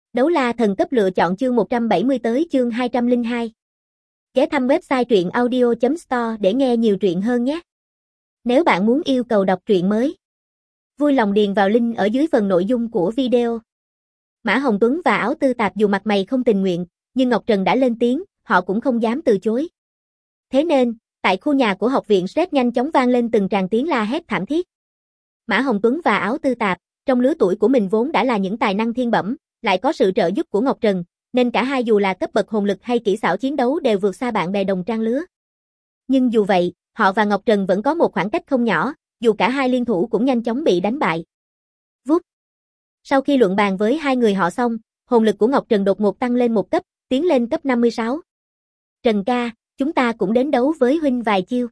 Đấu la thần cấp lựa chọn chương 170 tới chương 202. Ghé thăm website truyện audio.store để nghe nhiều truyện hơn nhé. Nếu bạn muốn yêu cầu đọc truyện mới, vui lòng điền vào link ở dưới phần nội dung của video. Mã Hồng Tuấn và Áo Tư Tạp dù mặt mày không tình nguyện, nhưng Ngọc Trần đã lên tiếng, họ cũng không dám từ chối. Thế nên, tại khu nhà của học viện Sret nhanh chóng vang lên từng tràng tiếng la hét thảm thiết. Mã Hồng Tuấn và Áo Tư Tạp, trong lứa tuổi của mình vốn đã là những tài năng thiên bẩm, lại có sự trợ giúp của Ngọc Trần, nên cả hai dù là cấp bậc hồn lực hay kỹ xảo chiến đấu đều vượt xa bạn bè đồng trang lứa. Nhưng dù vậy, họ và Ngọc Trần vẫn có một khoảng cách không nhỏ, dù cả hai liên thủ cũng nhanh chóng bị đánh bại. Vút. Sau khi luận bàn với hai người họ xong, hồn lực của Ngọc Trần đột ngột tăng lên một cấp, tiến lên cấp 56. Trần ca, chúng ta cũng đến đấu với huynh vài chiêu.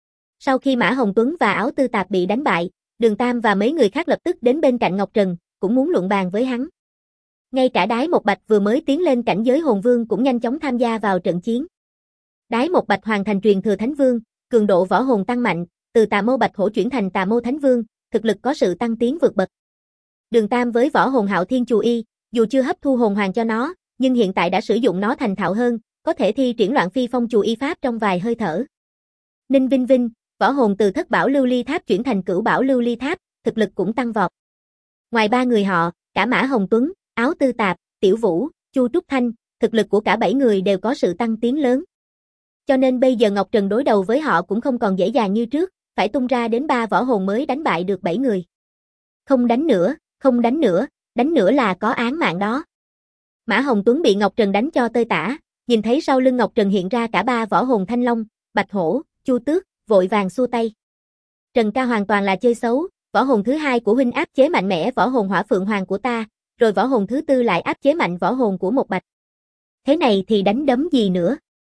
Sau khi Mã Hồng Tuấn và Áo Tư Tạp bị đánh bại, Đường Tam và mấy người khác lập tức đến bên cạnh Ngọc Trần, cũng muốn luận bàn với hắn. Ngay cả Đái Một Bạch vừa mới tiến lên cảnh giới hồn vương cũng nhanh chóng tham gia vào trận chiến. Đái Một Bạch hoàn thành truyền thừa Thánh Vương, cường độ võ hồn tăng mạnh, từ Tà Mâu Bạch Hổ chuyển thành Tà Mâu Thánh Vương, thực lực có sự tăng tiến vượt bậc. Đường Tam với võ hồn Hạo Thiên Chù Y, dù chưa hấp thu hồn hoàng cho nó, nhưng hiện tại đã sử dụng nó thành thạo hơn, có thể thi triển Loạn Phi Phong Chù Y pháp trong vài hơi thở. Ninh Vinh Vinh, võ hồn từ Thất Bảo Lưu Ly Tháp chuyển thành Cửu Bảo Lưu Ly Tháp, thực lực cũng tăng vọt. Ngoài ba người họ, cả Mã Hồng Tuấn, Áo Tư Tạp, Tiểu Vũ, Chu Trúc Thanh, thực lực của cả 7 người đều có sự tăng tiến lớn. Cho nên bây giờ Ngọc Trần đối đầu với họ cũng không còn dễ dàng như trước, phải tung ra đến 3 võ hồn mới đánh bại được 7 người. Không đánh nữa, không đánh nữa là có án mạng đó. Mã Hồng Tuấn bị Ngọc Trần đánh cho tơi tả, nhìn thấy sau lưng Ngọc Trần hiện ra cả 3 võ hồn Thanh Long, Bạch Hổ, Chu Tước, vội vàng xua tay. Trần ca hoàn toàn là chơi xấu, võ hồn thứ 2 của huynh áp chế mạnh mẽ võ hồn Hỏa Phượng Hoàng của ta, rồi võ hồn thứ 4 lại áp chế mạnh võ hồn của Một Bạch. Thế này thì đánh đấm gì nữa?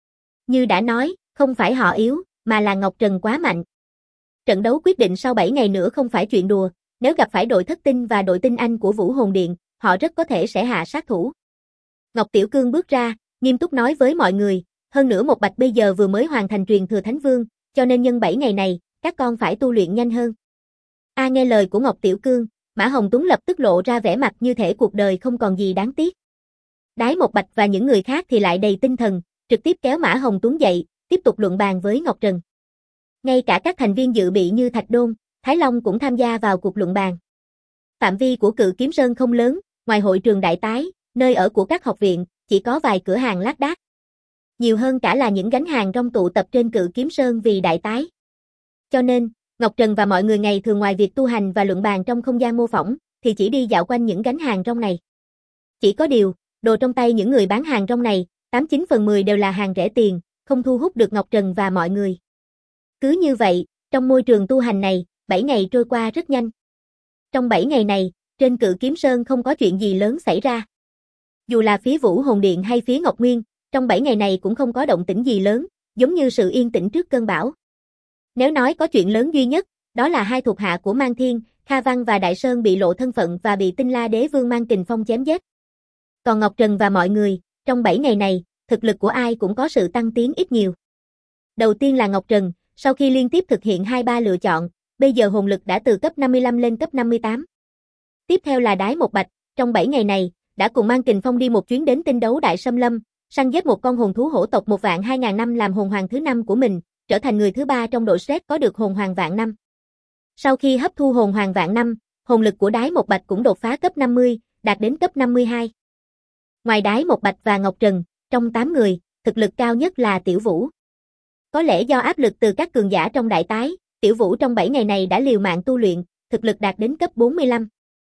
Như đã nói, không phải họ yếu, mà là Ngọc Trần quá mạnh. Trận đấu quyết định sau 7 ngày nữa không phải chuyện đùa, nếu gặp phải đội Thất Tinh và đội Tinh Anh của Vũ Hồn Điện, họ rất có thể sẽ hạ sát thủ. Ngọc Tiểu Cương bước ra, nghiêm túc nói với mọi người, hơn nữa Một Bạch bây giờ vừa mới hoàn thành truyền thừa Thánh Vương, cho nên nhân 7 ngày này, các con phải tu luyện nhanh hơn. Nghe lời của Ngọc Tiểu Cương, Mã Hồng Tuấn lập tức lộ ra vẻ mặt như thể cuộc đời không còn gì đáng tiếc. Đái Một Bạch và những người khác thì lại đầy tinh thần, trực tiếp kéo Mã Hồng Tuấn dậy, tiếp tục luận bàn với Ngọc Trần. Ngay cả các thành viên dự bị như Thạch Đôn, Thái Long cũng tham gia vào cuộc luận bàn. Phạm vi của Cự Kiếm Sơn không lớn, ngoài hội trường đại tái, nơi ở của các học viện, chỉ có vài cửa hàng lác đác. Nhiều hơn cả là những gánh hàng rong tụ tập trên Cự Kiếm Sơn vì đại tái. Cho nên, Ngọc Trần và mọi người ngày thường ngoài việc tu hành và luận bàn trong không gian mô phỏng, thì chỉ đi dạo quanh những gánh hàng rong này. Chỉ có điều, đồ trong tay những người bán hàng rong này, 89 phần 10 đều là hàng rẻ tiền, không thu hút được Ngọc Trần và mọi người. Cứ như vậy, trong môi trường tu hành này, 7 ngày trôi qua rất nhanh. Trong 7 ngày này, trên Cự Kiếm Sơn không có chuyện gì lớn xảy ra. Dù là phía Vũ Hồn Điện hay phía Ngọc Nguyên, trong 7 ngày này cũng không có động tĩnh gì lớn, giống như sự yên tĩnh trước cơn bão. Nếu nói có chuyện lớn duy nhất, đó là hai thuộc hạ của Mang Thiên, Kha Văn và Đại Sơn bị lộ thân phận và bị Tinh La Đế Vương Mang Kình Phong chém giết. Còn Ngọc Trần và mọi người, trong 7 ngày này, thực lực của ai cũng có sự tăng tiến ít nhiều. Đầu tiên là Ngọc Trần, sau khi liên tiếp thực hiện 2-3 lựa chọn, bây giờ hồn lực đã từ cấp 55 lên cấp 58. Tiếp theo là Đái Một Bạch, trong 7 ngày này, đã cùng Mang Kình Phong đi một chuyến đến tinh đấu Đại Sâm Lâm, săn giết một con hồn thú hổ tộc 1.200.000 năm làm hồn hoàng thứ 5 của mình, trở thành người thứ 3 trong đội Sret có được hồn hoàng vạn năm. Sau khi hấp thu hồn hoàng vạn năm, hồn lực của Đái Một Bạch cũng đột phá cấp 50, đạt đến cấp 52. Ngoài Đái Một Bạch và Ngọc Trần, trong 8 người, thực lực cao nhất là Tiểu Vũ. Có lẽ do áp lực từ các cường giả trong đại tái, Tiểu Vũ trong 7 ngày này đã liều mạng tu luyện, thực lực đạt đến cấp 45.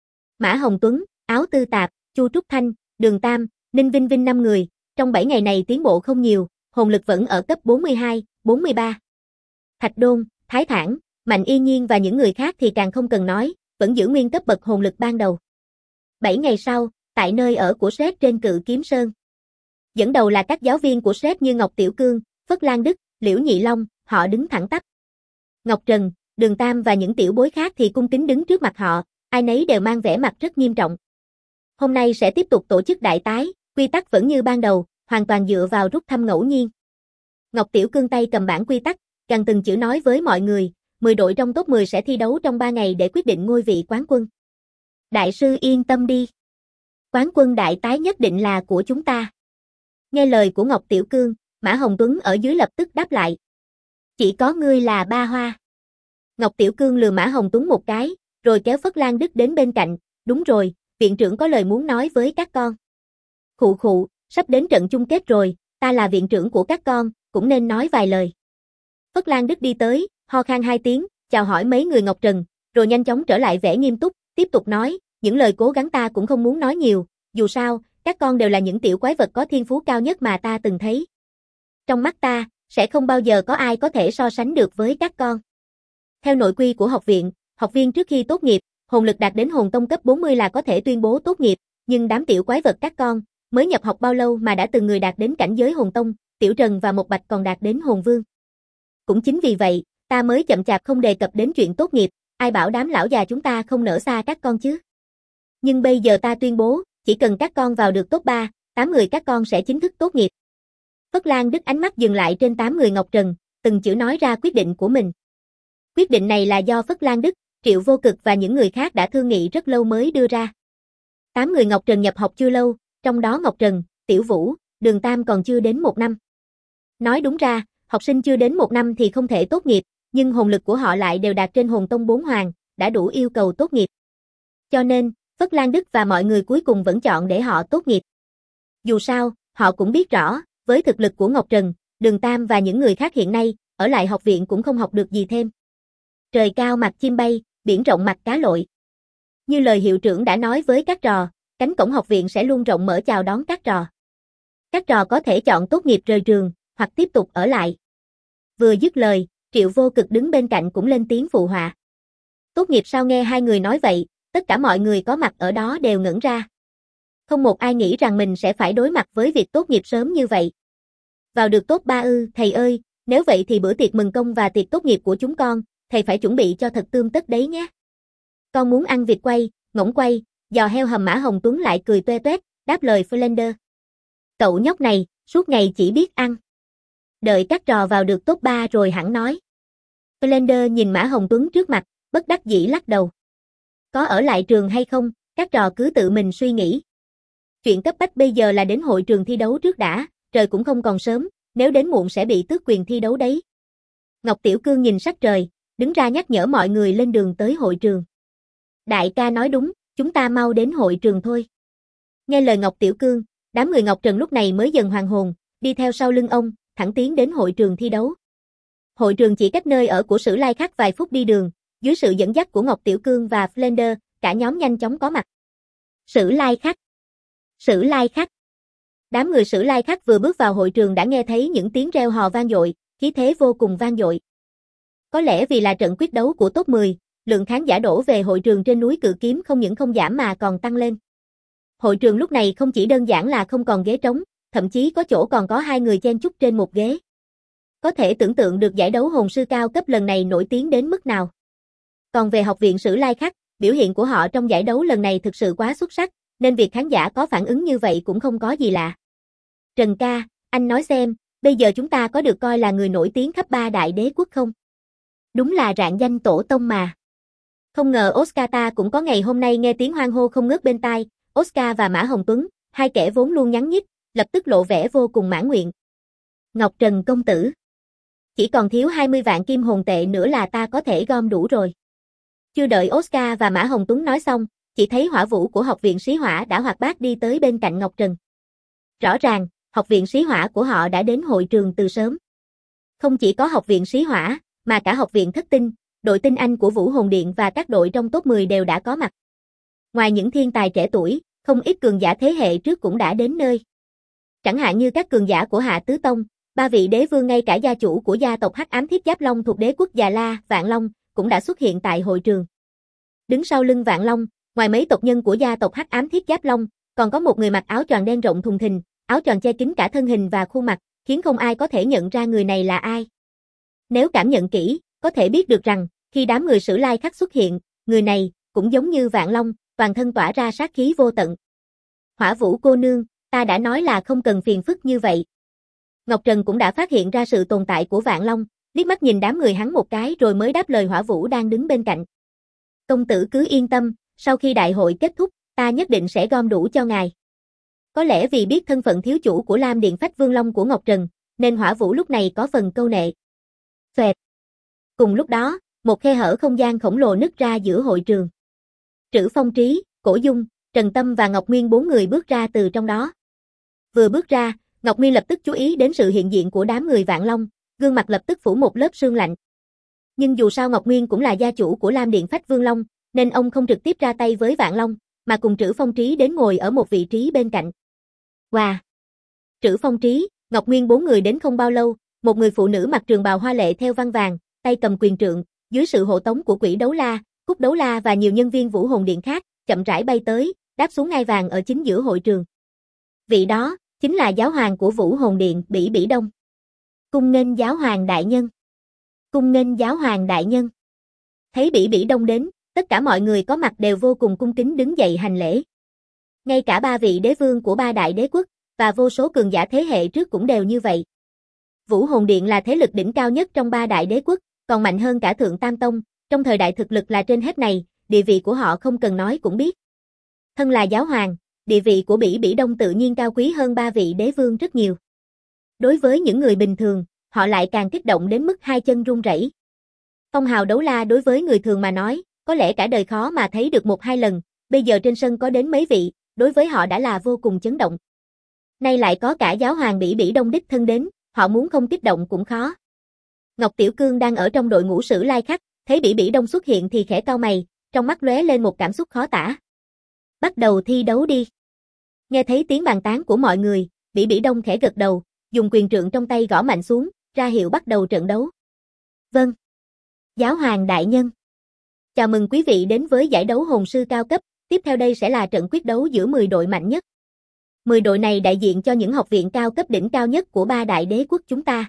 Mã Hồng Tuấn, Áo Tư Tạp, Chu Trúc Thanh, Đường Tam, Ninh Vinh Vinh 5 người, trong 7 ngày này tiến bộ không nhiều, hồn lực vẫn ở cấp 42, 43. Thạch Đôn, Thái Thản, Mạnh Y Nhiên và những người khác thì càng không cần nói, vẫn giữ nguyên cấp bậc hồn lực ban đầu. 7 ngày sau, tại nơi ở của Sret trên Cự Kiếm Sơn. Dẫn đầu là các giáo viên của Sret như Ngọc Tiểu Cương, Phất Lan Đức, Liễu Nhị Long, họ đứng thẳng tắp. Ngọc Trần, Đường Tam và những tiểu bối khác thì cung kính đứng trước mặt họ, ai nấy đều mang vẻ mặt rất nghiêm trọng. Hôm nay sẽ tiếp tục tổ chức đại tái, quy tắc vẫn như ban đầu, hoàn toàn dựa vào rút thăm ngẫu nhiên. Ngọc Tiểu Cương tay cầm bản quy tắc, gần từng chữ nói với mọi người, 10 đội trong top 10 sẽ thi đấu trong 3 ngày để quyết định ngôi vị quán quân. Đại sư yên tâm đi. Quán quân đại tái nhất định là của chúng ta. Nghe lời của Ngọc Tiểu Cương, Mã Hồng Tuấn ở dưới lập tức đáp lại. Chỉ có ngươi là ba hoa. Ngọc Tiểu Cương lừa Mã Hồng Tuấn một cái, rồi kéo Phất Lan Đức đến bên cạnh. Đúng rồi, viện trưởng có lời muốn nói với các con. Khụ khụ, sắp đến trận chung kết rồi, ta là viện trưởng của các con, cũng nên nói vài lời. Phất Lan Đức đi tới, ho khan 2 tiếng, chào hỏi mấy người Ngọc Trần, rồi nhanh chóng trở lại vẻ nghiêm túc, tiếp tục nói, những lời cố gắng ta cũng không muốn nói nhiều, dù sao, các con đều là những tiểu quái vật có thiên phú cao nhất mà ta từng thấy. Trong mắt ta, sẽ không bao giờ có ai có thể so sánh được với các con. Theo nội quy của học viện, học viên trước khi tốt nghiệp, hồn lực đạt đến hồn tông cấp 40 là có thể tuyên bố tốt nghiệp, nhưng đám tiểu quái vật các con, mới nhập học bao lâu mà đã từng người đạt đến cảnh giới hồn tông, Tiểu Trần và Một Bạch còn đạt đến hồn vương. Cũng chính vì vậy, ta mới chậm chạp không đề cập đến chuyện tốt nghiệp, ai bảo đám lão già chúng ta không nỡ xa các con chứ. Nhưng bây giờ ta tuyên bố, chỉ cần các con vào được top 3, 8 người các con sẽ chính thức tốt nghiệp. Phất Lan Đức ánh mắt dừng lại trên 8 người Ngọc Trần, từng chữ nói ra quyết định của mình. Quyết định này là do Phất Lan Đức, Triệu Vô Cực và những người khác đã thương nghị rất lâu mới đưa ra. 8 người Ngọc Trần nhập học chưa lâu, trong đó Ngọc Trần, Tiểu Vũ, Đường Tam còn chưa đến 1 năm. Nói đúng ra, học sinh chưa đến 1 năm thì không thể tốt nghiệp, nhưng hồn lực của họ lại đều đạt trên hồn tông 4 hoàng, đã đủ yêu cầu tốt nghiệp. Cho nên, Phất Lan Đức và mọi người cuối cùng vẫn chọn để họ tốt nghiệp. Dù sao, họ cũng biết rõ, với thực lực của Ngọc Trần, Đường Tam và những người khác hiện nay, ở lại học viện cũng không học được gì thêm. Trời cao mặt chim bay, biển rộng mặt cá lội. Như lời hiệu trưởng đã nói với các trò, cánh cổng học viện sẽ luôn rộng mở chào đón các trò. Các trò có thể chọn tốt nghiệp rời trường, hoặc tiếp tục ở lại. Vừa dứt lời, Triệu Vô Cực đứng bên cạnh cũng lên tiếng phụ họa. Tốt nghiệp sao nghe hai người nói vậy, tất cả mọi người có mặt ở đó đều ngẩn ra. Không một ai nghĩ rằng mình sẽ phải đối mặt với việc tốt nghiệp sớm như vậy. Vào được top 3 ư, thầy ơi, nếu vậy thì bữa tiệc mừng công và tiệc tốt nghiệp của chúng con, thầy phải chuẩn bị cho thật tươm tất đấy nhé. Con muốn ăn vịt quay, ngỗng quay, giò heo hầm. Mã Hồng Tuấn lại cười toe toét, đáp lời Flander. Cậu nhóc này, suốt ngày chỉ biết ăn. Đợi các trò vào được top 3 rồi hẳn nói. Flander nhìn Mã Hồng Tuấn trước mặt, bất đắc dĩ lắc đầu. Có ở lại trường hay không, các trò cứ tự mình suy nghĩ. Chuyện cấp bách bây giờ là đến hội trường thi đấu trước đã, trời cũng không còn sớm, nếu đến muộn sẽ bị tước quyền thi đấu đấy. Ngọc Tiểu Cương nhìn sắc trời, đứng ra nhắc nhở mọi người lên đường tới hội trường. Đại ca nói đúng, chúng ta mau đến hội trường thôi. Nghe lời Ngọc Tiểu Cương, đám người Ngọc Trần lúc này mới dần hoàn hồn, đi theo sau lưng ông, thẳng tiến đến hội trường thi đấu. Hội trường chỉ cách nơi ở của Sử Lai Khắc vài phút đi đường, dưới sự dẫn dắt của Ngọc Tiểu Cương và Flander, cả nhóm nhanh chóng có mặt. Sử Lai Khắc. Sử Lai Khắc. Đám người Sử Lai Khắc vừa bước vào hội trường đã nghe thấy những tiếng reo hò vang dội, khí thế vô cùng vang dội. Có lẽ vì là trận quyết đấu của top 10, lượng khán giả đổ về hội trường trên núi Cự Kiếm không những không giảm mà còn tăng lên. Hội trường lúc này không chỉ đơn giản là không còn ghế trống, thậm chí có chỗ còn có 2 người chen chúc trên một ghế. Có thể tưởng tượng được giải đấu hồn sư cao cấp lần này nổi tiếng đến mức nào. Còn về học viện Sử Lai Khắc, biểu hiện của họ trong giải đấu lần này thực sự quá xuất sắc, nên việc khán giả có phản ứng như vậy cũng không có gì lạ. Trần ca, anh nói xem, bây giờ chúng ta có được coi là người nổi tiếng khắp 3 đại đế quốc không? Đúng là rạng danh tổ tông mà. Không ngờ Oscar ta cũng có ngày hôm nay. Nghe tiếng hoan hô không ngớt bên tai, Oscar và Mã Hồng Tuấn, hai kẻ vốn luôn nhắn nhít, lập tức lộ vẻ vô cùng mãn nguyện. Ngọc Trần công tử. Chỉ còn thiếu 20 vạn kim hồn tệ nữa là ta có thể gom đủ rồi. Chưa đợi Oscar và Mã Hồng Tuấn nói xong, chỉ thấy Hỏa Vũ của học viện Sĩ Hỏa đã hoạt bát đi tới bên cạnh Ngọc Trần. Rõ ràng, học viện Sĩ Hỏa của họ đã đến hội trường từ sớm. Không chỉ có học viện Sĩ Hỏa, mà cả học viện Thất Tinh, đội tinh anh của Vũ Hồn Điện và các đội trong top 10 đều đã có mặt. Ngoài những thiên tài trẻ tuổi, không ít cường giả thế hệ trước cũng đã đến nơi. Chẳng hạn như các cường giả của Hạ Tứ Tông, 3 vị đế vương, ngay cả gia chủ của gia tộc Hắc Ám Thiết Giáp Long thuộc đế quốc Già La, Vạn Long, cũng đã xuất hiện tại hội trường. Đứng sau lưng Vạn Long, ngoài mấy tộc nhân của gia tộc Hắc Ám Thiết Giáp Long, còn có một người mặc áo choàng đen rộng thùng thình, áo choàng che kín cả thân hình và khuôn mặt, khiến không ai có thể nhận ra người này là ai. Nếu cảm nhận kỹ, có thể biết được rằng, khi đám người Sử Lai Khắc xuất hiện, người này cũng giống như Vạn Long, toàn thân tỏa ra sát khí vô tận. Hỏa Vũ cô nương, ta đã nói là không cần phiền phức như vậy. Ngọc Trần cũng đã phát hiện ra sự tồn tại của Vạn Long, liếc mắt nhìn đám người hắn một cái rồi mới đáp lời Hỏa Vũ đang đứng bên cạnh. Công tử cứ yên tâm, sau khi đại hội kết thúc, Ta nhất định sẽ gom đủ cho ngài. Có lẽ vì biết thân phận thiếu chủ của Lam Điện Phách Vương Long của Ngọc Trần, nên Hỏa Vũ lúc này có phần câu nệ. Xoẹt. Cùng lúc đó, một khe hở không gian khổng lồ nứt ra giữa hội trường. Trữ Phong Trí, Cổ Dung, Trần Tâm và Ngọc Nguyên 4 người bước ra từ trong đó. Vừa bước ra, Ngọc Nguyên lập tức chú ý đến sự hiện diện của đám người Vạn Long, gương mặt lập tức phủ một lớp sương lạnh. Nhưng dù sao Ngọc Nguyên cũng là gia chủ của Lam Điện Phách Vương Long, nên ông không trực tiếp ra tay với Vạn Long, mà cùng Trữ Phong Trí đến ngồi ở một vị trí bên cạnh. Wow! Trữ Phong Trí, Ngọc Nguyên 4 người đến không bao lâu, một người phụ nữ mặc trường bào hoa lệ theo văn vàng, tay cầm quyền trượng, dưới sự hộ tống của Quỷ Đấu La, Cúc Đấu La và nhiều nhân viên Vũ Hồn Điện khác, chậm rãi bay tới, đáp xuống ngai vàng ở chính giữa hội trường. Vị đó chính là giáo hoàng của Vũ Hồn Điện, Bỉ Bỉ Đông. Cung nghênh giáo hoàng đại nhân. Cung nghênh giáo hoàng đại nhân. Thấy Bỉ Bỉ Đông đến, tất cả mọi người có mặt đều vô cùng cung kính đứng dậy hành lễ. Ngay cả 3 vị đế vương của 3 đại đế quốc và vô số cường giả thế hệ trước cũng đều như vậy. Vũ Hồn Điện là thế lực đỉnh cao nhất trong 3 đại đế quốc, còn mạnh hơn cả Thượng Tam Tông, trong thời đại thực lực là trên hết này, địa vị của họ không cần nói cũng biết. Thân là giáo hoàng, địa vị của Bỉ Bỉ Đông tự nhiên cao quý hơn 3 vị đế vương rất nhiều. Đối với những người bình thường, họ lại càng kích động đến mức hai chân run rẩy. Phong hào đấu la đối với người thường mà nói, có lẽ cả đời khó mà thấy được 1-2 lần, bây giờ trên sân có đến mấy vị, đối với họ đã là vô cùng chấn động. Nay lại có cả giáo hoàng Bỉ Bỉ Đông đích thân đến, họ muốn không kích động cũng khó. Ngọc Tiểu Cương đang ở trong đội ngũ Sử Lai Khắc, thấy Bỉ Bỉ Đông xuất hiện thì khẽ cau mày, trong mắt lóe lên một cảm xúc khó tả. Bắt đầu thi đấu đi. Nghe thấy tiếng bàn tán của mọi người, Bỉ Bỉ Đông khẽ gật đầu, dùng quyền trượng trong tay gõ mạnh xuống, ra hiệu bắt đầu trận đấu. Vâng. Giáo hoàng đại nhân. Chào mừng quý vị đến với giải đấu hồn sư cao cấp, tiếp theo đây sẽ là trận quyết đấu giữa 10 đội mạnh nhất. 10 đội này đại diện cho những học viện cao cấp đỉnh cao nhất của 3 đại đế quốc chúng ta.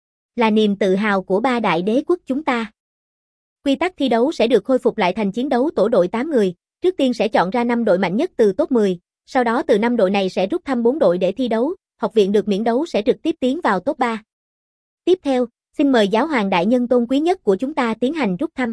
Là niềm tự hào của 3 đại đế quốc chúng ta. Quy tắc thi đấu sẽ được khôi phục lại thành chiến đấu tổ đội 8 người, trước tiên sẽ chọn ra 5 đội mạnh nhất từ top 10, sau đó từ 5 đội này sẽ rút thăm 4 đội để thi đấu, học viện được miễn đấu sẽ trực tiếp tiến vào top 3. Tiếp theo, xin mời giáo hoàng đại nhân tôn quý nhất của chúng ta tiến hành rút thăm.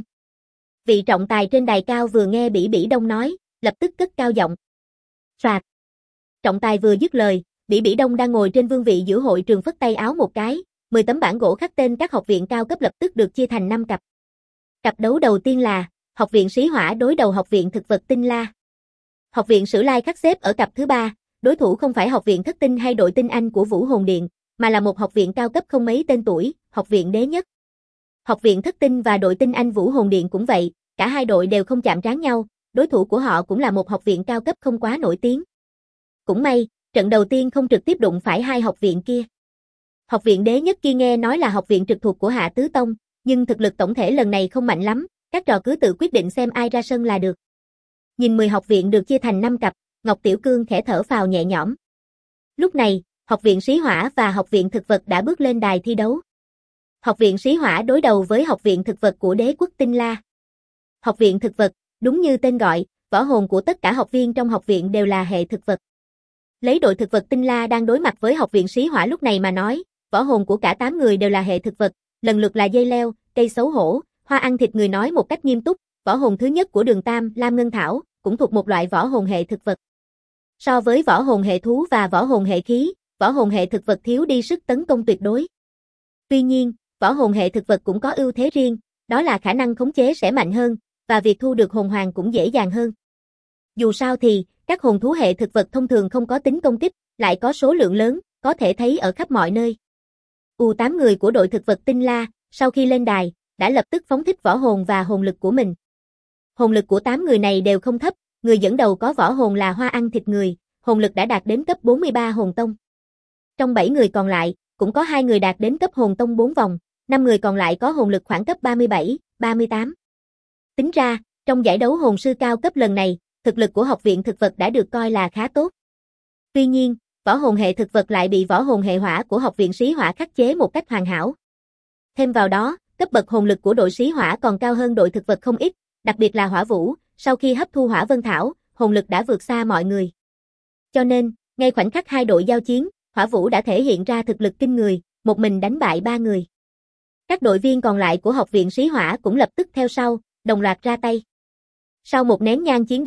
Vị trọng tài trên đài cao vừa nghe Bỉ Bỉ Đông nói, lập tức cất cao giọng. Soạt. Trọng tài vừa dứt lời, Bỉ Bỉ Đông đang ngồi trên vương vị giữa hội trường phất tay áo một cái, 10 tấm bảng gỗ khắc tên các học viện cao cấp lập tức được chia thành 5 cặp. Cặp đấu đầu tiên là Học viện Sĩ Hỏa đối đầu Học viện Thực vật Tinh La. Học viện Sử Lai Khắc xếp ở cặp thứ 3, đối thủ không phải Học viện Thất Tinh hay đội Tinh Anh của Vũ Hồn Điện, mà là một học viện cao cấp không mấy tên tuổi, Học viện Đế Nhất. Học viện Thất Tinh và đội Tinh Anh Vũ Hồn Điện cũng vậy, cả hai đội đều không chạm trán nhau, đối thủ của họ cũng là một học viện cao cấp không quá nổi tiếng. Cũng may, trận đầu tiên không trực tiếp đụng phải hai học viện kia. Học viện Đế Nhất kia nghe nói là học viện trực thuộc của Hạ Tứ Tông, nhưng thực lực tổng thể lần này không mạnh lắm, các trò cứ tự quyết định xem ai ra sân là được. Nhìn 10 học viện được chia thành 5 cặp, Ngọc Tiểu Cương khẽ thở phào nhẹ nhõm. Lúc này, Học viện Sĩ Hỏa và Học viện Thực vật đã bước lên đài thi đấu. Học viện Sĩ Hỏa đối đầu với Học viện Thực vật của Đế quốc Tinh La. Học viện Thực vật, đúng như tên gọi, võ hồn của tất cả học viên trong học viện đều là hệ thực vật. Lấy đội Thực vật Tinh La đang đối mặt với Học viện Sĩ Hỏa lúc này mà nói, võ hồn của cả 8 người đều là hệ thực vật, lần lượt là dây leo, cây xấu hổ, hoa ăn thịt người. Nói một cách nghiêm túc, võ hồn thứ nhất của Đường Tam, Lam Ngân Thảo, cũng thuộc một loại võ hồn hệ thực vật. So với võ hồn hệ thú và võ hồn hệ khí, võ hồn hệ thực vật thiếu đi sức tấn công tuyệt đối. Tuy nhiên, võ hồn hệ thực vật cũng có ưu thế riêng, đó là khả năng khống chế sẽ mạnh hơn, và việc thu được hồn hoàng cũng dễ dàng hơn. Dù sao thì, các hồn thú hệ thực vật thông thường không có tính công kích, lại có số lượng lớn, có thể thấy ở khắp mọi nơi. U8 người của đội Thực vật Tinh La, sau khi lên đài, đã lập tức phóng thích võ hồn và hồn lực của mình. Hồn lực của 8 người này đều không thấp, người dẫn đầu có võ hồn là hoa ăn thịt người, hồn lực đã đạt đến cấp 43 hồn tông. Trong 7 người còn lại, cũng có 2 người đạt đến cấp hồn tông 4 vòng, 5 người còn lại có hồn lực khoảng cấp 37, 38. Tính ra, trong giải đấu hồn sư cao cấp lần này, thực lực của Học viện Thực vật đã được coi là khá tốt. Tuy nhiên, võ hồn hệ thực vật lại bị võ hồn hệ hỏa của Học viện Sĩ Hỏa khắc chế một cách hoàn hảo. Thêm vào đó, cấp bậc hồn lực của đội Sĩ Hỏa còn cao hơn đội thực vật không ít, đặc biệt là Hỏa Vũ, sau khi hấp thu Hỏa Vân Thảo, hồn lực đã vượt xa mọi người. Cho nên, ngay khoảnh khắc hai đội giao chiến, Hỏa Vũ đã thể hiện ra thực lực kinh người, một mình đánh bại 3 người. Các đội viên còn lại của Học viện Sĩ Hỏa cũng lập tức theo sau, đồng loạt ra tay. Sau một nén nhang chiến đấu,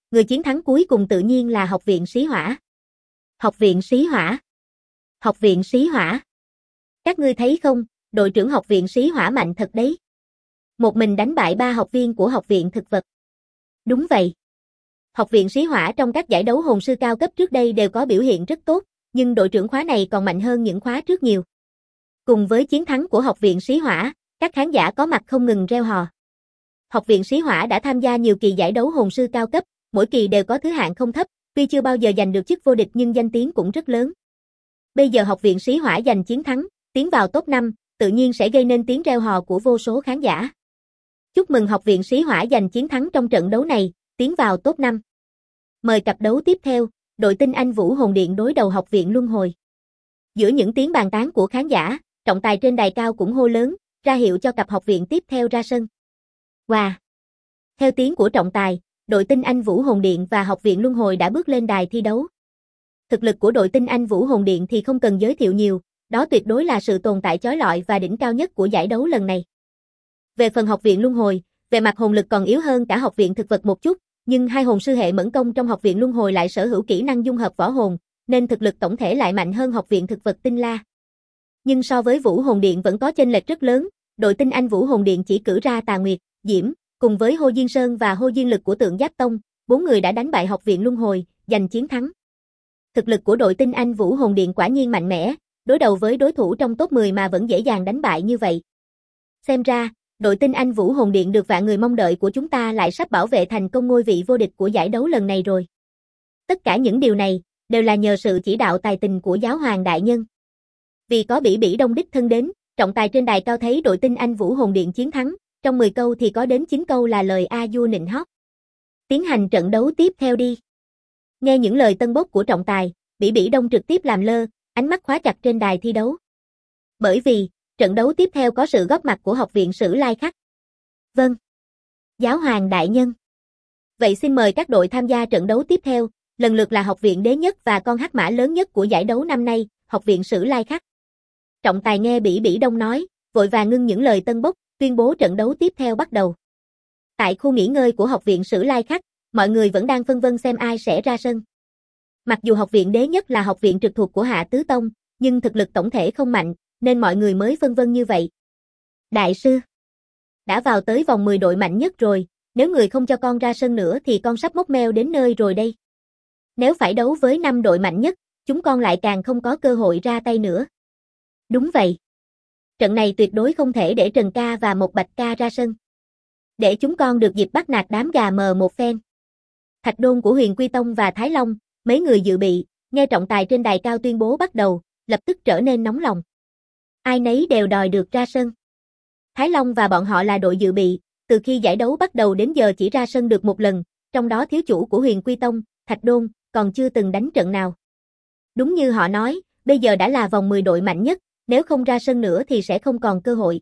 người chiến thắng cuối cùng tự nhiên là Học viện Sĩ Hỏa. Học viện Sĩ Hỏa. Học viện Sĩ Hỏa. Các ngươi thấy không, đội trưởng Học viện Sĩ Hỏa mạnh thật đấy. Một mình đánh bại 3 học viên của Học viện Thực vật. Đúng vậy. Học viện Sĩ Hỏa trong các giải đấu hồn sư cao cấp trước đây đều có biểu hiện rất tốt, nhưng đội trưởng khóa này còn mạnh hơn những khóa trước nhiều. Cùng với chiến thắng của Học viện Sĩ Hỏa, các khán giả có mặt không ngừng reo hò. Học viện Sĩ Hỏa đã tham gia nhiều kỳ giải đấu hồn sư cao cấp, mỗi kỳ đều có thứ hạng không thấp, tuy chưa bao giờ giành được chức vô địch nhưng danh tiếng cũng rất lớn. Bây giờ Học viện Sĩ Hỏa giành chiến thắng, tiến vào top 5, tự nhiên sẽ gây nên tiếng reo hò của vô số khán giả. Chúc mừng Học viện Sĩ Hỏa giành chiến thắng trong trận đấu này, tiến vào top 5. Mời cặp đấu tiếp theo, đội Tinh Anh Vũ Hồn Điện đối đầu Học viện Luân Hồi. Giữa những tiếng bàn tán của khán giả, trọng tài trên đài cao cũng hô lớn, ra hiệu cho cặp học viện tiếp theo ra sân. Wow! Theo tiếng của trọng tài, đội Tinh Anh Vũ Hồn Điện và Học viện Luân Hồi đã bước lên đài thi đấu. Thực lực của đội Tinh Anh Vũ Hồn Điện thì không cần giới thiệu nhiều, đó tuyệt đối là sự tồn tại chói lọi và đỉnh cao nhất của giải đấu lần này. Về phần Học viện Luân Hồi, về mặt hồn lực còn yếu hơn cả Học viện Thực vật một chút, nhưng hai hồn sư hệ mẫn công trong Học viện Luân Hồi lại sở hữu kỹ năng dung hợp võ hồn, nên thực lực tổng thể lại mạnh hơn Học viện Thực vật Tinh La. Nhưng so với Vũ Hồn Điện vẫn có chênh lệch rất lớn, đội Tinh Anh Vũ Hồn Điện chỉ cử ra Tà Nguyệt, Diễm, cùng với Hồ Diên Sơn và Hồ Diên Lực của Tượng Giáp Tông, 4 người đã đánh bại Học viện Luân Hồi, giành chiến thắng. Thực lực của đội Tinh Anh Vũ Hồn Điện quả nhiên mạnh mẽ, đối đầu với đối thủ trong top 10 mà vẫn dễ dàng đánh bại như vậy. Xem ra, đội Tinh Anh Vũ Hồn Điện được vạn người mong đợi của chúng ta lại sắp bảo vệ thành công ngôi vị vô địch của giải đấu lần này rồi. Tất cả những điều này đều là nhờ sự chỉ đạo tài tình của Giáo Hoàng đại nhân. Vì có Bỉ Bỉ Đông đích thân đến, trọng tài trên đài cao thấy đội Tinh Anh Vũ Hồn Điện chiến thắng, trong 10 câu thì có đến 9 câu là lời a vua nịnh hót. Tiến hành trận đấu tiếp theo đi. Nghe những lời tân bốc của trọng tài, Bỉ Bỉ Đông trực tiếp làm lơ, ánh mắt khóa chặt trên đài thi đấu. Bởi vì, trận đấu tiếp theo có sự góp mặt của Học viện Sử Lai Khắc. Vâng. Giáo Hoàng đại nhân. Vậy xin mời các đội tham gia trận đấu tiếp theo, lần lượt là Học viện Đế Nhất và con hắc mã lớn nhất của giải đấu năm nay, Học viện Sử Lai Khắc. Trọng tài nghe Bỉ Bỉ Đông nói, vội vàng ngưng những lời tân bốc, tuyên bố trận đấu tiếp theo bắt đầu. Tại khu nghỉ ngơi của Học viện Sử Lai Khắc, mọi người vẫn đang phân vân xem ai sẽ ra sân. Mặc dù Học viện Đế Nhất là học viện trực thuộc của Hạ Tứ Tông, nhưng thực lực tổng thể không mạnh, nên mọi người mới phân vân như vậy. Đại sư, đã vào tới vòng 10 đội mạnh nhất rồi, nếu người không cho con ra sân nữa thì con sắp móc meo đến nơi rồi đây. Nếu phải đấu với 5 đội mạnh nhất, chúng con lại càng không có cơ hội ra tay nữa. Đúng vậy. Trận này tuyệt đối không thể để Trần ca và Mộc Bạch ca ra sân. Để chúng con được dịp bắt nạt đám gà mờ một phen. Thạch Đôn của Huyền Quy Tông và Thái Long, mấy người dự bị, nghe trọng tài trên đài cao tuyên bố bắt đầu, lập tức trở nên nóng lòng. Ai nấy đều đòi được ra sân. Thái Long và bọn họ là đội dự bị, từ khi giải đấu bắt đầu đến giờ chỉ ra sân được một lần, trong đó thiếu chủ của Huyền Quy Tông, Thạch Đôn, còn chưa từng đánh trận nào. Đúng như họ nói, bây giờ đã là vòng 10 đội mạnh nhất, nếu không ra sân nữa thì sẽ không còn cơ hội.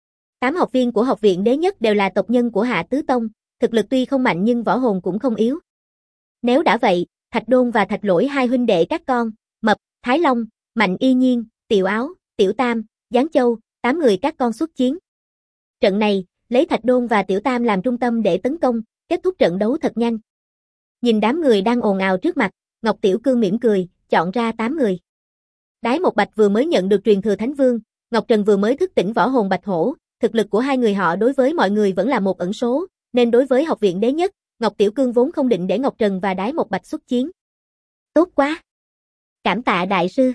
8 học viên của Học viện Đế Nhất đều là tộc nhân của Hạ Tứ Tông, thực lực tuy không mạnh nhưng võ hồn cũng không yếu. Nếu đã vậy, Thạch Đôn và Thạch Lỗi hai huynh đệ các con, Mập, Thái Long, Mạnh Y Nhiên, Tiểu Áo, Tiểu Tam, Giáng Châu, 8 người các con xuất chiến. Trận này, lấy Thạch Đôn và Tiểu Tam làm trung tâm để tấn công, kết thúc trận đấu thật nhanh. Nhìn đám người đang ồn ào trước mặt, Ngọc Tiểu Cương mỉm cười, chọn ra 8 người. Đái Một Bạch vừa mới nhận được truyền thừa Thánh Vương, Ngọc Trần vừa mới thức tỉnh võ hồn Bạch Hổ, thực lực của hai người họ đối với mọi người vẫn là một ẩn số, nên đối với Học viện Đế Nhất, Ngọc Tiểu Cương vốn không định để Ngọc Trần và Đái Một Bạch xuất chiến. Tốt quá! Cảm tạ đại sư!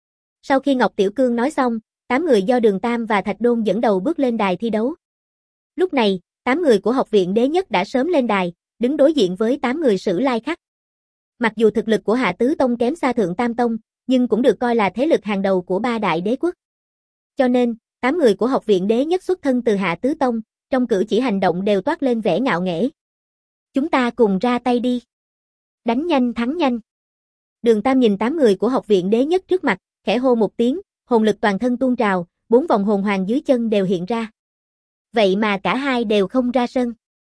Sau khi Ngọc Tiểu Cương nói xong, 8 người do Đường Tam và Thạch Đôn dẫn đầu bước lên đài thi đấu. Lúc này, 8 người của Học viện Đế Nhất đã sớm lên đài, đứng đối diện với 8 người Sử Lai Khắc. Mặc dù thực lực của Hạ Tứ Tông kém xa Thượng Tam Tông, nhưng cũng được coi là thế lực hàng đầu của 3 đại đế quốc. Cho nên, 8 người của Học viện Đế Nhất xuất thân từ Hạ Tứ Tông, trong cử chỉ hành động đều toát lên vẻ ngạo nghễ. Chúng ta cùng ra tay đi. Đánh nhanh thắng nhanh. Đường Tam nhìn 8 người của Học viện Đế Nhất trước mặt, khẽ hô một tiếng, hồn lực toàn thân tuôn trào, 4 vòng hồn hoàng dưới chân đều hiện ra. Vậy mà cả hai đều không ra sân.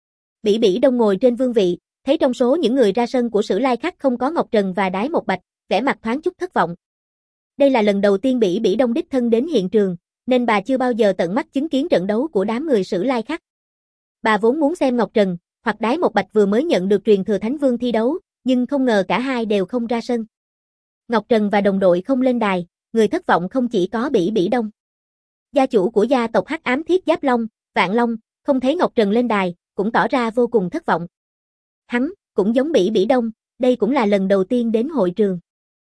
Bỉ Bỉ Đông ngồi trên vương vị, thấy trong số những người ra sân của Sử Lai Khắc không có Ngọc Trần và Đái Một Bạch, vẻ mặt thoáng chút thất vọng. Đây là lần đầu tiên Bỉ Bỉ Đông đích thân đến hiện trường, nên bà chưa bao giờ tận mắt chứng kiến trận đấu của đám người Sử Lai Khắc. Bà vốn muốn xem Ngọc Trần, hoặc Đái Một Bạch vừa mới nhận được truyền thừa Thánh Vương thi đấu, nhưng không ngờ cả hai đều không ra sân. Ngọc Trần và đồng đội không lên đài, người thất vọng không chỉ có Bỉ Bỉ Đông. Gia chủ của gia tộc Hắc Ám Thiết Giáp Long, Vạn Long, không thấy Ngọc Trần lên đài, cũng tỏ ra vô cùng thất vọng. Hắn, cũng giống Bỉ Bỉ Đông, đây cũng là lần đầu tiên đến hội trường.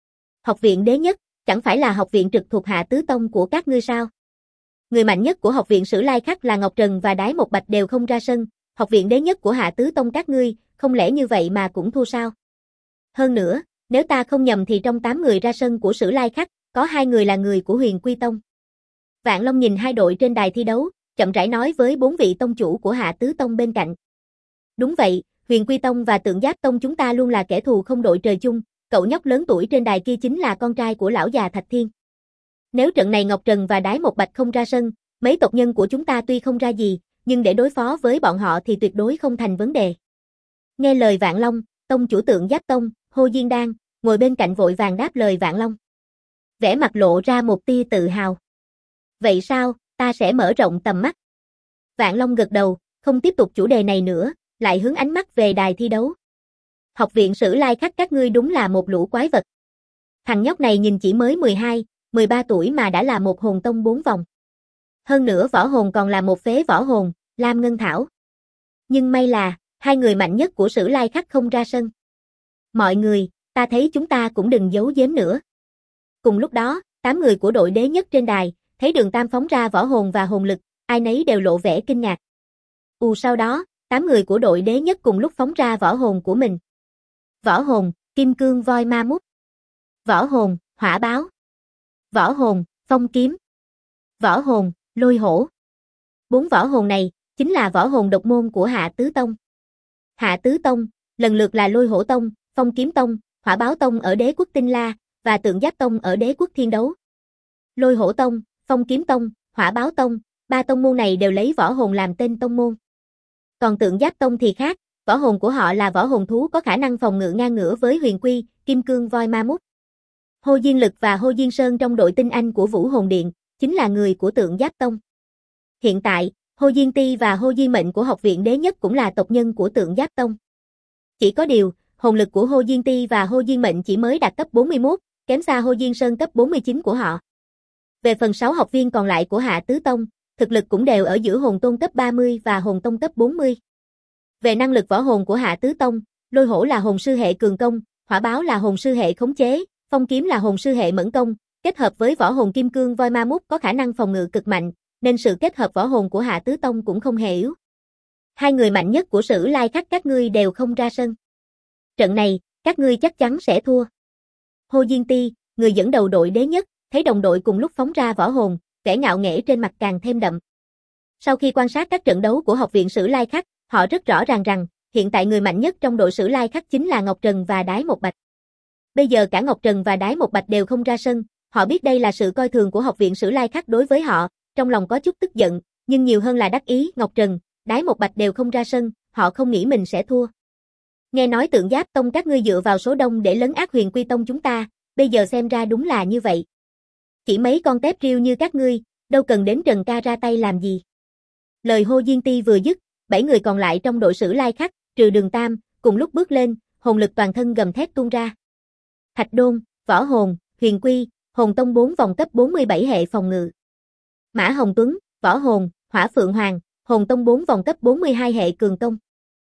Học viện Đế Nhất, chẳng phải là học viện trực thuộc Hạ Tứ Tông của các ngươi sao? Người mạnh nhất của học viện Sử Lai Khắc là Ngọc Trần và Đái Một Bạch đều không ra sân, học viện Đế Nhất của Hạ Tứ Tông các ngươi, không lẽ như vậy mà cũng thua sao? Hơn nữa, nếu ta không nhầm thì trong 8 người ra sân của Sử Lai Khắc, có 2 người là người của Huyền Quy Tông. Vạn Long nhìn 2 đội trên đài thi đấu, chậm rãi nói với 4 vị tông chủ của Hạ Tứ Tông bên cạnh. Đúng vậy, Huyền Quy Tông và Tượng Giáp Tông chúng ta luôn là kẻ thù không đội trời chung, cậu nhóc lớn tuổi trên đài kia chính là con trai của lão già Thạch Thiên. Nếu trận này Ngọc Trần và Đái Một Bạch không ra sân, mấy tộc nhân của chúng ta tuy không ra gì, nhưng để đối phó với bọn họ thì tuyệt đối không thành vấn đề. Nghe lời Vạn Long, tông chủ Tượng Giáp Tông, Hồ Diên Đan, ngồi bên cạnh vội vàng đáp lời Vạn Long. Vẻ mặt lộ ra một tia tự hào. Vậy sao, ta sẽ mở rộng tầm mắt. Vạn Long gật đầu, không tiếp tục chủ đề này nữa, lại hướng ánh mắt về đài thi đấu. Học viện Sử Lai Khắc các ngươi đúng là một lũ quái vật. Thằng nhóc này nhìn chỉ mới 12, 13 tuổi mà đã là một hồn tông 4 vòng. Hơn nữa võ hồn còn là một phế võ hồn, Lam Ngân Thảo. Nhưng may là, 2 người mạnh nhất của Sử Lai Khắc không ra sân. Mọi người, ta thấy chúng ta cũng đừng giấu giếm nữa. Cùng lúc đó, 8 người của đội Đế Nhất trên đài, thấy Đường Tam phóng ra võ hồn và hồn lực, ai nấy đều lộ vẻ kinh ngạc. Sau đó, 8 người của đội Đế Nhất cùng lúc phóng ra võ hồn của mình. Võ hồn, Kim Cương Voi Ma Mút. Võ hồn, Hỏa Báo. Võ hồn, Phong Kiếm. Võ hồn, Lôi Hổ. 4 võ hồn này, chính là võ hồn độc môn của Hạ Tứ Tông. Hạ Tứ Tông, lần lượt là Lôi Hổ Tông, Phong Kiếm Tông, Hỏa Báo Tông ở Đế Quốc Tinh La, và Tượng Giáp Tông ở Đế Quốc Thiên Đấu. Lôi Hổ Tông, Phong Kiếm Tông, Hỏa Báo Tông, 3 tông môn này đều lấy võ hồn làm tên tông môn. Còn Tượng Giáp Tông thì khác, võ hồn của họ là võ hồn thú có khả năng phòng ngự ngang ngửa với Huyền Quy, Kim Cương Voi Ma Mút. Hồ Diên Lực và Hồ Diên Sơn trong đội tinh anh của Vũ Hồn Điện, chính là người của Tượng Giáp Tông. Hiện tại, Hồ Diên Ti và Hồ Diên Mệnh của học viện Đế Nhất cũng là tộc nhân của Tượng Giáp Tông. Chỉ có điều, hồn lực của Hồ Diên Ti và Hồ Diên Mệnh chỉ mới đạt cấp 41, kém xa Hồ Diên Sơn cấp 49 của họ. Về phần 6 học viên còn lại của Hạ Tứ Tông, thực lực cũng đều ở giữa hồn tôn cấp 30 và hồn tông cấp 40. Về năng lực võ hồn của Hạ Tứ Tông, Lôi Hổ là hồn sư hệ cường công, Hỏa Báo là hồn sư hệ khống chế, Phong Kiếm là hồn sư hệ mẫn công, kết hợp với võ hồn Kim Cương Voi Ma Mút có khả năng phòng ngự cực mạnh, nên sự kết hợp võ hồn của Hạ Tứ Tông cũng không hề yếu. 2 người mạnh nhất của Sử Lai Khắc các ngươi đều không ra sân. Trận này, các ngươi chắc chắn sẽ thua. Hồ Diên Ti, người dẫn đầu đội Đế Nhất, thấy đồng đội cùng lúc phóng ra võ hồn, vẻ ngạo nghễ trên mặt càng thêm đậm. Sau khi quan sát các trận đấu của học viện Sử Lai Khắc, họ rất rõ ràng rằng, hiện tại người mạnh nhất trong đội Sử Lai Khắc chính là Ngọc Trần và Đái Một Bạch. Bây giờ cả Ngọc Trần và Đái Một Bạch đều không ra sân, họ biết đây là sự coi thường của học viện Sử Lai Khắc đối với họ, trong lòng có chút tức giận, nhưng nhiều hơn là đắc ý. Ngọc Trần, Đái Một Bạch đều không ra sân, họ không nghĩ mình sẽ thua. Nghe nói Tượng Giáp Tông các ngươi dựa vào số đông để lấn át Huyền Quy Tông chúng ta, bây giờ xem ra đúng là như vậy. Chỉ mấy con tép riêu như các ngươi, đâu cần đến Trần ca ra tay làm gì. Lời Hồ Diên Ti vừa dứt, 7 người còn lại trong đội Sử Lai Khắc, trừ Đường Tam, cùng lúc bước lên, hồn lực toàn thân gầm thét tuôn ra. Thạch Đôn, võ hồn, Huyền Quy, hồn tông 4 vòng cấp 47 hệ phòng ngự. Mã Hồng Tuấn, võ hồn, Hỏa Phượng Hoàng, hồn tông 4 vòng cấp 42 hệ cường công.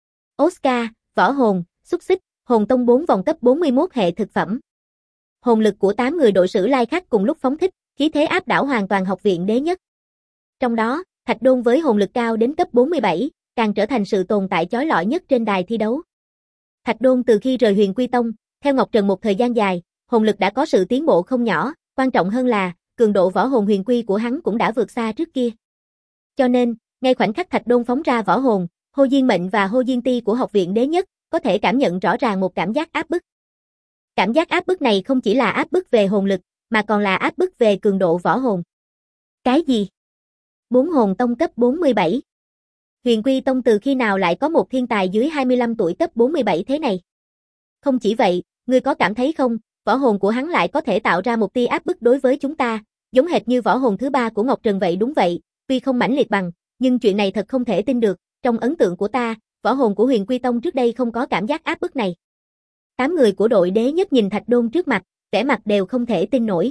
Oscar, võ hồn, Xúc Xích, hồn tông 4 vòng cấp 41 hệ thực phẩm. Hồn lực của 8 người đội Sử Lai Khắc cùng lúc phóng thích, khí thế áp đảo hoàn toàn học viện Đế Nhất. Trong đó, Thạch Đôn với hồn lực cao đến cấp 47, càng trở thành sự tồn tại chói lọi nhất trên đài thi đấu. Thạch Đôn từ khi rời Huyền Quy Tông, theo Ngọc Trần một thời gian dài, hồn lực đã có sự tiến bộ không nhỏ, quan trọng hơn là, cường độ võ hồn huyền quy của hắn cũng đã vượt xa trước kia. Cho nên, ngay khoảnh khắc Thạch Đôn phóng ra võ hồn, Hồ Diên Mệnh và Hồ Diên Ti của học viện Đế Nhất, có thể cảm nhận rõ ràng một cảm giác áp bức. Cảm giác áp bức này không chỉ là áp bức về hồn lực, mà còn là áp bức về cường độ võ hồn. Cái gì? 4 hồn tông cấp 47. Huyền Quy Tông từ khi nào lại có một thiên tài dưới 25 tuổi cấp 47 thế này? Không chỉ vậy, ngươi có cảm thấy không, võ hồn của hắn lại có thể tạo ra một tia áp bức đối với chúng ta, giống hệt như võ hồn thứ 3 của Ngọc Trần vậy. Đúng vậy, tuy không mãnh liệt bằng, nhưng chuyện này thật không thể tin được, trong ấn tượng của ta, võ hồn của Huyền Quy Tông trước đây không có cảm giác áp bức này. 8 người của đội đế nhất nhìn Thạch Đôn trước mặt, vẻ mặt đều không thể tin nổi.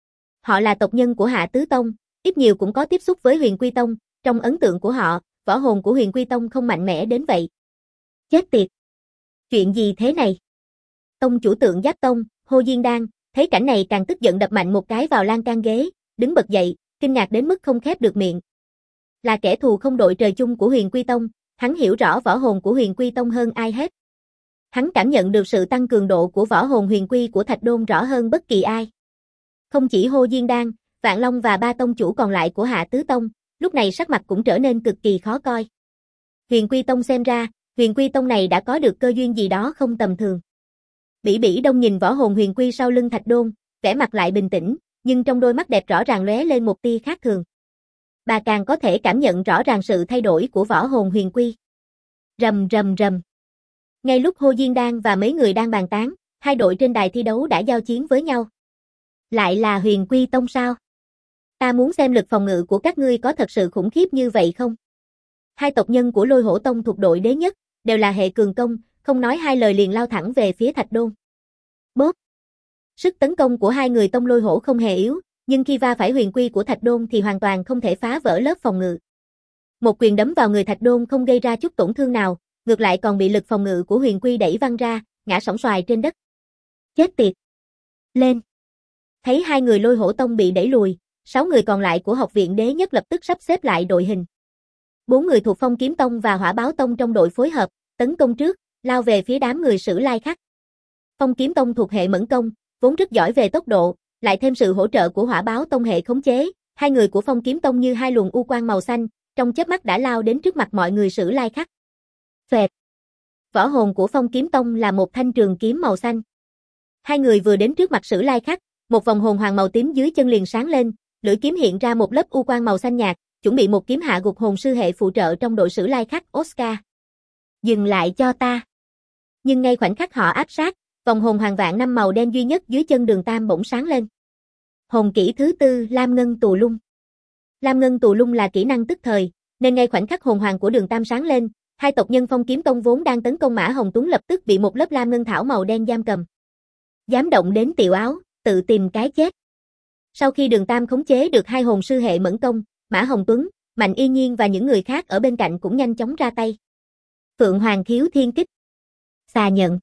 Họ là tộc nhân của Hạ Tứ Tông, ít nhiều cũng có tiếp xúc với Huyền Quy Tông, trong ấn tượng của họ, võ hồn của Huyền Quy Tông không mạnh mẽ đến vậy. Chết tiệt! Chuyện gì thế này? Tông chủ Tượng Giáp Tông, Hồ Diên Đan, thấy cảnh này càng tức giận đập mạnh một cái vào lan can ghế, đứng bật dậy, kinh ngạc đến mức không khép được miệng. Là kẻ thù không đội trời chung của Huyền Quy Tông, hắn hiểu rõ võ hồn của Huyền Quy Tông hơn ai hết. Hắn cảm nhận được sự tăng cường độ của võ hồn huyền quy của Thạch Đôn rõ hơn bất kỳ ai. Không chỉ Hồ Diên Đan, Vạn Long và 3 tông chủ còn lại của Hạ Tứ Tông, lúc này sắc mặt cũng trở nên cực kỳ khó coi. Huyền Quy Tông xem ra, Huyền Quy Tông này đã có được cơ duyên gì đó không tầm thường. Bỉ Bỉ Đông nhìn võ hồn huyền quy sau lưng Thạch Đôn, vẻ mặt lại bình tĩnh, nhưng trong đôi mắt đẹp rõ ràng lóe lên một tia khác thường. Bà càng có thể cảm nhận rõ ràng sự thay đổi của võ hồn huyền quy. Rầm rầm rầm. Ngay lúc Hồ Diên Đan và mấy người đang bàn tán, hai đội trên đài thi đấu đã giao chiến với nhau. Lại là Huyền Quy Tông sao? Ta muốn xem lực phòng ngự của các ngươi có thật sự khủng khiếp như vậy không? Hai tộc nhân của Lôi Hổ Tông thuộc đội đế nhất, đều là hệ cường công, không nói hai lời liền lao thẳng về phía Thạch Đôn. Bốp! Sức tấn công của hai người tông Lôi Hổ không hề yếu, nhưng khi va phải huyền quy của Thạch Đôn thì hoàn toàn không thể phá vỡ lớp phòng ngự. Một quyền đấm vào người Thạch Đôn không gây ra chút tổn thương nào, ngược lại còn bị lực phòng ngự của huyền quy đẩy văng ra, ngã sóng xoài trên đất. Chết tiệt! Lên! Thấy hai người Lôi Hổ Tông bị đẩy lùi, 6 người còn lại của học viện đế nhất lập tức sắp xếp lại đội hình. 4 người thuộc Phong Kiếm Tông và Hỏa Báo Tông trong đội phối hợp, tấn công trước, lao về phía đám người Sử Lai Khắc. Phong Kiếm Tông thuộc hệ mẫn công, vốn rất giỏi về tốc độ, lại thêm sự hỗ trợ của Hỏa Báo Tông hệ khống chế, hai người của Phong Kiếm Tông như hai luồng u quang màu xanh, trong chớp mắt đã lao đến trước mặt mọi người Sử Lai Khắc. Phệt. Võ hồn của Phong Kiếm Tông là một thanh trường kiếm màu xanh. Hai người vừa đến trước mặt Sử Lai Khắc, một vòng hồn hoàng màu tím dưới chân liền sáng lên, lưỡi kiếm hiện ra một lớp u quang màu xanh nhạt, chuẩn bị một kiếm hạ gục hồn sư hệ phụ trợ trong đội Sử Lai Khắc Oscar. Dừng lại cho ta. Nhưng ngay khoảnh khắc họ áp sát, vòng hồn hoàng vạn năm màu đen duy nhất dưới chân Đường Tam bỗng sáng lên. Hồn kỹ thứ 4 Lam Ngân Tù Lung. Lam Ngân Tù Lung là kỹ năng tức thời, nên ngay khoảnh khắc hồn hoàng của Đường Tam sáng lên, hai tộc nhân Phong Kiếm Tông vốn đang tấn công Mã Hồng Tuấn lập tức bị một lớp lam ngân thảo màu đen giam cầm. Dám động đến tiểu áo, tự tìm cái chết. Sau khi Đường Tam khống chế được hai hồn sư hệ mẫn công, Mã Hồng Tuấn, Mạnh Y Nhiên và những người khác ở bên cạnh cũng nhanh chóng ra tay. Phượng Hoàng Khiếu Thiên Kích. Xà nhận.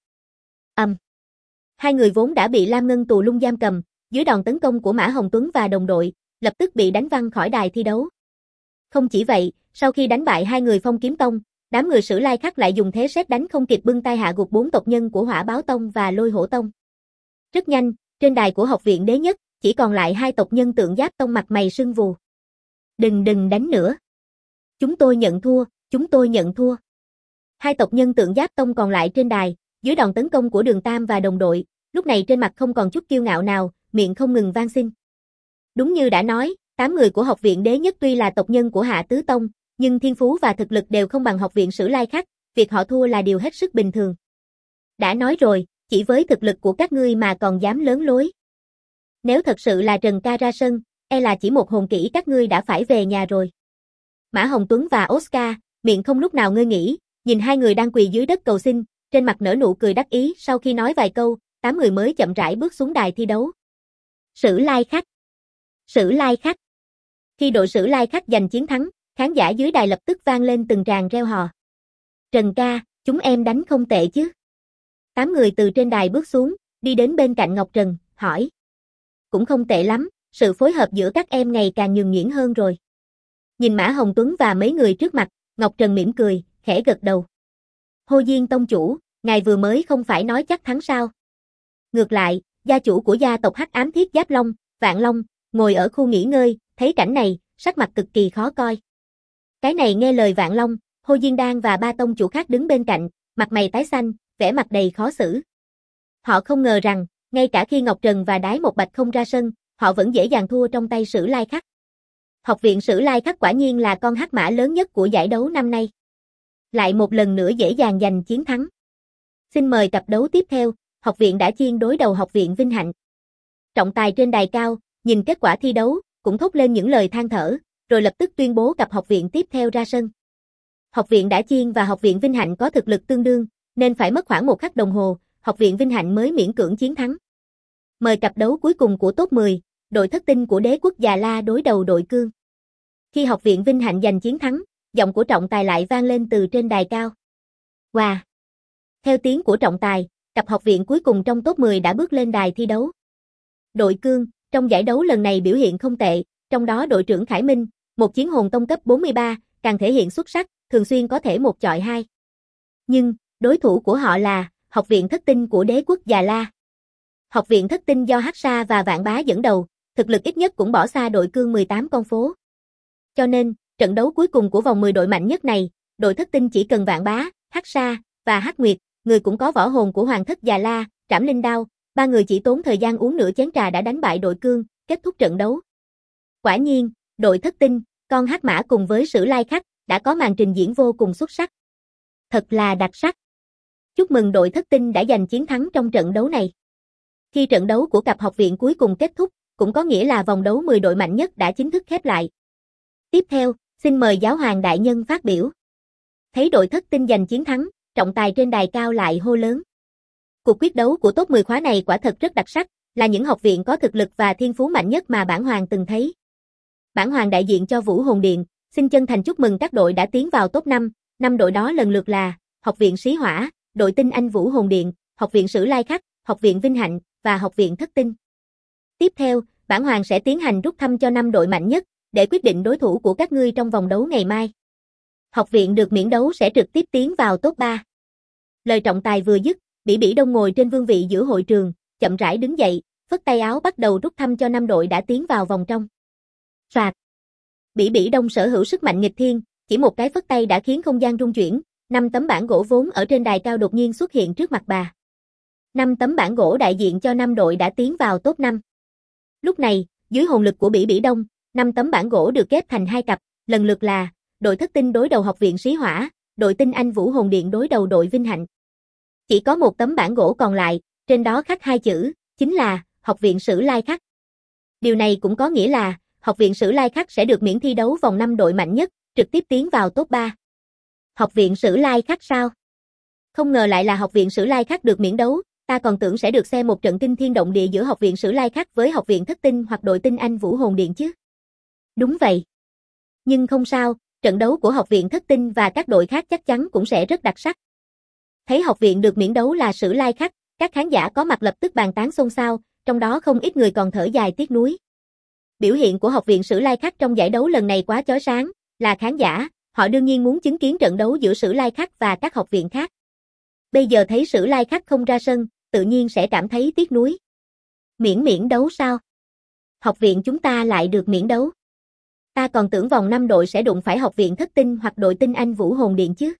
Hai người vốn đã bị lam ngân tù lung giam cầm, dưới đòn tấn công của Mã Hồng Tuấn và đồng đội, lập tức bị đánh văng khỏi đài thi đấu. Không chỉ vậy, sau khi đánh bại hai người Phong Kiếm Tông, đám người Sử Lai Khắc lại dùng thế sét đánh không kịp bưng tay hạ gục 4 tộc nhân của Hỏa Báo Tông và Lôi Hổ Tông. Rất nhanh, trên đài của học viện đế nhất, chỉ còn lại hai tộc nhân Tượng Giáp Tông mặt mày sưng vù. Đừng đánh nữa. Chúng tôi nhận thua. Hai tộc nhân Tượng Giáp Tông còn lại trên đài, dưới đòn tấn công của Đường Tam và đồng đội, lúc này trên mặt không còn chút kiêu ngạo nào, miệng không ngừng van xin. Đúng như đã nói, 8 người của học viện đế nhất tuy là tộc nhân của Hạ Tứ Tông, nhưng thiên phú và thực lực đều không bằng học viện Sử Lai Khắc, việc họ thua là điều hết sức bình thường. Đã nói rồi, chỉ với thực lực của các ngươi mà còn dám lớn lối. Nếu thật sự là Trần Ca ra sân, e là chỉ một hồn kỹ các ngươi đã phải về nhà rồi. Mã Hồng Tuấn và Oscar, miệng không lúc nào ngơi nghỉ, nhìn hai người đang quỳ dưới đất cầu xin, trên mặt nở nụ cười đắc ý, sau khi nói vài câu, 8 người mới chậm rãi bước xuống đài thi đấu. Sử Lai Khắc. Sử Lai Khắc. Khi đội Sử Lai Khắc giành chiến thắng, khán giả dưới đài lập tức vang lên từng tràng reo hò. Trần ca, chúng em đánh không tệ chứ? 8 người từ trên đài bước xuống, đi đến bên cạnh Ngọc Trần, hỏi. Cũng không tệ lắm, sự phối hợp giữa các em ngày càng nhuần nhuyễn hơn rồi. Nhìn Mã Hồng Tuấn và mấy người trước mặt, Ngọc Trần mỉm cười, khẽ gật đầu. Hồ Diên Tông chủ, ngài vừa mới không phải nói chắc thắng sao? Ngược lại, gia chủ của gia tộc Hắc Ám Thiết Giáp Long, Vạn Long, ngồi ở khu nghỉ ngơi, thấy cảnh này, sắc mặt cực kỳ khó coi. Cái này nghe lời Vạn Long, Hồ Diên Đan và 3 tông chủ khác đứng bên cạnh, mặt mày tái xanh, vẻ mặt đầy khó xử. Họ không ngờ rằng, ngay cả khi Ngọc Trần và Đái Một Bạch không ra sân, họ vẫn dễ dàng thua trong tay Sử Lai Khắc. Học viện Sử Lai Khắc quả nhiên là con hắc mã lớn nhất của giải đấu năm nay. Lại một lần nữa dễ dàng giành chiến thắng. Xin mời cặp đấu tiếp theo, học viện Đã Chiên đối đầu học viện Vinh Hạnh. Trọng tài trên đài cao, nhìn kết quả thi đấu, cũng thốt lên những lời than thở, rồi lập tức tuyên bố cặp học viện tiếp theo ra sân. Học viện Đả Chiên và Học viện Vinh Hạnh có thực lực tương đương, nên phải mất khoảng 1 khắc đồng hồ, Học viện Vinh Hạnh mới miễn cưỡng chiến thắng. Mời cặp đấu cuối cùng của top 10, đội thất tinh của Đế quốc Già La đối đầu đội Cương. Khi Học viện Vinh Hạnh giành chiến thắng, giọng của trọng tài lại vang lên từ trên đài cao. Wow! Theo tiếng của trọng tài, cặp học viện cuối cùng trong top 10 đã bước lên đài thi đấu. Đội Cương, trong giải đấu lần này biểu hiện không tệ, trong đó đội trưởng Khải Minh, một chiến hồn tông cấp 43, càng thể hiện xuất sắc, thường xuyên có thể một chọi hai. Nhưng, đối thủ của họ là Học viện Thất Tinh của Đế quốc Già La. Học viện Thất Tinh do Hắc Sa và Vạn Bá dẫn đầu, thực lực ít nhất cũng bỏ xa đội Cương 18 con phố. Cho nên, trận đấu cuối cùng của vòng 10 đội mạnh nhất này, đội Thất Tinh chỉ cần Vạn Bá, Hắc Sa và Hắc Nguyệt, người cũng có võ hồn của Hoàng thất Già La, Trảm Linh Đao, ba người chỉ tốn thời gian uống nửa chén trà đã đánh bại đội Cương, kết thúc trận đấu. Quả nhiên, đội Thất Tinh, con Hắc Mã cùng với Sử Lai Khắc đã có màn trình diễn vô cùng xuất sắc. Thật là đặc sắc. Chúc mừng đội Thất Tinh đã giành chiến thắng trong trận đấu này. Khi trận đấu của cặp học viện cuối cùng kết thúc, cũng có nghĩa là vòng đấu 10 đội mạnh nhất đã chính thức khép lại. Tiếp theo, xin mời giáo hoàng đại nhân phát biểu. Thấy đội Thất Tinh giành chiến thắng, trọng tài trên đài cao lại hô lớn. Cuộc quyết đấu của top 10 khóa này quả thật rất đặc sắc, là những học viện có thực lực và thiên phú mạnh nhất mà bản hoàng từng thấy. Bản hoàng đại diện cho Vũ Hồn Điện, xin chân thành chúc mừng các đội đã tiến vào top 5, 5 đội đó lần lượt là Học viện Sĩ Hỏa, đội Tinh Anh Vũ Hồn Điện, Học viện Sử Lai Khắc, Học viện Vinh Hạnh và Học viện Thất Tinh. Tiếp theo, bản hoàng sẽ tiến hành rút thăm cho 5 đội mạnh nhất để quyết định đối thủ của các ngươi trong vòng đấu ngày mai. Học viện được miễn đấu sẽ trực tiếp tiến vào top 3. Lời trọng tài vừa dứt, Bỉ Bỉ Đông ngồi trên vương vị giữa hội trường, chậm rãi đứng dậy, phất tay áo bắt đầu rút thăm cho 5 đội đã tiến vào vòng trong. Soạt. Bỉ Bỉ Đông sở hữu sức mạnh nghịch thiên, chỉ một cái phất tay đã khiến không gian rung chuyển, 5 tấm bảng gỗ vốn ở trên đài cao đột nhiên xuất hiện trước mặt bà. 5 tấm bảng gỗ đại diện cho 5 đội đã tiến vào top 5. Lúc này, dưới hồn lực của Bỉ Bỉ Đông, 5 tấm bảng gỗ được ghép thành 2 cặp, lần lượt là đội Thất Tinh đối đầu Học viện Sĩ Hỏa, đội Tinh Anh Vũ Hồn Điện đối đầu đội Vinh Hạnh. Chỉ có một tấm bảng gỗ còn lại, trên đó khắc 2 chữ, chính là Học viện Sử Lai Khắc. Điều này cũng có nghĩa là Học viện Sử Lai Khắc sẽ được miễn thi đấu vòng 5 đội mạnh nhất, trực tiếp tiến vào top 3. Học viện Sử Lai Khắc sao? Không ngờ lại là Học viện Sử Lai Khắc được miễn đấu, ta còn tưởng sẽ được xem một trận kinh thiên động địa giữa Học viện Sử Lai Khắc với Học viện Thất Tinh hoặc đội Tinh Anh Vũ Hồn Điện chứ. Đúng vậy. Nhưng không sao, trận đấu của Học viện Thất Tinh và các đội khác chắc chắn cũng sẽ rất đặc sắc. Thấy học viện được miễn đấu là Sử Lai Khắc, các khán giả có mặt lập tức bàn tán xôn xao, trong đó không ít người còn thở dài tiếc nuối. Biểu hiện của Học viện Sử Lai Khắc trong giải đấu lần này quá chói sáng, là khán giả, họ đương nhiên muốn chứng kiến trận đấu giữa Sử Lai Khắc và các học viện khác. Bây giờ thấy Sử Lai Khắc không ra sân, tự nhiên sẽ cảm thấy tiếc nuối. Miễn đấu sao? Học viện chúng ta lại được miễn đấu. Ta còn tưởng vòng 5 đội sẽ đụng phải Học viện Thất Tinh hoặc đội Tinh Anh Vũ Hồn Điện chứ.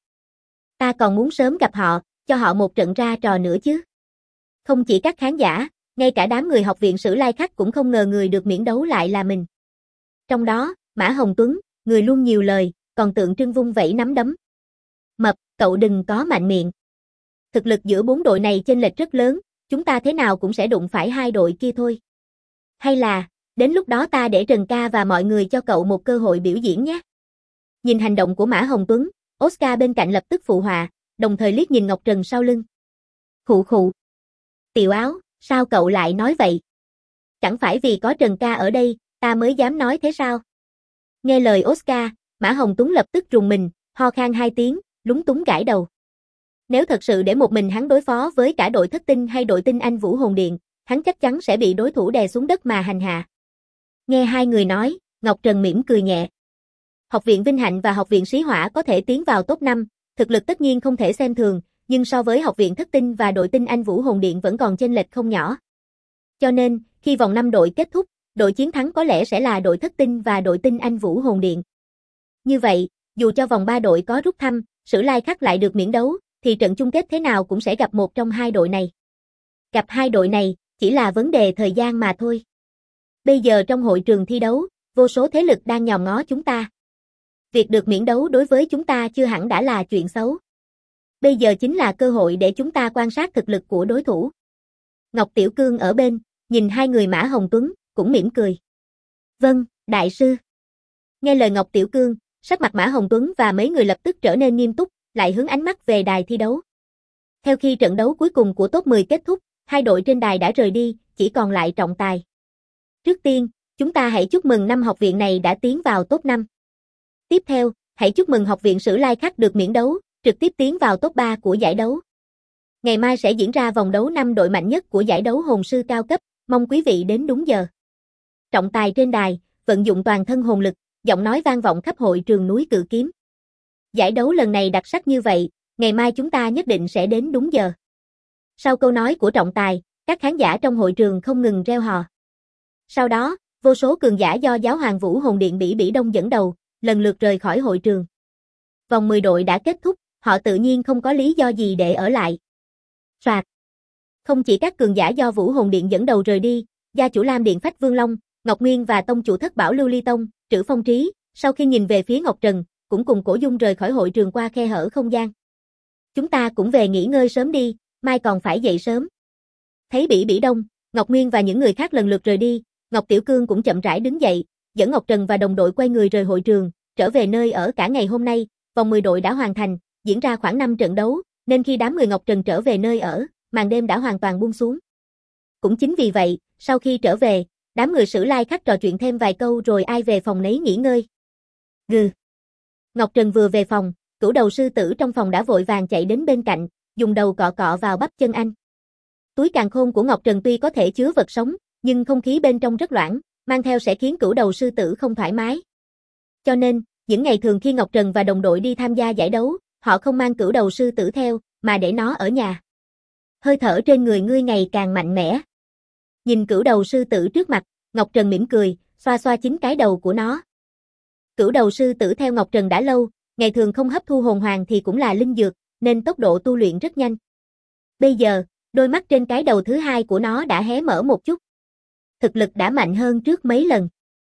Ta còn muốn sớm gặp họ, cho họ một trận ra trò nữa chứ. Không chỉ các khán giả, ngay cả đám người Học viện Sử Lai Khắc cũng không ngờ người được miễn đấu lại là mình. Trong đó, Mã Hồng Tuấn, người luôn nhiều lời, còn tượng trưng vung vẩy nắm đấm. Mập, cậu đừng có mạnh miệng. Thực lực giữa 4 đội này chênh lệch rất lớn, chúng ta thế nào cũng sẽ đụng phải 2 đội kia thôi. Hay là, đến lúc đó ta để Trần ca và mọi người cho cậu một cơ hội biểu diễn nhé. Nhìn hành động của Mã Hồng Tuấn, Oscar bên cạnh lập tức phụ họa, đồng thời liếc nhìn Ngọc Trần sau lưng. Khụ khụ. Tiểu Áo, sao cậu lại nói vậy? Chẳng phải vì có Trần ca ở đây, ta mới dám nói thế sao? Nghe lời Oscar, Mã Hồng Tuấn lập tức rùng mình, ho khan 2 tiếng, lúng túng gãi đầu. Nếu thật sự để một mình hắn đối phó với cả đội Thất Tinh hay đội Tinh Anh Vũ Hồn Điện, hắn chắc chắn sẽ bị đối thủ đè xuống đất mà hành hạ. Nghe hai người nói, Ngọc Trần mỉm cười nhẹ. Học viện Vinh Hạnh và Học viện Sĩ Hỏa có thể tiến vào top 5, thực lực tất nhiên không thể xem thường, nhưng so với Học viện Thất Tinh và đội Tinh Anh Vũ Hồn Điện vẫn còn chênh lệch không nhỏ. Cho nên, khi vòng 5 đội kết thúc, đội chiến thắng có lẽ sẽ là đội Thất Tinh và đội Tinh Anh Vũ Hồn Điện. Như vậy, dù cho vòng 3 đội có rút thăm, Sử Lai Khắc lại được miễn đấu, thì trận chung kết thế nào cũng sẽ gặp một trong 2 đội này. Gặp 2 đội này, chỉ là vấn đề thời gian mà thôi. Bây giờ trong hội trường thi đấu, vô số thế lực đang nhòm ngó chúng ta. Việc được miễn đấu đối với chúng ta chưa hẳn đã là chuyện xấu. Bây giờ chính là cơ hội để chúng ta quan sát thực lực của đối thủ. Ngọc Tiểu Cương ở bên, nhìn hai người Mã Hồng Tuấn, cũng mỉm cười. Vâng, đại sư. Nghe lời Ngọc Tiểu Cương, Sắc mặt Mã Hồng Tuấn và mấy người lập tức trở nên nghiêm túc, lại hướng ánh mắt về đài thi đấu. Theo khi trận đấu cuối cùng của top 10 kết thúc, hai đội trên đài đã rời đi, chỉ còn lại trọng tài. Trước tiên, chúng ta hãy chúc mừng 5 học viện này đã tiến vào top 5. Tiếp theo, hãy chúc mừng học viện Sử Lai Khắc được miễn đấu, trực tiếp tiến vào top 3 của giải đấu. Ngày mai sẽ diễn ra vòng đấu 5 đội mạnh nhất của giải đấu hồn sư cao cấp, mong quý vị đến đúng giờ. Trọng tài trên đài, vận dụng toàn thân hồn lực, giọng nói vang vọng khắp hội trường núi Cự Kiếm. Giải đấu lần này đặc sắc như vậy, ngày mai chúng ta nhất định sẽ đến đúng giờ. Sau câu nói của trọng tài, các khán giả trong hội trường không ngừng reo hò. Sau đó, vô số cường giả do Giáo Hoàng Vũ Hồn Điện Bỉ Bỉ Đông dẫn đầu, lần lượt rời khỏi hội trường. Vòng 10 đội đã kết thúc, họ tự nhiên không có lý do gì để ở lại. Soạt. Không chỉ các cường giả do Vũ Hồn Điện dẫn đầu rời đi, gia chủ Lam Điện Phách Vương Long, Ngọc Nguyên và tông chủ Thất Bảo Lưu Ly Tông, Trữ Phong Trí, sau khi nhìn về phía Ngọc Trần, cũng cùng Cổ Dung rời khỏi hội trường qua khe hở không gian. Chúng ta cũng về nghỉ ngơi sớm đi, mai còn phải dậy sớm. Thấy Bỉ Bỉ Đông, Ngọc Nguyên và những người khác lần lượt rời đi, Ngọc Tiểu Cương cũng chậm rãi đứng dậy, dẫn Ngọc Trần và đồng đội quay người rời hội trường, trở về nơi ở. Cả ngày hôm nay, vòng 10 đội đã hoàn thành, diễn ra khoảng 5 trận đấu, nên khi đám người Ngọc Trần trở về nơi ở, màn đêm đã hoàn toàn buông xuống. Cũng chính vì vậy, sau khi trở về, đám người Sử Lai Khắc trò chuyện thêm vài câu rồi ai về phòng nấy nghỉ ngơi. Gừ. Ngọc Trần vừa về phòng, Cửu Đầu Sư Tử trong phòng đã vội vàng chạy đến bên cạnh, dùng đầu cọ cọ vào bắp chân anh. Túi càn khôn của Ngọc Trần tuy có thể chứa vật sống, nhưng không khí bên trong rất loãng, mang theo sẽ khiến Cửu Đầu Sư Tử không thoải mái. Cho nên, những ngày thường khi Ngọc Trần và đồng đội đi tham gia giải đấu, họ không mang Cửu Đầu Sư Tử theo, mà để nó ở nhà. Hơi thở trên người ngươi ngày càng mạnh mẽ. Nhìn Cửu Đầu Sư Tử trước mặt, Ngọc Trần mỉm cười, xoa xoa chính cái đầu của nó. Cửu Đầu Sư Tử theo Ngọc Trần đã lâu, ngày thường không hấp thu hồn hoàng thì cũng là linh dược, nên tốc độ tu luyện rất nhanh. Bây giờ, đôi mắt trên cái đầu thứ hai của nó đã hé mở một chút. Thực lực đã mạnh hơn trước mấy lần.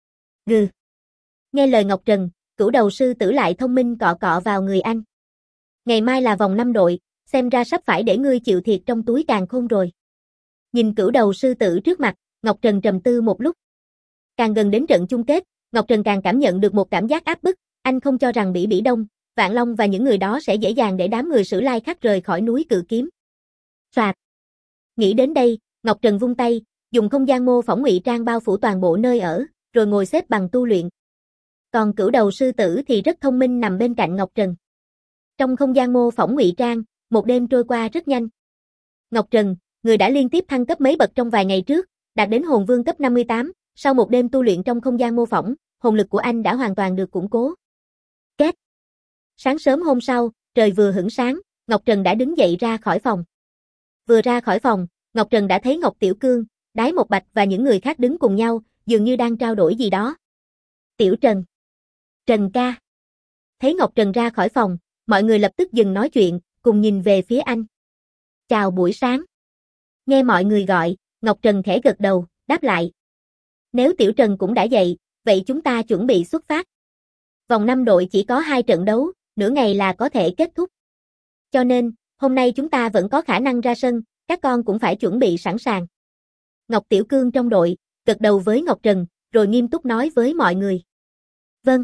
Gừ. Nghe lời Ngọc Trần, Cửu Đầu Sư Tử lại thông minh cọ cọ vào người anh. Ngày mai là vòng 5 đội, xem ra sắp phải để ngươi chịu thiệt trong túi càn khôn rồi. Nhìn Cửu Đầu Sư Tử trước mặt, Ngọc Trần trầm tư một lúc. Càng gần đến trận chung kết, Ngọc Trần càng cảm nhận được một cảm giác áp bức, anh không cho rằng Bỉ Bỉ Đông, Vạn Long và những người đó sẽ dễ dàng để đám người Sử Lai Khắc rời khỏi núi Cự Kiếm. Soạt. Nghĩ đến đây, Ngọc Trần vung tay, dùng không gian mô phỏng ngụy trang bao phủ toàn bộ nơi ở, rồi ngồi xếp bằng tu luyện. Còn Cửu Đầu Sư Tử thì rất thông minh nằm bên cạnh Ngọc Trần. Trong không gian mô phỏng ngụy trang, một đêm trôi qua rất nhanh. Ngọc Trần, người đã liên tiếp thăng cấp mấy bậc trong vài ngày trước, đạt đến hồn vương cấp 58, sau một đêm tu luyện trong không gian mô phỏng, hồn lực của anh đã hoàn toàn được củng cố. Két. Sáng sớm hôm sau, trời vừa hửng sáng, Ngọc Trần đã đứng dậy ra khỏi phòng. Vừa ra khỏi phòng, Ngọc Trần đã thấy Ngọc Tiểu Cương, Đái Một Bạch và những người khác đứng cùng nhau, dường như đang trao đổi gì đó. Tiểu Trần. Trần ca. Thấy Ngọc Trần ra khỏi phòng, mọi người lập tức dừng nói chuyện, cùng nhìn về phía anh. Chào buổi sáng. Nghe mọi người gọi, Ngọc Trần khẽ gật đầu, đáp lại. Nếu Tiểu Trần cũng đã dậy, vậy chúng ta chuẩn bị xuất phát. Vòng 5 đội chỉ có 2 trận đấu, nửa ngày là có thể kết thúc. Cho nên, hôm nay chúng ta vẫn có khả năng ra sân, các con cũng phải chuẩn bị sẵn sàng. Ngọc Tiểu Cương trong đội, gật đầu với Ngọc Trần, rồi nghiêm túc nói với mọi người. Vâng.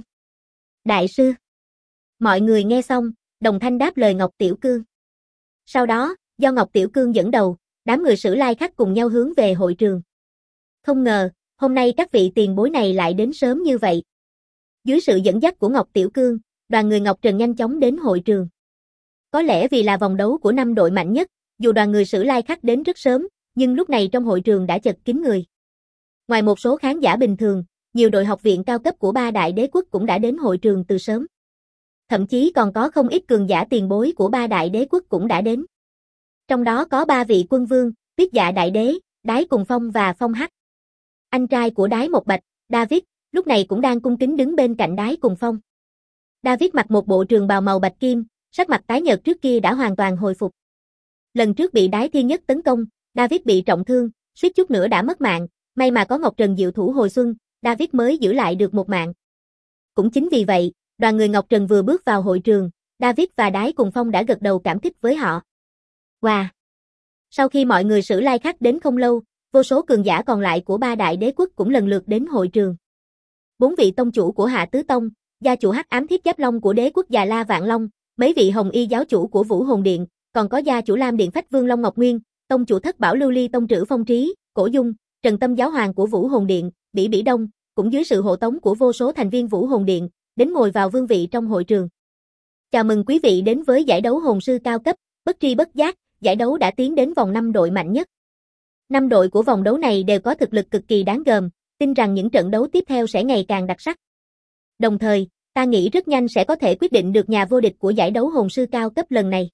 Đại sư. Mọi người nghe xong, đồng thanh đáp lời Ngọc Tiểu Cương. Sau đó, do Ngọc Tiểu Cương dẫn đầu, đám người Sử Lai Khắc cùng nhau hướng về hội trường. Không ngờ, hôm nay các vị tiền bối này lại đến sớm như vậy. Dưới sự dẫn dắt của Ngọc Tiểu Cương, đoàn người Ngọc Trần nhanh chóng đến hội trường. Có lẽ vì là vòng đấu của 5 đội mạnh nhất, dù đoàn người Sử Lai Khắc đến rất sớm, nhưng lúc này trong hội trường đã chật kín người. Ngoài một số khán giả bình thường, nhiều đội học viện cao cấp của 3 đại đế quốc cũng đã đến hội trường từ sớm. Thậm chí còn có không ít cường giả tiền bối của 3 đại đế quốc cũng đã đến. Trong đó có 3 vị quân vương, Tuyết Dạ Đại Đế, Đái Cùng Phong và Phong Hắc. Anh trai của Đái Một Bạch, David, lúc này cũng đang cung kính đứng bên cạnh Đái Cùng Phong. David mặc một bộ trường bào màu bạch kim, sắc mặt tái nhợt trước kia đã hoàn toàn hồi phục. Lần trước bị Đái Thiên Nhất tấn công, David bị trọng thương, suýt chút nữa đã mất mạng, may mà có Ngọc Trần diệu thủ hồi xuân, David mới giữ lại được một mạng. Cũng chính vì vậy, đoàn người Ngọc Trần vừa bước vào hội trường, David và Đái Cùng Phong đã gật đầu cảm kích với họ. Wow! Sau khi mọi người Sử Lai Khắc đến không lâu, vô số cường giả còn lại của 3 đại đế quốc cũng lần lượt đến hội trường. 4 vị tông chủ của Hạ Tứ Tông, gia chủ Hắc Ám Thiết Giáp Long của đế quốc Già La Vạn Long, mấy vị hồng y giáo chủ của Vũ Hồn Điện, còn có gia chủ Lam Điện Phách Vương Long Ngọc Nguyên, tông chủ Thất Bảo Lưu Ly tông trữ Phong Trí, Cổ Dung, Trần Tâm giáo hoàng của Vũ Hồn Điện, Bỉ Bỉ Đông, cũng dưới sự hộ tống của vô số thành viên Vũ Hồn Điện, đến ngồi vào vương vị trong hội trường. Chào mừng quý vị đến với giải đấu hồn sư cao cấp, bất tri bất giác, giải đấu đã tiến đến vòng 5 đội mạnh nhất. 5 đội của vòng đấu này đều có thực lực cực kỳ đáng gờm, tin rằng những trận đấu tiếp theo sẽ ngày càng đặc sắc. Đồng thời, ta nghĩ rất nhanh sẽ có thể quyết định được nhà vô địch của giải đấu hồn sư cao cấp lần này.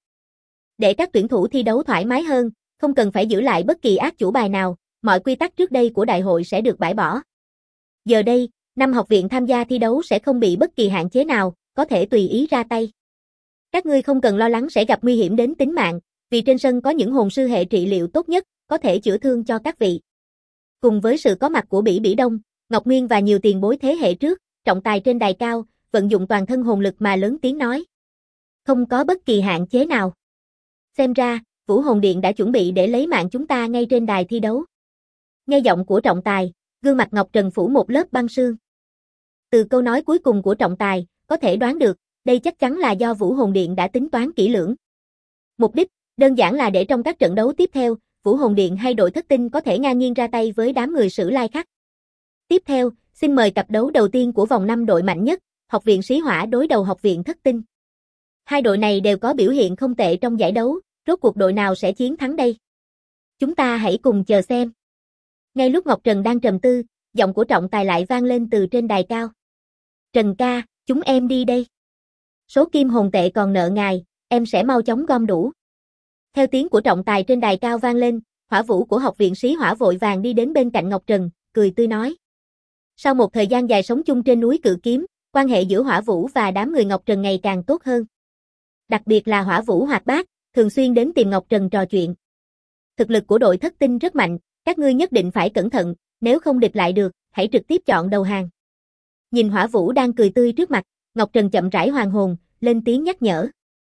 Để các tuyển thủ thi đấu thoải mái hơn, không cần phải giữ lại bất kỳ át chủ bài nào, mọi quy tắc trước đây của đại hội sẽ được bãi bỏ. Giờ đây, 5 học viện tham gia thi đấu sẽ không bị bất kỳ hạn chế nào, có thể tùy ý ra tay. Các ngươi không cần lo lắng sẽ gặp nguy hiểm đến tính mạng, vì trên sân có những hồn sư hệ trị liệu tốt nhất, có thể chữa thương cho các vị. Cùng với sự có mặt của Bỉ Bỉ Đông, Ngọc Nguyên và nhiều tiền bối thế hệ trước, trọng tài trên đài cao, vận dụng toàn thân hồn lực mà lớn tiếng nói. Không có bất kỳ hạn chế nào. Xem ra, Vũ Hồn Điện đã chuẩn bị để lấy mạng chúng ta ngay trên đài thi đấu. Nghe giọng của trọng tài, gương mặt Ngọc Trần phủ một lớp băng sương. Từ câu nói cuối cùng của trọng tài, có thể đoán được, đây chắc chắn là do Vũ Hồn Điện đã tính toán kỹ lưỡng. Mục đích, đơn giản là để trong các trận đấu tiếp theo, Vũ Hồn Điện hay đội thất tinh có thể ngang nhiên ra tay với đám người Sử Lai Khắc. Tiếp theo, xin mời cặp đấu đầu tiên của vòng 5 đội mạnh nhất, Học viện Xí Hỏa đối đầu Học viện Thất Tinh. Hai đội này đều có biểu hiện không tệ trong giải đấu, rốt cuộc đội nào sẽ chiến thắng đây? Chúng ta hãy cùng chờ xem. Ngay lúc Ngọc Trần đang trầm tư, giọng của trọng tài lại vang lên từ trên đài cao. Trần ca, chúng em đi đây. Số kim hồn tệ còn nợ ngài, em sẽ mau chóng gom đủ. Theo tiếng của trọng tài trên đài cao vang lên, Hỏa Vũ của Học viện Xí Hỏa vội vàng đi đến bên cạnh Ngọc Trần, cười tươi nói. Sau một thời gian dài sống chung trên núi Cự Kiếm, quan hệ giữa Hỏa Vũ và đám người Ngọc Trần ngày càng tốt hơn. Đặc biệt là Hỏa Vũ hoạt bát, thường xuyên đến tìm Ngọc Trần trò chuyện. Thực lực của đội thất tinh rất mạnh, các ngươi nhất định phải cẩn thận, nếu không địch lại được, hãy trực tiếp chọn đầu hàng. Nhìn Hỏa Vũ đang cười tươi trước mặt, Ngọc Trần chậm rãi hoàn hồn, lên tiếng nhắc nhở.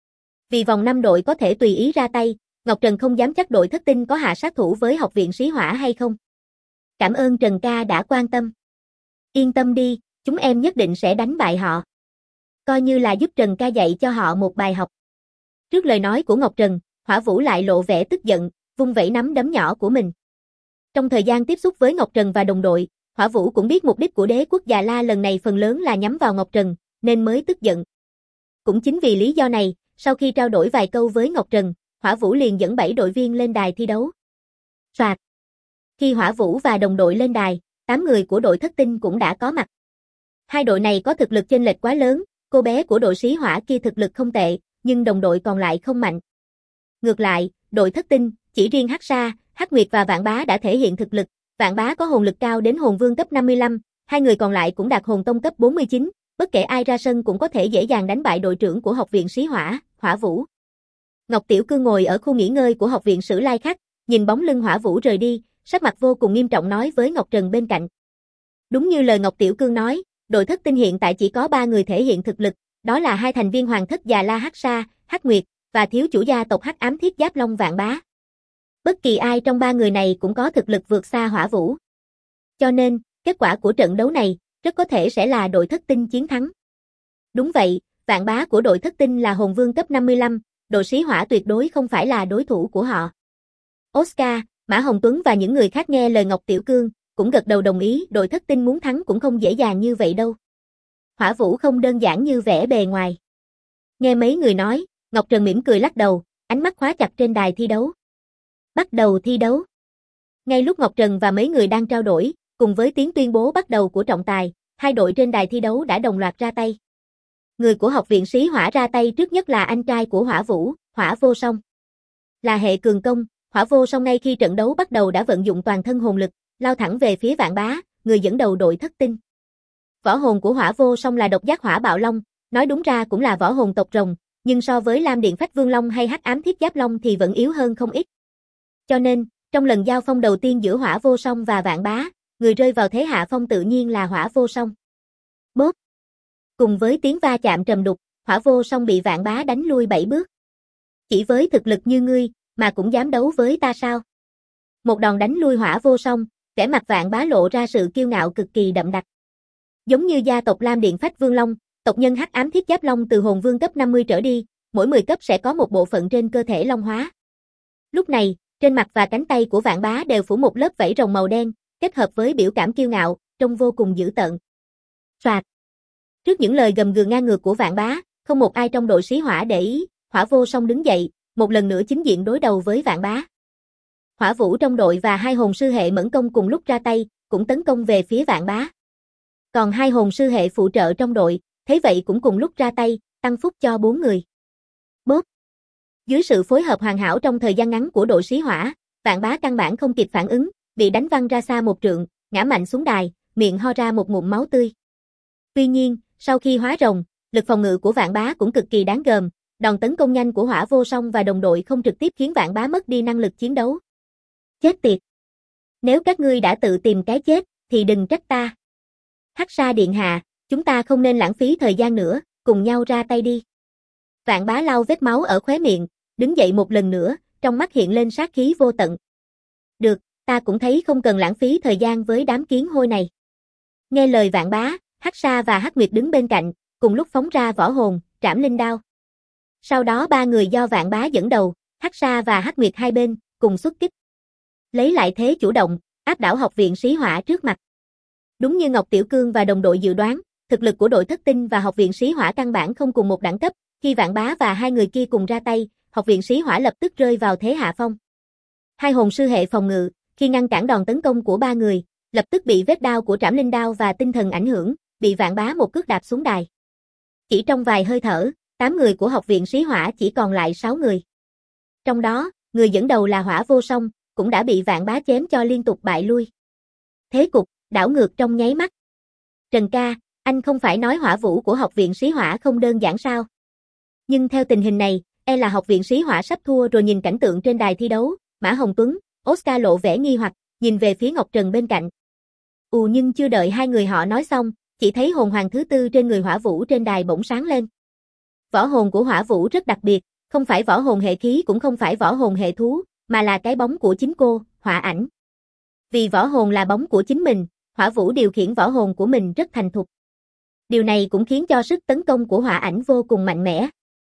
Vì vòng 5 đội có thể tùy ý ra tay, Ngọc Trần không dám chắc đội thất tinh có hạ sát thủ với Học viện Xí Hỏa hay không. Cảm ơn Trần ca đã quan tâm. Yên tâm đi, chúng em nhất định sẽ đánh bại họ. Coi như là giúp Trần ca dạy cho họ một bài học. Trước lời nói của Ngọc Trần, Hỏa Vũ lại lộ vẻ tức giận, vung vẩy nắm đấm nhỏ của mình. Trong thời gian tiếp xúc với Ngọc Trần và đồng đội, Hỏa Vũ cũng biết mục đích của đế quốc Già La lần này phần lớn là nhắm vào Ngọc Trần, nên mới tức giận. Cũng chính vì lý do này, sau khi trao đổi vài câu với Ngọc Trần, Hỏa Vũ liền dẫn 7 đội viên lên đài thi đấu. Soạt. Khi Hỏa Vũ và đồng đội lên đài, 8 người của đội thất tinh cũng đã có mặt. Hai đội này có thực lực chênh lệch quá lớn, cô bé của đội Xí Hỏa kia thực lực không tệ, nhưng đồng đội còn lại không mạnh. Ngược lại, đội thất tinh, chỉ riêng Hắc Sa, Hắc Nguyệt và Vạn Bá đã thể hiện thực lực, Vạn Bá có hồn lực cao đến hồn vương cấp 55, hai người còn lại cũng đạt hồn tông cấp 49, bất kể ai ra sân cũng có thể dễ dàng đánh bại đội trưởng của Học viện Xí Hỏa, Hỏa Vũ. Ngọc Tiểu Cương ngồi ở khu nghỉ ngơi của Học viện Sử Lai Khắc, nhìn bóng lưng Hỏa Vũ rời đi, sắc mặt vô cùng nghiêm trọng nói với Ngọc Trần bên cạnh. Đúng như lời Ngọc Tiểu Cương nói, đội thất tinh hiện tại chỉ có 3 người thể hiện thực lực, đó là 2 thành viên hoàng thất Già La Hắc Sa, Hắc Nguyệt, và thiếu chủ gia tộc Hắc Ám Thiết Giáp Long Vạn Bá. Bất kỳ ai trong 3 người này cũng có thực lực vượt xa Hỏa Vũ. Cho nên, kết quả của trận đấu này, rất có thể sẽ là đội thất tinh chiến thắng. Đúng vậy, Vạn Bá của đội thất tinh là hồn vương cấp 55, đội Xí Hỏa tuyệt đối không phải là đối thủ của họ. Oscar, Mã Hồng Tuấn và những người khác nghe lời Ngọc Tiểu Cương, cũng gật đầu đồng ý, đội thất tinh muốn thắng cũng không dễ dàng như vậy đâu. Hỏa Vũ không đơn giản như vẻ bề ngoài. Nghe mấy người nói, Ngọc Trần mỉm cười lắc đầu, ánh mắt khóa chặt trên đài thi đấu. Bắt đầu thi đấu. Ngay lúc Ngọc Trần và mấy người đang trao đổi, cùng với tiếng tuyên bố bắt đầu của trọng tài, hai đội trên đài thi đấu đã đồng loạt ra tay. Người của Học viện Xí Hỏa ra tay trước nhất là anh trai của Hỏa Vũ, Hỏa Vô Song. Là hệ cường công, Hỏa Vô Song ngay khi trận đấu bắt đầu đã vận dụng toàn thân hồn lực, lao thẳng về phía Vạn Bá, người dẫn đầu đội thất tinh. Võ hồn của Hỏa Vô Song là độc giác hỏa bạo long, nói đúng ra cũng là võ hồn tộc rồng, nhưng so với Lam Điện Phách Vương Long hay Hắc Ám Thiết Giáp Long thì vẫn yếu hơn không ít. Cho nên, trong lần giao phong đầu tiên giữa Hỏa Vô Song và Vạn Bá, người rơi vào thế hạ phong tự nhiên là Hỏa Vô Song. Bốp. Cùng với tiếng va chạm trầm đục, Hỏa Vô Song bị Vạn Bá đánh lui 7 bước. Chỉ với thực lực như ngươi, mà cũng dám đấu với ta sao? Một đòn đánh lui Hỏa Vô Song, vẻ mặt Vạn Bá lộ ra sự kiêu ngạo cực kỳ đậm đặc. Giống như gia tộc Lam Điện Phách Vương Long, Tộc nhân Hắc Ám Thiết Giáp Long từ hồn vương cấp 50 trở đi, mỗi 10 cấp sẽ có một bộ phận trên cơ thể long hóa. Lúc này, trên mặt và cánh tay của Vạn Bá đều phủ một lớp vảy rồng màu đen, kết hợp với biểu cảm kiêu ngạo, trông vô cùng dữ tợn. Soạt. Trước những lời gầm gừ ngang ngược của Vạn Bá, không một ai trong đội Xí Hỏa để ý, Hỏa Vô Song đứng dậy, một lần nữa chính diện đối đầu với Vạn Bá. Hỏa Vũ trong đội và hai hồn sư hệ Mẫn Công cùng lúc ra tay, cũng tấn công về phía Vạn Bá. Còn hai hồn sư hệ phụ trợ trong đội, thế vậy cũng cùng lúc ra tay, tăng phúc cho 4 người. Bốp. Dưới sự phối hợp hoàn hảo trong thời gian ngắn của đội Xí Hỏa, Vạn Bá căn bản không kịp phản ứng, bị đánh văng ra xa một trượng, ngã mạnh xuống đài, miệng ho ra một ngụm máu tươi. Tuy nhiên, sau khi hóa rồng, lực phòng ngự của Vạn Bá cũng cực kỳ đáng gờm, đòn tấn công nhanh của Hỏa Vô Song và đồng đội không trực tiếp khiến Vạn Bá mất đi năng lực chiến đấu. Chết tiệt! Nếu các ngươi đã tự tìm cái chết, thì đừng trách ta. Hắc Sa Điện Hạ, chúng ta không nên lãng phí thời gian nữa, cùng nhau ra tay đi. Vạn Bá lau vết máu ở khóe miệng, đứng dậy một lần nữa, trong mắt hiện lên sát khí vô tận. Được, ta cũng thấy không cần lãng phí thời gian với đám kiến hôi này. Nghe lời Vạn Bá, Hắc Sa và Hắc Nguyệt đứng bên cạnh, cùng lúc phóng ra võ hồn, trảm linh đao. Sau đó ba người do Vạn Bá dẫn đầu, Hắc Sa và Hắc Nguyệt hai bên, cùng xuất kích. Lấy lại thế chủ động, áp đảo học viện Xí Hỏa trước mặt. Đúng như Ngọc Tiểu Cương và đồng đội dự đoán, thực lực của đội Thất Tinh và học viện Xí Hỏa căn bản không cùng một đẳng cấp, khi Vạn Bá và hai người kia cùng ra tay, học viện Xí Hỏa lập tức rơi vào thế hạ phong. Hai hồn sư hệ phòng ngự, khi ngăn cản đòn tấn công của ba người, lập tức bị vết đao của trảm linh đao và tinh thần ảnh hưởng, bị Vạn Bá một cước đạp xuống đài. Chỉ trong vài hơi thở, 8 người của học viện Xí Hỏa chỉ còn lại 6 người. Trong đó, người dẫn đầu là Hỏa Vô Song, cũng đã bị Vạn Bá chém cho liên tục bại lui. Thế cục đảo ngược trong nháy mắt. Trần ca, anh không phải nói Hỏa Vũ của học viện Xí Hỏa không đơn giản sao? Nhưng theo tình hình này, e là học viện Xí Hỏa sắp thua rồi. Nhìn cảnh tượng trên đài thi đấu, Mã Hồng Tuấn, Oscar lộ vẻ nghi hoặc, nhìn về phía Ngọc Trần bên cạnh. Nhưng chưa đợi hai người họ nói xong, chỉ thấy hồn hoàng thứ tư trên người Hỏa Vũ trên đài bỗng sáng lên. Võ hồn của Hỏa Vũ rất đặc biệt, không phải võ hồn hệ khí cũng không phải võ hồn hệ thú, mà là cái bóng của chính cô, Hỏa Ảnh. Vì võ hồn là bóng của chính mình, Hỏa Vũ điều khiển võ hồn của mình rất thành thục. Điều này cũng khiến cho sức tấn công của Hỏa Ảnh vô cùng mạnh mẽ.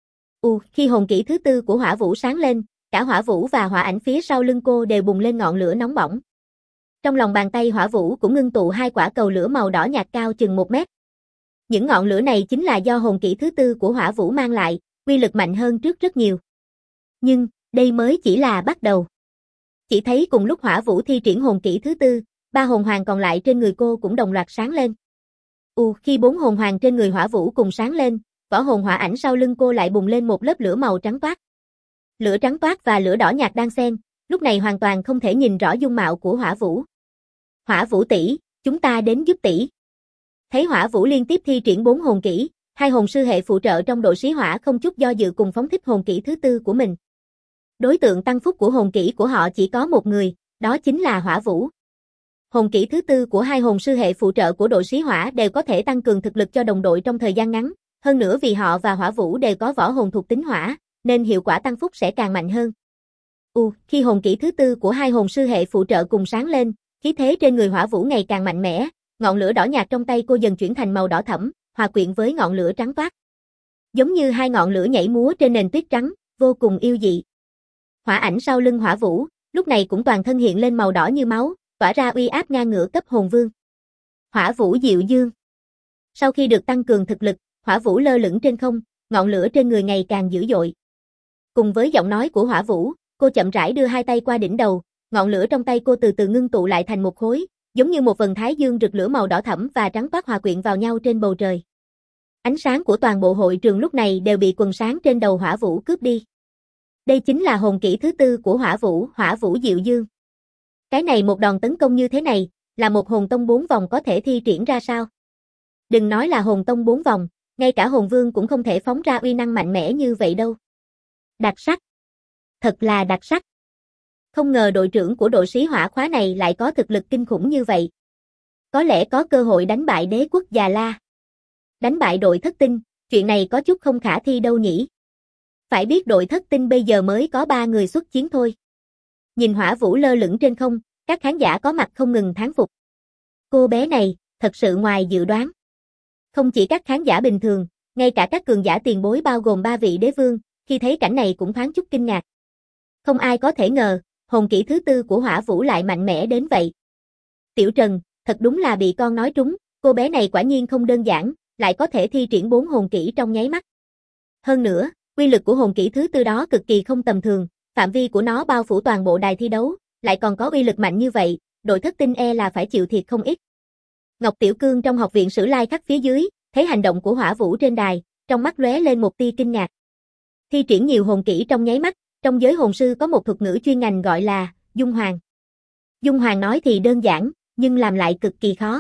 Khi hồn kỹ thứ tư của Hỏa Vũ sáng lên, cả Hỏa Vũ và Hỏa Ảnh phía sau lưng cô đều bùng lên ngọn lửa nóng bỏng. Trong lòng bàn tay Hỏa Vũ cũng ngưng tụ hai quả cầu lửa màu đỏ nhạt cao chừng 1 mét. Những ngọn lửa này chính là do hồn kỹ thứ tư của Hỏa Vũ mang lại, uy lực mạnh hơn trước rất nhiều. Nhưng, đây mới chỉ là bắt đầu. Chỉ thấy cùng lúc Hỏa Vũ thi triển hồn kỹ thứ tư, 3 hồn hoàng còn lại trên người cô cũng đồng loạt sáng lên. Khi 4 hồn hoàng trên người Hỏa Vũ cùng sáng lên, võ hồn Hỏa Ảnh sau lưng cô lại bùng lên một lớp lửa màu trắng toát. Lửa trắng toát và lửa đỏ nhạt đan xen, lúc này hoàn toàn không thể nhìn rõ dung mạo của Hỏa Vũ. Hỏa Vũ tỷ, chúng ta đến giúp tỷ. Thấy Hỏa Vũ liên tiếp thi triển 4 hồn kỹ, hai hồn sư hệ phụ trợ trong đội Xí Hỏa không chút do dự cùng phóng thích hồn kỹ thứ tư của mình. Đối tượng tăng phúc của hồn kỹ của họ chỉ có một người, đó chính là Hỏa Vũ. Hồn kỹ thứ tư của hai hồn sư hệ phụ trợ của đội Xí Hỏa đều có thể tăng cường thực lực cho đồng đội trong thời gian ngắn, hơn nữa vì họ và Hỏa Vũ đều có võ hồn thuộc tính hỏa, nên hiệu quả tăng phúc sẽ càng mạnh hơn. Khi hồn kỹ thứ tư của hai hồn sư hệ phụ trợ cùng sáng lên, khí thế trên người Hỏa Vũ ngày càng mạnh mẽ, ngọn lửa đỏ nhạt trong tay cô dần chuyển thành màu đỏ thẫm, hòa quyện với ngọn lửa trắng toát. Giống như hai ngọn lửa nhảy múa trên nền tuyết trắng, vô cùng yêu dị. Hỏa Ảnh sau lưng Hỏa Vũ, lúc này cũng toàn thân hiện lên màu đỏ như máu, tỏa ra uy áp ngang ngửa cấp hồn vương. Hỏa Vũ Diệu Dương. Sau khi được tăng cường thực lực, Hỏa Vũ lơ lửng trên không, ngọn lửa trên người ngày càng dữ dội. Cùng với giọng nói của Hỏa Vũ, cô chậm rãi đưa hai tay qua đỉnh đầu, ngọn lửa trong tay cô từ từ ngưng tụ lại thành một khối, giống như một vầng thái dương rực lửa màu đỏ thẫm và trắng toát hòa quyện vào nhau trên bầu trời. Ánh sáng của toàn bộ hội trường lúc này đều bị quần sáng trên đầu Hỏa Vũ cướp đi. Đây chính là hồn kỹ thứ tư của Hỏa Vũ Diệu Dương. Cái này một đòn tấn công như thế này, là một hồn tông 4 vòng có thể thi triển ra sao? Đừng nói là hồn tông 4 vòng, ngay cả hồn vương cũng không thể phóng ra uy năng mạnh mẽ như vậy đâu. Đặc sắc. Thật là đặc sắc. Không ngờ đội trưởng của đội Xí Hỏa khóa này lại có thực lực kinh khủng như vậy. Có lẽ có cơ hội đánh bại đế quốc Già La. Đánh bại đội Thất Tinh, chuyện này có chút không khả thi đâu nhỉ. Phải biết đội Thất Tinh bây giờ mới có 3 người xuất chiến thôi. Nhìn Hỏa Vũ lơ lửng trên không, các khán giả có mặt không ngừng thán phục. Cô bé này, thật sự ngoài dự đoán. Không chỉ các khán giả bình thường, ngay cả các cường giả tiền bối bao gồm 3 vị đế vương, khi thấy cảnh này cũng thoáng chút kinh ngạc. Không ai có thể ngờ, hồn kỹ thứ tư của Hỏa Vũ lại mạnh mẽ đến vậy. Tiểu Trần, thật đúng là bị con nói trúng, cô bé này quả nhiên không đơn giản, lại có thể thi triển 4 hồn kỹ trong nháy mắt. Hơn nữa, uy lực của hồn kỹ thứ tư đó cực kỳ không tầm thường, phạm vi của nó bao phủ toàn bộ đài thi đấu, lại còn có uy lực mạnh như vậy, đội Thất Tinh là phải chịu thiệt không ít. Ngọc Tiểu Cương trong học viện Sử Lai Khắc phía dưới, thấy hành động của Hỏa Vũ trên đài, trong mắt lóe lên một tia kinh ngạc. Thi triển nhiều hồn kỹ trong nháy mắt, trong giới hồn sư có một thuật ngữ chuyên ngành gọi là dung hoàng. Dung hoàng nói thì đơn giản, nhưng làm lại cực kỳ khó.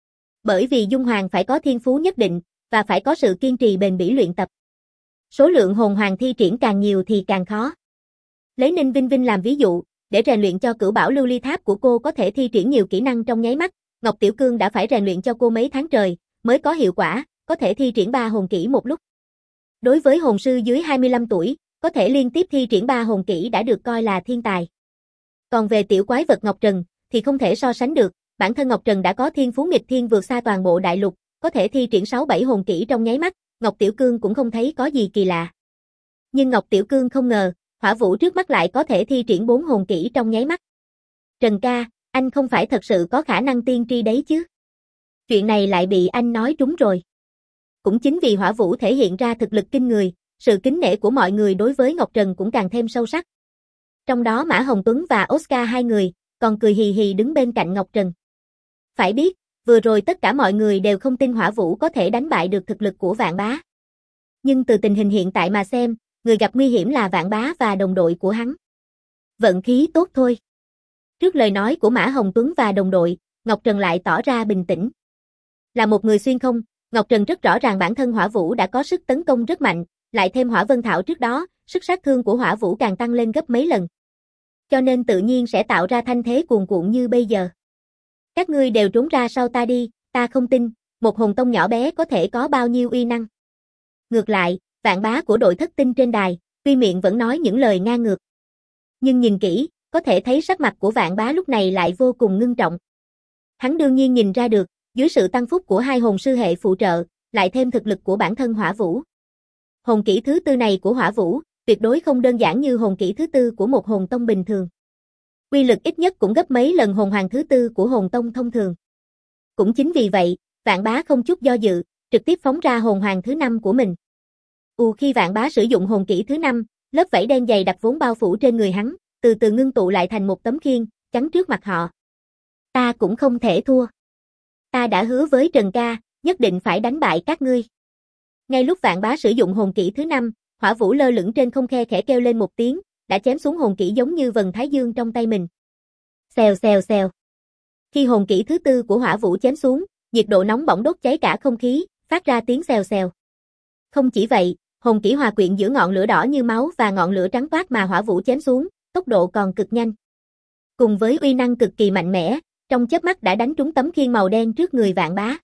Bởi vì dung hoàng phải có thiên phú nhất định, và phải có sự kiên trì bền bỉ luyện tập. Số lượng hồn hoàng thi triển càng nhiều thì càng khó. Lấy Ninh Vinh Vinh làm ví dụ, để rèn luyện cho Cửu Bảo Lưu Ly Tháp của cô có thể thi triển nhiều kỹ năng trong nháy mắt, Ngọc Tiểu Cương đã phải rèn luyện cho cô mấy tháng trời, mới có hiệu quả, có thể thi triển 3 hồn kỹ một lúc. Đối với hồn sư dưới 25 tuổi, có thể liên tiếp thi triển 3 hồn kỹ đã được coi là thiên tài. Còn về tiểu quái vật Ngọc Trần, thì không thể so sánh được, bản thân Ngọc Trần đã có thiên phú nghịch thiên vượt xa toàn bộ đại lục, có thể thi triển 6-7 hồn kỹ trong nháy mắt, Ngọc Tiểu Cương cũng không thấy có gì kỳ lạ. Nhưng Ngọc Tiểu Cương không ngờ, Hỏa Vũ trước mắt lại có thể thi triển 4 hồn kỹ trong nháy mắt. Trần ca, anh không phải thật sự có khả năng tiên tri đấy chứ? Chuyện này lại bị anh nói trúng rồi. Cũng chính vì Hỏa Vũ thể hiện ra thực lực kinh người, sự kính nể của mọi người đối với Ngọc Trần cũng càng thêm sâu sắc. Trong đó Mã Hồng Tuấn và Oscar hai người, còn cười hì hì đứng bên cạnh Ngọc Trần. Phải biết, vừa rồi tất cả mọi người đều không tin Hỏa Vũ có thể đánh bại được thực lực của Vạn Bá. Nhưng từ tình hình hiện tại mà xem, người gặp nguy hiểm là Vạn Bá và đồng đội của hắn. Vận khí tốt thôi. Trước lời nói của Mã Hồng Tuấn và đồng đội, Ngọc Trần lại tỏ ra bình tĩnh. Là một người xuyên không, Ngọc Trần rất rõ ràng bản thân Hỏa Vũ đã có sức tấn công rất mạnh, lại thêm Hỏa Vân Thảo trước đó, sức sát thương của Hỏa Vũ càng tăng lên gấp mấy lần. Cho nên tự nhiên sẽ tạo ra thanh thế cuồn cuộn như bây giờ. Các ngươi đều trốn ra sau ta đi, ta không tin, một hồn tông nhỏ bé có thể có bao nhiêu uy năng. Ngược lại, Vạn Bá của đội Thất Tinh trên đài, tuy miệng vẫn nói những lời ngang ngược. Nhưng nhìn kỹ, có thể thấy sắc mặt của Vạn Bá lúc này lại vô cùng ngưng trọng. Hắn đương nhiên nhìn ra được, dưới sự tăng phúc của hai hồn sư hệ phụ trợ, lại thêm thực lực của bản thân Hỏa Vũ. Hồn kỹ thứ tư này của Hỏa Vũ, tuyệt đối không đơn giản như hồn kỹ thứ tư của một hồn tông bình thường. Uy lực ít nhất cũng gấp mấy lần hồn hoàng thứ tư của hồn tông thông thường. Cũng chính vì vậy, Vạn Bá không chút do dự, trực tiếp phóng ra hồn hoàng thứ 5 của mình. Khi Vạn Bá sử dụng hồn kỹ thứ 5, lớp vảy đen dày đặc vốn bao phủ trên người hắn, từ từ ngưng tụ lại thành một tấm khiên, chắn trước mặt họ. Ta cũng không thể thua. Ta đã hứa với Trần ca, nhất định phải đánh bại các ngươi. Ngay lúc Vạn Bá sử dụng hồn kỹ thứ 5, Hỏa Vũ lơ lửng trên không khe khẽ kêu lên một tiếng, đã chém xuống hồn kỹ giống như vầng thái dương trong tay mình. Xèo xèo xèo. Khi hồn kỹ thứ tư của Hỏa Vũ chém xuống, nhiệt độ nóng bỏng đốt cháy cả không khí, phát ra tiếng xèo xèo. Không chỉ vậy, hồn kỹ hòa quyện giữa ngọn lửa đỏ như máu và ngọn lửa trắng toát mà Hỏa Vũ chém xuống, tốc độ còn cực nhanh. Cùng với uy năng cực kỳ mạnh mẽ, trong chớp mắt đã đánh trúng tấm khiên màu đen trước người Vạn Bá.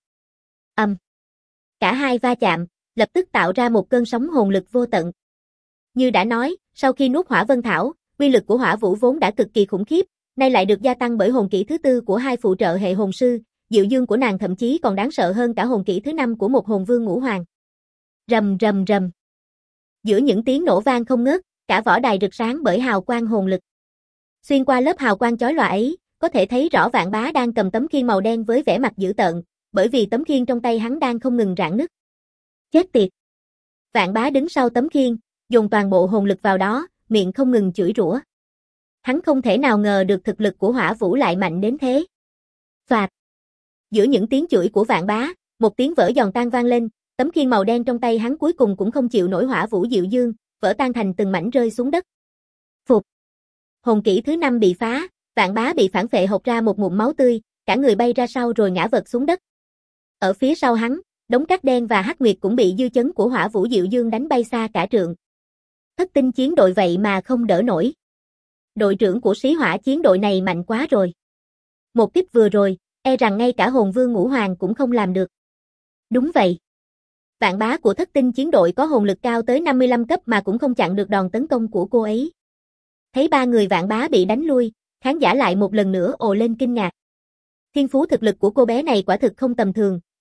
Cả hai va chạm, lập tức tạo ra một cơn sóng hồn lực vô tận. Như đã nói, sau khi nuốt Hỏa Vân Thảo, uy lực của Hỏa Vũ vốn đã cực kỳ khủng khiếp, nay lại được gia tăng bởi hồn kỹ thứ tư của hai phụ trợ hệ hồn sư, Diệu Dương của nàng thậm chí còn đáng sợ hơn cả hồn kỹ thứ 5 của một hồn vương ngũ hoàng. Rầm rầm rầm. Giữa những tiếng nổ vang không ngớt, cả võ đài rực sáng bởi hào quang hồn lực. Xuyên qua lớp hào quang chói lòa ấy, có thể thấy rõ Vạn Bá đang cầm tấm khiên màu đen với vẻ mặt dữ tợn, bởi vì tấm khiên trong tay hắn đang không ngừng rạn nứt. Chết tiệt. Vạn Bá đứng sau tấm khiên, dồn toàn bộ hồn lực vào đó, miệng không ngừng chửi rủa. Hắn không thể nào ngờ được thực lực của Hỏa Vũ lại mạnh đến thế. Phạt. Giữa những tiếng chửi của Vạn Bá, một tiếng vỡ giòn tan vang lên, tấm khiên màu đen trong tay hắn cuối cùng cũng không chịu nổi Hỏa Vũ Diệu Dương, vỡ tan thành từng mảnh rơi xuống đất. Phục. Hồn kỹ thứ 5 bị phá, Vạn Bá bị phản phệ hộc ra một ngụm máu tươi, cả người bay ra sau rồi ngã vật xuống đất. Ở phía sau hắn, đống cát đen và hắc nguyệt cũng bị dư chấn của Hỏa Vũ Diệu Dương đánh bay xa cả trượng. Thất tinh chiến đội vậy mà không đỡ nổi. Đội trưởng của Sĩ Hỏa chiến đội này mạnh quá rồi. Một kích vừa rồi, e rằng ngay cả hồn vương ngũ hoàng cũng không làm được. Đúng vậy. Vạn Bá của Thất tinh chiến đội có hồn lực cao tới 55 cấp mà cũng không chặn được đòn tấn công của cô ấy. Thấy ba người Vạn Bá bị đánh lui, khán giả lại một lần nữa ồ lên kinh ngạc. Thiên phú thực lực của cô bé này quả thực không tầm thường,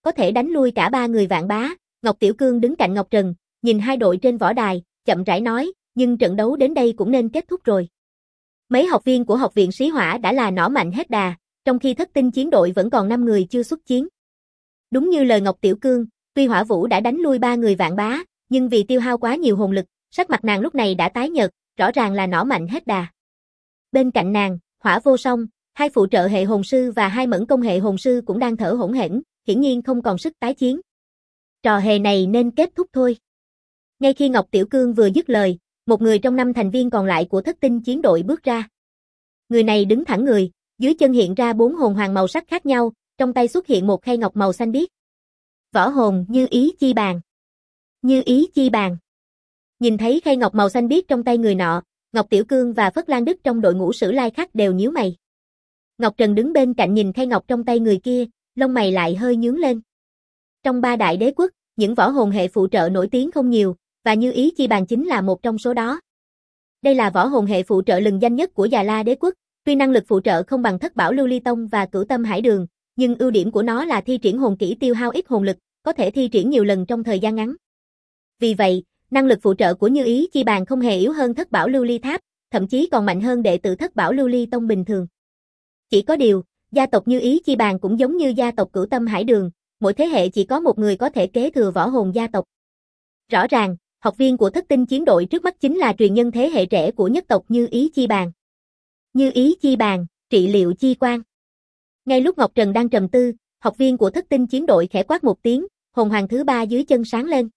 có thể đánh lui cả ba người Vạn Bá. Ngọc Tiểu Cương đứng cạnh Ngọc Trần, nhìn hai đội trên võ đài, chậm rãi nói, nhưng trận đấu đến đây cũng nên kết thúc rồi. Mấy học viên của học viện Sĩ Hỏa đã là nỏ mạnh hết đà, trong khi Thất Tinh chiến đội vẫn còn 5 người chưa xuất chiến. Đúng như lời Ngọc Tiểu Cương, tuy Hỏa Vũ đã đánh lui ba người Vạn Bá, nhưng vì tiêu hao quá nhiều hồn lực, sắc mặt nàng lúc này đã tái nhợt, rõ ràng là nỏ mạnh hết đà. Bên cạnh nàng, Hỏa Vô Song, hai phụ trợ hệ hồn sư và hai mẫn công hệ hồn sư cũng đang thở hổn hển, hiển nhiên không còn sức tái chiến. Trò hề này nên kết thúc thôi. Ngay khi Ngọc Tiểu Cương vừa dứt lời, một người trong 5 thành viên còn lại của Thất Tinh chiến đội bước ra. Người này đứng thẳng người, dưới chân hiện ra 4 hồn hoàng màu sắc khác nhau, trong tay xuất hiện một khay ngọc màu xanh biếc. Võ hồn Như Ý Chi Bàn. Như Ý Chi Bàn. Nhìn thấy khay ngọc màu xanh biếc trong tay người nọ, Ngọc Tiểu Cương và Phất Lan Đức trong đội ngũ Sử Lai Khắc đều nhíu mày. Ngọc Trần đứng bên cạnh nhìn khay ngọc trong tay người kia, lông mày lại hơi nhướng lên. Trong 3 đại đế quốc, những võ hồn hệ phụ trợ nổi tiếng không nhiều, và Như Ý Chi Bàn chính là một trong số đó. Đây là võ hồn hệ phụ trợ lừng danh nhất của Già La đế quốc, tuy năng lực phụ trợ không bằng Thất Bảo Lưu Ly Tông và Cửu Tâm Hải Đường, nhưng ưu điểm của nó là thi triển hồn kỹ tiêu hao ít hồn lực, có thể thi triển nhiều lần trong thời gian ngắn. Vì vậy, năng lực phụ trợ của Như Ý Chi Bàn không hề yếu hơn Thất Bảo Lưu Ly Tháp, thậm chí còn mạnh hơn đệ tử Thất Bảo Lưu Ly Tông bình thường. Chỉ có điều, gia tộc Như Ý Chi Bàn cũng giống như gia tộc Cửu Tâm Hải Đường, mỗi thế hệ chỉ có một người có thể kế thừa võ hồn gia tộc. Rõ ràng, học viên của Thất Tinh chiến đội trước mắt chính là truyền nhân thế hệ trẻ của nhất tộc Như Ý Chi Bàn. Như Ý Chi Bàn, trị liệu chi quan. Ngay lúc Ngọc Trần đang trầm tư, học viên của Thất Tinh chiến đội khẽ quát một tiếng, hồn hoàng thứ 3 dưới chân sáng lên.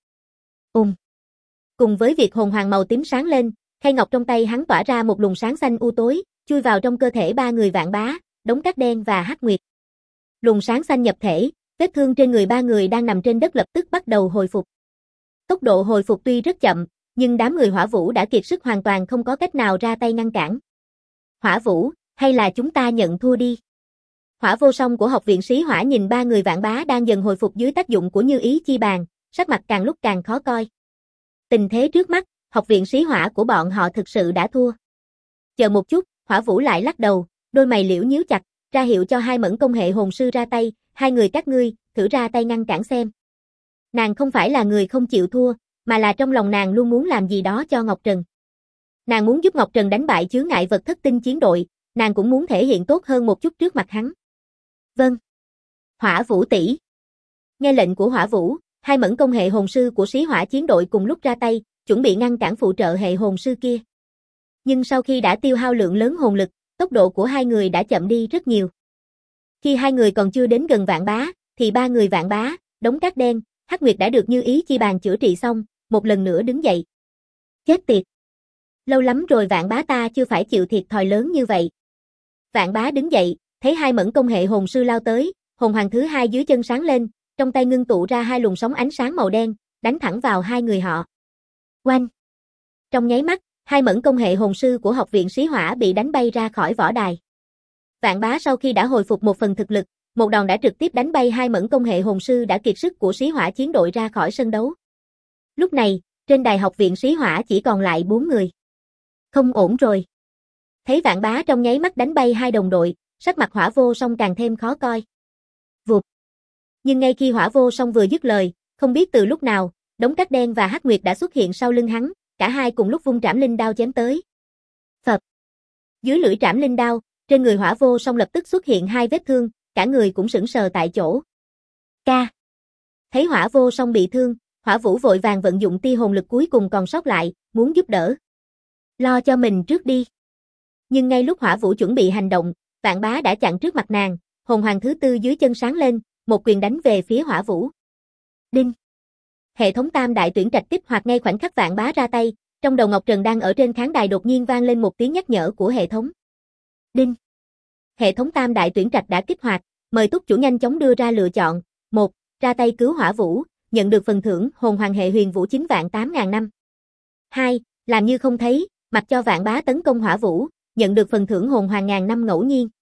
Cùng với việc hồn hoàng màu tím sáng lên, khay ngọc trong tay hắn tỏa ra một luồng sáng xanh u tối, chui vào trong cơ thể ba người Vạn Bá, Đống Cát Đen và Hắc Nguyệt. Luồng sáng xanh nhập thể, vết thương trên người ba người đang nằm trên đất lập tức bắt đầu hồi phục. Tốc độ hồi phục tuy rất chậm, nhưng đám người Hỏa Vũ đã kiệt sức hoàn toàn không có cách nào ra tay ngăn cản. Hỏa Vũ, hay là chúng ta nhận thua đi. Hỏa Vô Song của học viện Sĩ Hỏa nhìn ba người Vạn Bá đang dần hồi phục dưới tác dụng của Như Ý Chi Bàn, sắc mặt càng lúc càng khó coi. Tình thế trước mắt, học viện Sĩ Hỏa của bọn họ thực sự đã thua. Chờ một chút, Hỏa Vũ lại lắc đầu, đôi mày liễu nhíu chặt, ra hiệu cho hai mẫn công hệ hồn sư ra tay, hai người các ngươi, thử ra tay ngăn cản xem. Nàng không phải là người không chịu thua, mà là trong lòng nàng luôn muốn làm gì đó cho Ngọc Trần. Nàng muốn giúp Ngọc Trần đánh bại chướng ngại vật Thất Tinh chiến đội, nàng cũng muốn thể hiện tốt hơn một chút trước mặt hắn. Vâng. Hỏa Vũ tỷ. Nghe lệnh của Hỏa Vũ, hai mẫn công hệ hồn sư của Sĩ Hỏa chiến đội cùng lúc ra tay, chuẩn bị ngăn cản phụ trợ hệ hồn sư kia. Nhưng sau khi đã tiêu hao lượng lớn hồn lực, tốc độ của hai người đã chậm đi rất nhiều. Khi hai người còn chưa đến gần Vạn Bá, thì ba người Vạn Bá, Đống Cát Đen, Hắc Nguyệt đã được Như Ý Chi Bàn chữa trị xong, một lần nữa đứng dậy. Chết tiệt! Lâu lắm rồi Vạn Bá ta chưa phải chịu thiệt thòi lớn như vậy. Vạn Bá đứng dậy, thấy hai mẫn công hệ hồn sư lao tới, hồn hoàng thứ 2 dưới chân sáng lên, trong tay ngưng tụ ra hai luồng sóng ánh sáng màu đen, đánh thẳng vào hai người họ. Oanh! Trong nháy mắt, hai mẫn công hệ hồn sư của học viện Sĩ Hỏa bị đánh bay ra khỏi võ đài. Vạn Bá sau khi đã hồi phục một phần thực lực, một đòn đã trực tiếp đánh bay hai mẫn công hệ hồn sư đã kiệt sức của Sĩ Hỏa chiến đội ra khỏi sân đấu. Lúc này, trên đài học viện Sĩ Hỏa chỉ còn lại 4 người. Không ổn rồi. Thấy Vạn Bá trong nháy mắt đánh bay hai đồng đội, sắc mặt Hỏa Vô Song càng thêm khó coi. Vụt. Nhưng ngay khi Hỏa Vô Song vừa dứt lời, không biết từ lúc nào, Đống Cát Đen và Hắc Nguyệt đã xuất hiện sau lưng hắn, cả hai cùng lúc vung trảm linh đao chém tới. Phập. Dưới lưỡi trảm linh đao, trên người Hỏa Vô Song lập tức xuất hiện hai vết thương, cả người cũng sững sờ tại chỗ. Ca. Thấy Hỏa Vô Song bị thương, Hỏa Vũ vội vàng vận dụng tia hồn lực cuối cùng còn sót lại, muốn giúp đỡ. Lo cho mình trước đi. Nhưng ngay lúc Hỏa Vũ chuẩn bị hành động, Vạn Bá đã chặn trước mặt nàng, hồn hoàng thứ 4 dưới chân sáng lên, một quyền đánh về phía Hỏa Vũ. Đinh. Hệ thống tam đại tuyển trạch kích hoạt ngay khoảnh khắc Vạn Bá ra tay, trong đầu Ngọc Trần đang ở trên khán đài đột nhiên vang lên một tiếng nhắc nhở của hệ thống. Đinh. Hệ thống tam đại tuyển trạch đã kích hoạt, mời túc chủ nhanh chóng đưa ra lựa chọn. 1. Ra tay cứu Hỏa Vũ, nhận được phần thưởng hồn hoàng hệ huyền vũ 9.800 năm. 2. Làm như không thấy, mặc cho Vạn Bá tấn công Hỏa Vũ, nhận được phần thưởng hồn hoàng ngàn năm ngẫu nhiên.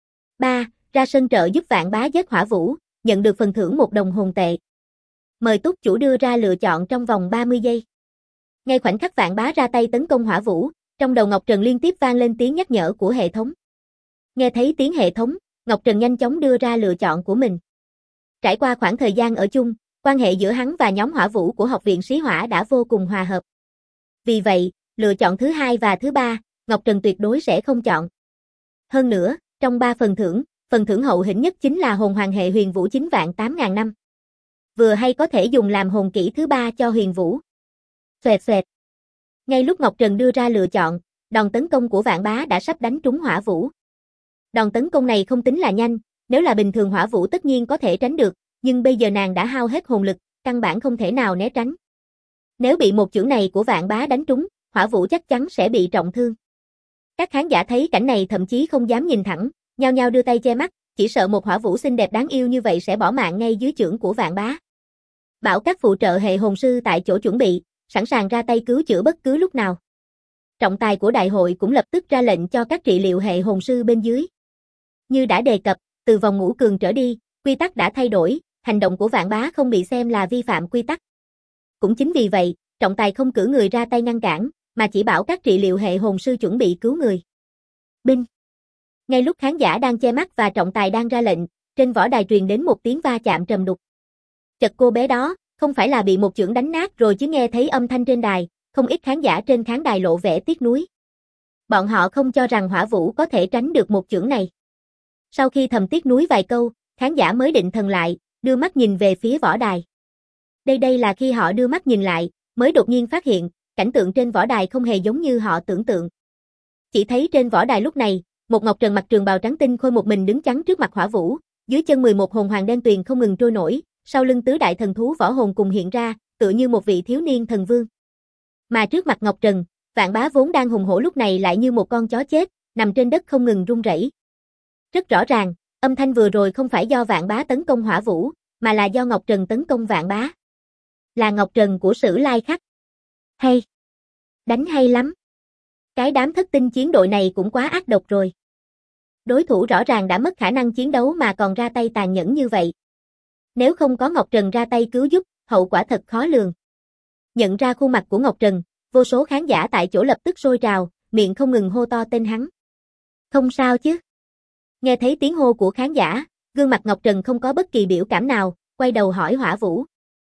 3. Ra sân trợ giúp Vạn Bá giết Hỏa Vũ, nhận được phần thưởng 1 đồng hồn tệ. Mời túc chủ đưa ra lựa chọn trong vòng 30 giây. Ngay khoảnh khắc Vạn Bá ra tay tấn công Hỏa Vũ, trong đầu Ngọc Trần liên tiếp vang lên tiếng nhắc nhở của hệ thống. Nghe thấy tiếng hệ thống, Ngọc Trần nhanh chóng đưa ra lựa chọn của mình. Trải qua khoảng thời gian ở chung, quan hệ giữa hắn và nhóm hỏa vũ của Học viện Sĩ Hỏa đã vô cùng hòa hợp. Vì vậy, lựa chọn thứ hai và thứ ba, Ngọc Trần tuyệt đối sẽ không chọn. Hơn nữa, trong 3 phần thưởng hậu hĩnh nhất chính là hồn hoàng hệ huyền vũ 98000 năm. Vừa hay có thể dùng làm hồn kỹ thứ ba cho huyền vũ. Xoẹt xoẹt. Ngay lúc Ngọc Trần đưa ra lựa chọn, đòn tấn công của Vạn Bá đã sắp đánh trúng hỏa vũ. Đòn tấn công này không tính là nhanh, nếu là bình thường hỏa vũ tất nhiên có thể tránh được, nhưng bây giờ nàng đã hao hết hồn lực, căn bản không thể nào né tránh. Nếu bị một chưởng này của Vạn Bá đánh trúng, hỏa vũ chắc chắn sẽ bị trọng thương. Các khán giả thấy cảnh này thậm chí không dám nhìn thẳng, nhao nhao đưa tay che mắt, chỉ sợ một hỏa vũ xinh đẹp đáng yêu như vậy sẽ bỏ mạng ngay dưới chưởng của Vạn Bá. Bảo các phụ trợ hệ hồn sư tại chỗ chuẩn bị, sẵn sàng ra tay cứu chữa bất cứ lúc nào. Trọng tài của đại hội cũng lập tức ra lệnh cho các trị liệu hệ hồn sư bên dưới. Như đã đề cập, từ vòng ngũ cường trở đi, quy tắc đã thay đổi, hành động của Vạn Bá không bị xem là vi phạm quy tắc. Cũng chính vì vậy, trọng tài không cử người ra tay ngăn cản, mà chỉ bảo các trị liệu hệ hồn sư chuẩn bị cứu người. Binh. Ngay lúc khán giả đang che mắt và trọng tài đang ra lệnh, trên võ đài truyền đến một tiếng va chạm trầm đục. Chật cô bé đó, không phải là bị một chưởng đánh nát rồi chứ nghe thấy âm thanh trên đài, không ít khán giả trên khán đài lộ vẻ tiếc nuối. Bọn họ không cho rằng hỏa vũ có thể tránh được một chưởng này. Sau khi thầm tiếc nuối vài câu, khán giả mới định thần lại, đưa mắt nhìn về phía võ đài. Đây là khi họ đưa mắt nhìn lại, mới đột nhiên phát hiện, cảnh tượng trên võ đài không hề giống như họ tưởng tượng. Chỉ thấy trên võ đài lúc này, một Ngọc Trần mặc trường bào trắng tinh khôi một mình đứng chắn trước mặt hỏa vũ, dưới chân 11 hồn hoàng đen tuyền không ngừng trôi nổi, sau lưng tứ đại thần thú võ hồn cùng hiện ra, tựa như một vị thiếu niên thần vương. Mà trước mặt Ngọc Trần, Vạn Bá vốn đang hùng hổ lúc này lại như một con chó chết, nằm trên đất không ngừng run rẩy. Rất rõ ràng, âm thanh vừa rồi không phải do Vạn Bá tấn công hỏa vũ, mà là do Ngọc Trần tấn công Vạn Bá. Là Ngọc Trần của Sử Lai Khắc. Hay. Đánh hay lắm. Cái đám thất tinh chiến đội này cũng quá ác độc rồi. Đối thủ rõ ràng đã mất khả năng chiến đấu mà còn ra tay tàn nhẫn như vậy. Nếu không có Ngọc Trần ra tay cứu giúp, hậu quả thật khó lường. Nhận ra khuôn mặt của Ngọc Trần, vô số khán giả tại chỗ lập tức sôi trào, miệng không ngừng hô to tên hắn. Không sao chứ? Nghe thấy tiếng hô của khán giả, gương mặt Ngọc Trần không có bất kỳ biểu cảm nào, quay đầu hỏi Hỏa Vũ.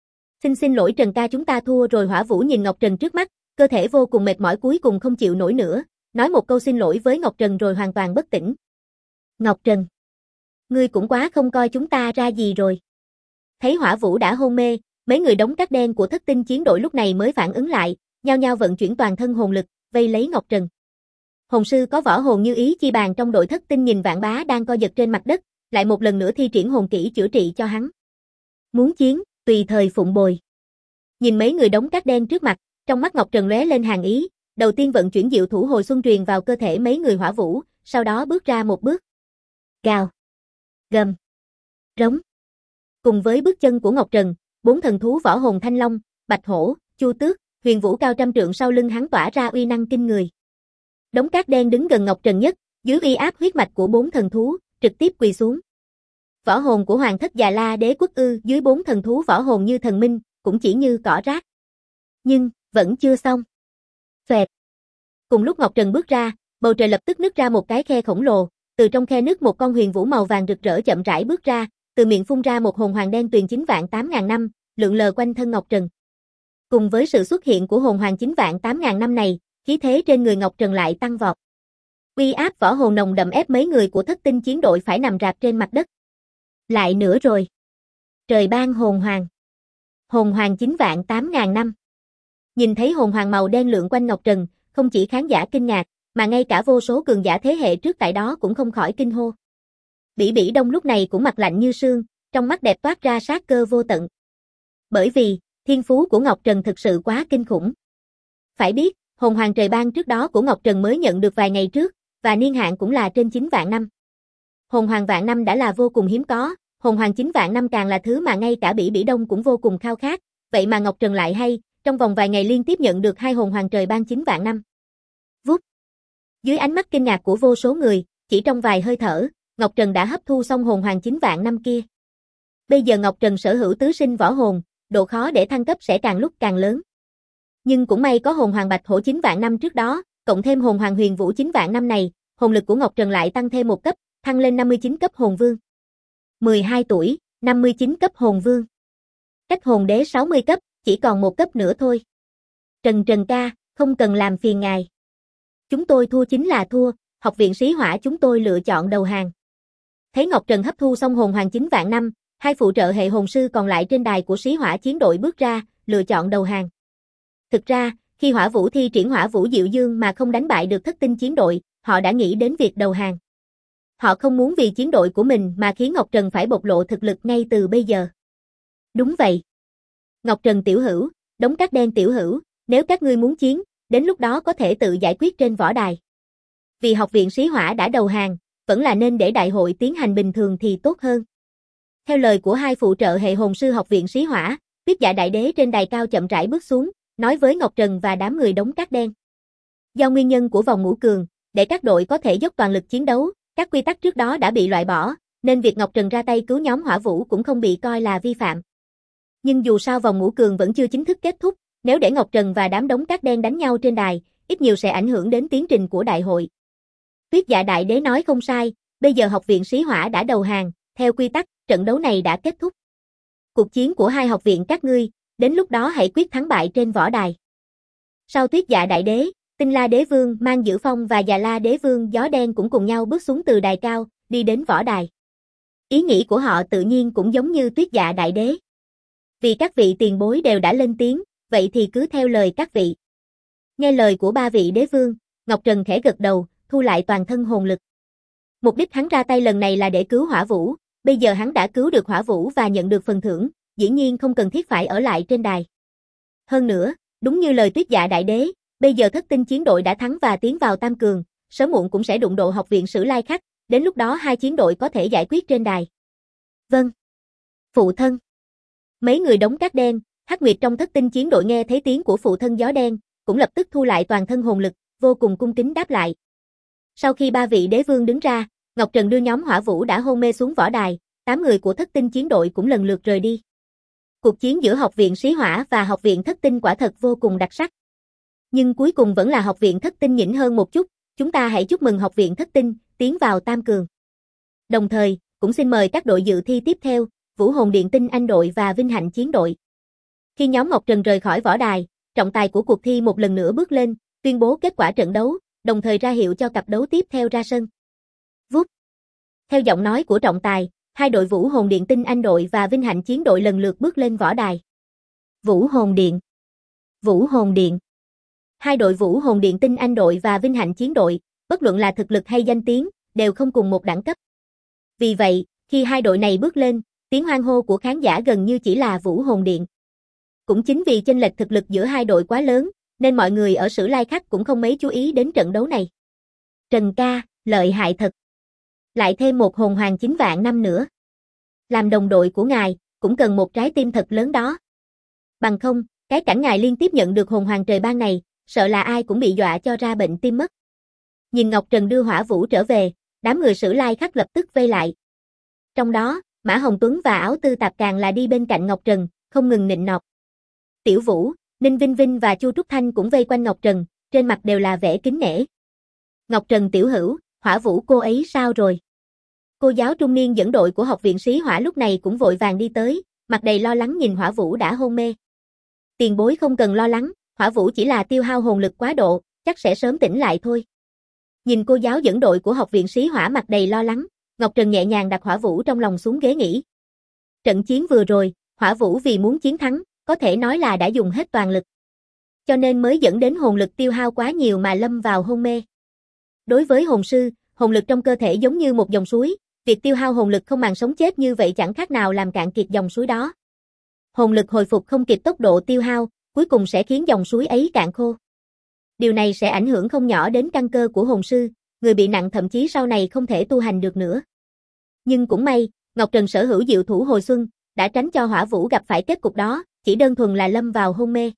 Xin lỗi Trần ca, chúng ta thua rồi. Hỏa Vũ nhìn Ngọc Trần trước mắt, cơ thể vô cùng mệt mỏi cuối cùng không chịu nổi nữa, nói một câu xin lỗi với Ngọc Trần rồi hoàn toàn bất tỉnh. Ngọc Trần, ngươi cũng quá không coi chúng ta ra gì rồi. Thấy Hỏa Vũ đã hôn mê, mấy người đóng cát đen của thất tinh chiến đội lúc này mới phản ứng lại, nhao nhao vận chuyển toàn thân hồn lực, vây lấy Ngọc Trần. Hồn sư có võ hồn như Ý Chi Bàn trong đội thất tinh nhìn Vạn Bá đang co giật trên mặt đất, lại một lần nữa thi triển hồn kỹ chữa trị cho hắn. Muốn chiến, tùy thời phụng bồi. Nhìn mấy người đóng cát đen trước mặt, trong mắt Ngọc Trần lóe lên hàn ý, đầu tiên vận chuyển diệu thủ hồi xuân truyền vào cơ thể mấy người Hỏa Vũ, sau đó bước ra một bước. Gào, gầm, rống. Cùng với bước chân của Ngọc Trần, 4 thần thú võ hồn Thanh Long, Bạch Hổ, Chu Tước, Huyền Vũ cao trăm trượng sau lưng hắn tỏa ra uy năng kinh người. Đống cát đen đứng gần Ngọc Trần nhất, dưới uy áp huyết mạch của 4 thần thú, trực tiếp quỳ xuống. Võ hồn của Hoàng thất Già La Đế quốc dưới 4 thần thú võ hồn như thần minh, cũng chỉ như cỏ rác. Nhưng, vẫn chưa xong. Xoẹt. Cùng lúc Ngọc Trần bước ra, bầu trời lập tức nứt ra một cái khe khổng lồ, từ trong khe nứt một con huyền vũ màu vàng rực rỡ chậm rãi bước ra, từ miệng phun ra một hồn hoàng đen tuyền 98000 năm, lượn lờ quanh thân Ngọc Trần. Cùng với sự xuất hiện của hồn hoàng 98000 năm này, khí thế trên người Ngọc Trần lại tăng vọt. Uy áp võ hồn nồng đậm ép mấy người của thất tinh chiến đội phải nằm rạp trên mặt đất. Lại nữa rồi. Trời ban hồn hoàng. Hồn hoàng 98000 năm. Nhìn thấy hồn hoàng màu đen lượn quanh Ngọc Trần, không chỉ khán giả kinh ngạc, mà ngay cả vô số cường giả thế hệ trước tại đó cũng không khỏi kinh hô. Bỉ Bỉ Đông lúc này cũng mặt lạnh như sương, trong mắt đẹp toát ra sát cơ vô tận. Bởi vì, thiên phú của Ngọc Trần thực sự quá kinh khủng. Phải biết, hồn hoàng trời ban trước đó của Ngọc Trần mới nhận được vài ngày trước, và niên hạn cũng là trên 9 vạn năm. Hồn hoàng vạn năm đã là vô cùng hiếm có, hồn hoàng 9 vạn năm càng là thứ mà ngay cả Bỉ Bỉ Đông cũng vô cùng khao khát, vậy mà Ngọc Trần lại hay, trong vòng vài ngày liên tiếp nhận được 2 hồn hoàng trời ban 9 vạn năm. Vút. Dưới ánh mắt kinh ngạc của vô số người, chỉ trong vài hơi thở, Ngọc Trần đã hấp thu xong hồn hoàng 9 vạn năm kia. Bây giờ Ngọc Trần sở hữu tứ sinh võ hồn, độ khó để thăng cấp sẽ càng lúc càng lớn. Nhưng cũng may có hồn hoàng Bạch Hổ 9 vạn năm trước đó, cộng thêm hồn hoàng Huyền Vũ 9 vạn năm này, hồn lực của Ngọc Trần lại tăng thêm một cấp, thăng lên 59 cấp hồn vương. 12 tuổi, 59 cấp hồn vương. Cách hồn đế 60 cấp, chỉ còn một cấp nữa thôi. Trần ca, không cần làm phiền ngài. Chúng tôi thua chính là thua, học viện Sĩ Hỏa chúng tôi lựa chọn đầu hàng. Thấy Ngọc Trần hấp thu xong hồn hoàng 9 vạn năm, hai phụ trợ hệ hồn sư còn lại trên đài của Sĩ Hỏa chiến đội bước ra, lựa chọn đầu hàng. Thực ra, khi Hỏa Vũ thi triển Hỏa Vũ Diệu Dương mà không đánh bại được Thất Tinh chiến đội, họ đã nghĩ đến việc đầu hàng. Họ không muốn vì chiến đội của mình mà khiến Ngọc Trần phải bộc lộ thực lực ngay từ bây giờ. Đúng vậy. Ngọc Trần tiểu hữu, Đống Cát Đen tiểu hữu, nếu các ngươi muốn chiến, đến lúc đó có thể tự giải quyết trên võ đài. Vì học viện Sĩ Hỏa đã đầu hàng, vẫn là nên để đại hội tiến hành bình thường thì tốt hơn. Theo lời của hai phụ trợ hệ hồn sư học viện Sĩ Hỏa, Tuyết Dạ Đại Đế trên đài cao chậm rãi bước xuống, nói với Ngọc Trần và đám người Đống Cát Đen. Do nguyên nhân của vòng ngũ cường, để các đội có thể dốc toàn lực chiến đấu, các quy tắc trước đó đã bị loại bỏ, nên việc Ngọc Trần ra tay cứu nhóm Hỏa Vũ cũng không bị coi là vi phạm. Nhưng dù sao vòng ngũ cường vẫn chưa chính thức kết thúc, nếu để Ngọc Trần và đám Đống Cát Đen đánh nhau trên đài, ít nhiều sẽ ảnh hưởng đến tiến trình của đại hội. Tuyết Dạ Đại Đế nói không sai, bây giờ học viện Sĩ Hỏa đã đầu hàng, theo quy tắc, trận đấu này đã kết thúc. Cuộc chiến của hai học viện các ngươi, đến lúc đó hãy quyết thắng bại trên võ đài. Sau Tuyết Dạ Đại Đế, Tinh La Đế Vương Mang Dữ Phong và Già La Đế Vương Gió Đen cũng cùng nhau bước xuống từ đài cao, đi đến võ đài. Ý nghĩ của họ tự nhiên cũng giống như Tuyết Dạ Đại Đế. Vì các vị tiền bối đều đã lên tiếng, vậy thì cứ theo lời các vị. Nghe lời của ba vị đế vương, Ngọc Trần khẽ gật đầu, thu lại toàn thân hồn lực. Mục đích hắn ra tay lần này là để cứu Hỏa Vũ, bây giờ hắn đã cứu được Hỏa Vũ và nhận được phần thưởng, dĩ nhiên không cần thiết phải ở lại trên đài. Hơn nữa, đúng như lời Tuyết Dạ Đại Đế, bây giờ Thất Tinh chiến đội đã thắng và tiến vào tam cường, sớm muộn cũng sẽ đụng độ học viện Sử Lai Khắc, đến lúc đó hai chiến đội có thể giải quyết trên đài. Vâng. Phụ thân. Mấy người Đống Cát Đen, Hắc Nguyệt trong Thất Tinh chiến đội nghe thấy tiếng của phụ thân Gió Đen, cũng lập tức thu lại toàn thân hồn lực, vô cùng cung kính đáp lại. Sau khi ba vị đế vương đứng ra, Ngọc Trần đưa nhóm Hỏa Vũ đã hôn mê xuống võ đài, 8 người của Thất Tinh chiến đội cũng lần lượt rời đi. Cuộc chiến giữa học viện Sĩ Hỏa và học viện Thất Tinh quả thật vô cùng đặc sắc. Nhưng cuối cùng vẫn là học viện Thất Tinh nhỉnh hơn một chút, chúng ta hãy chúc mừng học viện Thất Tinh tiến vào tam cường. Đồng thời, cũng xin mời các đội dự thi tiếp theo, Vũ Hồn Điện Tinh Anh đội và Vinh Hạnh Chiến đội. Khi nhóm Ngọc Trần rời khỏi võ đài, trọng tài của cuộc thi một lần nữa bước lên, tuyên bố kết quả trận đấu, đồng thời ra hiệu cho cặp đấu tiếp theo ra sân. Vút. Theo giọng nói của trọng tài, hai đội Vũ Hồn Điện Tinh Anh đội và Vinh Hạnh Chiến đội lần lượt bước lên võ đài. Vũ Hồn Điện. Vũ Hồn Điện. Hai đội Vũ Hồn Điện Tinh Anh đội và Vinh Hạnh Chiến đội, bất luận là thực lực hay danh tiếng, đều không cùng một đẳng cấp. Vì vậy, khi hai đội này bước lên, tiếng hoan hô của khán giả gần như chỉ là Vũ Hồn Điện. Cũng chính vì chênh lệch thực lực giữa hai đội quá lớn, nên mọi người ở Sử Lai Khắc cũng không mấy chú ý đến trận đấu này. Trần ca, lợi hại thật. Lại thêm một hồn hoàng 9 vạn năm nữa. Làm đồng đội của ngài, cũng cần một trái tim thật lớn đó. Bằng không, cái cảnh ngài liên tiếp nhận được hồn hoàng trời ban này, sợ là ai cũng bị dọa cho ra bệnh tim mất. Nhìn Ngọc Trần đưa Hỏa Vũ trở về, đám người Sử Lai Khắc lập tức vây lại. Trong đó, Mã Hồng Tuấn và Áo Tư Tạp càng là đi bên cạnh Ngọc Trần, không ngừng nịnh nọt. Tiểu Vũ, Ninh Vinh Vinh và Chu Trúc Thanh cũng vây quanh Ngọc Trần, trên mặt đều là vẻ kính nể. Ngọc Trần tiểu hữu, Hỏa Vũ cô ấy sao rồi? Cô giáo trung niên dẫn đội của học viện Sĩ Hỏa lúc này cũng vội vàng đi tới, mặt đầy lo lắng nhìn Hỏa Vũ đã hôn mê. Tiền bối không cần lo lắng, Hỏa Vũ chỉ là tiêu hao hồn lực quá độ, chắc sẽ sớm tỉnh lại thôi. Nhìn cô giáo dẫn đội của học viện Sĩ Hỏa mặt đầy lo lắng, Ngọc Trần nhẹ nhàng đặt Hỏa Vũ trong lòng xuống ghế nghỉ. Trận chiến vừa rồi, Hỏa Vũ vì muốn chiến thắng, có thể nói là đã dùng hết toàn lực. Cho nên mới dẫn đến hồn lực tiêu hao quá nhiều mà lâm vào hôn mê. Đối với hồn sư, hồn lực trong cơ thể giống như một dòng suối, việc tiêu hao hồn lực không màng sống chết như vậy chẳng khác nào làm cạn kiệt dòng suối đó. Hồn lực hồi phục không kịp tốc độ tiêu hao, cuối cùng sẽ khiến dòng suối ấy cạn khô. Điều này sẽ ảnh hưởng không nhỏ đến căn cơ của hồn sư, người bị nặng thậm chí sau này không thể tu hành được nữa. Nhưng cũng may, Ngọc Trần sở hữu diệu thủ hồi xuân, đã tránh cho Hỏa Vũ gặp phải kết cục đó, chỉ đơn thuần là lâm vào hôn mê.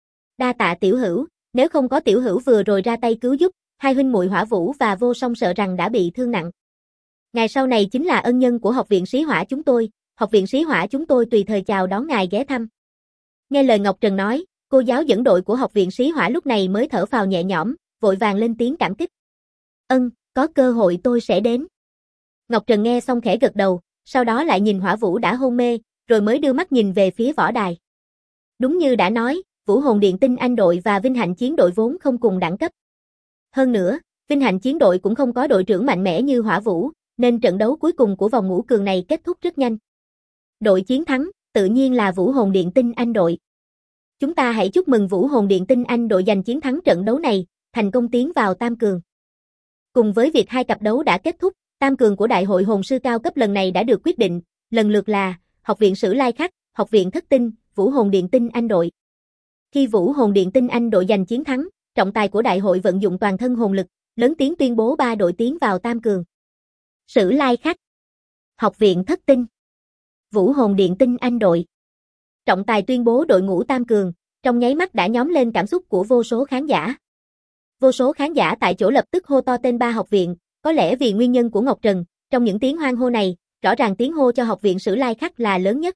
Đa tạ tiểu hữu, nếu không có tiểu hữu vừa rồi ra tay cứu giúp, hai huynh muội Hỏa Vũ và Vô Song sợ rằng đã bị thương nặng. Ngài sau này chính là ân nhân của học viện Sĩ Hỏa chúng tôi, học viện Sĩ Hỏa chúng tôi tùy thời chào đón ngài ghé thăm. Nghe lời Ngọc Trần nói, cô giáo dẫn đội của học viện Sĩ Hỏa lúc này mới thở phào nhẹ nhõm, vội vàng lên tiếng cảm kích. Có cơ hội tôi sẽ đến. Ngọc Trần nghe xong khẽ gật đầu, sau đó lại nhìn Hỏa Vũ đã hôn mê, rồi mới đưa mắt nhìn về phía võ đài. Đúng như đã nói, Vũ Hồn Điện Tinh Anh đội và Vinh Hạnh Chiến đội vốn không cùng đẳng cấp. Hơn nữa, Vinh Hạnh Chiến đội cũng không có đội trưởng mạnh mẽ như Hỏa Vũ, nên trận đấu cuối cùng của vòng ngũ cường này kết thúc rất nhanh. Đội chiến thắng, tự nhiên là Vũ Hồn Điện Tinh Anh đội. Chúng ta hãy chúc mừng Vũ Hồn Điện Tinh Anh đội giành chiến thắng trận đấu này, thành công tiến vào tam cường. Cùng với việc hai cặp đấu đã kết thúc, tam cường của Đại hội Hồn sư cao cấp lần này đã được quyết định, lần lượt là Học viện Sử Lai Khắc, Học viện Thất Tinh, Vũ Hồn Điện Tinh Anh đội. Khi Vũ Hồn Điện Tinh Anh đội giành chiến thắng, trọng tài của đại hội vận dụng toàn thân hồn lực, lớn tiếng tuyên bố 3 đội tiến vào tam cường. Sử Lai Khắc, Học viện Thất Tinh, Vũ Hồn Điện Tinh Anh đội. Trọng tài tuyên bố đội ngũ tam cường, trong nháy mắt đã nhóm lên cảm xúc của vô số khán giả. Vô số khán giả tại chỗ lập tức hô to tên 3 học viện, có lẽ vì nguyên nhân của Ngọc Trần, trong những tiếng hoan hô này, rõ ràng tiếng hô cho Học viện Sử Lai Khắc là lớn nhất.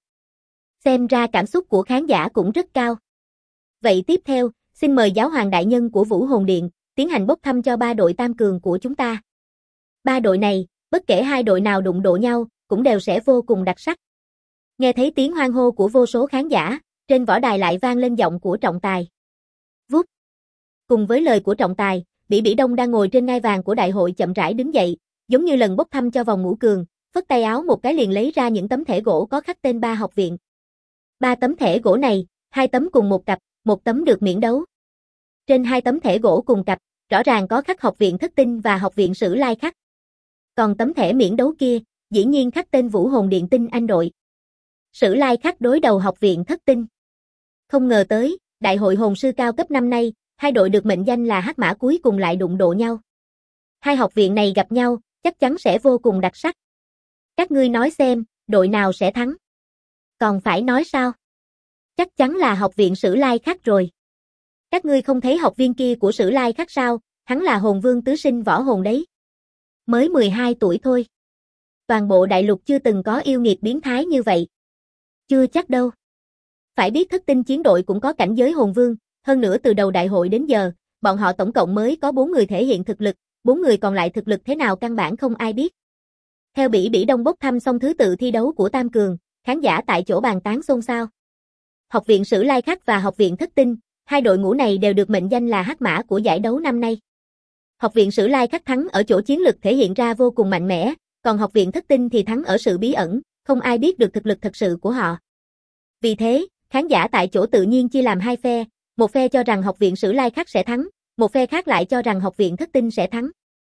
Xem ra cảm xúc của khán giả cũng rất cao. Vậy tiếp theo, xin mời giáo hoàng đại nhân của Vũ Hồn Điện, tiến hành bốc thăm cho 3 đội tam cường của chúng ta. 3 đội này, bất kể hai đội nào đụng độ nhau, cũng đều sẽ vô cùng đặc sắc. Nghe thấy tiếng hoan hô của vô số khán giả, trên võ đài lại vang lên giọng của trọng tài. Vút. Cùng với lời của trọng tài, Bỉ Bỉ Đông đang ngồi trên ngai vàng của đại hội chậm rãi đứng dậy, giống như lần bốc thăm cho vòng ngũ cường, phất tay áo một cái liền lấy ra những tấm thẻ gỗ có khắc tên 3 học viện. 3 tấm thẻ gỗ này, 2 tấm cùng một cặp, một tấm được miễn đấu. Trên 2 tấm thẻ gỗ cùng cặp, rõ ràng có khắc Học viện Thất Tinh và Học viện Sử Lai Khắc. Còn tấm thẻ miễn đấu kia, dĩ nhiên khắc tên Vũ Hồn Điện Tinh Anh đội. Sử Lai Khắc đối đầu Học viện Thất Tinh. Không ngờ tới, đại hội hồn sư cao cấp năm nay, hai đội được mệnh danh là hắc mã cuối cùng lại đụng độ nhau. Hai học viện này gặp nhau, chắc chắn sẽ vô cùng đặc sắc. Các ngươi nói xem, đội nào sẽ thắng? Còn phải nói sao? Chắc chắn là Học viện Sử Lai Khắc rồi. Các ngươi không thấy học viên kia của Sử Lai Khắc sao, hắn là hồn vương tứ sinh võ hồn đấy. Mới 12 tuổi thôi. Toàn bộ đại lục chưa từng có yêu nghiệt biến thái như vậy. Chưa chắc đâu. Phải biết Thất Tinh chiến đội cũng có cảnh giới hồn vương, hơn nữa từ đầu đại hội đến giờ, bọn họ tổng cộng mới có 4 người thể hiện thực lực, 4 người còn lại thực lực thế nào căn bản không ai biết. Theo Bỉ Bỉ Đông bốc thăm xong thứ tự thi đấu của tam cường, khán giả tại chỗ bàn tán xôn xao. Học viện Sử Lai Khắc và Học viện Thất Tinh, hai đội ngũ này đều được mệnh danh là hắc mã của giải đấu năm nay. Học viện Sử Lai Khắc thắng ở chỗ chiến lực thể hiện ra vô cùng mạnh mẽ, còn Học viện Thất Tinh thì thắng ở sự bí ẩn, không ai biết được thực lực thật sự của họ. Vì thế, khán giả tại chỗ tự nhiên chia làm hai phe, một phe cho rằng Học viện Sử Lai Khắc sẽ thắng, một phe khác lại cho rằng Học viện Thất Tinh sẽ thắng.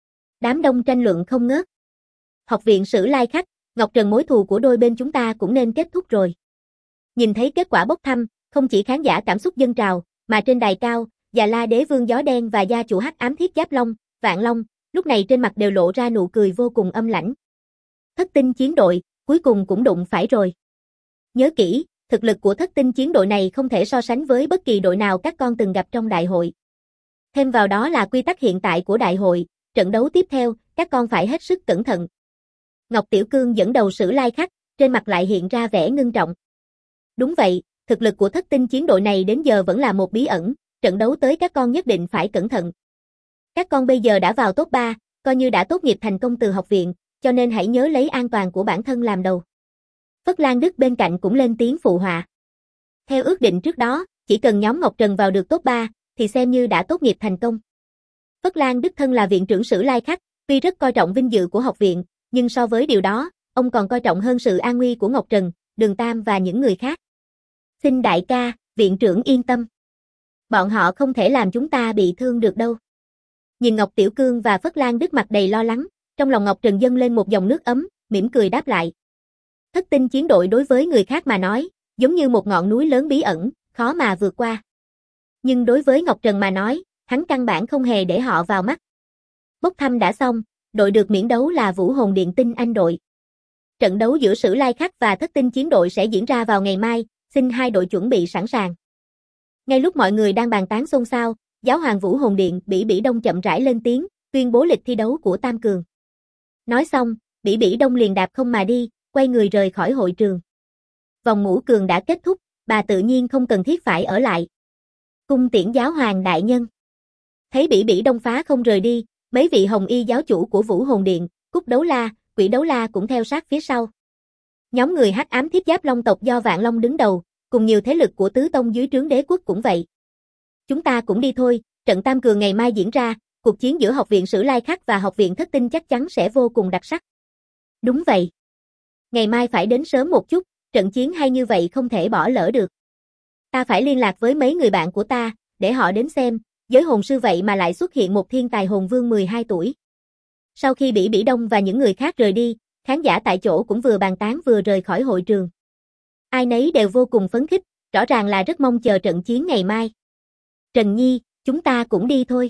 Đám đông tranh luận không ngớt. Học viện Sử Lai Khắc, Ngọc Trần mối thù của đôi bên chúng ta cũng nên kết thúc rồi. Nhìn thấy kết quả bốc thăm, không chỉ khán giả cảm xúc dâng trào, mà trên đài cao, Già La Đế Vương Gió Đen và gia chủ Hắc Ám Thiết Giáp Long, Vạn Long, lúc này trên mặt đều lộ ra nụ cười vô cùng âm lãnh. Thất Tinh chiến đội, cuối cùng cũng đụng phải rồi. Nhớ kỹ, thực lực của Thất Tinh chiến đội này không thể so sánh với bất kỳ đội nào các con từng gặp trong đại hội. Thêm vào đó là quy tắc hiện tại của đại hội, trận đấu tiếp theo, các con phải hết sức cẩn thận. Ngọc Tiểu Cương dẫn đầu Sử Lai Khắc, trên mặt lại hiện ra vẻ ngưng trọng. Đúng vậy, thực lực của Thất Tinh chiến đội này đến giờ vẫn là một bí ẩn, trận đấu tới các con nhất định phải cẩn thận. Các con bây giờ đã vào top 3, coi như đã tốt nghiệp thành công từ học viện, cho nên hãy nhớ lấy an toàn của bản thân làm đầu. Phất Lan Đức bên cạnh cũng lên tiếng phụ họa. Theo ước định trước đó, chỉ cần nhóm Ngọc Trần vào được top 3, thì xem như đã tốt nghiệp thành công. Phất Lan Đức thân là viện trưởng Sử Lai Khắc, tuy rất coi trọng vinh dự của học viện, nhưng so với điều đó, ông còn coi trọng hơn sự an nguy của Ngọc Trần, Đường Tam và những người khác. Xin đại ca, viện trưởng yên tâm. Bọn họ không thể làm chúng ta bị thương được đâu. Nhìn Ngọc Tiểu Cương và Phất Lan Đức mặt đầy lo lắng, trong lòng Ngọc Trần dâng lên một dòng nước ấm, mỉm cười đáp lại. Thất Tinh chiến đội đối với người khác mà nói, giống như một ngọn núi lớn bí ẩn, khó mà vượt qua. Nhưng đối với Ngọc Trần mà nói, hắn căn bản không hề để họ vào mắt. Bốc thăm đã xong, đội được miễn đấu là Vũ Hồn Điện Tinh Anh đội. Trận đấu giữa Sử Lai Khắc và Thất Tinh chiến đội sẽ diễn ra vào ngày mai, xin hai đội chuẩn bị sẵn sàng. Ngay lúc mọi người đang bàn tán xôn xao, giáo hoàng Vũ Hồn Điện Bỉ Bỉ Đông chậm rãi lên tiếng, tuyên bố lịch thi đấu của tam cường. Nói xong, Bỉ Bỉ Đông liền đạp không mà đi, quay người rời khỏi hội trường. Vòng ngũ cường đã kết thúc, bà tự nhiên không cần thiết phải ở lại. Cung tiễn giáo hoàng đại nhân. Thấy Bỉ Bỉ Đông phá không rời đi, mấy vị hồng y giáo chủ của Vũ Hồn Điện, Cúc Đấu La, Quỷ Đấu La cũng theo sát phía sau. Nhóm người Hắc Ám Thiết Giáp Long tộc do Vạn Long đứng đầu, cùng nhiều thế lực của tứ tông dưới trướng đế quốc cũng vậy. Chúng ta cũng đi thôi, trận tam cường ngày mai diễn ra, cuộc chiến giữa Học viện Sử Lai Khắc và Học viện Thất Tinh chắc chắn sẽ vô cùng đặc sắc. Đúng vậy. Ngày mai phải đến sớm một chút, trận chiến hay như vậy không thể bỏ lỡ được. Ta phải liên lạc với mấy người bạn của ta, để họ đến xem, giới hồn sư vậy mà lại xuất hiện một thiên tài hồn vương 12 tuổi. Sau khi Bỉ Bỉ Đông và những người khác rời đi, khán giả tại chỗ cũng vừa bàn tán vừa rời khỏi hội trường. Ai nấy đều vô cùng phấn khích, rõ ràng là rất mong chờ trận chiến ngày mai. Trần Nhi, chúng ta cũng đi thôi.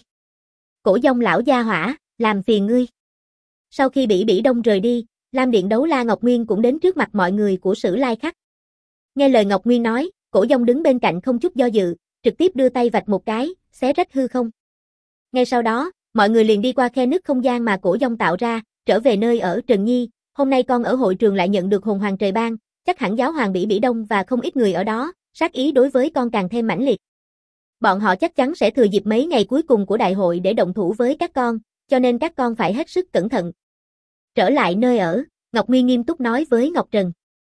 Cổ Dông lão gia hỏa, làm phiền ngươi. Sau khi Bỉ Bỉ Đông rời đi, Lam Điện Đấu La Ngọc Nguyên cũng đến trước mặt mọi người của Sử Lai Khắc. Nghe lời Ngọc Nguyên nói, Cổ Dông đứng bên cạnh không chút do dự, trực tiếp đưa tay vạch một cái, xé rách hư không. Ngay sau đó, mọi người liền đi qua khe nứt không gian mà Cổ Dông tạo ra, trở về nơi ở. Trần Nhi, hôm nay con ở hội trường lại nhận được hồn hoàng trời ban, chắc hẳn giáo hoàng Bỉ Bỉ Đông và không ít người ở đó, sát ý đối với con càng thêm mãnh liệt. Bọn họ chắc chắn sẽ thừa dịp mấy ngày cuối cùng của đại hội để động thủ với các con, cho nên các con phải hết sức cẩn thận. Trở lại nơi ở, Ngọc Nguyên nghiêm túc nói với Ngọc Trần.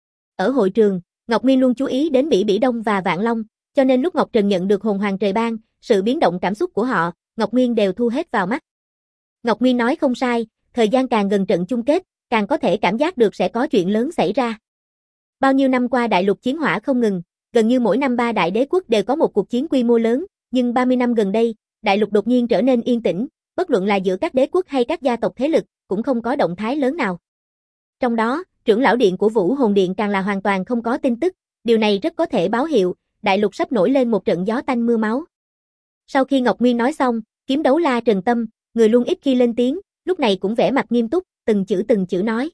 Ở hội trường, Ngọc Nguyên luôn chú ý đến Bỉ Bỉ Đông và Vạn Long, cho nên lúc Ngọc Trần nhận được hồn hoàng trời ban, sự biến động cảm xúc của họ, Ngọc Nguyên đều thu hết vào mắt. Ngọc Nguyên nói không sai, thời gian càng gần trận chung kết, càng có thể cảm giác được sẽ có chuyện lớn xảy ra. Bao nhiêu năm qua đại lục chiến hỏa không ngừng, gần như mỗi năm ba đại đế quốc đều có một cuộc chiến quy mô lớn, nhưng 30 năm gần đây, đại lục đột nhiên trở nên yên tĩnh, bất luận là giữa các đế quốc hay các gia tộc thế lực, cũng không có động thái lớn nào. Trong đó, trưởng lão điện của Vũ Hồn Điện càng là hoàn toàn không có tin tức, điều này rất có thể báo hiệu, đại lục sắp nổi lên một trận gió tanh mưa máu. Sau khi Ngọc Nguyên nói xong, Kiếm Đấu La Trần Tâm, người luôn ít khi lên tiếng, lúc này cũng vẻ mặt nghiêm túc, từng chữ nói.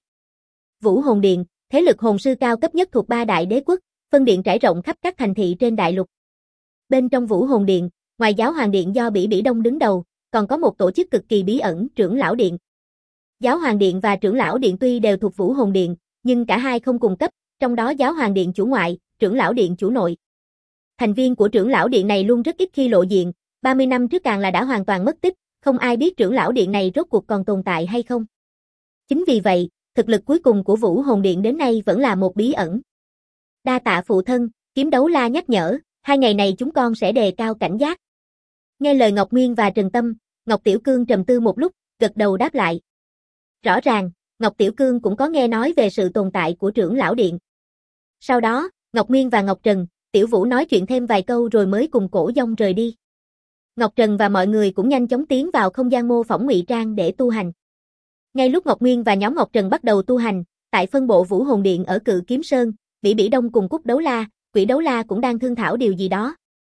Vũ Hồn Điện, thế lực hồn sư cao cấp nhất thuộc ba đại đế quốc, phân điện trải rộng khắp các thành thị trên đại lục. Bên trong Vũ Hồn Điện, ngoài Giáo Hoàng Điện do Bỉ Bỉ Đông đứng đầu, còn có một tổ chức cực kỳ bí ẩn, Trưởng Lão Điện. Giáo Hoàng Điện và Trưởng Lão Điện tuy đều thuộc Vũ Hồn Điện, nhưng cả hai không cùng cấp, trong đó Giáo Hoàng Điện chủ ngoại, Trưởng Lão Điện chủ nội. Thành viên của Trưởng Lão Điện này luôn rất ít khi lộ diện, 30 năm trước càng là đã hoàn toàn mất tích, không ai biết Trưởng Lão Điện này rốt cuộc còn tồn tại hay không. Chính vì vậy, thực lực cuối cùng của Vũ Hồn Điện đến nay vẫn là một bí ẩn. Đa tạ phụ thân, Kiếm Đấu La nhắc nhở, 2 ngày này chúng con sẽ đề cao cảnh giác. Nghe lời Ngọc Nguyên và Trần Tâm, Ngọc Tiểu Cương trầm tư một lúc, gật đầu đáp lại. Rõ ràng, Ngọc Tiểu Cương cũng có nghe nói về sự tồn tại của Trưởng Lão Điện. Sau đó, Ngọc Nguyên và Ngọc Trần, Tiểu Vũ nói chuyện thêm vài câu rồi mới cùng Cổ Dông rời đi. Ngọc Trần và mọi người cũng nhanh chóng tiến vào không gian mô phỏng ngụy trang để tu hành. Ngay lúc Ngọc Nguyên và nhóm Ngọc Trần bắt đầu tu hành, tại phân bộ Vũ Hồn Điện ở Cự Kiếm Sơn, Bỉ Bỉ Đông cùng Cúc Đấu La, Quỷ Đấu La cũng đang thương thảo điều gì đó.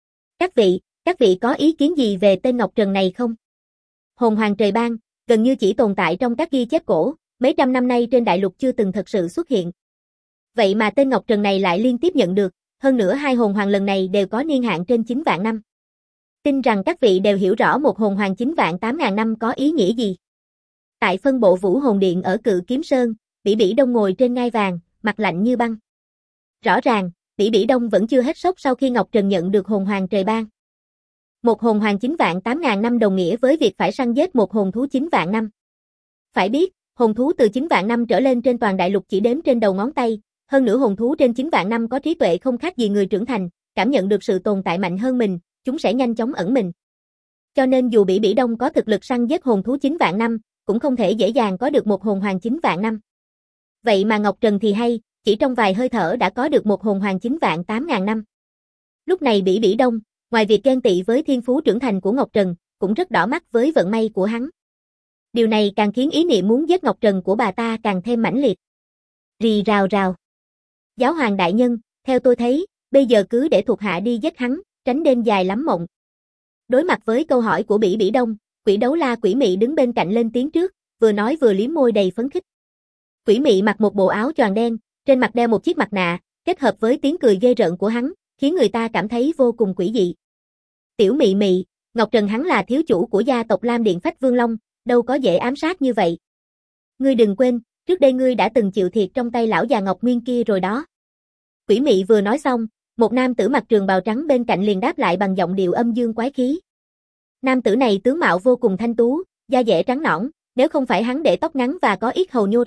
Các vị có ý kiến gì về tên Ngọc Trần này không? Hồn hoàng trời ban, gần như chỉ tồn tại trong các ghi chép cổ, mấy trăm năm nay trên đại lục chưa từng thật sự xuất hiện. Vậy mà tên Ngọc Trần này lại liên tiếp nhận được, hơn nữa 2 hồn hoàng lần này đều có niên hạn trên 9 vạn năm. Tin rằng các vị đều hiểu rõ một hồn hoàng 9 vạn 8.000 năm có ý nghĩa gì. Tại phân bộ Vũ Hồn Điện ở Cự Kiếm Sơn, Bỉ Bỉ Đông ngồi trên ngai vàng, mặt lạnh như băng. Rõ ràng, Bỉ Bỉ Đông vẫn chưa hết sốc sau khi Ngọc Trần nhận được hồn hoàng trời ban. Một hồn hoàng 9 vạn 8.000 năm đồng nghĩa với việc phải săn giết một hồn thú 9 vạn năm. Phải biết, hồn thú từ 9 vạn năm trở lên trên toàn đại lục chỉ đếm trên đầu ngón tay, hơn nữa hồn thú trên 9 vạn năm có trí tuệ không khác gì người trưởng thành, cảm nhận được sự tồn tại mạnh hơn mình, chúng sẽ nhanh chóng ẩn mình. Cho nên dù Bỉ Bỉ Đông có thực lực săn giết hồn thú 9 vạn năm, cũng không thể dễ dàng có được một hồn hoàng 9 vạn năm. Vậy mà Ngọc Trần thì hay, chỉ trong vài hơi thở đã có được một hồn hoàng 9 vạn 8.000 năm. Lúc này Bỉ Bỉ Đông, ngoài việc ghen tị với thiên phú trưởng thành của Ngọc Trần, cũng rất đỏ mắt với vận may của hắn. Điều này càng khiến ý niệm muốn giết Ngọc Trần của bà ta càng thêm mãnh liệt. Rì rào rào. Giáo hoàng đại nhân, theo tôi thấy, bây giờ cứ để thuộc hạ đi giết hắn, tránh đêm dài lắm mộng. Đối mặt với câu hỏi của Bỉ Bỉ Đông, Quỷ Đấu La Quỷ Mị đứng bên cạnh lên tiếng trước, vừa nói vừa liếm môi đầy phấn khích. Quỷ Mị mặc một bộ áo choàng đen, trên mặt đeo một chiếc mặt nạ, kết hợp với tiếng cười ghê rợn của hắn, khiến người ta cảm thấy vô cùng quỷ dị. Tiểu Mị Mị, Ngọc Trần hắn là thiếu chủ của gia tộc Lam Điện Phách Vương Long, đâu có dễ ám sát như vậy. Ngươi đừng quên, trước đây ngươi đã từng chịu thiệt trong tay lão già Ngọc Nguyên kia rồi đó. Quỷ Mị vừa nói xong, một nam tử mặc trường bào trắng bên cạnh liền đáp lại bằng giọng điệu âm dương quái khí. Nam tử này tướng mạo vô cùng thanh tú, da dẻ trắng nõn, nếu không phải hắn để tóc ngắn và có yết hầu nhô ra,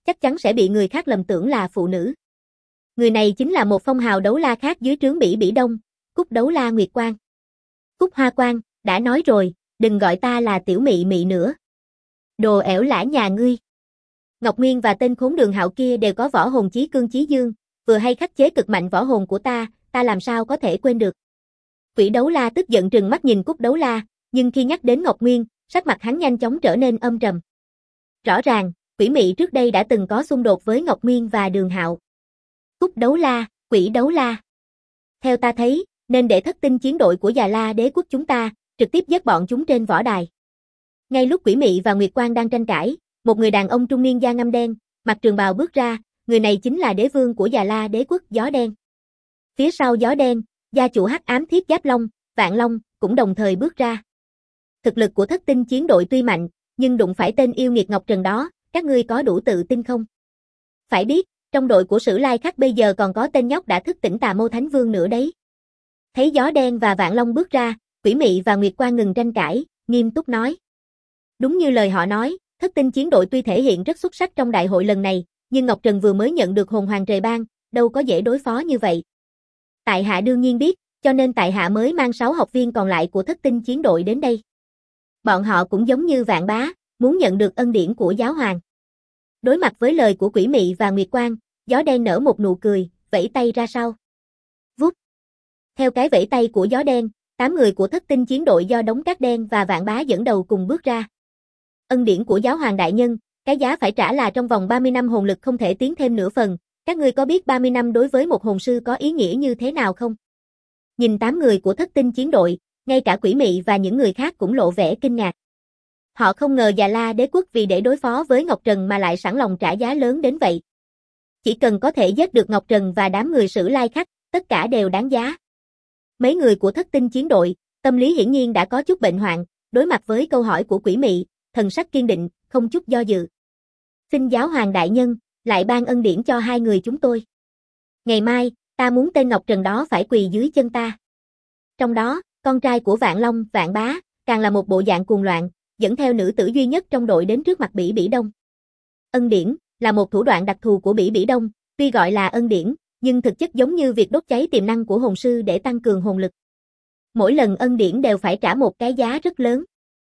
chắc chắn sẽ bị người khác lầm tưởng là phụ nữ. Người này chính là một phong hào đấu la khác dưới trướng Bỉ Bỉ Đông, Cúc Đấu La Nguyệt Quang. Cúc Hoa Quang, đã nói rồi, đừng gọi ta là tiểu mị mị nữa. Đồ ẻo lả nhà ngươi. Ngọc Nguyên và tên khốn Đường Hạo kia đều có võ hồn chí cương chí dương, vừa hay khắc chế cực mạnh võ hồn của ta làm sao có thể quên được. Quỷ Đấu La tức giận trừng mắt nhìn Cúc Đấu La, nhưng khi nhắc đến Ngọc Nguyên, sắc mặt hắn nhanh chóng trở nên âm trầm. Rõ ràng, Quỷ Mị trước đây đã từng có xung đột với Ngọc Nguyên và Đường Hạo. Cúc Đấu La, Quỷ Đấu La. Theo ta thấy, nên để Thất Tinh chiến đội của Già La Đế quốc chúng ta, trực tiếp giết bọn chúng trên võ đài. Ngay lúc Quỷ Mị và Nguyệt Quang đang tranh cãi, một người đàn ông trung niên da ngăm đen, mặc trường bào bước ra, người này chính là đế vương của Già La Đế quốc Gió Đen. Phía sau Gió Đen, gia chủ Hắc Ám Thiết Giáp Long, Vạn Long, cũng đồng thời bước ra. Thực lực của Thất Tinh chiến đội tuy mạnh, nhưng đụng phải tên yêu nghiệt Ngọc Trần đó, các ngươi có đủ tự tin không? Phải biết, trong đội của Sử Lai Khắc bây giờ còn có tên nhóc đã thức tỉnh Tà Mâu Thánh Vương nữa đấy. Thấy Gió Đen và Vạn Long bước ra, Quỷ Mị và Nguyệt Quang ngừng tranh cãi, nghiêm túc nói. Đúng như lời họ nói, Thất Tinh chiến đội tuy thể hiện rất xuất sắc trong đại hội lần này, nhưng Ngọc Trần vừa mới nhận được hồn hoàng trời ban, đâu có dễ đối phó như vậy. Tại hạ đương nhiên biết, cho nên tại hạ mới mang 6 học viên còn lại của Thất Tinh chiến đội đến đây. Bọn họ cũng giống như Vạn Bá, muốn nhận được ân điển của giáo hoàng. Đối mặt với lời của Quỷ Mị và Nguyệt Quang, Gió Đen nở một nụ cười, vẫy tay ra sau. Vút. Theo cái vẫy tay của Gió Đen, 8 người của Thất Tinh chiến đội do Đống Cát Đen và Vạn Bá dẫn đầu cùng bước ra. Ân điển của giáo hoàng đại nhân, cái giá phải trả là trong vòng 30 năm hồn lực không thể tiến thêm nửa phần. Các ngươi có biết 30 năm đối với một hồn sư có ý nghĩa như thế nào không? Nhìn 8 người của Thất Tinh chiến đội, ngay cả Quỷ Mị và những người khác cũng lộ vẻ kinh ngạc. Họ không ngờ Già La Đế quốc vì để đối phó với Ngọc Trần mà lại sẵn lòng trả giá lớn đến vậy. Chỉ cần có thể giết được Ngọc Trần và đám người Sử Lai Khắc, tất cả đều đáng giá. Mấy người của Thất Tinh chiến đội, tâm lý hiển nhiên đã có chút bệnh hoạn, đối mặt với câu hỏi của Quỷ Mị, thần sắc kiên định, không chút do dự. Xin giáo hoàng đại nhân, lại ban ân điển cho 2 người chúng tôi. Ngày mai, ta muốn tên Ngọc Trần đó phải quỳ dưới chân ta. Trong đó, con trai của Vạn Long, Vạn Bá, càng là một bộ dạng cuồng loạn, dẫn theo nữ tử duy nhất trong đội đến trước mặt Bỉ Bỉ Đông. Ân điển là một thủ đoạn đặc thù của Bỉ Bỉ Đông, tuy gọi là ân điển, nhưng thực chất giống như việc đốt cháy tiềm năng của hồn sư để tăng cường hồn lực. Mỗi lần ân điển đều phải trả một cái giá rất lớn.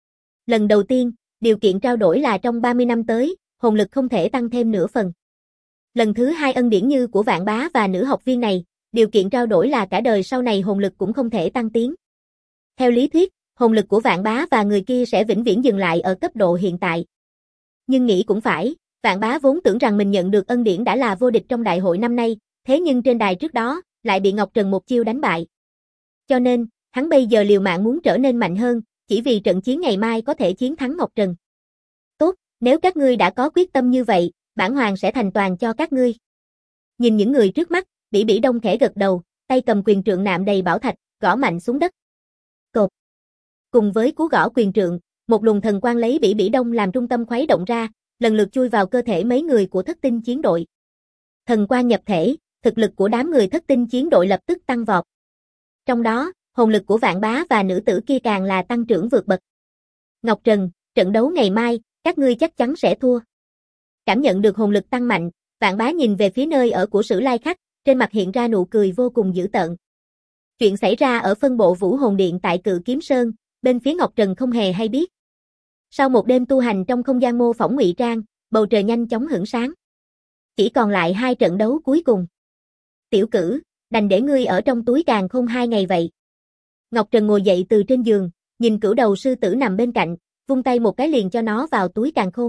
Lần đầu tiên, điều kiện trao đổi là trong 30 năm tới, hồn lực không thể tăng thêm nửa phần. Lần thứ 2 ân điển như của Vạn Bá và nữ học viên này, điều kiện trao đổi là cả đời sau này hồn lực cũng không thể tăng tiến. Theo lý thuyết, hồn lực của Vạn Bá và người kia sẽ vĩnh viễn dừng lại ở cấp độ hiện tại. Nhưng nghĩ cũng phải, Vạn Bá vốn tưởng rằng mình nhận được ân điển đã là vô địch trong đại hội năm nay, thế nhưng trên đài trước đó, lại bị Ngọc Trần một chiêu đánh bại. Cho nên, hắn bây giờ liều mạng muốn trở nên mạnh hơn, chỉ vì trận chiến ngày mai có thể chiến thắng Ngọc Trần. Tốt, nếu các ngươi đã có quyết tâm như vậy, bản hoàng sẽ thành toàn cho các ngươi. Nhìn những người trước mắt, Bỉ Bỉ Đông khẽ gật đầu, tay cầm quyền trượng nạm đầy bảo thạch, gõ mạnh xuống đất. Cộp. Cùng với cú gõ quyền trượng, một luồng thần quang lấy Bỉ Bỉ Đông làm trung tâm khuấy động ra, lần lượt chui vào cơ thể mấy người của Thất Tinh chiến đội. Thần quang nhập thể, thực lực của đám người Thất Tinh chiến đội lập tức tăng vọt. Trong đó, hồn lực của Vạn Bá và nữ tử kia càng là tăng trưởng vượt bậc. Ngọc Trần, trận đấu ngày mai, các ngươi chắc chắn sẽ thua. Cảm nhận được hồn lực tăng mạnh, Vạn Bá nhìn về phía nơi ở của Sử Lai Khắc, trên mặt hiện ra nụ cười vô cùng dữ tợn. Chuyện xảy ra ở phân bộ Vũ Hồn Điện tại Cự Kiếm Sơn, bên phía Ngọc Trần không hề hay biết. Sau một đêm tu hành trong không gian mô phỏng ngụy trang, bầu trời nhanh chóng hửng sáng. Chỉ còn lại 2 trận đấu cuối cùng. Tiểu Cử, đành để ngươi ở trong túi càn khôn 2 ngày vậy. Ngọc Trần ngồi dậy từ trên giường, nhìn Cửu Đầu sư tử nằm bên cạnh, vung tay một cái liền cho nó vào túi càn khôn.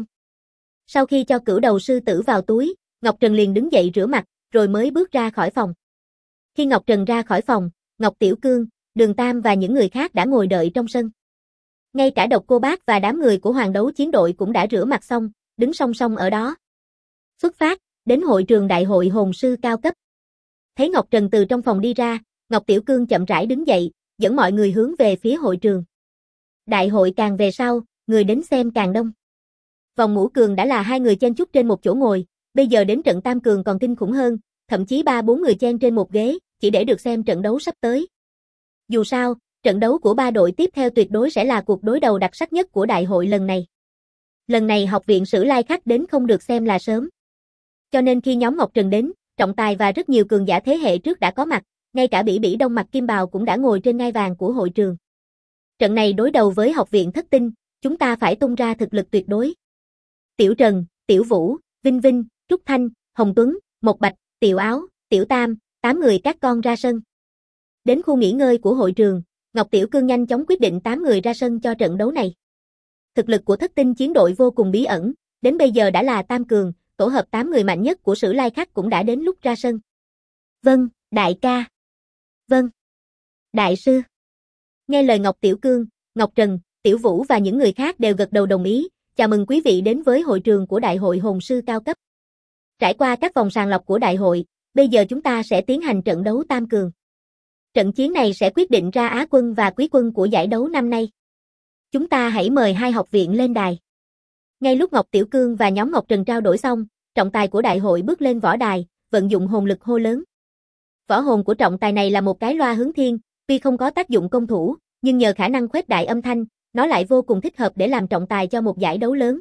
Sau khi cho Cửu Đầu sư tử vào túi, Ngọc Trần liền đứng dậy rửa mặt, rồi mới bước ra khỏi phòng. Khi Ngọc Trần ra khỏi phòng, Ngọc Tiểu Cương, Đường Tam và những người khác đã ngồi đợi trong sân. Ngay cả Độc Cô Bác và đám người của Hoàng Đấu chiến đội cũng đã rửa mặt xong, đứng song song ở đó. Xuất phát, đến hội trường đại hội hồn sư cao cấp. Thấy Ngọc Trần từ trong phòng đi ra, Ngọc Tiểu Cương chậm rãi đứng dậy, dẫn mọi người hướng về phía hội trường. Đại hội càng về sau, người đến xem càng đông. Vòng Ngũ Cường đã là 2 người chen chúc trên một chỗ ngồi, bây giờ đến trận Tam Cường còn kinh khủng hơn, thậm chí 3-4 người chen trên một ghế, chỉ để được xem trận đấu sắp tới. Dù sao, trận đấu của 3 đội tiếp theo tuyệt đối sẽ là cuộc đối đầu đặc sắc nhất của đại hội lần này. Lần này học viện Sử Lai Khắc đến không được xem là sớm. Cho nên khi nhóm Ngọc Trần đến, trọng tài và rất nhiều cường giả thế hệ trước đã có mặt, ngay cả Bỉ Bỉ Đông mặc kim bào cũng đã ngồi trên ngai vàng của hội trường. Trận này đối đầu với học viện Thất Tinh, chúng ta phải tung ra thực lực tuyệt đối. Tiểu Trần, Tiểu Vũ, Vinh Vinh, Trúc Thanh, Hồng Tuấn, Mộc Bạch, Tiểu Áo, Tiểu Tam, 8 người các con ra sân. Đến khu nghỉ ngơi của hội trường, Ngọc Tiểu Cương nhanh chóng quyết định 8 người ra sân cho trận đấu này. Thực lực của Thất Tinh chiến đội vô cùng bí ẩn, đến bây giờ đã là tam cường, tổ hợp 8 người mạnh nhất của Sử Lai Khắc cũng đã đến lúc ra sân. Vâng, đại ca. Vâng. Đại sư. Nghe lời Ngọc Tiểu Cương, Ngọc Trần, Tiểu Vũ và những người khác đều gật đầu đồng ý, chào mừng quý vị đến với hội trường của Đại hội Hồn sư cao cấp. Trải qua các vòng sàng lọc của đại hội, bây giờ chúng ta sẽ tiến hành trận đấu tam cường. Trận chiến này sẽ quyết định ra Á quân và Quý quân của giải đấu năm nay. Chúng ta hãy mời hai học viện lên đài. Ngay lúc Ngọc Tiểu Cương và nhóm Ngọc Trần trao đổi xong, trọng tài của đại hội bước lên võ đài, vận dụng hồn lực hô lớn. Võ hồn của trọng tài này là một cái loa hướng thiên, tuy không có tác dụng công thủ, nhưng nhờ khả năng khuếch đại âm thanh, nó lại vô cùng thích hợp để làm trọng tài cho một giải đấu lớn.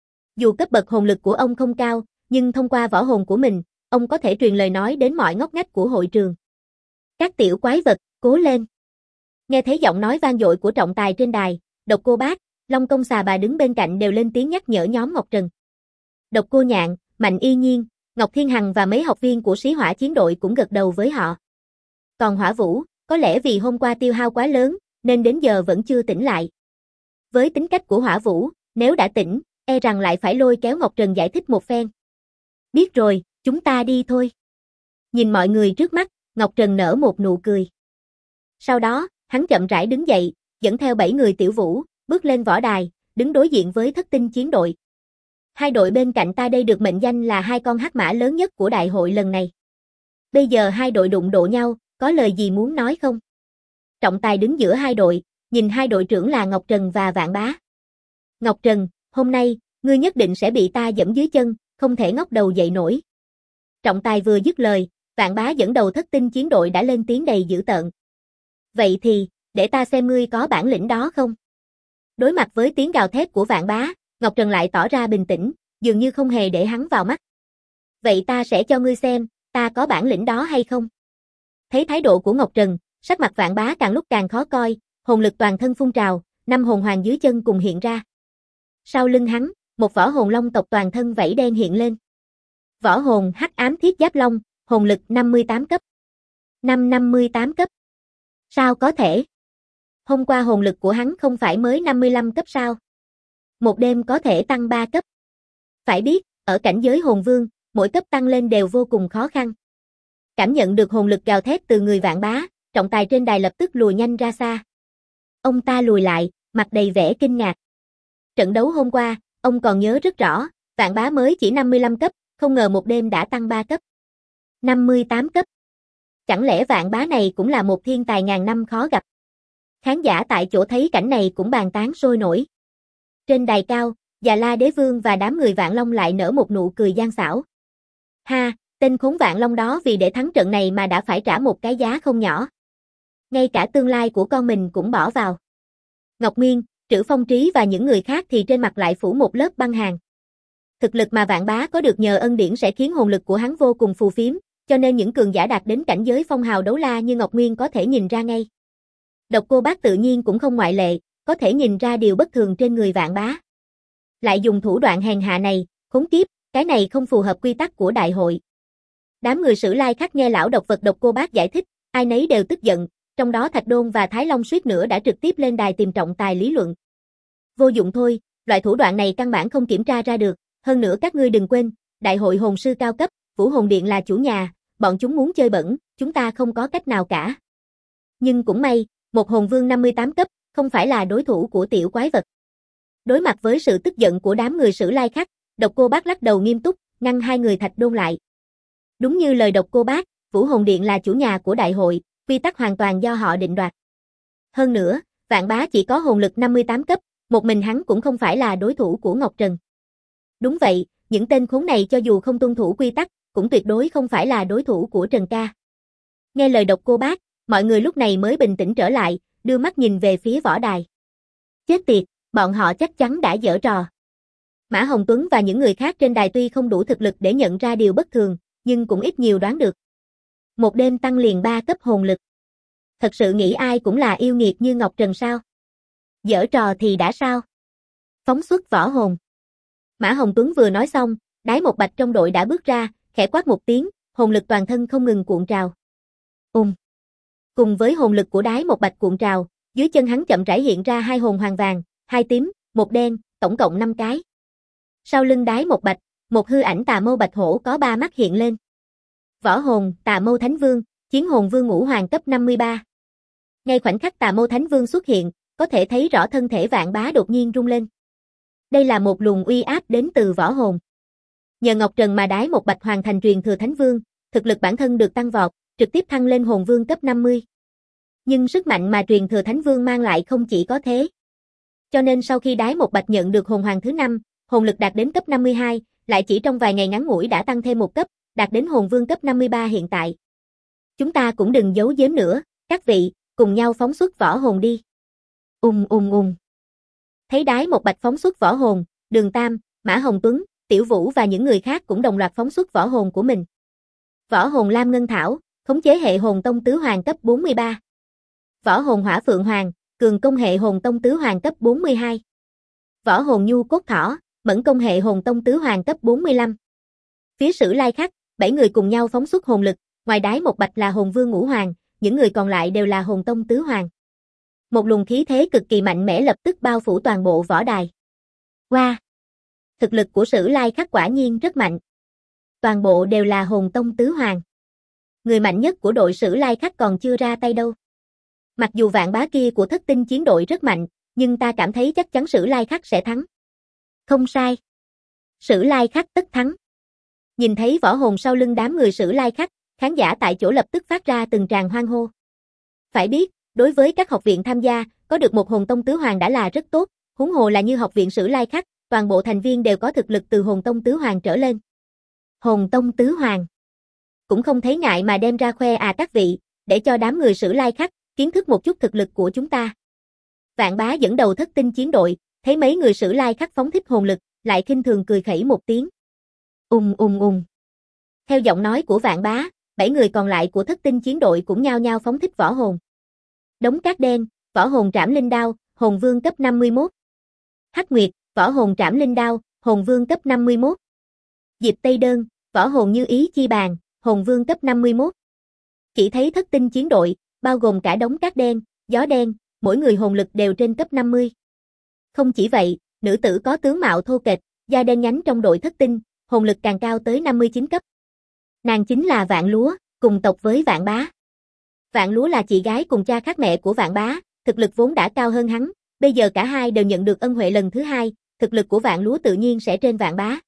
Dù cấp bậc hồn lực của ông không cao, nhưng thông qua võ hồn của mình, ông có thể truyền lời nói đến mọi ngóc ngách của hội trường. Các tiểu quái vật, cố lên. Nghe thấy giọng nói vang dội của trọng tài trên đài, Độc Cô Bác, Long Công Xà Bà đứng bên cạnh đều lên tiếng nhắc nhở nhóm Ngọc Trần. Độc Cô Nhạn, Mạnh Y Nhiên, Ngọc Thiên Hằng và mấy học viên của Sĩ Hỏa chiến đội cũng gật đầu với họ. Còn Hỏa Vũ, có lẽ vì hôm qua tiêu hao quá lớn, nên đến giờ vẫn chưa tỉnh lại. Với tính cách của Hỏa Vũ, nếu đã tỉnh, e rằng lại phải lôi kéo Ngọc Trần giải thích một phen. Biết rồi, chúng ta đi thôi. Nhìn mọi người trước mắt, Ngọc Trần nở một nụ cười. Sau đó, hắn chậm rãi đứng dậy, dẫn theo 7 người Tiểu Vũ, bước lên võ đài, đứng đối diện với Thất Tinh chiến đội. Hai đội bên cạnh ta đây được mệnh danh là hai con hắc mã lớn nhất của đại hội lần này. Bây giờ hai đội đụng độ nhau, có lời gì muốn nói không? Trọng tài đứng giữa hai đội, nhìn hai đội trưởng là Ngọc Trần và Vạn Bá. Ngọc Trần, hôm nay, ngươi nhất định sẽ bị ta giẫm dưới chân, không thể ngóc đầu dậy nổi. Trọng tài vừa dứt lời, Vạn Bá dẫn đầu Thất Tinh chiến đội đã lên tiếng đầy dữ tợn. Vậy thì, để ta xem ngươi có bản lĩnh đó không? Đối mặt với tiếng gào thét của Vạn Bá, Ngọc Trần lại tỏ ra bình tĩnh, dường như không hề để hắn vào mắt. Vậy ta sẽ cho ngươi xem, ta có bản lĩnh đó hay không? Thấy thái độ của Ngọc Trần, sắc mặt Vạn Bá càng lúc càng khó coi, hồn lực toàn thân phun trào, 5 hồn hoàng dưới chân cùng hiện ra. Sau lưng hắn, một võ hồn long tộc toàn thân vảy đen hiện lên. Võ hồn Hắc Ám Thiết Giáp Long, hồn lực 58 cấp. 58 cấp. Sao có thể? Hôm qua hồn lực của hắn không phải mới 55 cấp sao? Một đêm có thể tăng 3 cấp. Phải biết, ở cảnh giới hồn vương, mỗi cấp tăng lên đều vô cùng khó khăn. Cảm nhận được hồn lực gào thét từ người Vạn Bá, trọng tài trên đài lập tức lùi nhanh ra xa. Ông ta lùi lại, mặt đầy vẻ kinh ngạc. Trận đấu hôm qua, ông còn nhớ rất rõ, Vạn Bá mới chỉ 55 cấp, không ngờ một đêm đã tăng 3 cấp. 58 cấp. Chẳng lẽ Vạn Bá này cũng là một thiên tài ngàn năm khó gặp? Khán giả tại chỗ thấy cảnh này cũng bàn tán sôi nổi. Trên đài cao, Già La Đế Vương và đám người Vạn Long lại nở một nụ cười gian xảo. Ha, tên khốn Vạn Long đó vì để thắng trận này mà đã phải trả một cái giá không nhỏ. Ngay cả tương lai của con mình cũng bỏ vào. Ngọc Nguyên, Trữ Phong Trí và những người khác thì trên mặt lại phủ một lớp băng hàn. Thực lực mà Vạn Bá có được nhờ ân điển sẽ khiến hồn lực của hắn vô cùng phù phiếm, cho nên những cường giả đạt đến cảnh giới phong hào đấu la như Ngọc Nguyên có thể nhìn ra ngay. Độc Cô Bác tự nhiên cũng không ngoại lệ, có thể nhìn ra điều bất thường trên người Vạn Bá. Lại dùng thủ đoạn hèn hạ này, khốn kiếp, cái này không phù hợp quy tắc của đại hội. Đám người Sử Lai Khắc nghe lão độc vật Độc Cô Bác giải thích, ai nấy đều tức giận, trong đó Thạch Đôn và Thái Long suýt nữa đã trực tiếp lên đài tìm trọng tài lý luận. Vô dụng thôi, loại thủ đoạn này căn bản không kiểm tra ra được, hơn nữa các ngươi đừng quên, đại hội hồn sư cao cấp, Vũ Hồn Điện là chủ nhà, bọn chúng muốn chơi bẩn, chúng ta không có cách nào cả. Nhưng cũng may, một hồn vương 58 cấp, không phải là đối thủ của tiểu quái vật. Đối mặt với sự tức giận của đám người Sử Lai Khắc, Độc Cô Bác lắc đầu nghiêm túc, ngăn hai người Thạch Đôn lại. Đúng như lời Độc Cô Bác, Vũ Hồn Điện là chủ nhà của đại hội, quy tắc hoàn toàn do họ định đoạt. Hơn nữa, Vạn Bá chỉ có hồn lực 58 cấp, một mình hắn cũng không phải là đối thủ của Ngọc Trần. Đúng vậy, những tên khốn này cho dù không tuân thủ quy tắc, cũng tuyệt đối không phải là đối thủ của Trần ca. Nghe lời Độc Cô Bác, mọi người lúc này mới bình tĩnh trở lại, đưa mắt nhìn về phía võ đài. Chết tiệt, bọn họ chắc chắn đã giở trò. Mã Hồng Tuấn và những người khác trên đài tuy không đủ thực lực để nhận ra điều bất thường, nhưng cũng ít nhiều đoán được. Một đêm tăng liền 3 cấp hồn lực. Thật sự nghĩ ai cũng là yêu nghiệt như Ngọc Trần sao? Giở trò thì đã sao? Phóng xuất võ hồn. Mã Hồng Tuấn vừa nói xong, Đái Một Bạch trong đội đã bước ra, khẽ quát một tiếng, hồn lực toàn thân không ngừng cuộn trào. Cùng với hồn lực của Đái Một Bạch cuộn trào, dưới chân hắn chậm rãi hiện ra 2 hồn hoàng vàng, 2 tím, 1 đen, tổng cộng 5 cái. Sau lưng Đái Một Bạch, một hư ảnh Tà Mâu Bạch Hổ có 3 mắt hiện lên. Võ hồn, Tà Mâu Thánh Vương, Chiến hồn Vương Ngũ Hoàng cấp 53. Ngay khoảnh khắc Tà Mâu Thánh Vương xuất hiện, có thể thấy rõ thân thể Vạn Bá đột nhiên rung lên. Đây là một luồng uy áp đến từ võ hồn. Nhờ Ngọc Trần mà Đái Một Bạch hoàn thành truyền thừa Thánh Vương, thực lực bản thân được tăng vọt, trực tiếp thăng lên hồn vương cấp 50. Nhưng sức mạnh mà truyền thừa Thánh Vương mang lại không chỉ có thế. Cho nên sau khi Đái Một Bạch nhận được hồn hoàng thứ 5, hồn lực đạt đến cấp 52, lại chỉ trong vài ngày ngắn ngủi đã tăng thêm một cấp, đạt đến hồn vương cấp 53 hiện tại. Chúng ta cũng đừng giấu giếm nữa, các vị, cùng nhau phóng xuất võ hồn đi. Thấy Đái Một Bạch phóng xuất võ hồn, Đường Tam, Mã Hồng Tuấn, Tiểu Vũ và những người khác cũng đồng loạt phóng xuất võ hồn của mình. Võ hồn Lam Ngân Thảo, khống chế hệ hồn tông tứ hoàng cấp 43. Võ hồn Hỏa Phượng Hoàng, cường công hệ hồn tông tứ hoàng cấp 42. Võ hồn Nhu Cốt Thỏ, mẫn công hệ hồn tông tứ hoàng cấp 45. Phía Sử Lai Khắc, 7 người cùng nhau phóng xuất hồn lực, ngoài Đái Một Bạch là hồn vương ngũ hoàng, những người còn lại đều là hồn tông tứ hoàng. Một luồng khí thế cực kỳ mạnh mẽ lập tức bao phủ toàn bộ võ đài. Wow! Thực lực của Sử Lai Khắc quả nhiên rất mạnh. Toàn bộ đều là hồn tông tứ hoàng. Người mạnh nhất của đội Sử Lai Khắc còn chưa ra tay đâu. Mặc dù Vạn Bá kia của Thất Tinh chiến đội rất mạnh, nhưng ta cảm thấy chắc chắn Sử Lai Khắc sẽ thắng. Không sai. Sử Lai Khắc tất thắng. Nhìn thấy võ hồn sau lưng đám người Sử Lai Khắc, khán giả tại chỗ lập tức phát ra từng tràng hoan hô. Phải biết, đối với các học viện tham gia, có được một hồn tông tứ hoàng đã là rất tốt, huống hồ là như học viện Sử Lai Khắc, toàn bộ thành viên đều có thực lực từ hồn tông tứ hoàng trở lên. Hồn tông tứ hoàng. Cũng không thấy ngại mà đem ra khoe à các vị, để cho đám người Sử Lai Khắc kiến thức một chút thực lực của chúng ta. Vạn Bá dẫn đầu Thất Tinh chiến đội, thấy mấy người Sử Lai Khắc phóng thích hồn lực, lại khinh thường cười khẩy một tiếng. Theo giọng nói của Vạn Bá, 7 người còn lại của Thất Tinh chiến đội cũng nhao nhao phóng thích võ hồn. Đống Cát Đen, võ hồn Trảm Linh Đao, hồn vương cấp 51. Hắc Nguyệt, võ hồn Trảm Linh Đao, hồn vương cấp 51. Diệp Tây Đơn, võ hồn Như Ý Chi Bàn, hồn vương cấp 51. Chỉ thấy Thất Tinh chiến đội, bao gồm cả Đống Cát Đen, Gió Đen, mỗi người hồn lực đều trên cấp 50. Không chỉ vậy, nữ tử có tướng mạo thô kệch, da đen nhánh trong đội Thất Tinh, hồn lực càng cao tới 59 cấp. Nàng chính là Vạn Lúa, cùng tộc với Vạn Bá. Vạn Lúa là chị gái cùng cha khác mẹ của Vạn Bá, thực lực vốn đã cao hơn hắn, bây giờ cả hai đều nhận được ân huệ lần thứ hai, thực lực của Vạn Lúa tự nhiên sẽ trên Vạn Bá.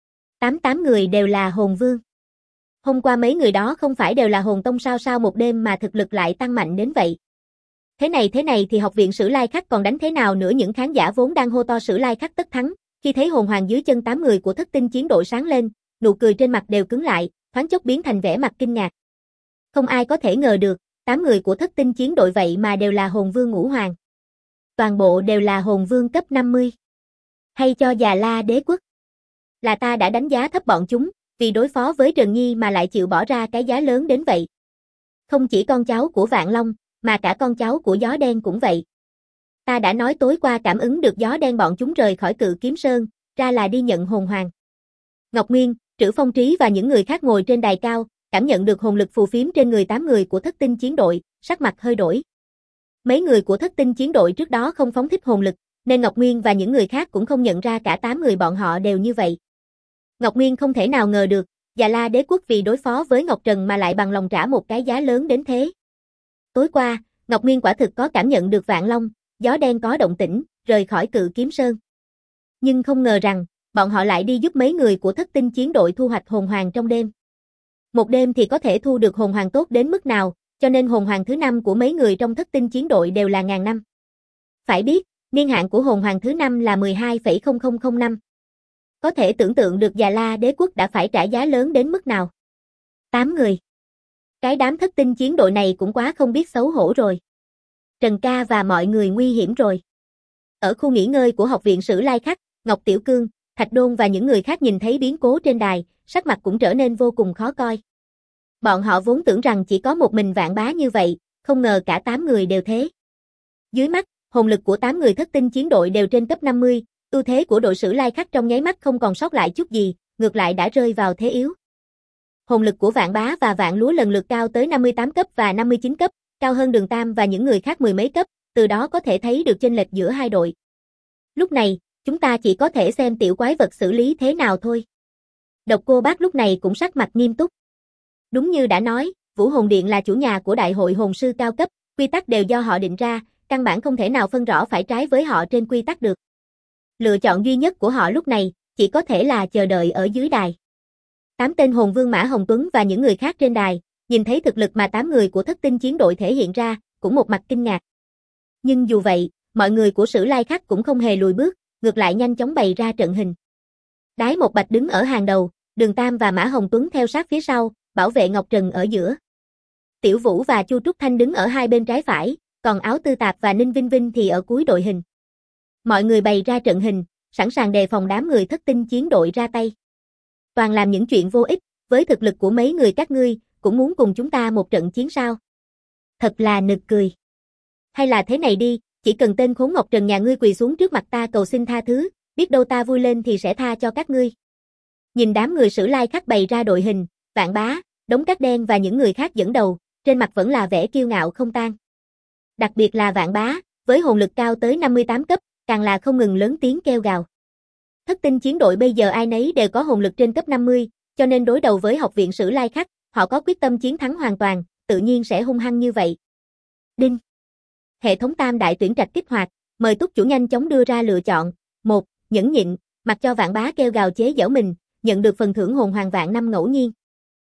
88 người đều là hồn vương. Hôm qua mấy người đó không phải đều là hồn tông sao một đêm mà thực lực lại tăng mạnh đến vậy. Thế này thì học viện Sử Lai Khắc còn đánh thế nào nữa, những khán giả vốn đang hô to Sử Lai Khắc tất thắng, khi thấy hồn hoàng dưới chân 8 người của Thất Tinh chiến đội sáng lên, nụ cười trên mặt đều cứng lại, thoáng chốc biến thành vẻ mặt kinh ngạc. Không ai có thể ngờ được, 8 người của Thất Tinh chiến đội vậy mà đều là hồn vương ngũ hoàng. Toàn bộ đều là hồn vương cấp 50. Hay cho Già La Đế Quốc. Là ta đã đánh giá thấp bọn chúng, vì đối phó với Trần Nhi mà lại chịu bỏ ra cái giá lớn đến vậy. Không chỉ con cháu của Vạn Long, mà cả con cháu của Gió Đen cũng vậy. Ta đã nói tối qua cảm ứng được Gió Đen bọn chúng rời khỏi Cự Kiếm Sơn, ra là đi nhận hồn hoàng. Ngọc Nguyên, Trữ Phong Trí và những người khác ngồi trên đài cao, cảm nhận được hồn lực phù phiếm trên người 8 người của Thất Tinh chiến đội, sắc mặt hơi đổi. Mấy người của Thất Tinh chiến đội trước đó không phóng thích hồn lực, nên Ngọc Nguyên và những người khác cũng không nhận ra cả 8 người bọn họ đều như vậy. Ngọc Nguyên không thể nào ngờ được, Già La Đế Quốc vì đối phó với Ngọc Trần mà lại bằng lòng trả một cái giá lớn đến thế. Tối qua, Ngọc Nguyên quả thực có cảm nhận được Vạn Long, Gió Đen có động tĩnh, rời khỏi Cự Kiếm Sơn. Nhưng không ngờ rằng, bọn họ lại đi giúp mấy người của Thất Tinh chiến đội thu hoạch hồn hoàng trong đêm. Một đêm thì có thể thu được hồn hoàng tốt đến mức nào, cho nên hồn hoàng thứ 5 của mấy người trong Thất Tinh chiến đội đều là ngàn năm. Phải biết, niên hạn của hồn hoàng thứ 5 là 12,0005 năm. Có thể tưởng tượng được Già La Đế Quốc đã phải trả giá lớn đến mức nào. 8 người. Cái đám Thất Tinh chiến đội này cũng quá không biết xấu hổ rồi. Trần ca và mọi người nguy hiểm rồi. Ở khu nghỉ ngơi của học viện Sử Lai Khắc, Ngọc Tiểu Cương, Thạch Đôn và những người khác nhìn thấy biến cố trên đài, sắc mặt cũng trở nên vô cùng khó coi. Bọn họ vốn tưởng rằng chỉ có một mình Vạn Bá như vậy, không ngờ cả 8 người đều thế. Dưới mắt, hồn lực của 8 người thất tinh chiến đội đều trên cấp 50, ưu thế của đội Sử Lai Khắc trong nháy mắt không còn sót lại chút gì, ngược lại đã rơi vào thế yếu. Hồn lực của Vạn Bá và Vạn Lúa lần lượt cao tới 58 cấp và 59 cấp, cao hơn Đường Tam và những người khác mười mấy cấp, từ đó có thể thấy được chênh lệch giữa hai đội. Lúc này, chúng ta chỉ có thể xem tiểu quái vật xử lý thế nào thôi. Độc Cô Bác lúc này cũng sắc mặt nghiêm túc. Đúng như đã nói, Vũ Hồn Điện là chủ nhà của Đại hội hồn sư cao cấp, quy tắc đều do họ định ra, căn bản không thể nào phân rõ phải trái với họ trên quy tắc được. Lựa chọn duy nhất của họ lúc này, chỉ có thể là chờ đợi ở dưới đài. 8 tên hồn vương Mã Hồng Tuấn và những người khác trên đài, nhìn thấy thực lực mà 8 người của thất tinh chiến đội thể hiện ra, cũng một mặt kinh ngạc. Nhưng dù vậy, mọi người của Sử Lai Khắc cũng không hề lùi bước, ngược lại nhanh chóng bày ra trận hình. Đái Một Bạch đứng ở hàng đầu, Đường Tam và Mã Hồng Tuấn theo sát phía sau, bảo vệ Ngọc Trần ở giữa. Tiểu Vũ và Chu Trúc Thanh đứng ở hai bên trái phải, còn Áo Tư Tạp và Ninh Vinh Vinh thì ở cuối đội hình. Mọi người bày ra trận hình, sẵn sàng đề phòng đám người thất tinh chiến đội ra tay. Toàn làm những chuyện vô ích, với thực lực của mấy người các ngươi, cũng muốn cùng chúng ta một trận chiến sao? Thật là nực cười. Hay là thế này đi, chỉ cần tên khốn Ngọc Trần nhà ngươi quỳ xuống trước mặt ta cầu xin tha thứ, biết đâu ta vui lên thì sẽ tha cho các ngươi. Nhìn đám người Sử Lai Khắc bày ra đội hình, Vạn Bá, Đống Cát Đen và những người khác dẫn đầu, trên mặt vẫn là vẻ kiêu ngạo không tan. Đặc biệt là Vạn Bá, với hồn lực cao tới 58 cấp, càng là không ngừng lớn tiếng kêu gào. Thất tinh chiến đội bây giờ ai nấy đều có hồn lực trên cấp 50, cho nên đối đầu với học viện Sử Lai Khắc, họ có quyết tâm chiến thắng hoàn toàn, tự nhiên sẽ hung hăng như vậy. Đinh. Hệ thống tam đại tuyển trạch kích hoạt, mời túc chủ nhanh chóng đưa ra lựa chọn. 1. Nhẫn nhịn, mặc cho Vạn Bá kêu gào chế giễu mình, nhận được phần thưởng hồn hoàng vạn năm ngẫu nhiên.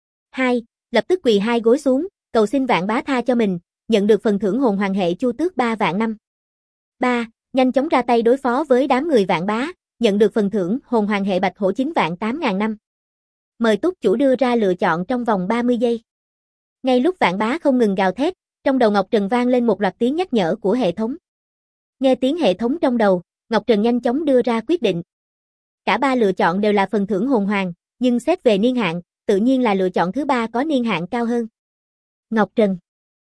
2. Lập tức quỳ hai gối xuống, cầu xin Vạn Bá tha cho mình, nhận được phần thưởng hồn hoàng hệ Chu Tước 3 vạn năm. 3. Nhanh chóng ra tay đối phó với đám người Vạn Bá, nhận được phần thưởng hồn hoàng hệ Bạch Hổ 9 vạn 8.000 năm. Mời túc chủ đưa ra lựa chọn trong vòng 30 giây. Ngay lúc Vạn Bá không ngừng gào thét, trong đầu Ngọc Trần vang lên một loạt tiếng nhắc nhở của hệ thống. Nghe tiếng hệ thống trong đầu, Ngọc Trần nhanh chóng đưa ra quyết định. Cả ba lựa chọn đều là phần thưởng hồn hoàng, nhưng xét về niên hạn, tự nhiên là lựa chọn thứ ba có niên hạn cao hơn. Ngọc Trần,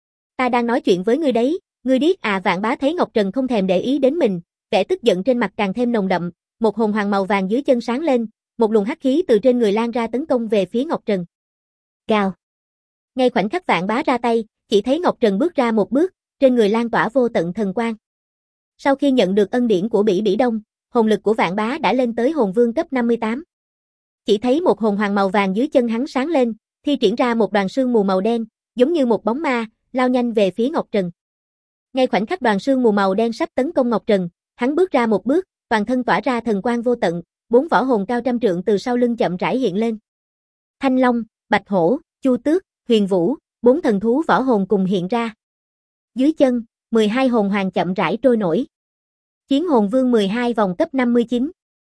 ta đang nói chuyện với ngươi đấy, ngươi điếc à? Vạn Bá thấy Ngọc Trần không thèm để ý đến mình, vẻ tức giận trên mặt càng thêm nồng đậm, một hồn hoàng màu vàng dưới chân sáng lên, một luồng hắc khí từ trên người lan ra tấn công về phía Ngọc Trần. Gào. Ngay khoảnh khắc Vạn Bá ra tay, chỉ thấy Ngọc Trần bước ra một bước, trên người lan tỏa vô tận thần quang. Sau khi nhận được ân điển của Bỉ Bỉ Đông, hồn lực của Vạn Bá đã lên tới hồn vương cấp 58. Chỉ thấy một hồn hoàng màu vàng dưới chân hắn sáng lên, thi triển ra một đoàn sương mù màu đen, giống như một bóng ma, lao nhanh về phía Ngọc Trần. Ngay khoảnh khắc đoàn sương mù màu đen sắp tấn công Ngọc Trần, hắn bước ra một bước, toàn thân tỏa ra thần quang vô tận, 4 võ hồn cao trăm trượng từ sau lưng chậm rãi hiện lên. Thanh Long, Bạch Hổ, Chu Tước, Huyền Vũ, 4 thần thú võ hồn cùng hiện ra. Dưới chân, 12 hồn hoàng chậm rãi trôi nổi. Chiến hồn vương 12 vòng cấp 59.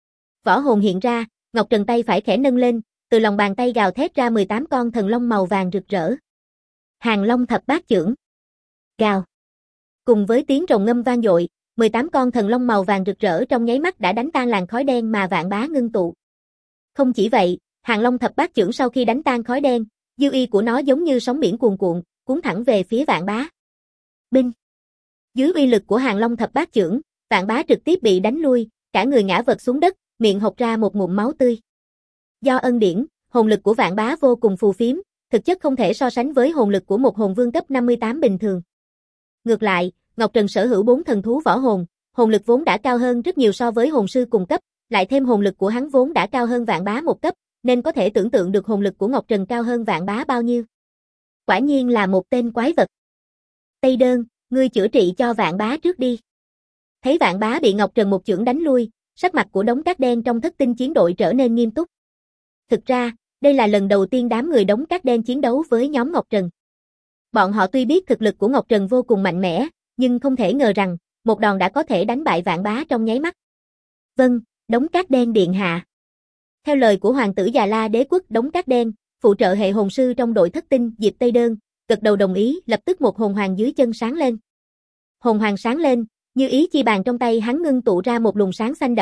Võ hồn hiện ra, Ngọc Trần tay phải khẽ nâng lên, từ lòng bàn tay gào thét ra 18 con thần long màu vàng rực rỡ. Hàng Long thập bát chưởng. Gào. Cùng với tiếng rồng ngâm vang dội, 18 con thần long màu vàng rực rỡ trong nháy mắt đã đánh tan làn khói đen mà Vạn Bá ngưng tụ. Không chỉ vậy, Hàng Long thập bát chưởng sau khi đánh tan khói đen, dư uy của nó giống như sóng biển cuồn cuộn, cuốn thẳng về phía Vạn Bá. Binh. Dưới uy lực của Hàng Long thập bát chưởng, Vạn Bá trực tiếp bị đánh lui, cả người ngã vật xuống đất, miệng hộc ra một ngụm máu tươi. Do ân điển, hồn lực của Vạn Bá vô cùng phù phiếm, thực chất không thể so sánh với hồn lực của một hồn vương cấp 58 bình thường. Ngược lại, Ngọc Trần sở hữu 4 thần thú võ hồn, hồn lực vốn đã cao hơn rất nhiều so với hồn sư cùng cấp, lại thêm hồn lực của hắn vốn đã cao hơn Vạn Bá một cấp, nên có thể tưởng tượng được hồn lực của Ngọc Trần cao hơn Vạn Bá bao nhiêu. Quả nhiên là một tên quái vật. Tây Đơn, ngươi chữa trị cho Vạn Bá trước đi. Thấy Vạn Bá bị Ngọc Trần một chưởng đánh lui, sắc mặt của Đống Cát Đen trong thất tinh chiến đội trở nên nghiêm túc. Thực ra, đây là lần đầu tiên đám người Đống Cát Đen chiến đấu với nhóm Ngọc Trần. Bọn họ tuy biết thực lực của Ngọc Trần vô cùng mạnh mẽ, nhưng không thể ngờ rằng, một đòn đã có thể đánh bại Vạn Bá trong nháy mắt. Vâng, Đống Cát Đen điện hạ. Theo lời của Hoàng tử Già La Đế quốc Đống Cát Đen, phụ trợ hệ hồn sư trong đội thất tinh Diệp Tây Đơn, gật đầu đồng ý, lập tức một hồn hoàng dưới chân sáng lên. Hồn hoàng sáng lên, như ý chi bàn trong tay hắn ngưng tụ ra một luồng sáng xanh đậm,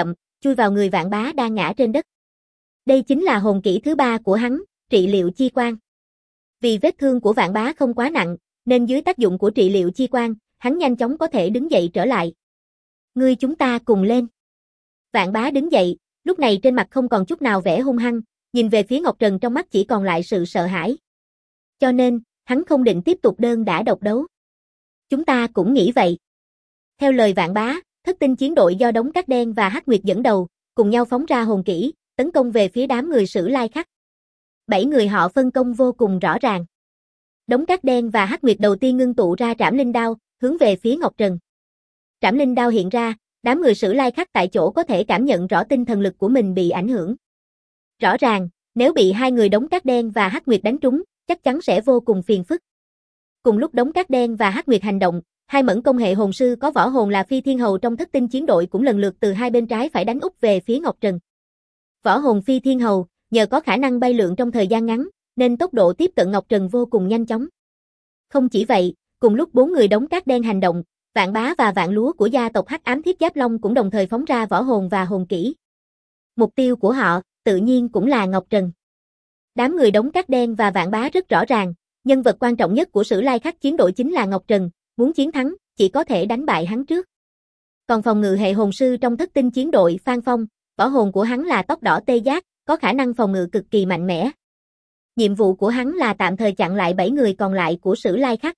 chui vào người Vạn Bá đang ngã trên đất. Đây chính là hồn kỹ thứ 3 của hắn, trị liệu chi quan. Vì vết thương của Vạn Bá không quá nặng, nên dưới tác dụng của trị liệu chi quan, hắn nhanh chóng có thể đứng dậy trở lại. Ngươi chúng ta cùng lên. Vạn Bá đứng dậy, lúc này trên mặt không còn chút nào vẻ hung hăng, nhìn về phía Ngọc Trần trong mắt chỉ còn lại sự sợ hãi. Cho nên, hắn không định tiếp tục đơn đả độc đấu. Chúng ta cũng nghĩ vậy. Theo lời Vạn Bá, Thất Tinh chiến đội do Đống Cát Đen và Hắc Nguyệt dẫn đầu, cùng nhau phóng ra hồn kỹ, tấn công về phía đám người Sử Lai Khắc. 7 người họ phân công vô cùng rõ ràng. Đống Cát Đen và Hắc Nguyệt đầu tiên ngưng tụ ra Trảm Linh Đao, hướng về phía Ngọc Trần. Trảm Linh Đao hiện ra, đám người Sử Lai Khắc tại chỗ có thể cảm nhận rõ tinh thần lực của mình bị ảnh hưởng. Rõ ràng, nếu bị hai người Đống Cát Đen và Hắc Nguyệt đánh trúng, chắc chắn sẽ vô cùng phiền phức. Cùng lúc Đống Cát Đen và Hắc Nguyệt hành động, hai mẫn công hệ hồn sư có võ hồn là Phi Thiên Hầu trong Thất Tinh chiến đội cũng lần lượt từ hai bên trái phải đánh úp về phía Ngọc Trần. Võ hồn Phi Thiên Hầu, nhờ có khả năng bay lượn trong thời gian ngắn, nên tốc độ tiếp cận Ngọc Trần vô cùng nhanh chóng. Không chỉ vậy, cùng lúc 4 người Đống Cát Đen hành động, Vạn Bá và Vạn Lúa của gia tộc Hắc Ám Thiết Giáp Long cũng đồng thời phóng ra võ hồn và hồn kỹ. Mục tiêu của họ, tự nhiên cũng là Ngọc Trần. Đám người Đống Cát Đen và Vạn Bá rất rõ ràng, nhân vật quan trọng nhất của Sử Lai Khắc chiến đội chính là Ngọc Trần, muốn chiến thắng, chỉ có thể đánh bại hắn trước. Còn phòng ngự hệ hồn sư trong Thất Tinh chiến đội Phan Phong, võ hồn của hắn là tóc đỏ tê giác, có khả năng phòng ngự cực kỳ mạnh mẽ. Nhiệm vụ của hắn là tạm thời chặn lại 7 người còn lại của Sử Lai Khắc.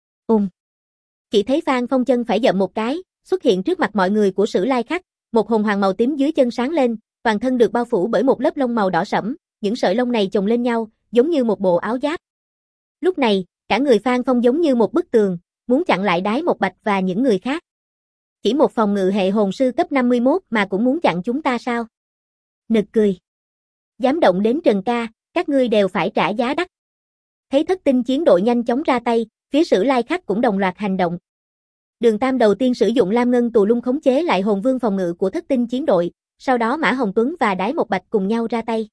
Chỉ thấy Phan Phong chân phải dậm một cái, xuất hiện trước mặt mọi người của Sử Lai Khắc, một hồn hoàng màu tím dưới chân sáng lên, toàn thân được bao phủ bởi một lớp lông màu đỏ sẫm, những sợi lông này chồng lên nhau, giống như một bộ áo giáp. Lúc này, cả người Phan Phong giống như một bức tường, muốn chặn lại Đái Một Bạch và những người khác. Chỉ một phòng ngự hệ hồn sư cấp 51 mà cũng muốn chặn chúng ta sao? Nực cười. Dám động đến Trần ca, các ngươi đều phải trả giá đắt. Thấy Thất Tinh chiến đội nhanh chóng ra tay, phía Sử Lai Khắc cũng đồng loạt hành động. Đường Tam đầu tiên sử dụng Lam Ngân Tù Lung khống chế lại hồn vương phòng ngự của Thất Tinh chiến đội, sau đó Mã Hồng Tuấn và Đái Một Bạch cùng nhau ra tay.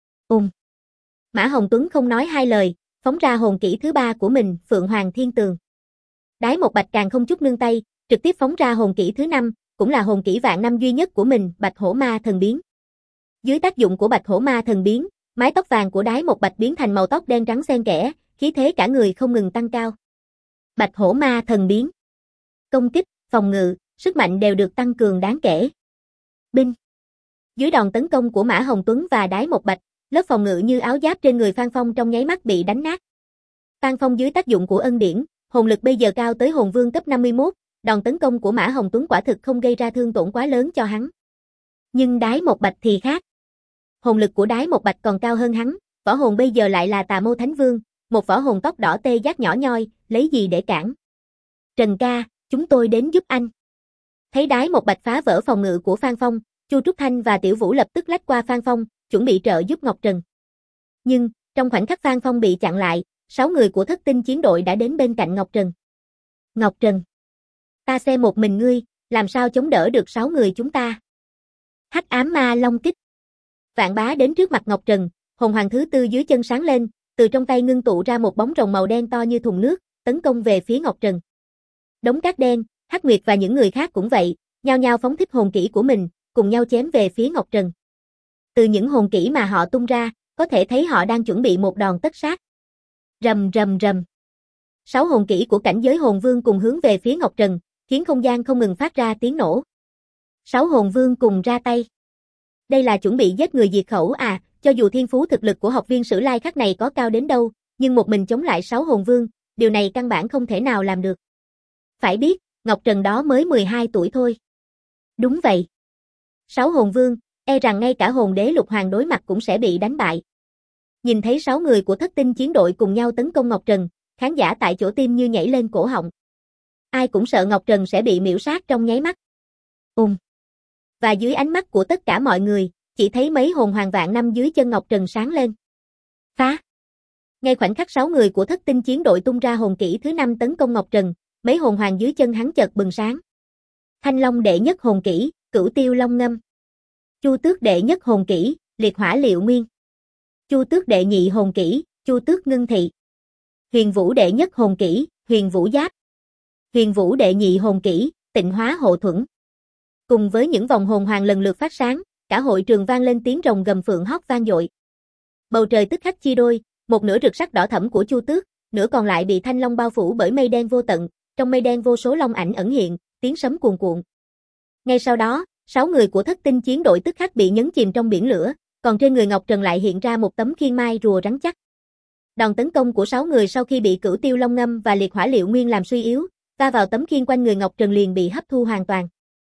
Mã Hồng Tuấn không nói hai lời, phóng ra hồn kỹ thứ 3 của mình, Phượng Hoàng Thiên Tường. Đái Một Bạch càng không chút nương tay, trực tiếp phóng ra hồn kỹ thứ 5, cũng là hồn kỹ vạn năm duy nhất của mình, Bạch Hổ Ma Thần Biến. Dưới tác dụng của Bạch Hổ Ma Thần Biến, mái tóc vàng của Đái Một Bạch biến thành màu tóc đen trắng xen kẽ, khí thế cả người không ngừng tăng cao. Bạch Hổ Ma Thần Biến. Công kích, phòng ngự, sức mạnh đều được tăng cường đáng kể. Binh. Dưới đòn tấn công của Mã Hồng Tuấn và Đái Một Bạch, lớp phòng ngự như áo giáp trên người Phan Phong trong nháy mắt bị đánh nát. Phan Phong dưới tác dụng của ân điển, hồn lực bây giờ cao tới hồn vương cấp 51, đòn tấn công của Mã Hồng Tuấn quả thực không gây ra thương tổn quá lớn cho hắn. Nhưng Đái Một Bạch thì khác. Hồn lực của Đái Một Bạch còn cao hơn hắn, võ hồn bây giờ lại là Tà Mâu Thánh Vương, một võ hồn tóc đỏ tê giác nhỏ nhoi, lấy gì để cản. Trần ca, chúng tôi đến giúp anh. Thấy Đái Một Bạch phá vỡ phòng ngự của Phan Phong, Chu Trúc Thanh và Tiểu Vũ lập tức lách qua Phan Phong, chuẩn bị trợ giúp Ngọc Trần. Nhưng, trong khoảnh khắc Phan Phong bị chặn lại, 6 người của Thất Tinh chiến đội đã đến bên cạnh Ngọc Trần. Ngọc Trần, ta xem một mình ngươi, làm sao chống đỡ được 6 người chúng ta? Hắc Ám Ma Long Kích. Vạn Bá đến trước mặt Ngọc Trần, hồn hoàng thứ 4 dưới chân sáng lên, từ trong tay ngưng tụ ra một bóng rồng màu đen to như thùng nước, tấn công về phía Ngọc Trần. Đống Cát Đen, Hắc Nguyệt và những người khác cũng vậy, nhao nhao phóng thích hồn kỹ của mình, cùng nhau chém về phía Ngọc Trần. Từ những hồn kỹ mà họ tung ra, có thể thấy họ đang chuẩn bị một đòn tất sát. Rầm rầm rầm. 6 hồn kỹ của cảnh giới hồn vương cùng hướng về phía Ngọc Trần, khiến không gian không ngừng phát ra tiếng nổ. 6 hồn vương cùng ra tay. Đây là chuẩn bị giết người diệt khẩu à, cho dù thiên phú thực lực của học viên Sử Lai Khắc này có cao đến đâu, nhưng một mình chống lại 6 hồn vương, điều này căn bản không thể nào làm được. Phải biết, Ngọc Trần đó mới 12 tuổi thôi. Đúng vậy. 6 hồn vương, e rằng ngay cả hồn đế Lục Hoàng đối mặt cũng sẽ bị đánh bại. Nhìn thấy 6 người của Thất Tinh chiến đội cùng nhau tấn công Ngọc Trần, khán giả tại chỗ tim như nhảy lên cổ họng. Ai cũng sợ Ngọc Trần sẽ bị miểu sát trong nháy mắt. Và dưới ánh mắt của tất cả mọi người, chỉ thấy mấy hồn hoàng vạn năm dưới chân Ngọc Trần sáng lên. Phá! Ngay khoảnh khắc 6 người của Thất Tinh chiến đội tung ra hồn kỹ thứ 5 tấn công Ngọc Trần, mấy hồn hoàng dưới chân hắn chợt bừng sáng. Thanh Long đệ nhất hồn kỹ, Cửu Tiêu Long Ngâm. Chu Tước đệ nhất hồn kỹ, Liệt Hỏa Liệu Nguyên. Chu Tước đệ nhị hồn kỹ, Chu Tước Ngưng Thị. Huyền Vũ đệ nhất hồn kỹ, Huyền Vũ Giáp. Huyền Vũ đệ nhị hồn kỹ, Tịnh Hóa Hộ Thuẫn. Cùng với những vòng hồn hoàng lần lượt phát sáng, cả hội trường vang lên tiếng rồng gầm phượng hót vang dội. Bầu trời tức khắc chia đôi, một nửa rực sắc đỏ thẫm của Chu Tước, nửa còn lại bị thanh long bao phủ bởi mây đen vô tận, trong mây đen vô số long ảnh ẩn hiện, tiếng sấm cuồn cuộn. Ngay sau đó, 6 người của Thất Tinh chiến đội tức khắc bị nhấn chìm trong biển lửa, còn trên người Ngọc Trần lại hiện ra một tấm khiên mai rùa rắn chắc. Đòn tấn công của 6 người sau khi bị Cửu Tiêu Long Ngâm và Liệt Hỏa Liệu Nguyên làm suy yếu, va vào tấm khiên quanh người Ngọc Trần liền bị hấp thu hoàn toàn.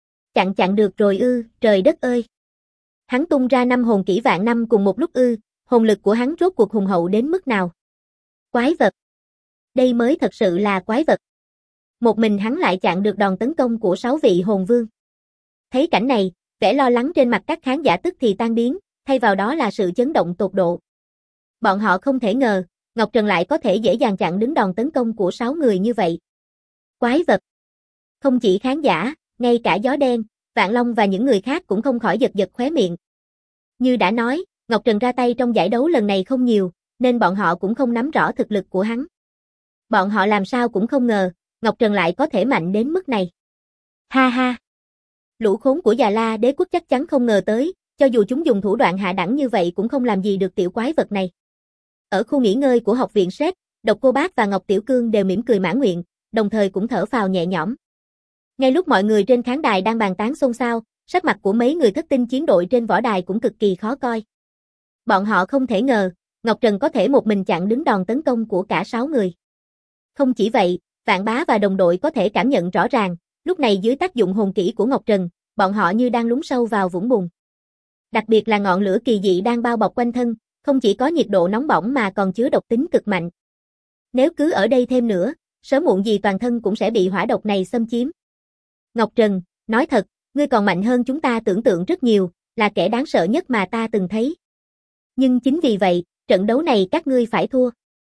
Chặn được rồi ư, trời đất ơi. Hắn tung ra 5 hồn kỹ vạn năm cùng một lúc ư, hồn lực của hắn rốt cuộc hùng hậu đến mức nào? Quái vật. Đây mới thật sự là quái vật. Một mình hắn lại chặn được đòn tấn công của 6 vị hồn vương. Thấy cảnh này, vẻ lo lắng trên mặt các khán giả tức thì tan biến, thay vào đó là sự chấn động tột độ. Bọn họ không thể ngờ, Ngọc Trần lại có thể dễ dàng chặn đứng đòn tấn công của 6 người như vậy. Quái vật. Không chỉ khán giả, ngay cả Gió Đen, Vạn Long và những người khác cũng không khỏi giật giật khóe miệng. Như đã nói, Ngọc Trần ra tay trong giải đấu lần này không nhiều, nên bọn họ cũng không nắm rõ thực lực của hắn. Bọn họ làm sao cũng không ngờ, Ngọc Trần lại có thể mạnh đến mức này. Ha ha. Lũ khốn của Già La Đế quốc chắc chắn không ngờ tới, cho dù chúng dùng thủ đoạn hạ đẳng như vậy cũng không làm gì được tiểu quái vật này. Ở khu nghỉ ngơi của học viện Sét, Độc Cô Bác và Ngọc Tiểu Cương đều mỉm cười mãn nguyện, đồng thời cũng thở phào nhẹ nhõm. Ngay lúc mọi người trên khán đài đang bàn tán xôn xao, sắc mặt của mấy người Thất Tinh chiến đội trên võ đài cũng cực kỳ khó coi. Bọn họ không thể ngờ, Ngọc Trần có thể một mình chặn đứng đòn tấn công của cả 6 người. Không chỉ vậy, Vạn Bá và đồng đội có thể cảm nhận rõ ràng, lúc này dưới tác dụng hồn kỹ của Ngọc Trần, bọn họ như đang lún sâu vào vũng bùn. Đặc biệt là ngọn lửa kỳ dị đang bao bọc quanh thân, không chỉ có nhiệt độ nóng bỏng mà còn chứa độc tính cực mạnh. Nếu cứ ở đây thêm nữa, sớm muộn gì toàn thân cũng sẽ bị hỏa độc này xâm chiếm. Ngọc Trần, nói thật, ngươi còn mạnh hơn chúng ta tưởng tượng rất nhiều, là kẻ đáng sợ nhất mà ta từng thấy. Nhưng chính vì vậy, trận đấu này các ngươi phải thua.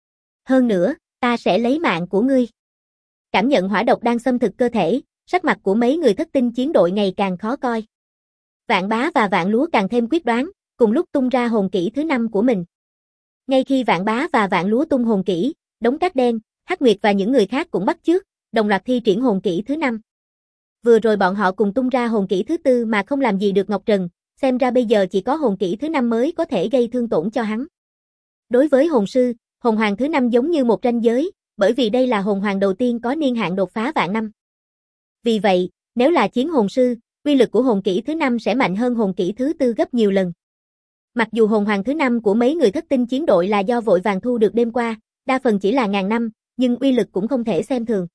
Hơn nữa, ta sẽ lấy mạng của ngươi. Cảm nhận hỏa độc đang xâm thực cơ thể, sắc mặt của mấy người Thất Tinh chiến đội ngày càng khó coi. Vạn Bá và Vạn Lúa càng thêm quyết đoán, cùng lúc tung ra hồn kỹ thứ 5 của mình. Ngay khi Vạn Bá và Vạn Lúa tung hồn kỹ, Đống Cát Đen, Hắc Nguyệt và những người khác cũng bắt chước, đồng loạt thi triển hồn kỹ thứ 5. Vừa rồi bọn họ cùng tung ra hồn kỹ thứ 4 mà không làm gì được Ngọc Trần, xem ra bây giờ chỉ có hồn kỹ thứ 5 mới có thể gây thương tổn cho hắn. Đối với hồn sư, hồn hoàng thứ 5 giống như một ranh giới, bởi vì đây là hồn hoàng đầu tiên có niên hạn đột phá vạn năm. Vì vậy, nếu là chiến hồn sư, uy lực của hồn kỹ thứ 5 sẽ mạnh hơn hồn kỹ thứ 4 gấp nhiều lần. Mặc dù hồn hoàng thứ 5 của mấy người Thất Tinh chiến đội là do vội vàng thu được đêm qua, đa phần chỉ là ngàn năm, nhưng uy lực cũng không thể xem thường.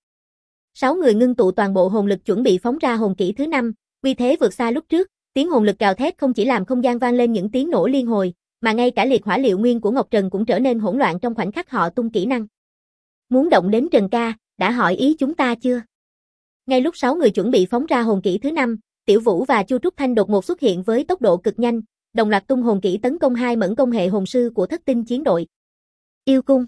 6 người ngưng tụ toàn bộ hồn lực chuẩn bị phóng ra hồn kỹ thứ 5, uy thế vượt xa lúc trước, tiếng hồn lực gào thét không chỉ làm không gian vang lên những tiếng nổ liên hồi, mà ngay cả liệt hỏa liệu nguyên của Ngọc Trần cũng trở nên hỗn loạn trong khoảnh khắc họ tung kỹ năng. Muốn động đến Trần ca, đã hỏi ý chúng ta chưa? Ngay lúc 6 người chuẩn bị phóng ra hồn kỹ thứ 5, Tiểu Vũ và Chu Trúc Thanh đột ngột xuất hiện với tốc độ cực nhanh, đồng loạt tung hồn kỹ tấn công hai mẫn công hệ hồn sư của Thất Tinh chiến đội. Yêu cung,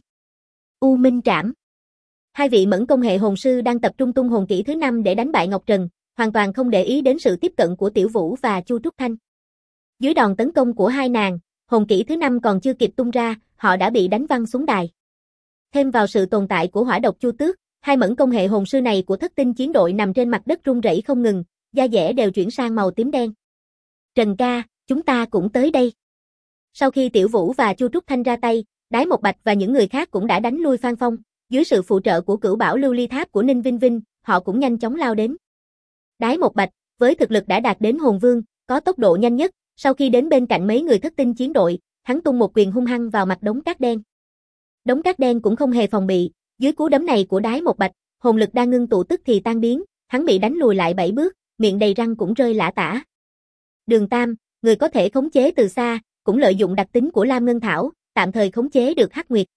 U Minh Trảm. Hai vị mẫn công hệ hồn sư đang tập trung tung hồn kỹ thứ 5 để đánh bại Ngọc Trần, hoàn toàn không để ý đến sự tiếp cận của Tiểu Vũ và Chu Trúc Thanh. Dưới đòn tấn công của hai nàng, hồn kỹ thứ 5 còn chưa kịp tung ra, họ đã bị đánh văng xuống đài. Thêm vào sự tồn tại của hỏa độc Chu Tước, hai mẫn công hệ hồn sư này của Thất Tinh chiến đội nằm trên mặt đất run rẩy không ngừng, da dẻ đều chuyển sang màu tím đen. Trần ca, chúng ta cũng tới đây. Sau khi Tiểu Vũ và Chu Trúc Thanh ra tay, Đái Một Bạch và những người khác cũng đã đánh lui Phan Phong, dưới sự phụ trợ của Cửu Bảo Lưu Ly Tháp của Ninh Vinh Vinh, họ cũng nhanh chóng lao đến. Đái Một Bạch, với thực lực đã đạt đến hồn vương, có tốc độ nhanh nhất, sau khi đến bên cạnh mấy người Thất Tinh chiến đội, hắn tung một quyền hung hăng vào mặt Đống Cát Đen. Đống Cát Đen cũng không hề phòng bị, dưới cú đấm này của Đái Một Bạch, hồn lực đang ngưng tụ tức thì tan biến, hắn bị đánh lùi lại 7 bước, miệng đầy răng cũng rơi lả tả. Đường Tam, người có thể khống chế từ xa, cũng lợi dụng đặc tính của Lam Ngân Thảo, tạm thời khống chế được Hắc Nguyệt.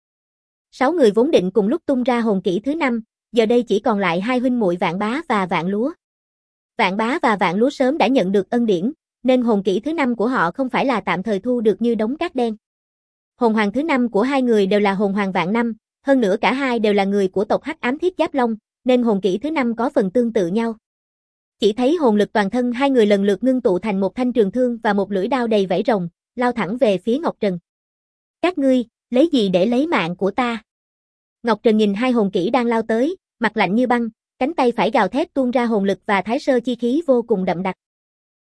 6 người vốn định cùng lúc tung ra hồn kỹ thứ 5, giờ đây chỉ còn lại hai huynh muội Vạn Bá và Vạn Lúa. Vạn Bá và Vạn Lúa sớm đã nhận được ân điển, nên hồn kỹ thứ 5 của họ không phải là tạm thời thu được như Đống Cát Đen. Hồn hoàng thứ 5 của hai người đều là hồn hoàng vạn năm, hơn nữa cả hai đều là người của tộc Hắc Ám Thiết Giáp Long, nên hồn kỹ thứ 5 có phần tương tự nhau. Chỉ thấy hồn lực toàn thân hai người lần lượt ngưng tụ thành một thanh trường thương và một lưỡi đao đầy vảy rồng, lao thẳng về phía Ngọc Trần. Các ngươi, lấy gì để lấy mạng của ta? Ngọc Trần nhìn hai hồn kỹ đang lao tới, mặt lạnh như băng, cánh tay phải gào thét tuôn ra hồn lực và thái sơ chi khí vô cùng đậm đặc.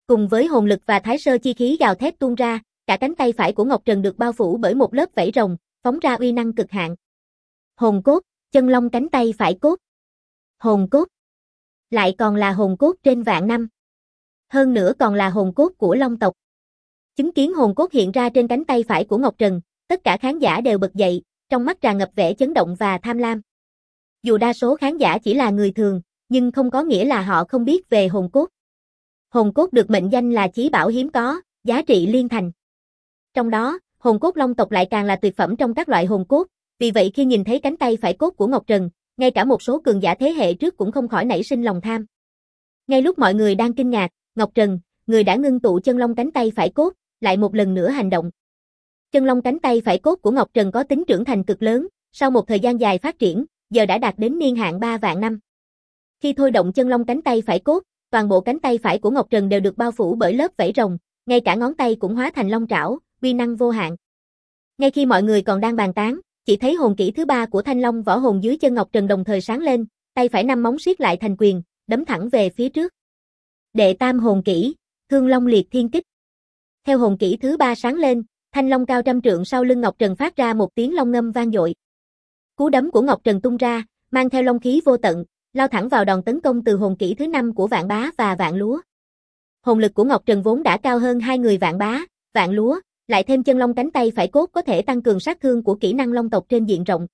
Cùng với hồn lực và thái sơ chi khí gào thét tuôn ra, cả cánh tay phải của Ngọc Trần được bao phủ bởi một lớp vảy rồng, phóng ra uy năng cực hạn. Hồn cốt, chân long cánh tay phải cốt. Hồn cốt. Lại còn là hồn cốt trên vạn năm. Hơn nữa còn là hồn cốt của long tộc. Chứng kiến hồn cốt hiện ra trên cánh tay phải của Ngọc Trần, tất cả khán giả đều bật dậy, trong mắt tràn ngập vẻ chấn động và tham lam. Dù đa số khán giả chỉ là người thường, nhưng không có nghĩa là họ không biết về hồn cốt. Hồn cốt được mệnh danh là chí bảo hiếm có, giá trị liên thành. Trong đó, hồn cốt long tộc lại càng là tuyệt phẩm trong các loại hồn cốt, vì vậy khi nhìn thấy cánh tay phải cốt của Ngọc Trần, ngay cả một số cường giả thế hệ trước cũng không khỏi nảy sinh lòng tham. Ngay lúc mọi người đang kinh ngạc, Ngọc Trần, người đã ngưng tụ chân long cánh tay phải cốt, lại một lần nữa hành động. Chân long cánh tay phải cốt của Ngọc Trần có tính trưởng thành cực lớn, sau một thời gian dài phát triển, giờ đã đạt đến niên hạn 3 vạn năm. Khi thôi động chân long cánh tay phải cốt, toàn bộ cánh tay phải của Ngọc Trần đều được bao phủ bởi lớp vảy rồng, ngay cả ngón tay cũng hóa thành long trảo, uy năng vô hạn. Ngay khi mọi người còn đang bàn tán, chỉ thấy hồn kỹ thứ 3 của Thanh Long võ hồn dưới chân Ngọc Trần đồng thời sáng lên, tay phải 5 móng siết lại thành quyền, đấm thẳng về phía trước. Đệ tam hồn kỹ, Thương Long Liệt Thiên Kích. Theo hồn kỹ thứ 3 sáng lên, thanh long cao trăm trượng sau lưng Ngọc Trần phát ra một tiếng long ngâm vang dội. Cú đấm của Ngọc Trần tung ra, mang theo long khí vô tận, lao thẳng vào đòn tấn công từ hồn kỹ thứ 5 của Vạn Bá và Vạn Lúa. Hồn lực của Ngọc Trần vốn đã cao hơn hai người Vạn Bá, Vạn Lúa, lại thêm chân long cánh tay phải cốt có thể tăng cường sát thương của kỹ năng long tộc trên diện rộng.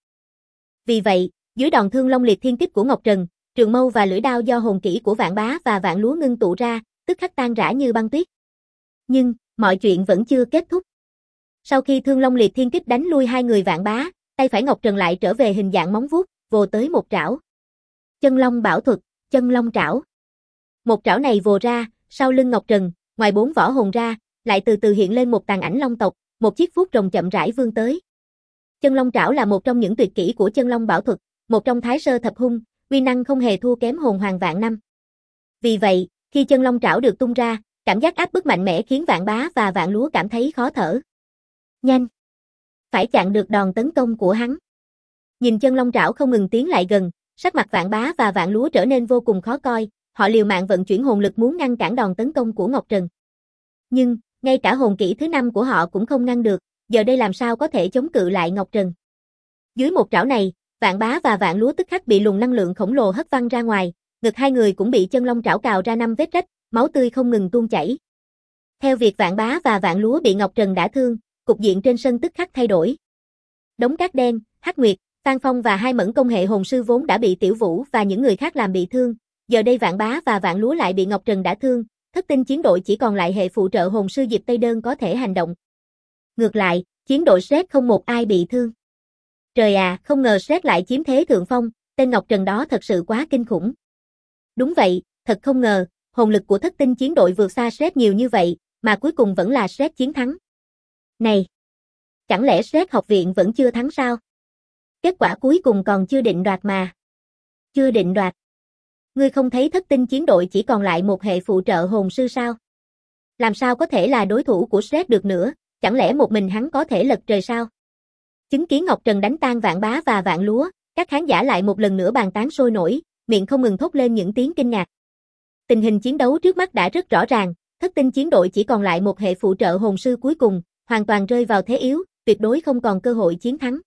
Vì vậy, dưới đòn Thương Long Liệt Thiên Kích của Ngọc Trần, trường mâu và lưỡi đao do hồn kỹ của Vạn Bá và Vạn Lúa ngưng tụ ra, tức khắc tan rã như băng tuyết. Nhưng, mọi chuyện vẫn chưa kết thúc. Sau khi Thương Long Liệt Thiên Kích đánh lui hai người Vạn Bá, tay phải Ngọc Trần lại trở về hình dạng móng vuốt, vồ tới một trảo. Chân Long Bảo Thuật, Chân Long Trảo. Một trảo này vồ ra, sau lưng Ngọc Trần, ngoài 4 võ hồn ra, lại từ từ hiện lên một tàn ảnh long tộc, một chiếc vuốt rồng chậm rãi vươn tới. Chân Long Trảo là một trong những tuyệt kỹ của Chân Long Bảo Thuật, một trong Thái Sơ Thập Hung, uy năng không hề thua kém hồn hoàng vạn năm. Vì vậy, khi Chân Long Trảo được tung ra, cảm giác áp bức mạnh mẽ khiến Vạn Bá và Vạn Lúa cảm thấy khó thở. Nhanh! Phải chặn được đòn tấn công của hắn. Nhìn Chân Long Trảo không ngừng tiến lại gần, sắc mặt Vạn Bá và Vạn Lúa trở nên vô cùng khó coi, họ liều mạng vận chuyển hồn lực muốn ngăn cản đòn tấn công của Ngọc Trần. Nhưng, ngay cả hồn kỹ thứ 5 của họ cũng không ngăn được, giờ đây làm sao có thể chống cự lại Ngọc Trần. Dưới một trảo này, Vạn Bá và Vạn Lúa tức khắc bị luồng năng lượng khổng lồ hất văng ra ngoài, ngực hai người cũng bị Chân Long Trảo cào ra 5 vết rách, máu tươi không ngừng tuôn chảy. Theo việc Vạn Bá và Vạn Lúa bị Ngọc Trần đả thương, cục diện trên sân tức khắc thay đổi. Đống Cát Đen, Hắc Nguyệt, Phan Phong và hai mẫn công hệ hồn sư vốn đã bị Tiểu Vũ và những người khác làm bị thương, giờ đây Vạn Bá và Vạn Lúa lại bị Ngọc Trần đả thương, Thất Tinh chiến đội chỉ còn lại hệ phụ trợ hồn sư Diệp Tây Đơn có thể hành động. Ngược lại, chiến đội Shrek không một ai bị thương. Trời à, không ngờ Shrek lại chiếm thế thượng phong, tên Ngọc Trần đó thật sự quá kinh khủng. Đúng vậy, thật không ngờ, hồn lực của Thất Tinh chiến đội vượt xa Shrek nhiều như vậy, mà cuối cùng vẫn là Shrek chiến thắng. Này! Chẳng lẽ Shrek học viện vẫn chưa thắng sao? Kết quả cuối cùng còn chưa định đoạt mà. Chưa định đoạt. Ngươi không thấy Thất Tinh chiến đội chỉ còn lại một hệ phụ trợ hồn sư sao? Làm sao có thể là đối thủ của Shrek được nữa, chẳng lẽ một mình hắn có thể lật trời sao? Chứng kiến Ngọc Trần đánh tan Vạn Bá và Vạn Lúa, các khán giả lại một lần nữa bàn tán sôi nổi, miệng không ngừng thốt lên những tiếng kinh ngạc. Tình hình chiến đấu trước mắt đã rất rõ ràng, Thất Tinh chiến đội chỉ còn lại một hệ phụ trợ hồn sư cuối cùng, hoàn toàn rơi vào thế yếu, tuyệt đối không còn cơ hội chiến thắng.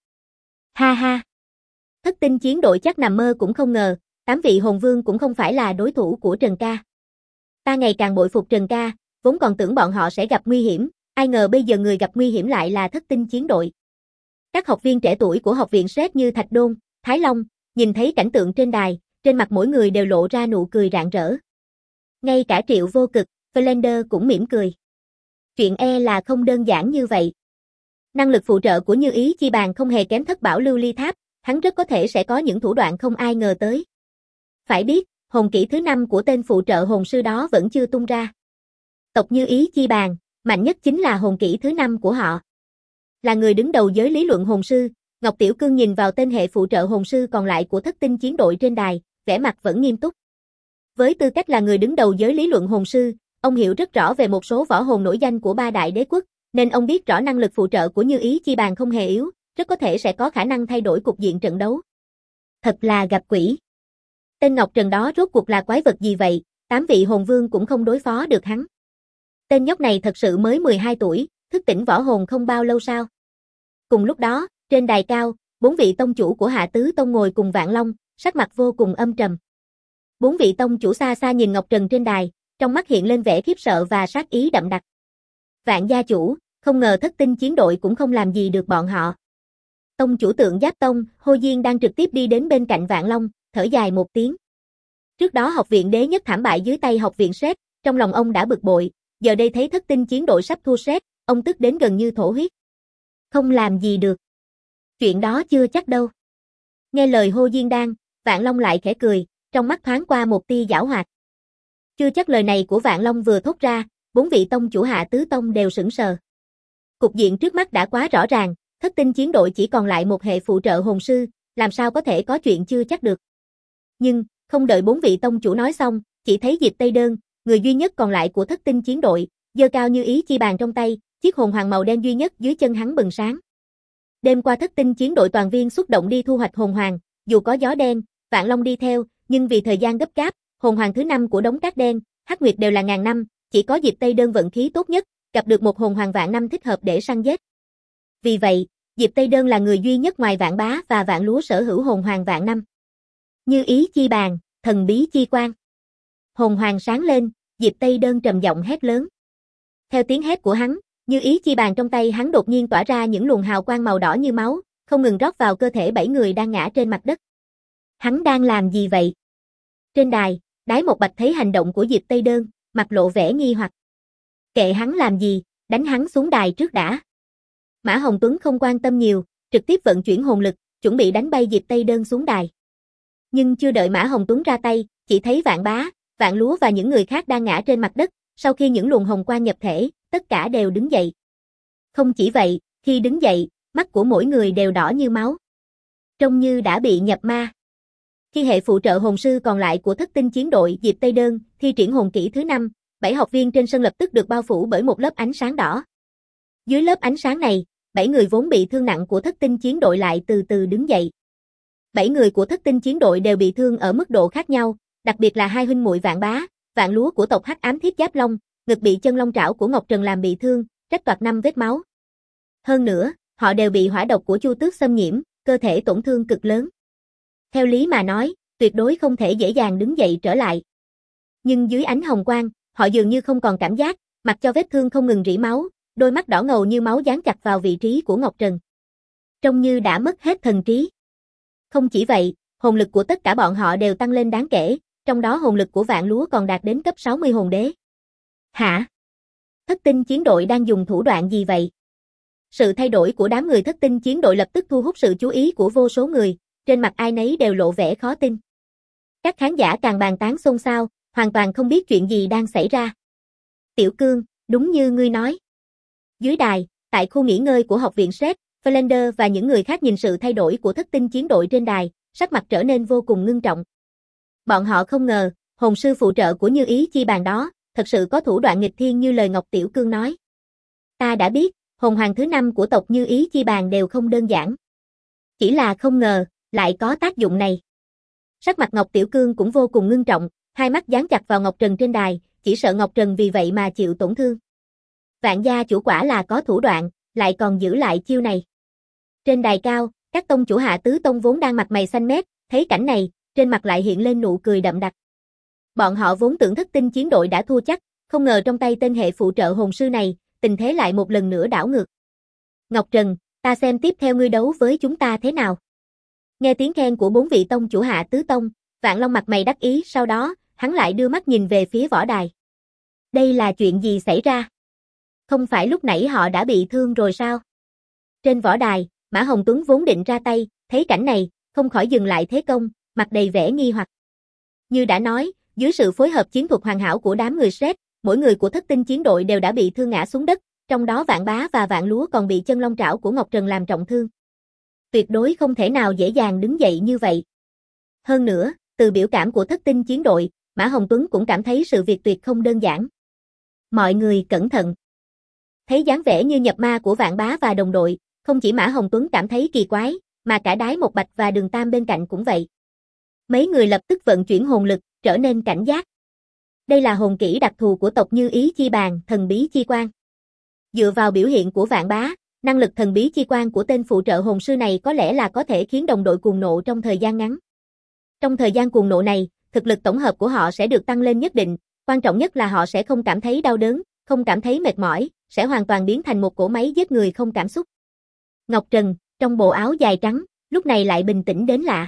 Ha ha! Thất Tinh chiến đội chắc nằm mơ cũng không ngờ, 8 vị hồn vương cũng không phải là đối thủ của Trần ca. Ta ngày càng bội phục Trần ca, vốn còn tưởng bọn họ sẽ gặp nguy hiểm, ai ngờ bây giờ người gặp nguy hiểm lại là Thất Tinh chiến đội. Các học viên trẻ tuổi của học viện Shrek như Thạch Đôn, Thái Long, nhìn thấy cảnh tượng trên đài, trên mặt mỗi người đều lộ ra nụ cười rạng rỡ. Ngay cả Triệu Vô Cực, Flander cũng mỉm cười. Chuyện là không đơn giản như vậy. Năng lực phụ trợ của Như Ý Chi Bàn không hề kém Thất Bảo Lưu Ly Tháp, hắn rất có thể sẽ có những thủ đoạn không ai ngờ tới. Phải biết, hồn kỹ thứ 5 của tên phụ trợ hồn sư đó vẫn chưa tung ra. Tộc Như Ý Chi Bàn, mạnh nhất chính là hồn kỹ thứ 5 của họ. Là người đứng đầu giới lý luận hồn sư, Ngọc Tiểu Cương nhìn vào tên hệ phụ trợ hồn sư còn lại của Thất Tinh chiến đội trên đài, vẻ mặt vẫn nghiêm túc. Với tư cách là người đứng đầu giới lý luận hồn sư, ông hiểu rất rõ về một số võ hồn nổi danh của 3 đại đế quốc, nên ông biết rõ năng lực phụ trợ của Như Ý Chi Bàn không hề yếu, rất có thể sẽ có khả năng thay đổi cục diện trận đấu. Thật là gặp quỷ. Tên Ngọc Trần đó rốt cuộc là quái vật gì vậy, 8 vị hồn vương cũng không đối phó được hắn. Tên nhóc này thật sự mới 12 tuổi, thức tỉnh võ hồn không bao lâu sao? Cùng lúc đó, trên đài cao, 4 vị tông chủ của Hạ Tứ Tông ngồi cùng Vạn Long, sắc mặt vô cùng âm trầm. 4 vị tông chủ xa xa nhìn Ngọc Trần trên đài, trong mắt hiện lên vẻ khiếp sợ và sát ý đậm đặc. Vạn gia chủ, không ngờ Thất Tinh chiến đội cũng không làm gì được bọn họ. Tông chủ Tượng Giáp Tông, Hồ Diên đang trực tiếp đi đến bên cạnh Vạn Long, thở dài một tiếng. Trước đó học viện đế nhất thảm bại dưới tay học viện Sét, trong lòng ông đã bực bội, giờ đây thấy Thất Tinh chiến đội sắp thua Sét, ông tức đến gần như thổ huyết. Không làm gì được. Chuyện đó chưa chắc đâu. Nghe lời Hồ Diên Đan, Vạn Long lại khẽ cười, trong mắt thoáng qua một tia giảo hoạt. Chưa chắc lời này của Vạn Long vừa thốt ra, 4 vị tông chủ Hạ Tứ Tông đều sững sờ. Cục diện trước mắt đã quá rõ ràng, Thất Tinh chiến đội chỉ còn lại một hệ phụ trợ hồn sư, làm sao có thể có chuyện chưa chắc được. Nhưng, không đợi 4 vị tông chủ nói xong, chỉ thấy Diệp Tây Đơn, người duy nhất còn lại của Thất Tinh chiến đội, giơ cao như ý chi bàn trong tay, chiếc hồn hoàng màu đen duy nhất dưới chân hắn bừng sáng. Đêm qua Thất Tinh chiến đội toàn viên xuất động đi thu hoạch hồn hoàng, dù có gió đen, Vạn Long đi theo, nhưng vì thời gian gấp gáp, hồn hoàng thứ 5 của đống cát đen, Hắc Nguyệt đều là ngàn năm, chỉ có Diệp Tây Đơn vận khí tốt nhất, gặp được một hồn hoàng vạn năm thích hợp để săn giết. Vì vậy, Diệp Tây Đơn là người duy nhất ngoài Vạn Bá và Vạn Lúa sở hữu hồn hoàng vạn năm. Như ý chi bàn, thần bí chi quan. Hồn hoàng sáng lên, Diệp Tây Đơn trầm giọng hét lớn. Theo tiếng hét của hắn, như ý chi bàn trong tay hắn đột nhiên tỏa ra những luồng hào quang màu đỏ như máu, không ngừng rót vào cơ thể 7 người đang ngã trên mặt đất. Hắn đang làm gì vậy? Trên đài, Đái Một Bạch thấy hành động của Diệp Tây Đơn, mặt lộ vẻ nghi hoặc. Kệ hắn làm gì, đánh hắn xuống đài trước đã. Mã Hồng Tuấn không quan tâm nhiều, trực tiếp vận chuyển hồn lực, chuẩn bị đánh bay Diệp Tây Đơn xuống đài. Nhưng chưa đợi Mã Hồng Tuấn ra tay, chỉ thấy Vạn Bá, Vạn Lúa và những người khác đang ngã trên mặt đất, sau khi những luồng hồng quang nhập thể, tất cả đều đứng dậy. Không chỉ vậy, khi đứng dậy, mắt của mỗi người đều đỏ như máu. Trông như đã bị nhập ma. Khi hệ phụ trợ hồn sư còn lại của Thất Tinh chiến đội Diệp Tây Đơn thi triển hồn kỹ thứ 5, 7 học viên trên sân lập tức được bao phủ bởi một lớp ánh sáng đỏ. Dưới lớp ánh sáng này, 7 người vốn bị thương nặng của Thất Tinh chiến đội lại từ từ đứng dậy. 7 người của Thất Tinh chiến đội đều bị thương ở mức độ khác nhau, đặc biệt là hai huynh muội Vạn Bá, Vạn Lúa của tộc Hắc Ám Thiết Giáp Long, ngực bị chân long trảo của Ngọc Trần làm bị thương, rách toạc 5 vết máu. Hơn nữa, họ đều bị hỏa độc của Chu Tước xâm nhiễm, cơ thể tổn thương cực lớn. Theo lý mà nói, tuyệt đối không thể dễ dàng đứng dậy trở lại. Nhưng dưới ánh hồng quang, họ dường như không còn cảm giác, mặc cho vết thương không ngừng rỉ máu, đôi mắt đỏ ngầu như máu dán chặt vào vị trí của Ngọc Trần. Trông như đã mất hết thần trí. Không chỉ vậy, hồn lực của tất cả bọn họ đều tăng lên đáng kể, trong đó hồn lực của Vạn Lúa còn đạt đến cấp 60 hồn đế. Hả? Thất Tinh chiến đội đang dùng thủ đoạn gì vậy? Sự thay đổi của đám người Thất Tinh chiến đội lập tức thu hút sự chú ý của vô số người, trên mặt ai nấy đều lộ vẻ khó tin. Các khán giả càng bàn tán xôn xao, hoàn toàn không biết chuyện gì đang xảy ra. Tiểu Cương, đúng như ngươi nói. Dưới đài, tại khu nghỉ ngơi của học viện Sét, Flander và những người khác nhìn sự thay đổi của Thất Tinh chiến đội trên đài, sắc mặt trở nên vô cùng ngưng trọng. Bọn họ không ngờ, hồn sư phụ trợ của Như Ý chi bàn đó, thật sự có thủ đoạn nghịch thiên như lời Ngọc Tiểu Cương nói. Ta đã biết, hồn hoàng thứ 5 của tộc Như Ý chi bàn đều không đơn giản. Chỉ là không ngờ, lại có tác dụng này. Sắc mặt Ngọc Tiểu Cương cũng vô cùng ngưng trọng, hai mắt dán chặt vào Ngọc Trần trên đài, chỉ sợ Ngọc Trần vì vậy mà chịu tổn thương. Vạn gia chủ quả là có thủ đoạn, lại còn giữ lại chiêu này. Trên đài cao, các tông chủ Hạ Tứ Tông vốn đang mặt mày xanh mét, thấy cảnh này, trên mặt lại hiện lên nụ cười đậm đặc. Bọn họ vốn tưởng Thất Tinh chiến đội đã thua chắc, không ngờ trong tay tên hệ phụ trợ hồn sư này, tình thế lại một lần nữa đảo ngược. Ngọc Trần, ta xem tiếp theo ngươi đấu với chúng ta thế nào. Nghe tiếng khen của 4 vị tông chủ Hạ Tứ Tông, Vạn Long mặt mày đắc ý, sau đó, hắn lại đưa mắt nhìn về phía võ đài. Đây là chuyện gì xảy ra? Không phải lúc nãy họ đã bị thương rồi sao? Trên võ đài, Mã Hồng Tuấn vốn định ra tay, thấy cảnh này, không khỏi dừng lại thế công, mặt đầy vẻ nghi hoặc. Như đã nói, dưới sự phối hợp chiến thuật hoàn hảo của đám người Sét, mỗi người của Thất Tinh chiến đội đều đã bị thương ngã xuống đất, trong đó Vạn Bá và Vạn Lúa còn bị chân long trảo của Ngọc Trần làm trọng thương. Tuyệt đối không thể nào dễ dàng đứng dậy như vậy. Hơn nữa, từ biểu cảm của Thất Tinh chiến đội, Mã Hồng Tuấn cũng cảm thấy sự việc tuyệt không đơn giản. Mọi người cẩn thận. Thấy dáng vẻ như nhập ma của Vạn Bá và đồng đội, không chỉ Mã Hồng Tuấn cảm thấy kỳ quái, mà cả Đái Một Bạch và Đường Tam bên cạnh cũng vậy. Mấy người lập tức vận chuyển hồn lực, trở nên cảnh giác. Đây là hồn kỹ đặc thù của tộc Như Ý Chi Bàn, thần bí chi quan. Dựa vào biểu hiện của Vạn Bá, năng lực thần bí chi quan của tên phụ trợ hồn sư này có lẽ là có thể khiến đồng đội cuồng nộ trong thời gian ngắn. Trong thời gian cuồng nộ này, thực lực tổng hợp của họ sẽ được tăng lên nhất định, quan trọng nhất là họ sẽ không cảm thấy đau đớn, không cảm thấy mệt mỏi, sẽ hoàn toàn biến thành một cỗ máy giết người không cảm xúc. Ngọc Trần, trong bộ áo dài trắng, lúc này lại bình tĩnh đến lạ.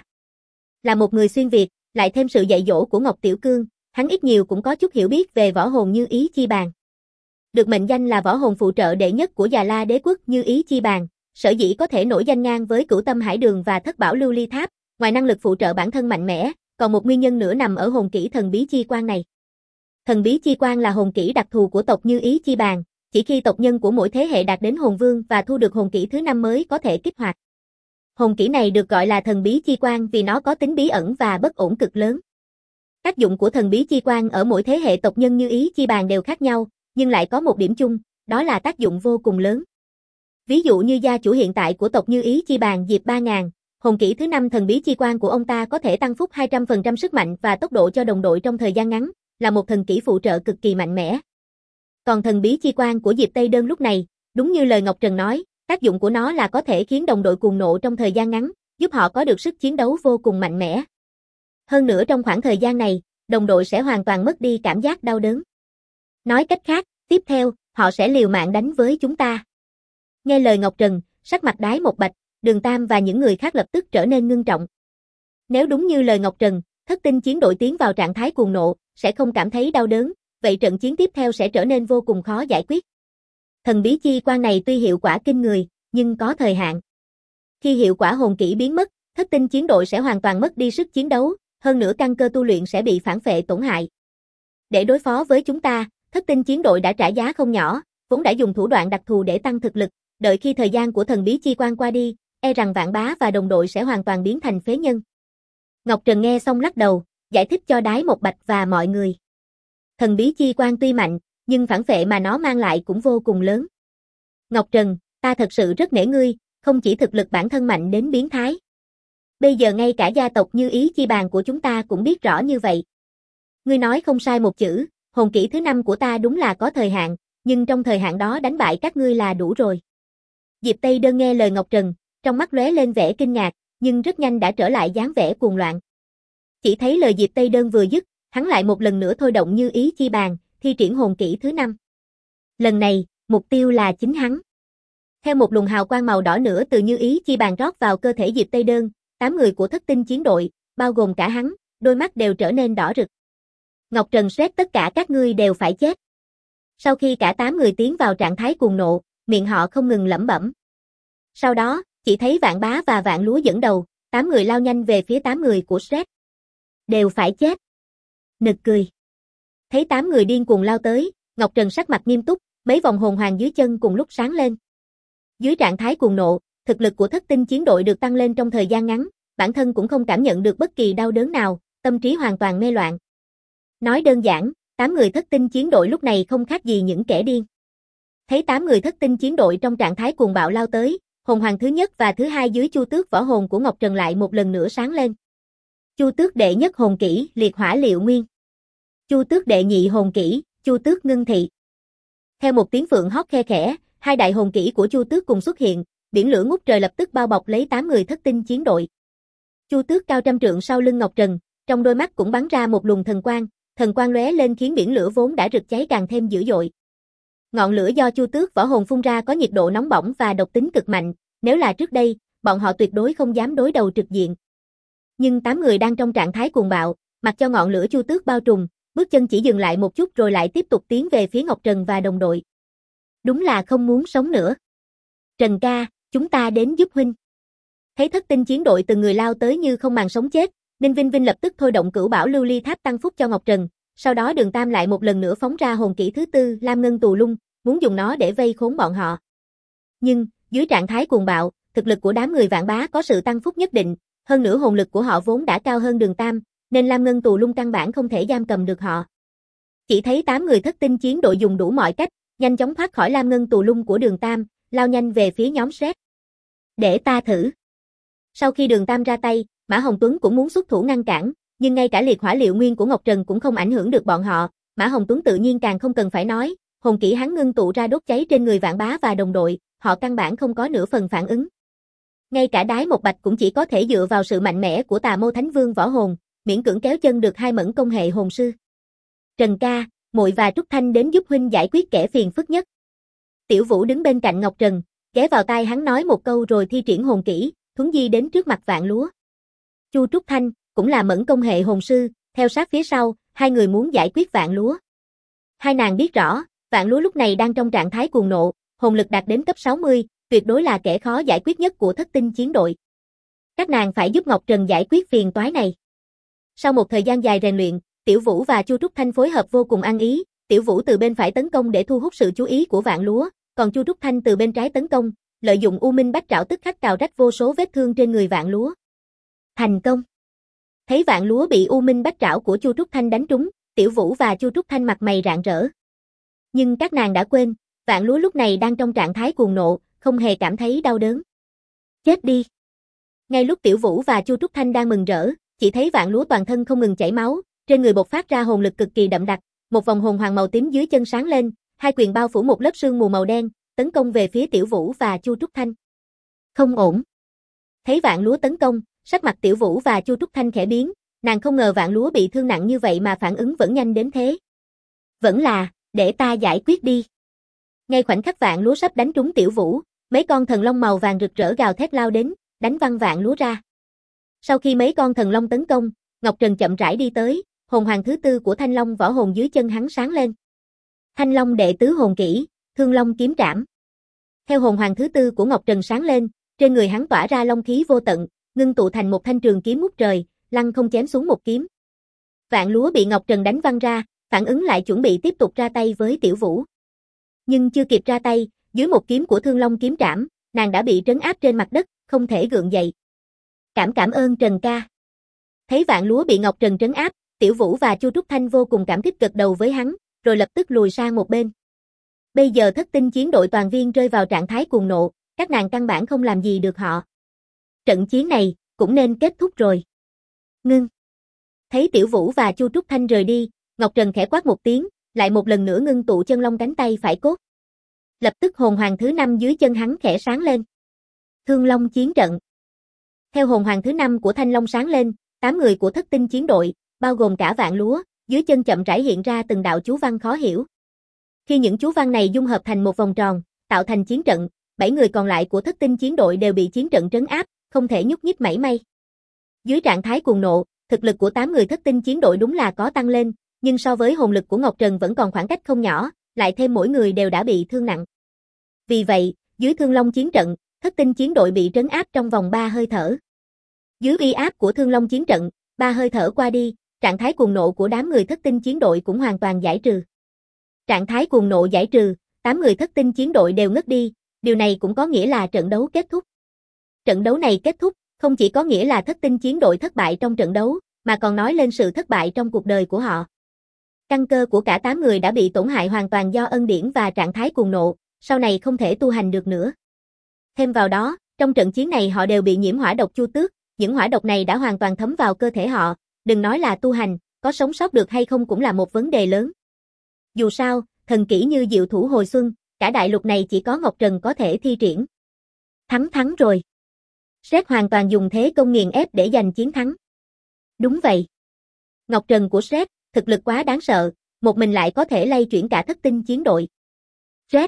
Là một người xuyên Việt, lại thêm sự dạy dỗ của Ngọc Tiểu Cương, hắn ít nhiều cũng có chút hiểu biết về võ hồn Như Ý Chi Bàn. Được mệnh danh là võ hồn phụ trợ đệ nhất của Già La Đế quốc Như Ý Chi Bàn, sở dĩ có thể nổi danh ngang với Cửu Tâm Hải Đường và Thất Bảo Lưu Ly Tháp, ngoài năng lực phụ trợ bản thân mạnh mẽ, còn một nguyên nhân nữa nằm ở hồn kỹ thần bí chi quan này. Thần bí chi quan là hồn kỹ đặc thù của tộc Như Ý Chi Bàn, chỉ khi tộc nhân của mỗi thế hệ đạt đến hồn vương và thu được hồn kỹ thứ 5 mới có thể kích hoạt. Hồn kỹ này được gọi là thần bí chi quan vì nó có tính bí ẩn và bất ổn cực lớn. Tác dụng của thần bí chi quan ở mỗi thế hệ tộc nhân Như Ý Chi Bàn đều khác nhau, nhưng lại có một điểm chung, đó là tác dụng vô cùng lớn. Ví dụ như gia chủ hiện tại của tộc Như Ý Chi Bàn Diệp 3000, hồn kỹ thứ 5 thần bí chi quan của ông ta có thể tăng phúc 200% sức mạnh và tốc độ cho đồng đội trong thời gian ngắn, là một thần kỹ phụ trợ cực kỳ mạnh mẽ. Còn thần bí chi quan của Diệp Tây Đơn lúc này, đúng như lời Ngọc Trần nói, tác dụng của nó là có thể khiến đồng đội cuồng nộ trong thời gian ngắn, giúp họ có được sức chiến đấu vô cùng mạnh mẽ. Hơn nữa trong khoảng thời gian này, đồng đội sẽ hoàn toàn mất đi cảm giác đau đớn. Nói cách khác, tiếp theo, họ sẽ liều mạng đánh với chúng ta. Nghe lời Ngọc Trần, sắc mặt Đái Một Bạch, Đường Tam và những người khác lập tức trở nên ngưng trọng. Nếu đúng như lời Ngọc Trần, thất tinh chiến đội tiến vào trạng thái cuồng nộ, sẽ không cảm thấy đau đớn, vậy trận chiến tiếp theo sẽ trở nên vô cùng khó giải quyết. Thần bí chi quan này tuy hiệu quả kinh người, nhưng có thời hạn. Khi hiệu quả hồn kỹ biến mất, thất tinh chiến đội sẽ hoàn toàn mất đi sức chiến đấu, hơn nữa căn cơ tu luyện sẽ bị phản phệ tổn hại. Để đối phó với chúng ta, thất tinh chiến đội đã trả giá không nhỏ, vốn đã dùng thủ đoạn đặc thù để tăng thực lực, đợi khi thời gian của thần bí chi quan qua đi, e rằng Vạn Bá và đồng đội sẽ hoàn toàn biến thành phế nhân. Ngọc Trần nghe xong lắc đầu, giải thích cho Đái Một Bạch và mọi người. Thần bí chi quan tuy mạnh, nhưng phản phệ mà nó mang lại cũng vô cùng lớn. Ngọc Trần, ta thật sự rất nể ngươi, không chỉ thực lực bản thân mạnh đến biến thái. Bây giờ ngay cả gia tộc Như Ý Chi Bàn của chúng ta cũng biết rõ như vậy. Ngươi nói không sai một chữ, hồn kỹ thứ 5 của ta đúng là có thời hạn, nhưng trong thời hạn đó đánh bại các ngươi là đủ rồi. Diệp Tây Đơn nghe lời Ngọc Trần, trong mắt lóe lên vẻ kinh ngạc, nhưng rất nhanh đã trở lại dáng vẻ cuồng loạn. Chỉ thấy lời Diệp Tây Đơn vừa dứt, hắn lại một lần nữa thôi động Như Ý Chi Bàn, thi triển hồn kỹ thứ 5. Lần này, mục tiêu là chính hắn. Theo một luồng hào quang màu đỏ nữa từ Như Ý Chi Bàn rót vào cơ thể Diệp Tây Đơn, 8 người của thất tinh chiến đội, bao gồm cả hắn, đôi mắt đều trở nên đỏ rực. Ngọc Trần xét tất cả các ngươi đều phải chết. Sau khi cả 8 người tiến vào trạng thái cuồng nộ, miệng họ không ngừng lẩm bẩm. Sau đó, chỉ thấy Vạn Bá và Vạn Lúa dẫn đầu, 8 người lao nhanh về phía 8 người của Shrek. Đều phải chết. Nực cười. Thấy 8 người điên cuồng lao tới, Ngọc Trần sắc mặt nghiêm túc, mấy vòng hồn hoàng dưới chân cùng lúc sáng lên. Dưới trạng thái cuồng nộ, thực lực của thất tinh chiến đội được tăng lên trong thời gian ngắn, bản thân cũng không cảm nhận được bất kỳ đau đớn nào, tâm trí hoàn toàn mê loạn. Nói đơn giản, 8 người thất tinh chiến đội lúc này không khác gì những kẻ điên. Thấy 8 người thất tinh chiến đội trong trạng thái cuồng bạo lao tới, hồn hoàng thứ nhất và thứ hai dưới Chu Tước võ hồn của Ngọc Trần lại một lần nữa sáng lên. Chu Tước đệ nhất hồn kỹ, liệt hỏa liệu nguyên. Chu Tước đệ nhị hồn kỹ, Chu Tước ngưng thị. Theo một tiếng phượng hót khe khẽ, hai đại hồn kỹ của Chu Tước cùng xuất hiện, biển lửa ngút trời lập tức bao bọc lấy 8 người thất tinh chiến đội. Chu Tước cao trăm trượng sau lưng Ngọc Trần, trong đôi mắt cũng bắn ra một luồng thần quang lóe lên khiến biển lửa vốn đã rực cháy càng thêm dữ dội. Ngọn lửa do Chu Tước võ hồn phun ra có nhiệt độ nóng bỏng và độc tính cực mạnh, nếu là trước đây, bọn họ tuyệt đối không dám đối đầu trực diện. Nhưng 8 người đang trong trạng thái cuồng bạo, mặc cho ngọn lửa Chu Tước bao trùm, bước chân chỉ dừng lại một chút rồi lại tiếp tục tiến về phía Ngọc Trần và đồng đội. Đúng là không muốn sống nữa. Trần ca, chúng ta đến giúp huynh. Thấy thất tinh chiến đội từng người lao tới như không màng sống chết, Ninh Vinh Vinh lập tức thôi động Cửu Bảo Lưu Ly Tháp tăng phúc cho Ngọc Trần, sau đó Đường Tam lại một lần nữa phóng ra hồn kỹ thứ 4, Lam Ngân Tù Lung, muốn dùng nó để vây khốn bọn họ. Nhưng, dưới trạng thái cuồng bạo, thực lực của đám người Vạn Bá có sự tăng phúc nhất định, hơn nữa hồn lực của họ vốn đã cao hơn Đường Tam, nên Lam Ngân Tù Lung căn bản không thể giam cầm được họ. Chỉ thấy 8 người thất tinh chiến đội dùng đủ mọi cách, nhanh chóng thoát khỏi Lam Ngân Tù Lung của Đường Tam, lao nhanh về phía nhóm Shrek. Để ta thử. Sau khi Đường Tam ra tay, Mã Hồng Tuấn cũng muốn xuất thủ ngăn cản, nhưng ngay cả liệt hỏa liệu nguyên của Ngọc Trần cũng không ảnh hưởng được bọn họ, Mã Hồng Tuấn tự nhiên càng không cần phải nói, hồn kỹ hắn ngưng tụ ra đốt cháy trên người Vạn Bá và đồng đội, họ căn bản không có nửa phần phản ứng. Ngay cả Đái Một Bạch cũng chỉ có thể dựa vào sự mạnh mẽ của Tà Mâu Thánh Vương võ hồn, miễn cưỡng kéo chân được hai mẫn công hệ hồn sư. Trần ca, muội và Trúc Thanh đến giúp huynh giải quyết kẻ phiền phức nhất. Tiểu Vũ đứng bên cạnh Ngọc Trần, ghé vào tai hắn nói một câu rồi thi triển hồn kỹ, thuấn di đến trước mặt Vạn Lúa. Chu Trúc Thanh, cũng là mẫn công hệ hồn sư, theo sát phía sau, hai người muốn giải quyết Vạn Lúa. Hai nàng biết rõ, Vạn Lúa lúc này đang trong trạng thái cuồng nộ, hồn lực đạt đến cấp 60, tuyệt đối là kẻ khó giải quyết nhất của Thất Tinh chiến đội. Các nàng phải giúp Ngọc Trần giải quyết phiền toái này. Sau một thời gian dài rèn luyện, Tiểu Vũ và Chu Trúc Thanh phối hợp vô cùng ăn ý, Tiểu Vũ từ bên phải tấn công để thu hút sự chú ý của Vạn Lúa, còn Chu Trúc Thanh từ bên trái tấn công, lợi dụng U Minh Bách Trảo tức khắc cào rách vô số vết thương trên người Vạn Lúa. Thành công. Thấy Vạn Lúa bị U Minh Bách Trảo của Chu Trúc Thanh đánh trúng, Tiểu Vũ và Chu Trúc Thanh mặt mày rạng rỡ. Nhưng các nàng đã quên, Vạn Lúa lúc này đang trong trạng thái cuồng nộ, không hề cảm thấy đau đớn. Chết đi. Ngay lúc Tiểu Vũ và Chu Trúc Thanh đang mừng rỡ, chỉ thấy Vạn Lúa toàn thân không ngừng chảy máu, trên người bộc phát ra hồn lực cực kỳ đậm đặc, một vòng hồn hoàng màu tím dưới chân sáng lên, hai quyền bao phủ một lớp sương mù màu đen, tấn công về phía Tiểu Vũ và Chu Trúc Thanh. Không ổn. Thấy Vạn Lúa tấn công, sắc mặt Tiểu Vũ và Chu Trúc Thanh khẽ biến, nàng không ngờ Vạn Lúa bị thương nặng như vậy mà phản ứng vẫn nhanh đến thế. Vẫn là, để ta giải quyết đi. Ngay khoảnh khắc Vạn Lúa sắp đánh trúng Tiểu Vũ, mấy con thần long màu vàng rực rỡ gào thét lao đến, đánh văng Vạn Lúa ra. Sau khi mấy con thần long tấn công, Ngọc Trần chậm rãi đi tới, hồn hoàng thứ tư của Thanh Long võ hồn dưới chân hắn sáng lên. Thanh Long đệ tứ hồn kỹ, Thương Long kiếm trảm. Theo hồn hoàng thứ tư của Ngọc Trần sáng lên, trên người hắn tỏa ra long khí vô tận, ngưng tụ thành một thanh trường kiếm ngút trời, lăng không chém xuống một kiếm. Vạn Lúa bị Ngọc Trần đánh văng ra, phản ứng lại chuẩn bị tiếp tục ra tay với Tiểu Vũ. Nhưng chưa kịp ra tay, dưới một kiếm của Thương Long kiếm trảm, nàng đã bị trấn áp trên mặt đất, không thể gượng dậy. Cảm ơn Trần ca. Thấy Vạn Lúa bị Ngọc Trần trấn áp, Tiểu Vũ và Chu Trúc Thanh vô cùng cảm kích gật đầu với hắn, rồi lập tức lùi sang một bên. Bây giờ Thất Tinh chiến đội toàn viên rơi vào trạng thái cuồng nộ, các nàng căn bản không làm gì được họ. Trận chiến này cũng nên kết thúc rồi. Ngưng. Thấy Tiểu Vũ và Chu Trúc Thanh rời đi, Ngọc Trần khẽ quát một tiếng, lại một lần nữa ngưng tụ chân long cánh tay phải cốt. Lập tức hồn hoàng thứ 5 dưới chân hắn khẽ sáng lên. Thương Long chiến trận. Theo hồn hoàng thứ 5 của Thanh Long sáng lên, 8 người của Thất Tinh chiến đội, bao gồm cả Vạn Lúa, dưới chân chậm rãi hiện ra từng đạo chú văn khó hiểu. Khi những chú văn này dung hợp thành một vòng tròn, tạo thành chiến trận, 7 người còn lại của Thất Tinh chiến đội đều bị chiến trận trấn áp, không thể nhúc nhích mảy may. Dưới trạng thái cuồng nộ, thực lực của 8 người Thất Tinh chiến đội đúng là có tăng lên, nhưng so với hồn lực của Ngọc Trần vẫn còn khoảng cách không nhỏ, lại thêm mỗi người đều đã bị thương nặng. Vì vậy, dưới Thương Long chiến trận, Thất Tinh chiến đội bị trấn áp trong vòng 3 hơi thở. Dưới uy áp của Thương Long chiến trận, 3 hơi thở qua đi, trạng thái cuồng nộ của đám người Thất Tinh chiến đội cũng hoàn toàn giải trừ. Trạng thái cuồng nộ giải trừ, 8 người Thất Tinh chiến đội đều ngất đi, điều này cũng có nghĩa là trận đấu kết thúc. Trận đấu này kết thúc, không chỉ có nghĩa là Thất Tinh chiến đội thất bại trong trận đấu, mà còn nói lên sự thất bại trong cuộc đời của họ. Căn cơ của cả 8 người đã bị tổn hại hoàn toàn do ân điển và trạng thái cuồng nộ, sau này không thể tu hành được nữa. Thêm vào đó, trong trận chiến này họ đều bị nhiễm hỏa độc chu tước, những hỏa độc này đã hoàn toàn thấm vào cơ thể họ, đừng nói là tu hành, có sống sót được hay không cũng là một vấn đề lớn. Dù sao, thần kỹ như Diệu Thủ Hồi Xuân, cả đại lục này chỉ có Ngọc Trần có thể thi triển. Thắng rồi. Sét hoàn toàn dùng thế công nghiền ép để giành chiến thắng. Đúng vậy. Ngọc Trần của Sét, thực lực quá đáng sợ, một mình lại có thể lay chuyển cả Thất Tinh chiến đội. Sét.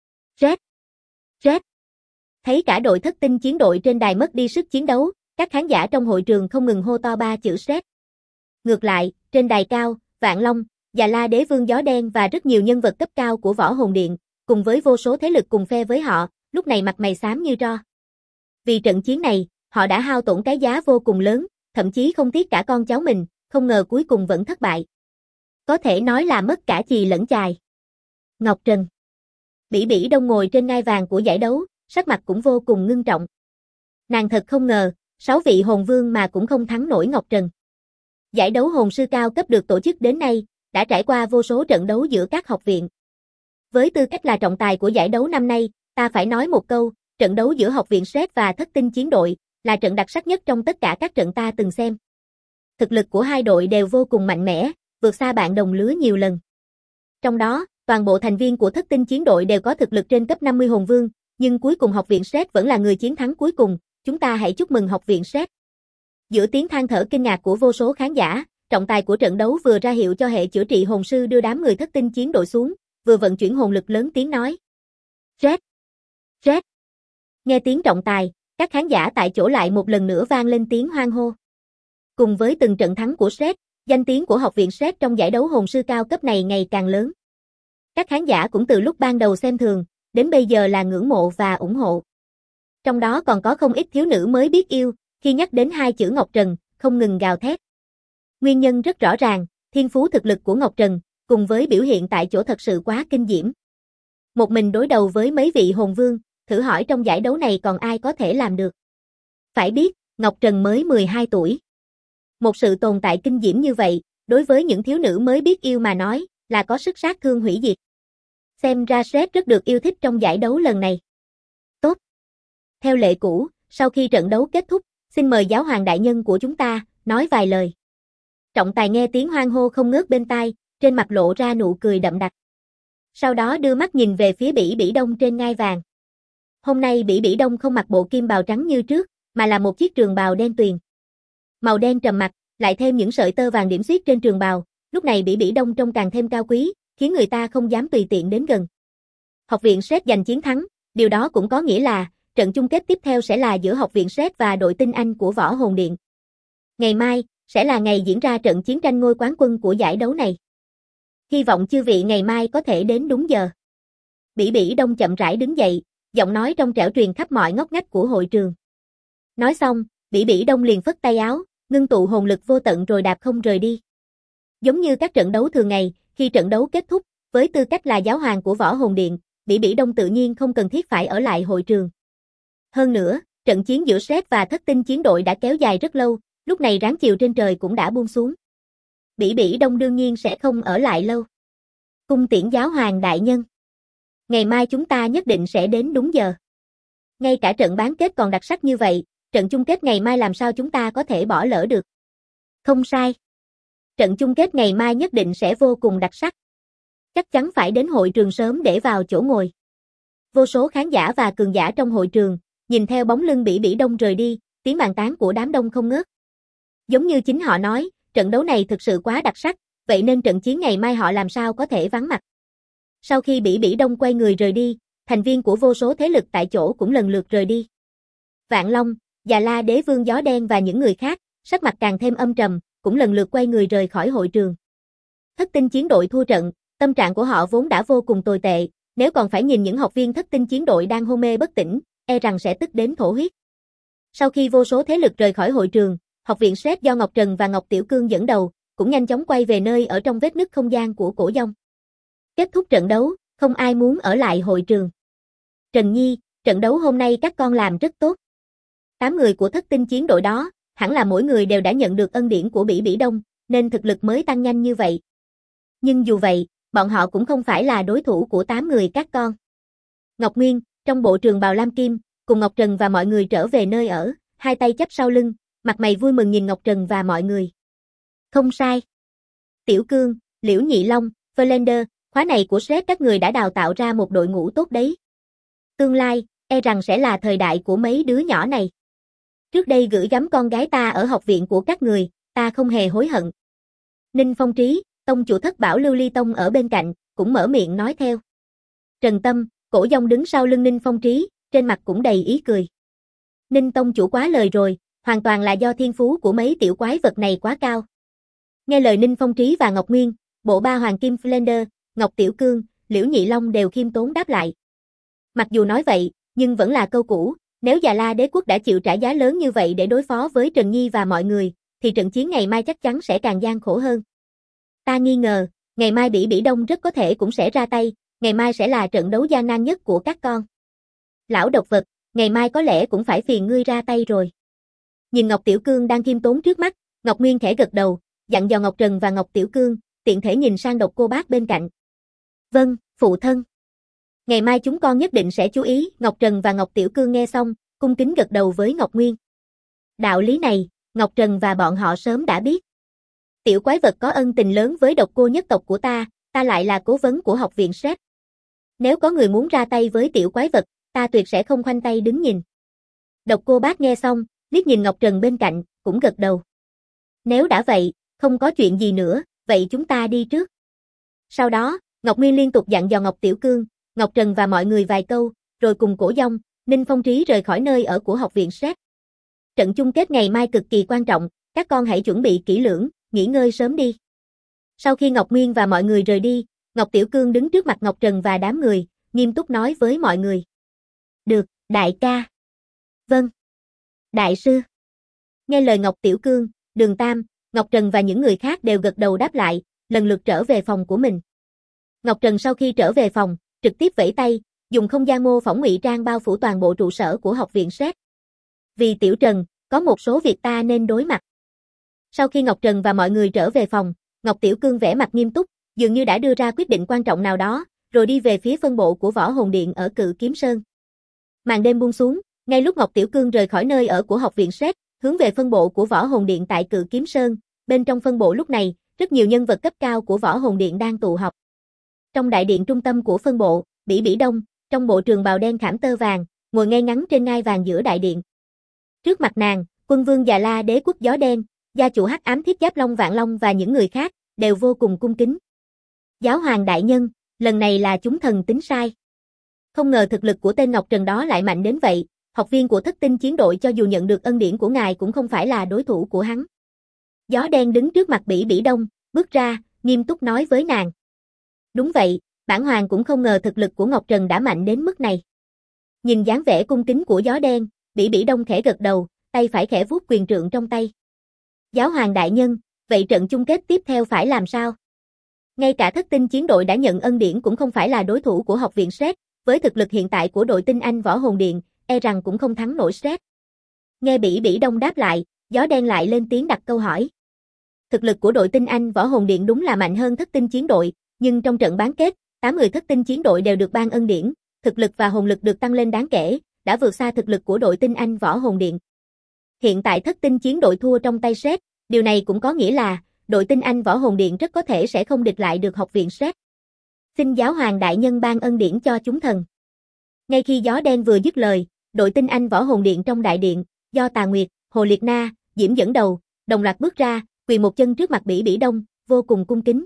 Thấy cả đội Thất Tinh chiến đội trên đài mất đi sức chiến đấu, các khán giả trong hội trường không ngừng hô to 3 chữ Sét. Ngược lại, trên đài cao, Vạn Long, Già La Đế Vương Gió Đen và rất nhiều nhân vật cấp cao của Võ Hồn Điện, cùng với vô số thế lực cùng phe với họ, lúc này mặt mày xám như tro. Vì trận chiến này, họ đã hao tổn cái giá vô cùng lớn, thậm chí không tiếc cả con cháu mình, không ngờ cuối cùng vẫn thất bại. Có thể nói là mất cả chì lẫn chài. Ngọc Trần. Bỉ Bỉ Đông ngồi trên ngai vàng của giải đấu, sắc mặt cũng vô cùng ngưng trọng. Nàng thật không ngờ, 6 vị hồn vương mà cũng không thắng nổi Ngọc Trần. Giải đấu hồn sư cao cấp được tổ chức đến nay, đã trải qua vô số trận đấu giữa các học viện. Với tư cách là trọng tài của giải đấu năm nay, ta phải nói một câu, trận đấu giữa học viện Sét và Thất Tinh chiến đội, là trận đặc sắc nhất trong tất cả các trận ta từng xem. Thực lực của hai đội đều vô cùng mạnh mẽ, vượt xa bạn đồng lứa nhiều lần. Trong đó, toàn bộ thành viên của thất tinh chiến đội đều có thực lực trên cấp 50 hồn vương, nhưng cuối cùng học viện Sét vẫn là người chiến thắng cuối cùng, chúng ta hãy chúc mừng học viện Sét. Giữa tiếng than thở kinh ngạc của vô số khán giả, trọng tài của trận đấu vừa ra hiệu cho hệ chữa trị hồn sư đưa đám người thất tinh chiến đội xuống, vừa vận chuyển hồn lực lớn tiếng nói. Sét! Sét! Nghe tiếng trọng tài, các khán giả tại chỗ lại một lần nữa vang lên tiếng hoan hô. Cùng với từng trận thắng của Sét, danh tiếng của học viện Sét trong giải đấu hồn sư cao cấp này ngày càng lớn. Các khán giả cũng từ lúc ban đầu xem thường, đến bây giờ là ngưỡng mộ và ủng hộ. Trong đó còn có không ít thiếu nữ mới biết yêu, khi nhắc đến hai chữ Ngọc Trần, không ngừng gào thét. Nguyên nhân rất rõ ràng, thiên phú thực lực của Ngọc Trần, cùng với biểu hiện tại chỗ thật sự quá kinh diễm. Một mình đối đầu với mấy vị hồn vương, thử hỏi trong giải đấu này còn ai có thể làm được. Phải biết, Ngọc Trần mới 12 tuổi. Một sự tồn tại kinh diễm như vậy, đối với những thiếu nữ mới biết yêu mà nói, là có sức sát thương hủy diệt. Xem ra Sét rất được yêu thích trong giải đấu lần này. Tốt. Theo lệ cũ, sau khi trận đấu kết thúc, xin mời giáo hoàng đại nhân của chúng ta, nói vài lời. Trọng tài nghe tiếng hoan hô không ngớt bên tai, trên mặt lộ ra nụ cười đậm đặc. Sau đó đưa mắt nhìn về phía Bỉ Bỉ Đông trên ngai vàng. Hôm nay Bỉ Bỉ Đông không mặc bộ kim bào trắng như trước, mà là một chiếc trường bào đen tuyền. Màu đen trầm mặc, lại thêm những sợi tơ vàng điểm xuyết trên trường bào, lúc này Bỉ Bỉ Đông trông càng thêm cao quý, khiến người ta không dám tùy tiện đến gần. Học viện Sét giành chiến thắng, điều đó cũng có nghĩa là trận chung kết tiếp theo sẽ là giữa học viện Sét và đội tinh anh của Võ Hồn Điện. Ngày mai sẽ là ngày diễn ra trận chiến tranh ngôi quán quân của giải đấu này. Hy vọng chư vị ngày mai có thể đến đúng giờ. Bỉ Bỉ Đông chậm rãi đứng dậy, giọng nói trong trẻo truyền khắp mọi ngóc ngách của hội trường. Nói xong, Bỉ Bỉ Đông liền phất tay áo, ngưng tụ hồn lực vô tận rồi đạp không rời đi. Giống như các trận đấu thường ngày, khi trận đấu kết thúc, với tư cách là giáo hoàng của Võ Hồn Điện, Bỉ Bỉ Đông tự nhiên không cần thiết phải ở lại hội trường. Hơn nữa, trận chiến giữa Sét và thất tinh chiến đội đã kéo dài rất lâu, lúc này ráng chiều trên trời cũng đã buông xuống. Bỉ Bỉ Đông đương nhiên sẽ không ở lại lâu. Cung tiễn giáo hoàng đại nhân. Ngày mai chúng ta nhất định sẽ đến đúng giờ. Ngay cả trận bán kết còn đặc sắc như vậy, trận chung kết ngày mai làm sao chúng ta có thể bỏ lỡ được. Không sai. Trận chung kết ngày mai nhất định sẽ vô cùng đặc sắc. Chắc chắn phải đến hội trường sớm để vào chỗ ngồi. Vô số khán giả và cường giả trong hội trường, nhìn theo bóng lưng Bỉ Bỉ Đông rời đi, tiếng bàn tán của đám đông không ngớt. Giống như chính họ nói, trận đấu này thực sự quá đặc sắc, vậy nên trận chiến ngày mai họ làm sao có thể vắng mặt. Sau khi Bỉ Bỉ Đông quay người rời đi, thành viên của vô số thế lực tại chỗ cũng lần lượt rời đi. Vạn Long, Già La Đế Vương Gió Đen và những người khác, sắc mặt càng thêm âm trầm, cũng lần lượt quay người rời khỏi hội trường. Thất tinh chiến đội thua trận, tâm trạng của họ vốn đã vô cùng tồi tệ, nếu còn phải nhìn những học viên thất tinh chiến đội đang hôn mê bất tỉnh, e rằng sẽ tức đến thổ huyết. Sau khi vô số thế lực rời khỏi hội trường, học viện Sét do Ngọc Trần và Ngọc Tiểu Cương dẫn đầu, cũng nhanh chóng quay về nơi ở trong vết nứt không gian của cổ dông. Kết thúc trận đấu, không ai muốn ở lại hội trường. Trần Nhi, trận đấu hôm nay các con làm rất tốt. 8 người của thất tinh chiến đội đó, hẳn là mỗi người đều đã nhận được ân điển của Bỉ Bỉ Đông, nên thực lực mới tăng nhanh như vậy. Nhưng dù vậy, bọn họ cũng không phải là đối thủ của 8 người các con. Ngọc Nguyên, trong bộ trường bào lam kim, cùng Ngọc Trần và mọi người trở về nơi ở, hai tay chắp sau lưng, mặt mày vui mừng nhìn Ngọc Trần và mọi người. Không sai. Tiểu Cương, Liễu Nhị Long, Verlander, khóa này của Sét các người đã đào tạo ra một đội ngũ tốt đấy. Tương lai, e rằng sẽ là thời đại của mấy đứa nhỏ này. Trước đây gửi gắm con gái ta ở học viện của các người, ta không hề hối hận. Ninh Phong Trí, tông chủ Thất Bảo Lưu Ly Tông ở bên cạnh, cũng mở miệng nói theo. Trần Tâm, Cổ Dông đứng sau lưng Ninh Phong Trí, trên mặt cũng đầy ý cười. Ninh tông chủ quá lời rồi, hoàn toàn là do thiên phú của mấy tiểu quái vật này quá cao. Nghe lời Ninh Phong Trí và Ngọc Nguyên, bộ ba hoàng kim Flander, Ngọc Tiểu Cương, Liễu Nhị Long đều khiêm tốn đáp lại. Mặc dù nói vậy, nhưng vẫn là câu cũ, nếu Già La Đế Quốc đã chịu trả giá lớn như vậy để đối phó với Trần Nhi và mọi người, thì trận chiến ngày mai chắc chắn sẽ càng gian khổ hơn. Ta nghi ngờ, ngày mai Bỉ Bỉ Đông rất có thể cũng sẽ ra tay, ngày mai sẽ là trận đấu gian nan nhất của các con. Lão độc vật, ngày mai có lẽ cũng phải phiền ngươi ra tay rồi. Nhìn Ngọc Tiểu Cương đang khiêm tốn trước mắt, Ngọc Nguyên khẽ gật đầu, dặn dò Ngọc Trần và Ngọc Tiểu Cương, tiện thể nhìn sang Độc Cô Bác bên cạnh. Vâng, phụ thân. Ngày mai chúng con nhất định sẽ chú ý, Ngọc Trần và Ngọc Tiểu Cương nghe xong, cung kính gật đầu với Ngọc Nguyên. Đạo lý này, Ngọc Trần và bọn họ sớm đã biết. Tiểu quái vật có ân tình lớn với Độc Cô nhất tộc của ta, ta lại là cố vấn của học viện Sét. Nếu có người muốn ra tay với tiểu quái vật, ta tuyệt sẽ không khoanh tay đứng nhìn. Độc Cô Bác nghe xong, liếc nhìn Ngọc Trần bên cạnh, cũng gật đầu. Nếu đã vậy, không có chuyện gì nữa, vậy chúng ta đi trước. Sau đó, Ngọc Nguyên liên tục dặn dò Ngọc Tiểu Cương, Ngọc Trần và mọi người vài câu, rồi cùng Cổ Dông, Ninh Phong Trí rời khỏi nơi ở của học viện Sét. Trận chung kết ngày mai cực kỳ quan trọng, các con hãy chuẩn bị kỹ lưỡng, nghỉ ngơi sớm đi. Sau khi Ngọc Nguyên và mọi người rời đi, Ngọc Tiểu Cương đứng trước mặt Ngọc Trần và đám người, nghiêm túc nói với mọi người. Được, đại ca. Vâng. Đại sư. Nghe lời Ngọc Tiểu Cương, Đường Tam, Ngọc Trần và những người khác đều gật đầu đáp lại, lần lượt trở về phòng của mình. Ngọc Trần sau khi trở về phòng, trực tiếp vẫy tay, dùng không gian mô phỏng ngụy trang bao phủ toàn bộ trụ sở của học viện Sét. Vì Tiểu Trần, có một số việc ta nên đối mặt. Sau khi Ngọc Trần và mọi người trở về phòng, Ngọc Tiểu Cương vẻ mặt nghiêm túc, dường như đã đưa ra quyết định quan trọng nào đó, rồi đi về phía phân bộ của Võ Hồn Điện ở Cự Kiếm Sơn. Màn đêm buông xuống, ngay lúc Ngọc Tiểu Cương rời khỏi nơi ở của học viện Sét, hướng về phân bộ của Võ Hồn Điện tại Cự Kiếm Sơn, bên trong phân bộ lúc này, rất nhiều nhân vật cấp cao của Võ Hồn Điện đang tụ họp. Trong đại điện trung tâm của phân bộ, Bỉ Bỉ Đông, trong bộ trường bào đen khảm tơ vàng, ngồi ngay ngắn trên ngai vàng giữa đại điện. Trước mặt nàng, Quân Vương Già La Đế quốc Gió Đen, gia chủ Hắc Ám Thiết Giáp Long Vạn Long và những người khác đều vô cùng cung kính. Giáo hoàng đại nhân, lần này là chúng thần tính sai. Không ngờ thực lực của tên Ngọc Trần đó lại mạnh đến vậy, học viên của Thất Tinh chiến đội cho dù nhận được ân điển của ngài cũng không phải là đối thủ của hắn. Gió Đen đứng trước mặt Bỉ Bỉ Đông, bước ra, nghiêm túc nói với nàng. Đúng vậy, bản hoàng cũng không ngờ thực lực của Ngọc Trần đã mạnh đến mức này. Nhìn dáng vẻ cung kính của Gió Đen, Bỉ Bỉ Đông khẽ gật đầu, tay phải khẽ vuốt quyền trượng trong tay. Giáo hoàng đại nhân, vậy trận chung kết tiếp theo phải làm sao? Ngay cả Thất Tinh chiến đội đã nhận ân điển cũng không phải là đối thủ của học viện Sét, với thực lực hiện tại của đội tinh anh Võ Hồn Điện, e rằng cũng không thắng nổi Sét. Nghe Bỉ Bỉ Đông đáp lại, Gió Đen lại lên tiếng đặt câu hỏi. Thực lực của đội tinh anh Võ Hồn Điện đúng là mạnh hơn Thất Tinh chiến đội, nhưng trong trận bán kết, 8 người Thất Tinh chiến đội đều được ban ân điển, thực lực và hồn lực được tăng lên đáng kể, đã vượt xa thực lực của đội tinh anh Võ Hồn Điện. Hiện tại Thất Tinh chiến đội thua trong tay Sét, điều này cũng có nghĩa là đội tinh anh Võ Hồn Điện rất có thể sẽ không địch lại được học viện Sét. Xin giáo hoàng đại nhân ban ân điển cho chúng thần. Ngay khi Gió Đen vừa dứt lời, đội tinh anh Võ Hồn Điện trong đại điện, do Tà Nguyệt, Hồ Liệt Na, Diễm dẫn đầu, đồng loạt bước ra, quỳ một chân trước mặt Bỉ Bỉ Đông, vô cùng cung kính.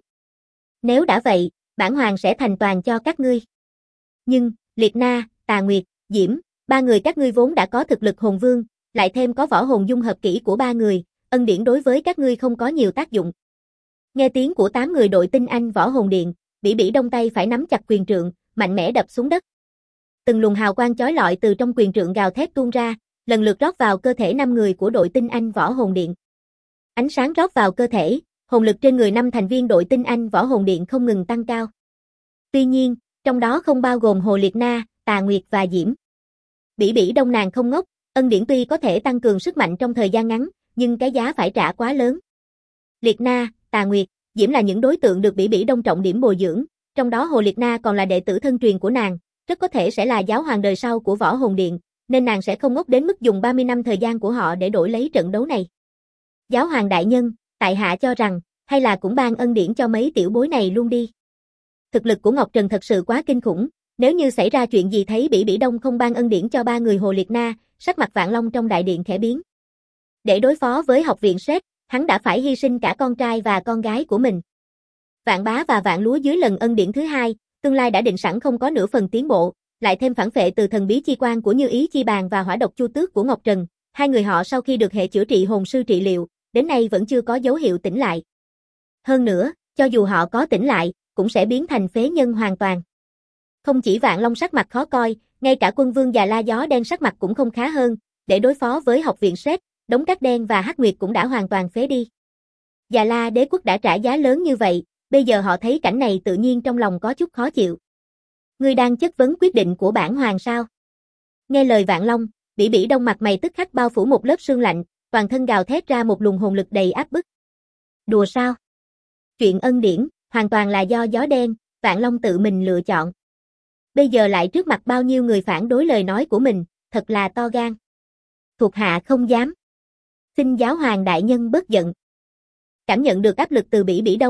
Nếu đã vậy, bản hoàng sẽ thành toàn cho các ngươi. Nhưng, Liệt Na, Tà Nguyệt, Diễm, ba người các ngươi vốn đã có thực lực hồn vương, lại thêm có võ hồn dung hợp kỹ của ba người, ân điển đối với các ngươi không có nhiều tác dụng. Nghe tiếng của 8 người đội tinh anh Võ Hồn Điện, Bỉ Bỉ Đông tay phải nắm chặt quyền trượng, mạnh mẽ đập xuống đất. Từng luồng hào quang chói lọi từ trong quyền trượng gào thét tuôn ra, lần lượt rót vào cơ thể 5 người của đội tinh anh Võ Hồn Điện. Ánh sáng rót vào cơ thể, hồn lực trên người 5 thành viên đội tinh anh Võ Hồn Điện không ngừng tăng cao. Tuy nhiên, trong đó không bao gồm Hồ Liệt Na, Tà Nguyệt và Diễm. Bỉ Bỉ Đông nàng không ngốc, ân điển tuy có thể tăng cường sức mạnh trong thời gian ngắn, nhưng cái giá phải trả quá lớn. Liệt Na, Tà Nguyệt, Diễm là những đối tượng được Bỉ Bỉ Đông trọng điểm bồi dưỡng, trong đó Hồ Liệt Na còn là đệ tử thân truyền của nàng, rất có thể sẽ là giáo hoàng đời sau của Võ Hồn Điện, nên nàng sẽ không ngốc đến mức dùng 30 năm thời gian của họ để đổi lấy trận đấu này. Giáo hoàng đại nhân, tại hạ cho rằng, hay là cũng ban ân điển cho mấy tiểu bối này luôn đi. Thực lực của Ngọc Trần thật sự quá kinh khủng, nếu như xảy ra chuyện gì thấy Bỉ Bỉ Đông không ban ân điển cho ba người Hồ Liệt Na, sắc mặt Vạn Long trong đại điện khẽ biến. Để đối phó với học viện Sét, hắn đã phải hy sinh cả con trai và con gái của mình. Vạn Bá và Vạn Lúa dưới lần ân điển thứ hai, tương lai đã định sẵn không có nửa phần tiến bộ, lại thêm phản phệ từ thần bí chi quan của Như Ý Chi Bàn và hỏa độc chu tước của Ngọc Trần, hai người họ sau khi được hệ chữa trị hồn sư trị liệu, đến nay vẫn chưa có dấu hiệu tỉnh lại. Hơn nữa, cho dù họ có tỉnh lại, cũng sẽ biến thành phế nhân hoàn toàn. Không chỉ Vạn Long sắc mặt khó coi, ngay cả Quân Vương Già La Gió Đen sắc mặt cũng không khá hơn, để đối phó với học viện Sét, Đống Cát Đen và Hắc Nguyệt cũng đã hoàn toàn phế đi. Già La Đế quốc đã trả giá lớn như vậy, bây giờ họ thấy cảnh này tự nhiên trong lòng có chút khó chịu. Ngươi đang chất vấn quyết định của bản hoàng sao? Nghe lời Vạn Long, Bỉ Bỉ Đông mặt mày tức khắc bao phủ một lớp sương lạnh, toàn thân gào thét ra một luồng hồn lực đầy áp bức. Đùa sao? Chuyện ân điển, hoàn toàn là do Gió Đen, Vạn Long tự mình lựa chọn. Bây giờ lại trước mặt bao nhiêu người phản đối lời nói của mình, thật là to gan. Thuộc hạ không dám. Xin giáo hoàng đại nhân bớt giận. Cảm nhận được áp lực từ Bỉ Bỉ Đông,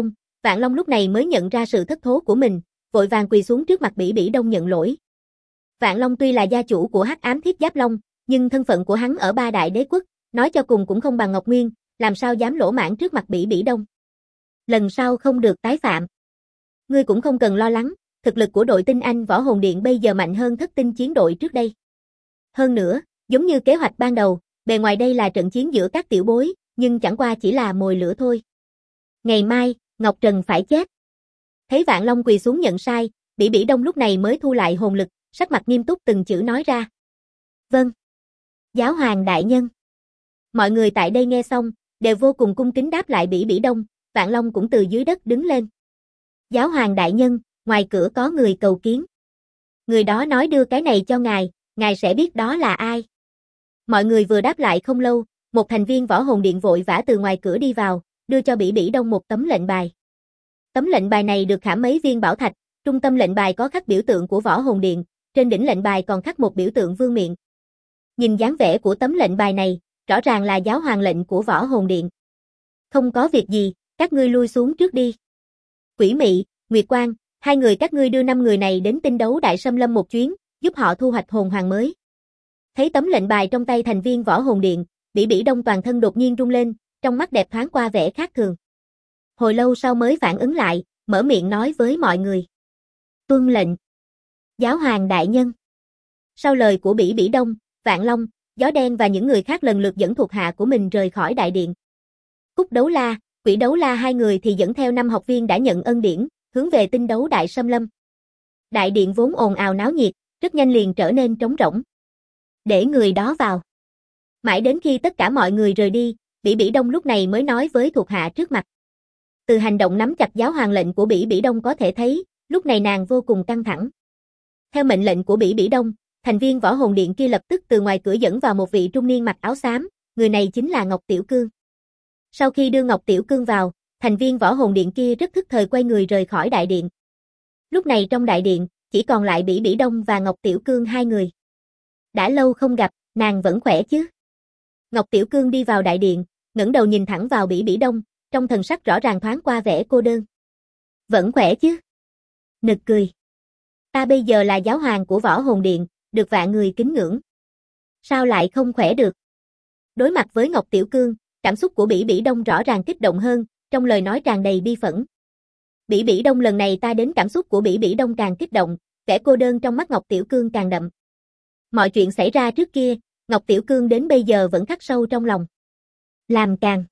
Vạn Long lúc này mới nhận ra sự thất thố của mình, vội vàng quỳ xuống trước mặt Bỉ Bỉ Đông nhận lỗi. Vạn Long tuy là gia chủ của Hắc Ám Thiết Giáp Long, nhưng thân phận của hắn ở ba đại đế quốc, nói cho cùng cũng không bằng Ngọc Nguyên, làm sao dám lỗ mãng trước mặt Bỉ Bỉ Đông. Lần sau không được tái phạm. Ngươi cũng không cần lo lắng, thực lực của đội tinh anh Võ Hồn Điện bây giờ mạnh hơn Thất Tinh chiến đội trước đây. Hơn nữa, giống như kế hoạch ban đầu, bề ngoài đây là trận chiến giữa các tiểu bối, nhưng chẳng qua chỉ là mồi lửa thôi. Ngày mai, Ngọc Trần phải chết. Thấy Vạn Long quỳ xuống nhận sai, Bỉ Bỉ Đông lúc này mới thu lại hồn lực, sắc mặt nghiêm túc từng chữ nói ra. Vâng. Giáo hoàng đại nhân. Mọi người tại đây nghe xong, đều vô cùng cung kính đáp lại Bỉ Bỉ Đông, Vạn Long cũng từ dưới đất đứng lên. Giáo hoàng đại nhân, ngoài cửa có người cầu kiến. Người đó nói đưa cái này cho ngài sẽ biết đó là ai. Mọi người vừa đáp lại không lâu, một thành viên Võ Hồn Điện vội vã từ ngoài cửa đi vào, đưa cho Bỉ Bỉ Đông một tấm lệnh bài. Tấm lệnh bài này được khảm mấy viên bảo thạch, trung tâm lệnh bài có khắc biểu tượng của Võ Hồn Điện, trên đỉnh lệnh bài còn khắc một biểu tượng vương miện. Nhìn dáng vẻ của tấm lệnh bài này, rõ ràng là giáo hoàng lệnh của Võ Hồn Điện. Không có việc gì, các ngươi lui xuống trước đi. Quỷ Mị, Nguyệt Quang, hai người các ngươi đưa 5 người này đến Tinh Đấu Đại Xâm Lâm một chuyến, giúp họ thu hoạch hồn hoàng mới. Thấy tấm lệnh bài trong tay thành viên Võ Hồn Điện, Bỉ Bỉ Đông toàn thân đột nhiên rung lên, trong mắt đẹp thoáng qua vẻ khác thường. Hồi lâu sau mới phản ứng lại, mở miệng nói với mọi người. Tuân lệnh. Giáo hoàng đại nhân. Sau lời của Bỉ Bỉ Đông, Vạn Long, Gió Đen và những người khác lần lượt dẫn thuộc hạ của mình rời khỏi đại điện. Cúc Đấu La, Quỷ Đấu La hai người thì dẫn theo 5 học viên đã nhận ân điển, hướng về Tinh Đấu Đại Xâm Lâm. Đại điện vốn ồn ào náo nhiệt, rất nhanh liền trở nên trống rỗng. Để người đó vào. Mãi đến khi tất cả mọi người rời đi, Bỉ Bỉ Đông lúc này mới nói với thuộc hạ trước mặt. Từ hành động nắm chặt giáo hoàng lệnh của Bỉ Bỉ Đông có thể thấy, lúc này nàng vô cùng căng thẳng. Theo mệnh lệnh của Bỉ Bỉ Đông, thành viên Võ Hồn Điện kia lập tức từ ngoài cửa dẫn vào một vị trung niên mặc áo xám, người này chính là Ngọc Tiểu Cương. Sau khi đưa Ngọc Tiểu Cương vào, thành viên Võ Hồn Điện kia rất thức thời quay người rời khỏi đại điện. Lúc này trong đại điện, chỉ còn lại Bỉ Bỉ Đông và Ngọc Tiểu Cương hai người. Đã lâu không gặp, nàng vẫn khỏe chứ? Ngọc Tiểu Cương đi vào đại điện, ngẩng đầu nhìn thẳng vào Bỉ Bỉ Đông, trong thần sắc rõ ràng thoáng qua vẻ cô đơn. Vẫn khỏe chứ? Nực cười. Ta bây giờ là giáo hoàng của Võ Hồn Điện, được vạn người kính ngưỡng. Sao lại không khỏe được? Đối mặt với Ngọc Tiểu Cương, cảm xúc của Bỉ Bỉ Đông rõ ràng kích động hơn, trong lời nói tràn đầy bi phẫn. Bỉ Bỉ Đông lần này ta đến cảm xúc của Bỉ Bỉ Đông càng kích động, vẻ cô đơn trong mắt Ngọc Tiểu Cương càng đậm. Mọi chuyện xảy ra trước kia, Ngọc Tiểu Cương đến bây giờ vẫn khắc sâu trong lòng. Làm càng.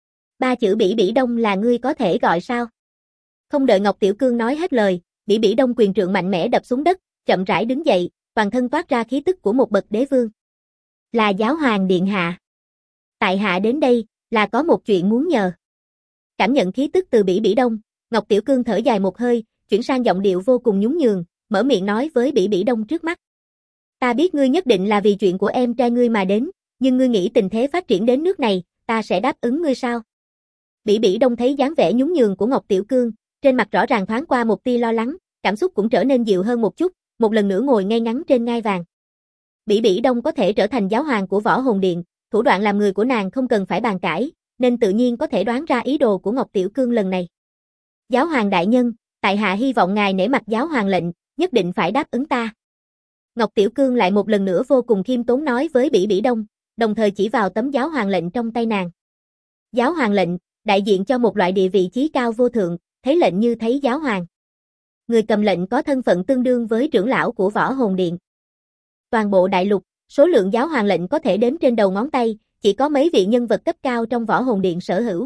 3 chữ Bỉ Bỉ Đông là ngươi có thể gọi sao? Không đợi Ngọc Tiểu Cương nói hết lời, Bỉ Bỉ Đông quyền trượng mạnh mẽ đập xuống đất, chậm rãi đứng dậy, toàn thân toát ra khí tức của một bậc đế vương. Là giáo hoàng điện hạ. Tại hạ đến đây, là có một chuyện muốn nhờ. Cảm nhận khí tức từ Bỉ Bỉ Đông, Ngọc Tiểu Cương thở dài một hơi, chuyển sang giọng điệu vô cùng nhún nhường, mở miệng nói với Bỉ Bỉ Đông trước mắt. Ta biết ngươi nhất định là vì chuyện của em trai ngươi mà đến, nhưng ngươi nghĩ tình thế phát triển đến nước này, ta sẽ đáp ứng ngươi sao? Bỉ Bỉ Đông thấy dáng vẻ nhún nhường của Ngọc Tiểu Cương, trên mặt rõ ràng thoáng qua một tia lo lắng, cảm xúc cũng trở nên dịu hơn một chút, một lần nữa ngồi ngay ngắn trên ngai vàng. Bỉ Bỉ Đông có thể trở thành giáo hoàng của Võ Hồn Điện, thủ đoạn làm người của nàng không cần phải bàn cãi, nên tự nhiên có thể đoán ra ý đồ của Ngọc Tiểu Cương lần này. Giáo hoàng đại nhân, tại hạ hy vọng ngài nể mặt giáo hoàng lệnh, nhất định phải đáp ứng ta. Ngọc Tiểu Cương lại một lần nữa vô cùng khiêm tốn nói với Bỉ Bỉ Đông, đồng thời chỉ vào tấm giáo hoàng lệnh trong tay nàng. Giáo hoàng lệnh, đại diện cho một loại địa vị chí cao vô thượng, thấy lệnh như thấy giáo hoàng. Người cầm lệnh có thân phận tương đương với trưởng lão của Võ Hồn Điện. Toàn bộ đại lục, số lượng giáo hoàng lệnh có thể đếm trên đầu ngón tay, chỉ có mấy vị nhân vật cấp cao trong Võ Hồn Điện sở hữu.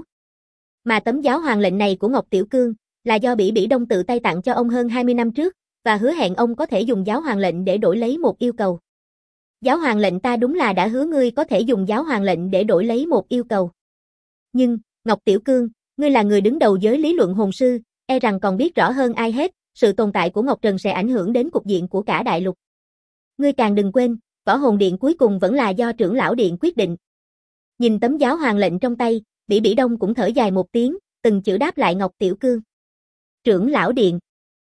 Mà tấm giáo hoàng lệnh này của Ngọc Tiểu Cương là do Bỉ Bỉ Đông tự tay tặng cho ông hơn 20 năm trước, và hứa hẹn ông có thể dùng giáo hoàng lệnh để đổi lấy một yêu cầu. Giáo hoàng lệnh ta đúng là đã hứa ngươi có thể dùng giáo hoàng lệnh để đổi lấy một yêu cầu. Nhưng, Ngọc Tiểu Cương, ngươi là người đứng đầu giới lý luận hồn sư, e rằng còn biết rõ hơn ai hết, sự tồn tại của Ngọc Trần sẽ ảnh hưởng đến cục diện của cả đại lục. Ngươi càng đừng quên, Võ Hồn Điện cuối cùng vẫn là do trưởng lão điện quyết định. Nhìn tấm giáo hoàng lệnh trong tay, Bỉ Bỉ Đông cũng thở dài một tiếng, từng chữ đáp lại Ngọc Tiểu Cương. Trưởng lão điện.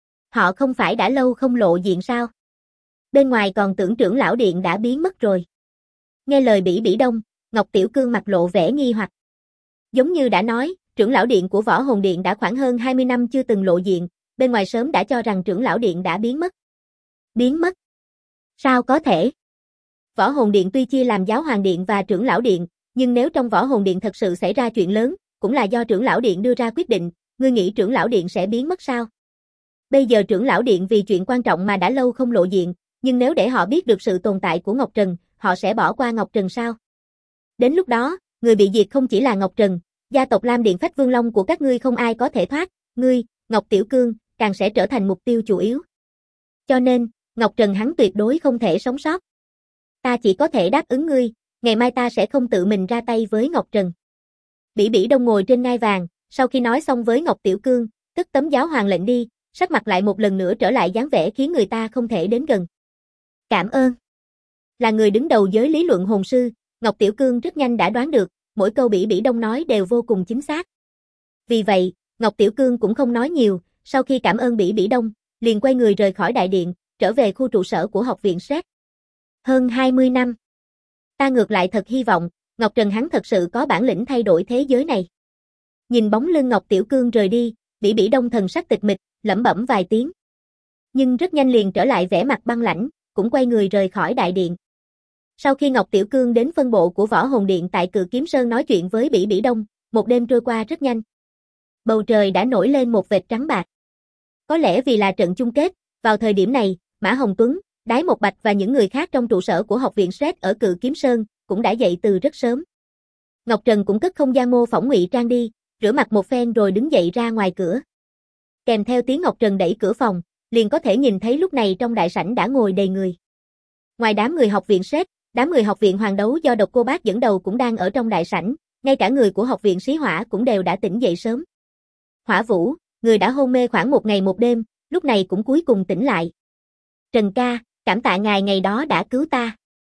Họ không phải đã lâu không lộ diện sao? Bên ngoài còn tưởng trưởng lão điện đã biến mất rồi. Nghe lời Bỉ Bỉ Đông, Ngọc Tiểu Cương mặt lộ vẻ nghi hoặc. Giống như đã nói, trưởng lão điện của Võ Hồn Điện đã khoảng hơn 20 năm chưa từng lộ diện, bên ngoài sớm đã cho rằng trưởng lão điện đã biến mất. Biến mất? Sao có thể? Võ Hồn Điện tuy chia làm Giáo Hoàng Điện và Trưởng lão Điện, nhưng nếu trong Võ Hồn Điện thật sự xảy ra chuyện lớn, cũng là do Trưởng lão Điện đưa ra quyết định, ngươi nghĩ Trưởng lão Điện sẽ biến mất sao? Bây giờ Trưởng lão Điện vì chuyện quan trọng mà đã lâu không lộ diện, nhưng nếu để họ biết được sự tồn tại của Ngọc Trần, họ sẽ bỏ qua Ngọc Trần sao? Đến lúc đó, người bị diệt không chỉ là Ngọc Trần, gia tộc Lam Điện Phách Vương Long của các ngươi không ai có thể thoát, ngươi, Ngọc Tiểu Cương, càng sẽ trở thành mục tiêu chủ yếu. Cho nên, Ngọc Trần hắn tuyệt đối không thể sống sót. Ta chỉ có thể đáp ứng ngươi, ngày mai ta sẽ không tự mình ra tay với Ngọc Trần. Bỉ Bỉ Đông ngồi trên ngai vàng, sau khi nói xong với Ngọc Tiểu Cương, cất tấm giáo hoàng lệnh đi, sắc mặt lại một lần nữa trở lại dáng vẻ khiến người ta không thể đến gần. Cảm ơn. Là người đứng đầu giới lý luận hồn sư, Ngọc Tiểu Cương rất nhanh đã đoán được, mỗi câu Bỉ Bỉ Đông nói đều vô cùng chính xác. Vì vậy, Ngọc Tiểu Cương cũng không nói nhiều, sau khi cảm ơn Bỉ Bỉ Đông, liền quay người rời khỏi đại điện, trở về khu trụ sở của học viện Sét. Hơn 20 năm. Ta ngược lại thật hy vọng, Ngọc Trần hắn thật sự có bản lĩnh thay đổi thế giới này. Nhìn bóng lưng Ngọc Tiểu Cương rời đi, Bỉ Bỉ Đông thần sắc tịch mịch, lẩm bẩm vài tiếng. Nhưng rất nhanh liền trở lại vẻ mặt băng lãnh, cũng quay người rời khỏi đại điện. Sau khi Ngọc Tiểu Cương đến phân bộ của Võ Hồn Điện tại Cự Kiếm Sơn nói chuyện với Bỉ Bỉ Đông, một đêm trôi qua rất nhanh. Bầu trời đã nổi lên một vệt trắng bạc. Có lẽ vì là trận chung kết, vào thời điểm này, Mã Hồng Tuấn, Đái Một Bạch và những người khác trong trụ sở của học viện Sét ở Cự Kiếm Sơn cũng đã dậy từ rất sớm. Ngọc Trần cũng cất không gian mô phỏng ngụy trang đi, rửa mặt một phen rồi đứng dậy ra ngoài cửa. Kèm theo tiếng Ngọc Trần đẩy cửa phòng, liền có thể nhìn thấy lúc này trong đại sảnh đã ngồi đầy người. Ngoài đám người học viện Sét, đám người học viện Hoàng Đấu do Độc Cô Bác dẫn đầu cũng đang ở trong đại sảnh, ngay cả người của học viện Xí Hỏa cũng đều đã tỉnh dậy sớm. Hỏa Vũ, người đã hôn mê khoảng một ngày một đêm, lúc này cũng cuối cùng tỉnh lại. Trần ca, cảm tạ ngài ngày đó đã cứu ta.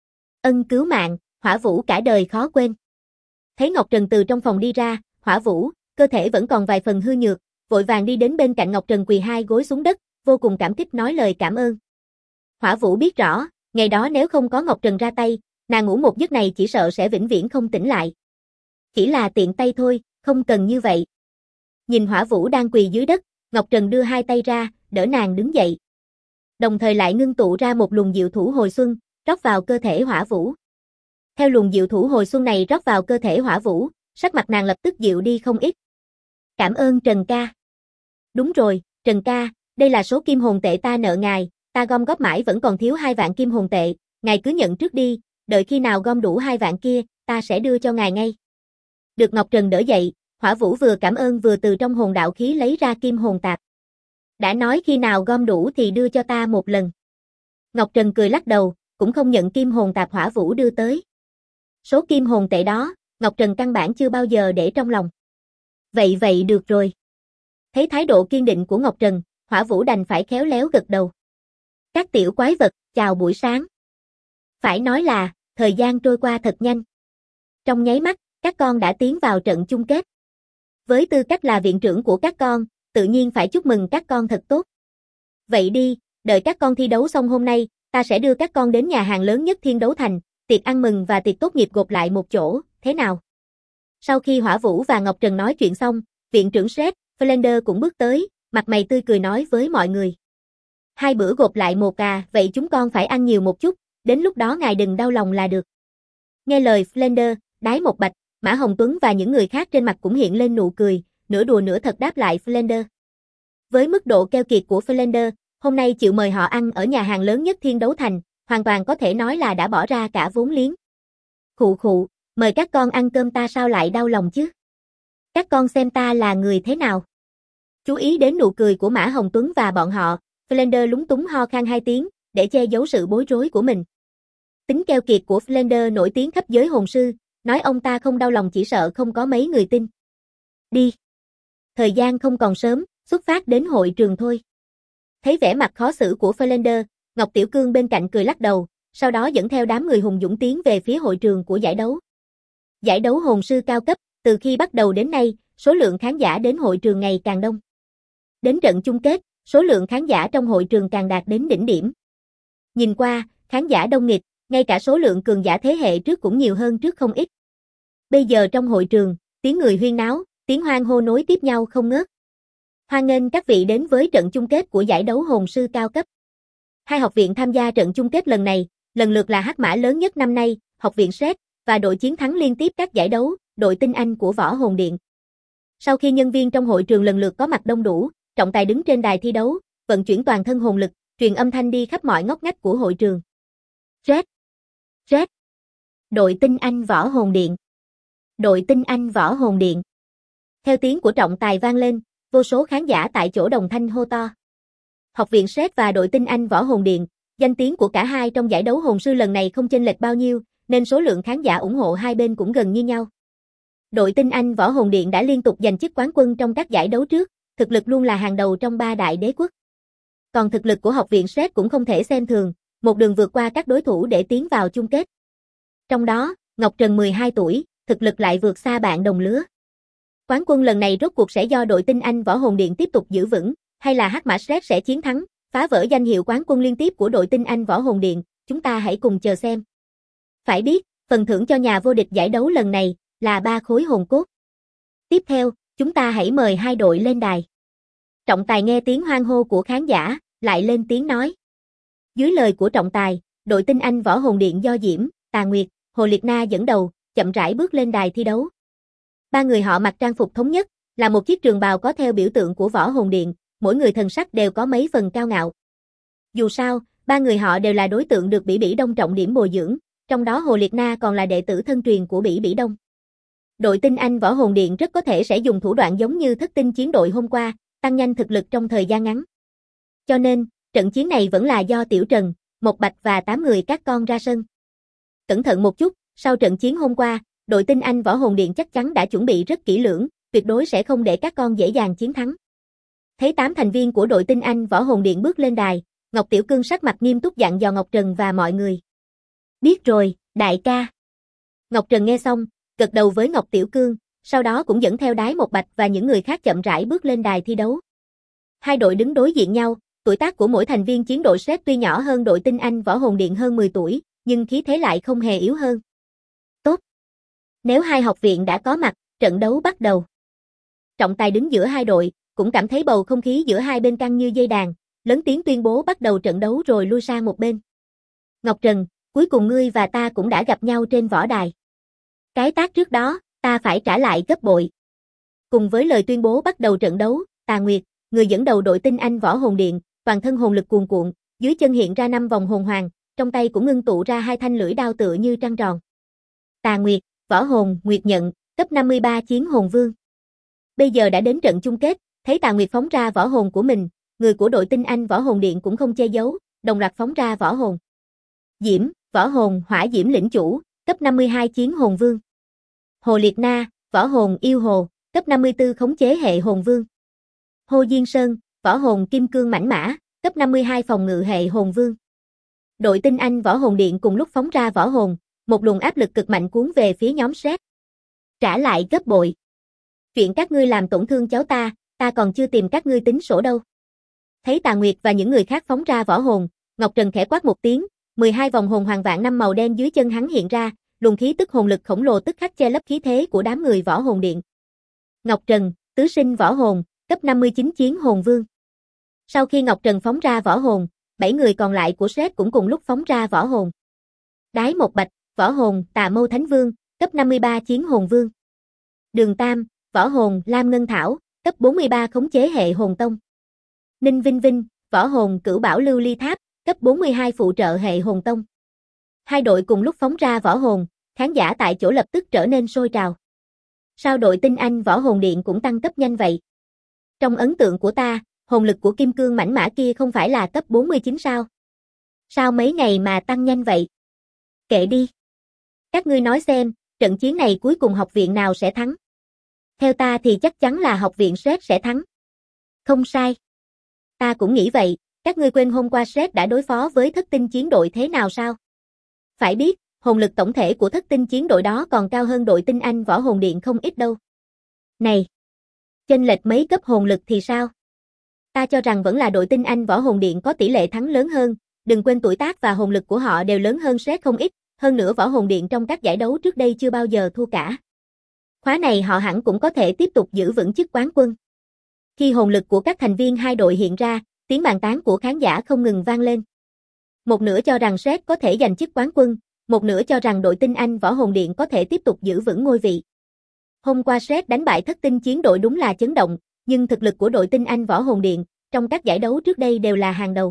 Ân cứu mạng, Hỏa Vũ cả đời khó quên. Thấy Ngọc Trần từ trong phòng đi ra, Hỏa Vũ, cơ thể vẫn còn vài phần hư nhược, vội vàng đi đến bên cạnh Ngọc Trần quỳ hai gối xuống đất, vô cùng cảm kích nói lời cảm ơn. Hỏa Vũ biết rõ, ngày đó nếu không có Ngọc Trần ra tay, nàng ngủ một giấc này chỉ sợ sẽ vĩnh viễn không tỉnh lại. Chỉ là tiện tay thôi, không cần như vậy. Nhìn Hỏa Vũ đang quỳ dưới đất, Ngọc Trần đưa hai tay ra, đỡ nàng đứng dậy. Đồng thời lại ngưng tụ ra một luồng diệu thủ hồi xuân, rót vào cơ thể Hỏa Vũ. Theo luồng diệu thủ hồi xuân này rót vào cơ thể Hỏa Vũ, sắc mặt nàng lập tức dịu đi không ít. Cảm ơn Trần ca. Đúng rồi, Trần ca, đây là số kim hồn tệ ta nợ ngài, ta gom góp mãi vẫn còn thiếu 2 vạn kim hồn tệ, ngài cứ nhận trước đi, đợi khi nào gom đủ 2 vạn kia, ta sẽ đưa cho ngài ngay. Được Ngọc Trần đỡ dậy, Hỏa Vũ vừa cảm ơn vừa từ trong hồn đạo khí lấy ra kim hồn tạp. Đã nói khi nào gom đủ thì đưa cho ta một lần. Ngọc Trần cười lắc đầu, cũng không nhận kim hồn tạp Hỏa Vũ đưa tới. Số kim hồn tệ đó, Ngọc Trần căn bản chưa bao giờ để trong lòng. Vậy được rồi. Thấy thái độ kiên định của Ngọc Trần, Hỏa Vũ đành phải khéo léo gật đầu. Các tiểu quái vật, chào buổi sáng. Phải nói là, thời gian trôi qua thật nhanh. Trong nháy mắt, các con đã tiến vào trận chung kết. Với tư cách là viện trưởng của các con, tự nhiên phải chúc mừng các con thật tốt. Vậy đi, đợi các con thi đấu xong hôm nay, ta sẽ đưa các con đến nhà hàng lớn nhất Thiên Đấu Thành, tiệc ăn mừng và tiệc tốt nghiệp gộp lại một chỗ, thế nào? Sau khi Hỏa Vũ và Ngọc Trần nói chuyện xong, viện trưởng Sét, Flander cũng bước tới, mặt mày tươi cười nói với mọi người. 2 bữa gộp lại một à, vậy chúng con phải ăn nhiều một chút, đến lúc đó ngài đừng đau lòng là được. Nghe lời Flander, Đái Một Bạch, Mã Hồng Tuấn và những người khác trên mặt cũng hiện lên nụ cười, nửa đùa nửa thật đáp lại Flander. Với mức độ keo kiệt của Flander, hôm nay chịu mời họ ăn ở nhà hàng lớn nhất Thiên Đấu Thành, hoàn toàn có thể nói là đã bỏ ra cả vốn liếng. Khụ khụ, mời các con ăn cơm ta sao lại đau lòng chứ? Các con xem ta là người thế nào? Chú ý đến nụ cười của Mã Hồng Tuấn và bọn họ, Flander lúng túng ho khan 2 tiếng, để che giấu sự bối rối của mình. Tính keo kiệt của Flander nổi tiếng khắp giới hồn sư, nói ông ta không đau lòng chỉ sợ không có mấy người tin. Đi. Thời gian không còn sớm, xuất phát đến hội trường thôi. Thấy vẻ mặt khó xử của Flander, Ngọc Tiểu Cương bên cạnh cười lắc đầu, sau đó dẫn theo đám người hùng dũng tiến về phía hội trường của giải đấu. Giải đấu hồn sư cao cấp, từ khi bắt đầu đến nay, số lượng khán giả đến hội trường ngày càng đông. Đến trận chung kết, số lượng khán giả trong hội trường càng đạt đến đỉnh điểm. Nhìn qua, khán giả đông nghịt, ngay cả số lượng cường giả thế hệ trước cũng nhiều hơn trước không ít. Bây giờ trong hội trường, tiếng người huyên náo, Tiếng hoan hô nối tiếp nhau không ngớt. Hoan nghênh các vị đến với trận chung kết của giải đấu hồn sư cao cấp. Hai học viện tham gia trận chung kết lần này, lần lượt là hắc mã lớn nhất năm nay, học viện Sét, và đội chiến thắng liên tiếp các giải đấu, đội tinh anh của Võ Hồn Điện. Sau khi nhân viên trong hội trường lần lượt có mặt đông đủ, trọng tài đứng trên đài thi đấu, vận chuyển toàn thân hồn lực, truyền âm thanh đi khắp mọi ngóc ngách của hội trường. Sét, Sét, đội tinh anh Võ Hồn Điện, đội tinh anh Võ Hồn Điện. Theo tiếng của trọng tài vang lên, vô số khán giả tại chỗ đồng thanh hô to. Học viện Sét và đội tinh anh Võ Hồn Điện, danh tiếng của cả hai trong giải đấu hồn sư lần này không chênh lệch bao nhiêu, nên số lượng khán giả ủng hộ hai bên cũng gần như nhau. Đội tinh anh Võ Hồn Điện đã liên tục giành chức quán quân trong các giải đấu trước, thực lực luôn là hàng đầu trong ba đại đế quốc. Còn thực lực của học viện Sét cũng không thể xem thường, một đường vượt qua các đối thủ để tiến vào chung kết. Trong đó, Ngọc Trần 12 tuổi, thực lực lại vượt xa bạn đồng lứa. Quán quân lần này rốt cuộc sẽ do đội tinh anh Võ Hồn Điện tiếp tục giữ vững, hay là hắc mã Sét sẽ chiến thắng, phá vỡ danh hiệu quán quân liên tiếp của đội tinh anh Võ Hồn Điện, chúng ta hãy cùng chờ xem. Phải biết, phần thưởng cho nhà vô địch giải đấu lần này là 3 khối hồn cốt. Tiếp theo, chúng ta hãy mời hai đội lên đài. Trọng tài nghe tiếng hoan hô của khán giả, lại lên tiếng nói. Dưới lời của trọng tài, đội tinh anh Võ Hồn Điện do Diễm, Tà Nguyệt, Hồ Liệt Na dẫn đầu, chậm rãi bước lên đài thi đấu. Ba người họ mặc trang phục thống nhất, là một chiếc trường bào có theo biểu tượng của Võ Hồn Điện, mỗi người thần sắc đều có mấy phần cao ngạo. Dù sao, ba người họ đều là đối tượng được Bỉ Bỉ Đông trọng điểm bồi dưỡng, trong đó Hồ Liệt Na còn là đệ tử thân truyền của Bỉ Bỉ Đông. Đội tinh anh Võ Hồn Điện rất có thể sẽ dùng thủ đoạn giống như thất tinh chiến đội hôm qua, tăng nhanh thực lực trong thời gian ngắn. Cho nên, trận chiến này vẫn là do Tiểu Trần, Mộc Bạch và 8 người các con ra sân. Cẩn thận một chút, sau trận chiến hôm qua, đội tinh anh Võ Hồn Điện chắc chắn đã chuẩn bị rất kỹ lưỡng, tuyệt đối sẽ không để các con dễ dàng chiến thắng. Thấy 8 thành viên của đội tinh anh Võ Hồn Điện bước lên đài, Ngọc Tiểu Cương sắc mặt nghiêm túc dặn dò Ngọc Trần và mọi người. Biết rồi, đại ca. Ngọc Trần nghe xong, gật đầu với Ngọc Tiểu Cương, sau đó cũng dẫn theo Đái Một Bạch và những người khác chậm rãi bước lên đài thi đấu. Hai đội đứng đối diện nhau, tuổi tác của mỗi thành viên chiến đội Sét tuy nhỏ hơn đội tinh anh Võ Hồn Điện hơn 10 tuổi, nhưng khí thế lại không hề yếu hơn. Tốt. Nếu hai học viện đã có mặt, trận đấu bắt đầu. Trọng tài đứng giữa hai đội, cũng cảm thấy bầu không khí giữa hai bên căng như dây đàn, lớn tiếng tuyên bố bắt đầu trận đấu rồi lui sang một bên. Ngọc Trần, cuối cùng ngươi và ta cũng đã gặp nhau trên võ đài. Cái tát trước đó, ta phải trả lại gấp bội. Cùng với lời tuyên bố bắt đầu trận đấu, Tà Nguyệt, người dẫn đầu đội tinh anh Võ Hồn Điện, toàn thân hồn lực cuồn cuộn, dưới chân hiện ra 5 vòng hồn hoàng, trong tay cũng ngưng tụ ra 2 thanh lưỡi đao tựa như trăng tròn. Tà Nguyệt, Võ Hồn, Nguyệt Nhận, cấp 53 chiến hồn vương. Bây giờ đã đến trận chung kết, thấy Tà Nguyệt phóng ra võ hồn của mình, người của đội tinh anh Võ Hồn Điện cũng không che giấu, đồng loạt phóng ra võ hồn. Diễm, Võ Hồn, Hỏa Diễm lĩnh chủ, cấp 52 chiến hồn vương. Hồ Liệt Na, Võ Hồn Yêu Hồ, cấp 54 khống chế hệ hồn vương. Hồ Diên Sơn, Võ Hồn Kim Cương Mãnh Mã, cấp 52 phòng ngự hệ hồn vương. Đội tinh anh Võ Hồn Điện cùng lúc phóng ra võ hồn, một luồng áp lực cực mạnh cuốn về phía nhóm Sét. Trả lại gấp bội. Chuyện các ngươi làm tổn thương cháu ta còn chưa tìm các ngươi tính sổ đâu. Thấy Tà Nguyệt và những người khác phóng ra võ hồn, Ngọc Trần khẽ quát một tiếng, 12 vòng hồn hoàng vạn năm màu đen dưới chân hắn hiện ra, luồng khí tức hồn lực khổng lồ tức khắc che lấp khí thế của đám người Võ Hồn Điện. Ngọc Trần, tứ sinh võ hồn, cấp 59 chiến hồn vương. Sau khi Ngọc Trần phóng ra võ hồn, 7 người còn lại của Sét cũng cùng lúc phóng ra võ hồn. Đái Một Bạch, võ hồn Tà Mâu Thánh Vương, cấp 53 chiến hồn vương. Đường Tam, võ hồn Lam Ngân Thảo, cấp 43 khống chế hệ hồn tông. Ninh Vinh Vinh, võ hồn Cửu Bảo Lưu Ly Tháp, cấp 42 phụ trợ hệ hồn tông. Hai đội cùng lúc phóng ra võ hồn, khán giả tại chỗ lập tức trở nên sôi trào. Sao đội tinh anh Võ Hồn Điện cũng tăng cấp nhanh vậy? Trong ấn tượng của ta, hồn lực của Kim Cương Mãnh Mã kia không phải là cấp 49 sao? Sao mấy ngày mà tăng nhanh vậy? Kệ đi. Các ngươi nói xem, trận chiến này cuối cùng học viện nào sẽ thắng? Theo ta thì chắc chắn là học viện Sét sẽ thắng. Không sai. Ta cũng nghĩ vậy, các ngươi quên hôm qua Sét đã đối phó với thất tinh chiến đội thế nào sao? Phải biết, hồn lực tổng thể của thất tinh chiến đội đó còn cao hơn đội tinh anh Võ Hồn Điện không ít đâu. Này! Chênh lệch mấy cấp hồn lực thì sao? Ta cho rằng vẫn là đội tinh anh Võ Hồn Điện có tỷ lệ thắng lớn hơn, đừng quên tuổi tác và hồn lực của họ đều lớn hơn Sét không ít, hơn nữa Võ Hồn Điện trong các giải đấu trước đây chưa bao giờ thua cả. Khóa này họ hẳn cũng có thể tiếp tục giữ vững chức quán quân. Khi hồn lực của các thành viên hai đội hiện ra, tiếng bàn tán của khán giả không ngừng vang lên. Một nửa cho rằng Shrek có thể giành chức quán quân, một nửa cho rằng đội tinh anh Võ Hồn Điện có thể tiếp tục giữ vững ngôi vị. Hôm qua Shrek đánh bại Thất Tinh Chiến đội đúng là chấn động, nhưng thực lực của đội tinh anh Võ Hồn Điện trong các giải đấu trước đây đều là hàng đầu.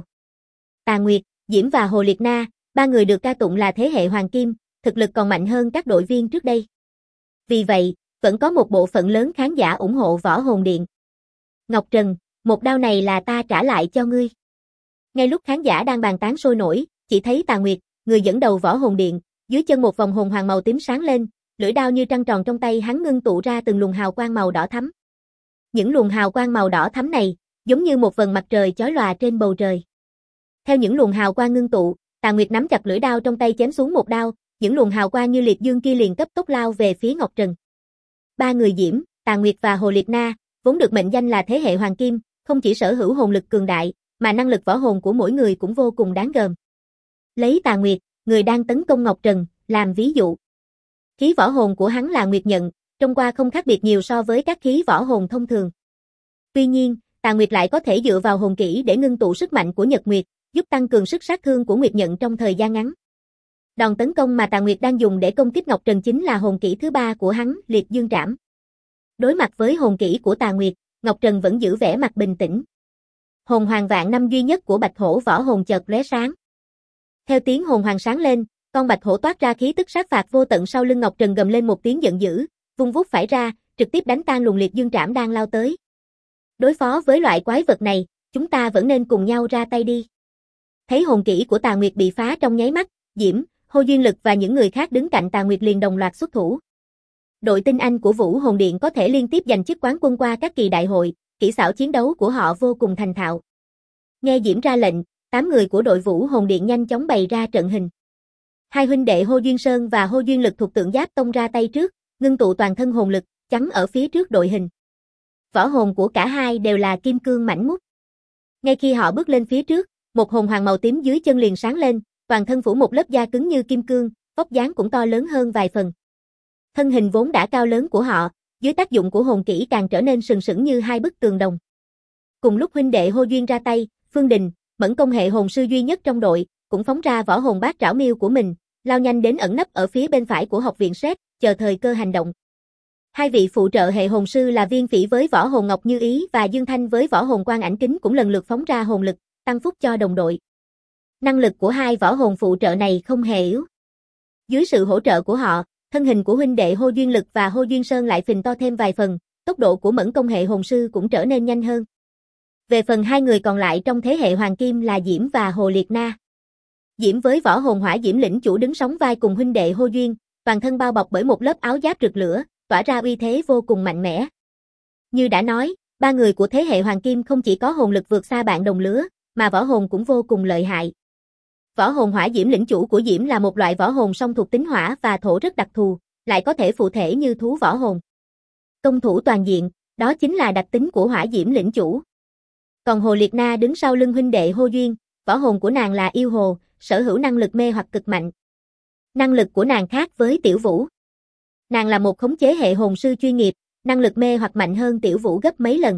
Tà Nguyệt, Diễm và Hồ Liệt Na, ba người được ca tụng là thế hệ hoàng kim, thực lực còn mạnh hơn các đội viên trước đây. Vì vậy, vẫn có một bộ phận lớn khán giả ủng hộ Võ Hồn Điện. Ngọc Trần, một đao này là ta trả lại cho ngươi. Ngay lúc khán giả đang bàn tán sôi nổi, chỉ thấy Tà Nguyệt, người dẫn đầu Võ Hồn Điện, dưới chân một vòng hồn hoàng màu tím sáng lên, lưỡi đao như trăng tròn trong tay hắn ngưng tụ ra từng luồng hào quang màu đỏ thắm. Những luồng hào quang màu đỏ thắm này, giống như một vầng mặt trời chói lòa trên bầu trời. Theo những luồng hào quang ngưng tụ, Tà Nguyệt nắm chặt lưỡi đao trong tay chém xuống một đao, những luồng hào quang như liệt dương kia liền cấp tốc lao về phía Ngọc Trần. Ba người Diễm, Tà Nguyệt và Hồ Liệt Na, vốn được mệnh danh là thế hệ hoàng kim, không chỉ sở hữu hồn lực cường đại, mà năng lực võ hồn của mỗi người cũng vô cùng đáng gờm. Lấy Tà Nguyệt, người đang tấn công Ngọc Trần, làm ví dụ. Khí võ hồn của hắn là Nguyệt Nhận, trông qua không khác biệt nhiều so với các khí võ hồn thông thường. Tuy nhiên, Tà Nguyệt lại có thể dựa vào hồn kỹ để ngưng tụ sức mạnh của Nhật Nguyệt, giúp tăng cường sức sát thương của Nguyệt Nhận trong thời gian ngắn. Đòn tấn công mà Tà Nguyệt đang dùng để công kích Ngọc Trần chính là hồn kỹ thứ ba của hắn, Liệt Dương Trảm. Đối mặt với hồn kỹ của Tà Nguyệt, Ngọc Trần vẫn giữ vẻ mặt bình tĩnh. Hồn hoàng vạn năm duy nhất của Bạch Hổ võ hồn chợt lóe sáng. Theo tiếng hồn hoàng sáng lên, con Bạch Hổ toát ra khí tức sát phạt vô tận sau lưng Ngọc Trần gầm lên một tiếng giận dữ, vung vuốt phải ra, trực tiếp đánh tan luồng Liệt Dương Trảm đang lao tới. Đối phó với loại quái vật này, chúng ta vẫn nên cùng nhau ra tay đi. Thấy hồn kỹ của Tà Nguyệt bị phá trong nháy mắt, Diễm, Hồ Duyên Lực và những người khác đứng cạnh Tà Nguyệt liền đồng loạt xuất thủ. Đội tinh anh của Vũ Hồn Điện có thể liên tiếp giành chức quán quân qua các kỳ đại hội, kỹ xảo chiến đấu của họ vô cùng thành thạo. Nghe Diễm ra lệnh, 8 người của đội Vũ Hồn Điện nhanh chóng bày ra trận hình. Hai huynh đệ Hồ Duyên Sơn và Hồ Duyên Lực thuộc Tượng Giáp Tông ra tay trước, ngưng tụ toàn thân hồn lực, chắn ở phía trước đội hình. Võ hồn của cả hai đều là kim cương mảnh mút. Ngay khi họ bước lên phía trước, một hồn hoàng màu tím dưới chân liền sáng lên, toàn thân phủ một lớp da cứng như kim cương, vóc dáng cũng to lớn hơn vài phần. Thân hình vốn đã cao lớn của họ, dưới tác dụng của hồn kỹ càng trở nên sừng sững như hai bức tường đồng. Cùng lúc huynh đệ Hồ Duyên ra tay, Phương Đình, Mẫn công hệ hồn sư duy nhất trong đội, cũng phóng ra võ hồn bát trảo miêu của mình, lao nhanh đến ẩn nấp ở phía bên phải của học viện Sét, chờ thời cơ hành động. Hai vị phụ trợ hệ hồn sư là Viên Phỉ với võ hồn Ngọc Như Ý và Dương Thanh với võ hồn Quang Ảnh Kính cũng lần lượt phóng ra hồn lực, tăng phúc cho đồng đội. Năng lực của hai võ hồn phụ trợ này không hề yếu. Dưới sự hỗ trợ của họ, thân hình của huynh đệ Hồ Duyên Lực và Hồ Duyên Sơn lại phình to thêm vài phần, tốc độ của Mẫn công hệ hồn sư cũng trở nên nhanh hơn. Về phần hai người còn lại trong thế hệ hoàng kim là Diễm và Hồ Liệt Na. Diễm với võ hồn Hỏa Diễm lĩnh chủ đứng sóng vai cùng huynh đệ Hồ Duyên, toàn thân bao bọc bởi một lớp áo giáp rực lửa, tỏa ra uy thế vô cùng mạnh mẽ. Như đã nói, ba người của thế hệ hoàng kim không chỉ có hồn lực vượt xa bạn đồng lứa, mà võ hồn cũng vô cùng lợi hại. Võ hồn Hỏa Diễm lĩnh chủ của Diễm là một loại võ hồn song thuộc tính hỏa và thổ rất đặc thù, lại có thể phụ thể như thú võ hồn. Công thủ toàn diện, đó chính là đặc tính của Hỏa Diễm lĩnh chủ. Còn Hồ Liệt Na đứng sau lưng huynh đệ Hồ Duyên, võ hồn của nàng là yêu hồ, sở hữu năng lực mê hoặc cực mạnh. Năng lực của nàng khác với Tiểu Vũ. Nàng là một khống chế hệ hồn sư chuyên nghiệp, năng lực mê hoặc mạnh hơn Tiểu Vũ gấp mấy lần.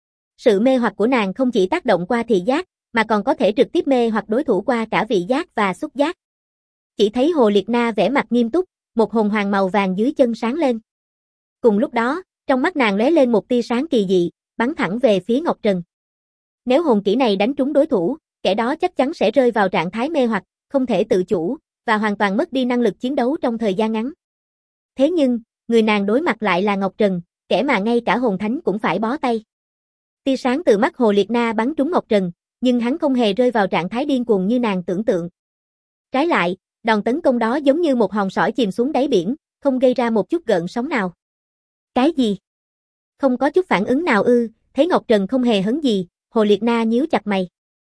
Sự mê hoặc của nàng không chỉ tác động qua thị giác, mà còn có thể trực tiếp mê hoặc đối thủ qua cả vị giác và xúc giác. Chỉ thấy Hồ Liệt Na vẻ mặt nghiêm túc, một hồn hoàng màu vàng dưới chân sáng lên. Cùng lúc đó, trong mắt nàng lóe lên một tia sáng kỳ dị, bắn thẳng về phía Ngọc Trần. Nếu hồn kỹ này đánh trúng đối thủ, kẻ đó chắc chắn sẽ rơi vào trạng thái mê hoặc, không thể tự chủ, và hoàn toàn mất đi năng lực chiến đấu trong thời gian ngắn. Thế nhưng, người nàng đối mặt lại là Ngọc Trần, kẻ mà ngay cả hồn thánh cũng phải bó tay. Tia sáng từ mắt Hồ Liệt Na bắn trúng Ngọc Trần, nhưng hắn không hề rơi vào trạng thái điên cuồng như nàng tưởng tượng. Trái lại, đòn tấn công đó giống như một hòn sỏi chìm xuống đáy biển, không gây ra một chút gợn sóng nào. Cái gì? Không có chút phản ứng nào ư? Thấy Ngọc Trần không hề hấn gì, Hồ Liệt Na nhíu chặt mày.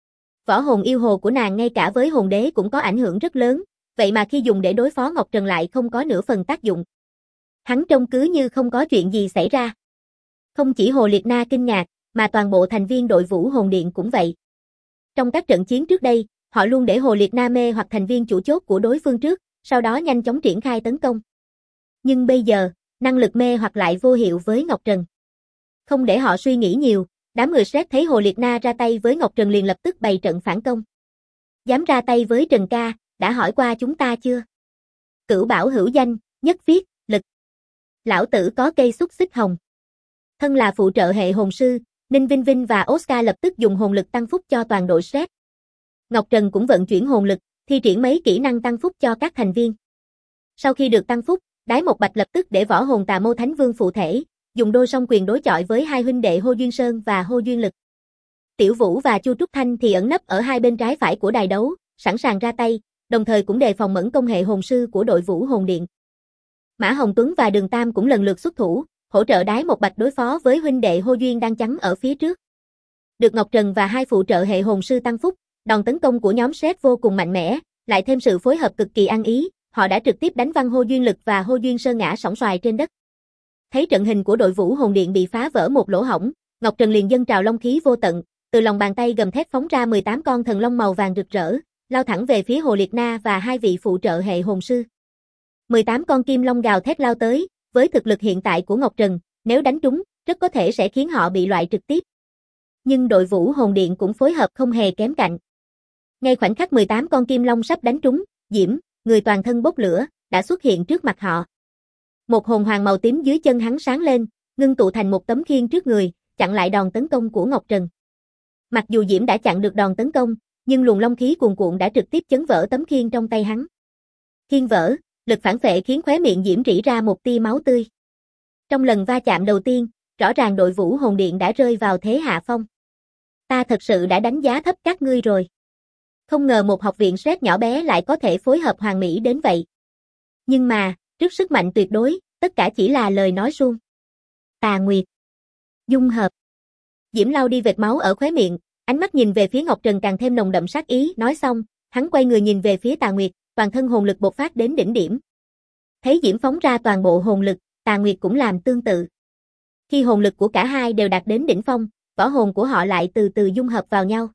Võ hồn yêu hồ của nàng ngay cả với hồn đế cũng có ảnh hưởng rất lớn, vậy mà khi dùng để đối phó Ngọc Trần lại không có nửa phần tác dụng. Hắn trông cứ như không có chuyện gì xảy ra. Không chỉ Hồ Liệt Na kinh ngạc, mà toàn bộ thành viên đội Vũ Hồn Điện cũng vậy. Trong các trận chiến trước đây, họ luôn để Hồ Liệt Na mê hoặc thành viên chủ chốt của đối phương trước, sau đó nhanh chóng triển khai tấn công. Nhưng bây giờ, Năng lực mê hoặc lại vô hiệu với Ngọc Trần. Không để họ suy nghĩ nhiều, đám người Shrek thấy Hồ Liệt Na ra tay với Ngọc Trần liền lập tức bày trận phản công. Dám ra tay với Trần ca, đã hỏi qua chúng ta chưa? Cửu bảo hữu danh, nhất viết, lực. Lão tử có cây xúc xích hồng. Thân là phụ trợ hệ hồn sư, Ninh Vinh Vinh và Oscar lập tức dùng hồn lực tăng phúc cho toàn đội Shrek. Ngọc Trần cũng vận chuyển hồn lực, thi triển mấy kỹ năng tăng phúc cho các thành viên. Sau khi được tăng phúc, Đái Một Bạch lập tức để võ hồn Tà Mâu Thánh Vương phụ thể, dùng đôi song quyền đối chọi với hai huynh đệ Hô Duyên Sơn và Hô Duyên Lực. Tiểu Vũ và Chu Trúc Thanh thì ẩn nấp ở hai bên trái phải của đài đấu, sẵn sàng ra tay, đồng thời cũng đề phòng mẫn công hệ hồn sư của đội Vũ Hồn Điện. Mã Hồng Tuấn và Đường Tam cũng lần lượt xuất thủ, hỗ trợ Đái Một Bạch đối phó với huynh đệ Hô Duyên đang chắn ở phía trước. Được Ngọc Trần và hai phụ trợ hệ hồn sư tăng phúc, đòn tấn công của nhóm Shrek vô cùng mạnh mẽ, lại thêm sự phối hợp cực kỳ ăn ý, họ đã trực tiếp đánh văng Hô Duyên Lực và Hô Duyên Sơn ngã sóng xoài trên đất. Thấy trận hình của đội Vũ Hồn Điện bị phá vỡ một lỗ hổng, Ngọc Trần liền dâng trào long khí vô tận, từ lòng bàn tay gầm thét phóng ra 18 con thần long màu vàng rực rỡ, lao thẳng về phía Hồ Liệt Na và hai vị phụ trợ hệ hồn sư. 18 con kim long gào thét lao tới, với thực lực hiện tại của Ngọc Trần, nếu đánh trúng, rất có thể sẽ khiến họ bị loại trực tiếp. Nhưng đội Vũ Hồn Điện cũng phối hợp không hề kém cạnh. Ngay khoảnh khắc 18 con kim long sắp đánh trúng, Diễm, người toàn thân bốc lửa, đã xuất hiện trước mặt họ. Một hồn hoàng màu tím dưới chân hắn sáng lên, ngưng tụ thành một tấm khiên trước người, chặn lại đòn tấn công của Ngọc Trần. Mặc dù Diễm đã chặn được đòn tấn công, nhưng luồng long khí cuồn cuộn đã trực tiếp chấn vỡ tấm khiên trong tay hắn. Khiên vỡ, lực phản phệ khiến khóe miệng Diễm rỉ ra một tia máu tươi. Trong lần va chạm đầu tiên, rõ ràng đội Vũ Hồn Điện đã rơi vào thế hạ phong. Ta thật sự đã đánh giá thấp các ngươi rồi. Không ngờ một học viện Shrek nhỏ bé lại có thể phối hợp hoàn mỹ đến vậy. Nhưng mà, trước sức mạnh tuyệt đối, tất cả chỉ là lời nói suông. Tà Nguyệt. Dung hợp. Diễm lau đi vệt máu ở khóe miệng, ánh mắt nhìn về phía Ngọc Trần càng thêm nồng đậm sát ý, nói xong, hắn quay người nhìn về phía Tà Nguyệt, toàn thân hồn lực bộc phát đến đỉnh điểm. Thấy Diễm phóng ra toàn bộ hồn lực, Tà Nguyệt cũng làm tương tự. Khi hồn lực của cả hai đều đạt đến đỉnh phong, võ hồn của họ lại từ từ dung hợp vào nhau.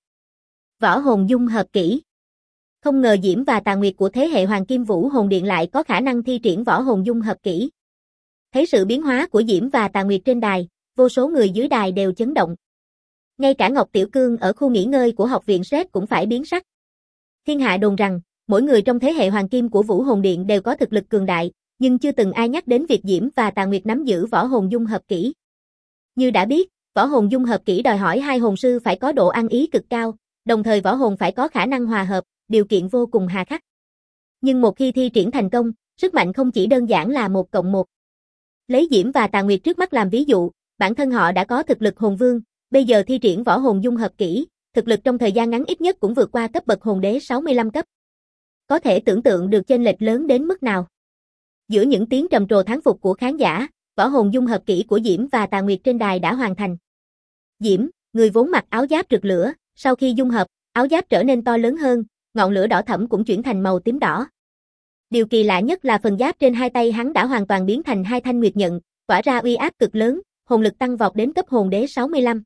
Võ hồn dung hợp kỹ. Không ngờ Diễm và Tà Nguyệt của thế hệ Hoàng Kim Vũ Hồn Điện lại có khả năng thi triển võ hồn dung hợp kỹ. Thấy sự biến hóa của Diễm và Tà Nguyệt trên đài, vô số người dưới đài đều chấn động. Ngay cả Ngọc Tiểu Cương ở khu nghỉ ngơi của học viện Shrek cũng phải biến sắc. Thiên hạ đồn rằng, mỗi người trong thế hệ Hoàng Kim của Vũ Hồn Điện đều có thực lực cường đại, nhưng chưa từng ai nhắc đến việc Diễm và Tà Nguyệt nắm giữ võ hồn dung hợp kỹ. Như đã biết, võ hồn dung hợp kỹ đòi hỏi hai hồn sư phải có độ ăn ý cực cao, đồng thời võ hồn phải có khả năng hòa hợp, điều kiện vô cùng hà khắc. Nhưng một khi thi triển thành công, sức mạnh không chỉ đơn giản là 1+1. Lấy Diễm và Tà Nguyệt trước mắt làm ví dụ, bản thân họ đã có thực lực hồn vương, bây giờ thi triển võ hồn dung hợp kỹ, thực lực trong thời gian ngắn ít nhất cũng vượt qua cấp bậc hồn đế 65 cấp. Có thể tưởng tượng được chênh lệch lớn đến mức nào. Giữa những tiếng trầm trồ thán phục của khán giả, võ hồn dung hợp kỹ của Diễm và Tà Nguyệt trên đài đã hoàn thành. Diễm, người vốn mặc áo giáp rực lửa, sau khi dung hợp, áo giáp trở nên to lớn hơn, ngọn lửa đỏ thẫm cũng chuyển thành màu tím đỏ. Điều kỳ lạ nhất là phần giáp trên hai tay hắn đã hoàn toàn biến thành hai thanh nguyệt nhận, tỏa ra uy áp cực lớn, hồn lực tăng vọt đến cấp hồn đế 65.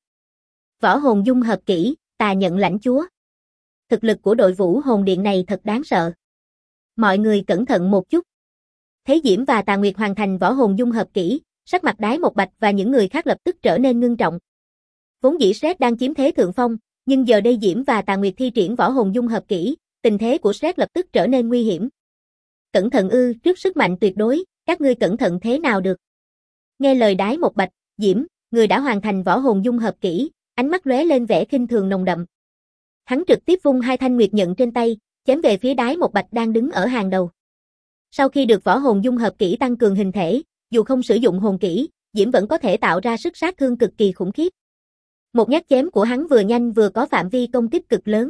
Võ hồn dung hợp kỹ, Tà Nhận Lãnh Chúa. Thực lực của đội Vũ Hồn Điện này thật đáng sợ. Mọi người cẩn thận một chút. Thấy Diễm và Tà Nguyệt hoàn thành võ hồn dung hợp kỹ, sắc mặt Đái Một Bạch và những người khác lập tức trở nên ngưng trọng. Vốn dĩ Shrek đang chiếm thế thượng phong, nhưng giờ đây Diễm và Tà Nguyệt thi triển võ hồn dung hợp kỹ, tình thế của Shrek lập tức trở nên nguy hiểm. Cẩn thận ư, trước sức mạnh tuyệt đối, các ngươi cẩn thận thế nào được. Nghe lời Đái Một Bạch, Diễm, người đã hoàn thành võ hồn dung hợp kỹ, ánh mắt lóe lên vẻ khinh thường nồng đậm. Hắn trực tiếp vung hai thanh nguyệt nhận trên tay, chém về phía Đái Một Bạch đang đứng ở hàng đầu. Sau khi được võ hồn dung hợp kỹ tăng cường hình thể, dù không sử dụng hồn kỹ, Diễm vẫn có thể tạo ra sức sát thương cực kỳ khủng khiếp. Một nhát chém của hắn vừa nhanh vừa có phạm vi công kích cực lớn.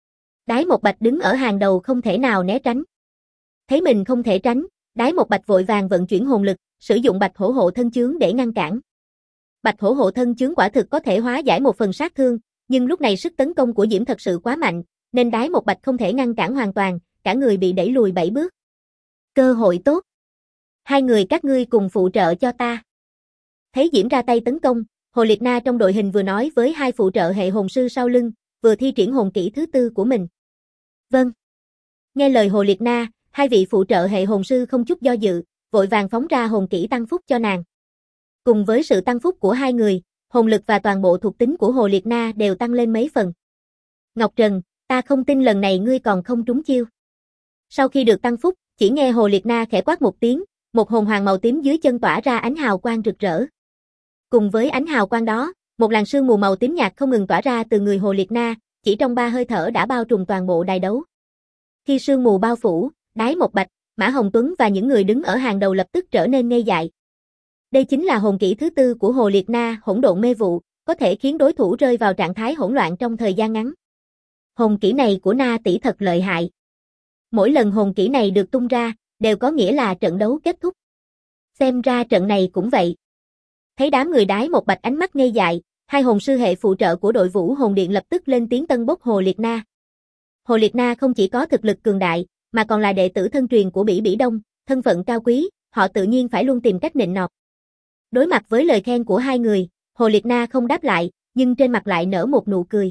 Đái Một Bạch đứng ở hàng đầu không thể nào né tránh. Thấy mình không thể tránh, Đái Một Bạch vội vàng vận chuyển hồn lực, sử dụng Bạch Hổ Hộ Thân Chướng để ngăn cản. Bạch Hổ Hộ Thân Chướng quả thực có thể hóa giải một phần sát thương, nhưng lúc này sức tấn công của Diễm thật sự quá mạnh, nên Đái Một Bạch không thể ngăn cản hoàn toàn, cả người bị đẩy lùi 7 bước. Cơ hội tốt. Hai người các ngươi cùng phụ trợ cho ta. Thấy Diễm ra tay tấn công, Hồ Liệt Na trong đội hình vừa nói với hai phụ trợ hệ hồn sư sau lưng, vừa thi triển hồn kỹ thứ tư của mình. Vâng. Nghe lời Hồ Liệt Na, hai vị phụ trợ hệ hồn sư không chút do dự, vội vàng phóng ra hồn kỹ tăng phúc cho nàng. Cùng với sự tăng phúc của hai người, hồn lực và toàn bộ thuộc tính của Hồ Liệt Na đều tăng lên mấy phần. Ngọc Trần, ta không tin lần này ngươi còn không trúng chiêu. Sau khi được tăng phúc, chỉ nghe Hồ Liệt Na khẽ quát một tiếng, một hồn hoàng màu tím dưới chân tỏa ra ánh hào quang rực rỡ. Cùng với ánh hào quang đó, một làn sương mù màu tím nhạt không ngừng tỏa ra từ người Hồ Liệt Na, chỉ trong 3 hơi thở đã bao trùm toàn bộ đài đấu. Khi sương mù bao phủ, Đái Một Bạch, Mã Hồng Tuấn và những người đứng ở hàng đầu lập tức trở nên ngây dại. Đây chính là hồn kỹ thứ tư của Hồ Liệt Na, Hỗn Độn Mê Vụ, có thể khiến đối thủ rơi vào trạng thái hỗn loạn trong thời gian ngắn. Hồn kỹ này của Na tỷ thật lợi hại. Mỗi lần hồn kỹ này được tung ra, đều có nghĩa là trận đấu kết thúc. Xem ra trận này cũng vậy. Thấy đám người Đái Một Bạch ánh mắt ngây dại, hai hồn sư hệ phụ trợ của đội Vũ Hồn Điện lập tức lên tiếng tân bốc Hồ Liệt Na. Hồ Liệt Na không chỉ có thực lực cường đại, mà còn là đệ tử thân truyền của Bỉ Bỉ Đông, thân phận cao quý, họ tự nhiên phải luôn tìm cách nịnh nọt. Đối mặt với lời khen của hai người, Hồ Liệt Na không đáp lại, nhưng trên mặt lại nở một nụ cười.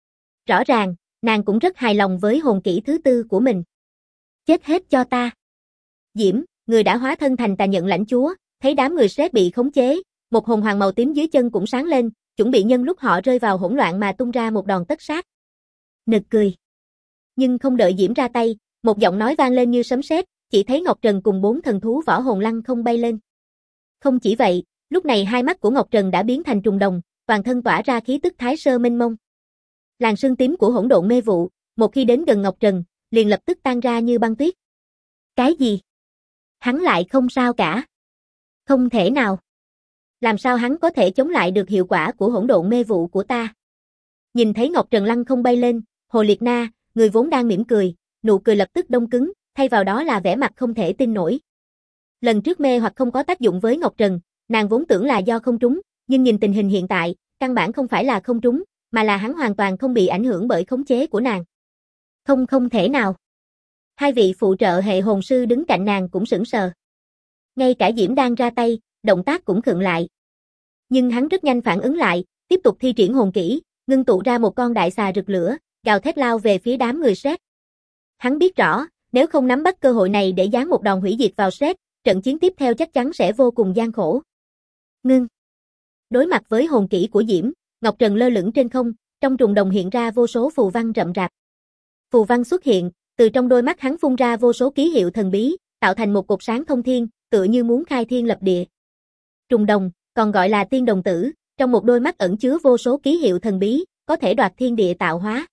Rõ ràng, nàng cũng rất hài lòng với hồn kỹ thứ tư của mình. Chết hết cho ta. Diễm, người đã hóa thân thành Tà Nhận lãnh chúa, thấy đám người Sét bị khống chế, một hồn hoàng màu tím dưới chân cũng sáng lên, chuẩn bị nhân lúc họ rơi vào hỗn loạn mà tung ra một đòn tất sát. Nực cười. Nhưng không đợi Diễm ra tay, một giọng nói vang lên như sấm sét, chỉ thấy Ngọc Trần cùng 4 thần thú võ hồn lăng không bay lên. Không chỉ vậy, lúc này hai mắt của Ngọc Trần đã biến thành trùng đồng, toàn thân tỏa ra khí tức thái sơ mênh mông. Làn sương tím của Hỗn Độn Mê Vụ, một khi đến gần Ngọc Trần, liền lập tức tan ra như băng tuyết. Cái gì? Hắn lại không sao cả. Không thể nào. Làm sao hắn có thể chống lại được hiệu quả của Hỗn Độn Mê Vụ của ta? Nhìn thấy Ngọc Trần lăng không bay lên, Hồ Liệt Na, người vốn đang mỉm cười, nụ cười lập tức đông cứng, thay vào đó là vẻ mặt không thể tin nổi. Lần trước mê hoặc không có tác dụng với Ngọc Trần, nàng vốn tưởng là do không trúng, nhưng nhìn tình hình hiện tại, căn bản không phải là không trúng, mà là hắn hoàn toàn không bị ảnh hưởng bởi khống chế của nàng. Không thể nào. Hai vị phụ trợ hệ hồn sư đứng cạnh nàng cũng sững sờ. Ngay cả Diễm đang ra tay, động tác cũng khựng lại. Nhưng hắn rất nhanh phản ứng lại, tiếp tục thi triển hồn kỹ, ngưng tụ ra một con đại xà rực lửa, gào thét lao về phía đám người Sét. Hắn biết rõ, nếu không nắm bắt cơ hội này để giáng một đòn hủy diệt vào Sét, trận chiến tiếp theo chắc chắn sẽ vô cùng gian khổ. Ngưng. Đối mặt với hồn kỹ của Diễm, Ngọc Trần lơ lửng trên không, trong trùng đồng hiện ra vô số phù văn rậm rạp. Phù văn xuất hiện, từ trong đôi mắt hắn phun ra vô số ký hiệu thần bí, tạo thành một cột sáng thông thiên, tựa như muốn khai thiên lập địa. Trùng đồng, còn gọi là tiên đồng tử, trong một đôi mắt ẩn chứa vô số ký hiệu thần bí, có thể đoạt thiên địa tạo hóa.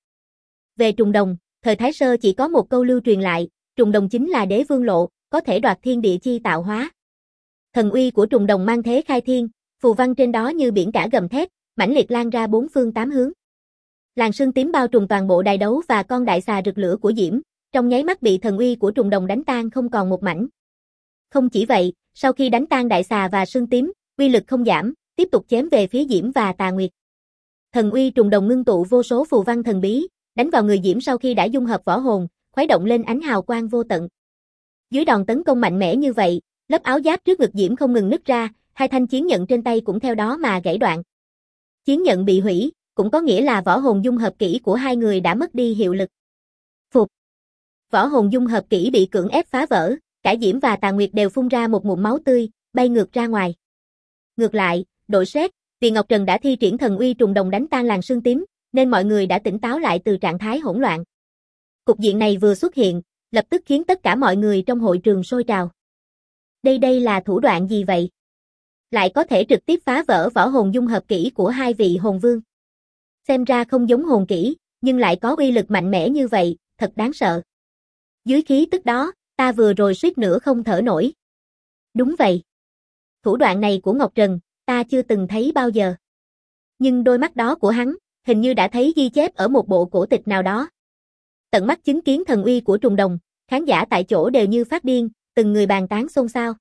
Về trùng đồng, thời Thái Sơ chỉ có một câu lưu truyền lại, trùng đồng chính là đế vương lộ, có thể đoạt thiên địa chi tạo hóa. Thần uy của trùng đồng mang thế khai thiên, phù văn trên đó như biển cả gầm thét, mãnh liệt lan ra 4 phương 8 hướng. Làn sương tím bao trùm toàn bộ đài đấu và con đại xà rực lửa của Diễm, trong nháy mắt bị thần uy của trùng đồng đánh tan không còn một mảnh. Không chỉ vậy, sau khi đánh tan đại xà và sương tím, uy lực không giảm, tiếp tục chém về phía Diễm và Tà Nguyệt. Thần uy trùng đồng ngưng tụ vô số phù văn thần bí, đánh vào người Diễm sau khi đã dung hợp võ hồn, khuấy động lên ánh hào quang vô tận. Dưới đòn tấn công mạnh mẽ như vậy, lớp áo giáp trước ngực Diễm không ngừng nứt ra, hai thanh chiến nhận trên tay cũng theo đó mà gãy đoạn. Chiến nhận bị hủy, cũng có nghĩa là võ hồn dung hợp kỹ của hai người đã mất đi hiệu lực. Phục. Võ hồn dung hợp kỹ bị cưỡng ép phá vỡ, cả Diễm và Tà Nguyệt đều phun ra một ngụm máu tươi, bay ngược ra ngoài. Ngược lại, đội Sét, vì Ngọc Trần đã thi triển thần uy trùng đồng đánh tan làn sương tím, nên mọi người đã tỉnh táo lại từ trạng thái hỗn loạn. Cục diện này vừa xuất hiện, lập tức khiến tất cả mọi người trong hội trường sôi trào. Đây là thủ đoạn gì vậy? Lại có thể trực tiếp phá vỡ võ hồn dung hợp kỹ của hai vị hồn vương. Xem ra không giống hồn kỹ, nhưng lại có uy lực mạnh mẽ như vậy, thật đáng sợ. Dưới khí tức đó, ta vừa rồi suýt nữa không thở nổi. Đúng vậy. Thủ đoạn này của Ngọc Trần, ta chưa từng thấy bao giờ. Nhưng đôi mắt đó của hắn, hình như đã thấy ghi chép ở một bộ cổ tịch nào đó. Tận mắt chứng kiến thần uy của trùng đồng, khán giả tại chỗ đều như phát điên, từng người bàn tán xôn xao.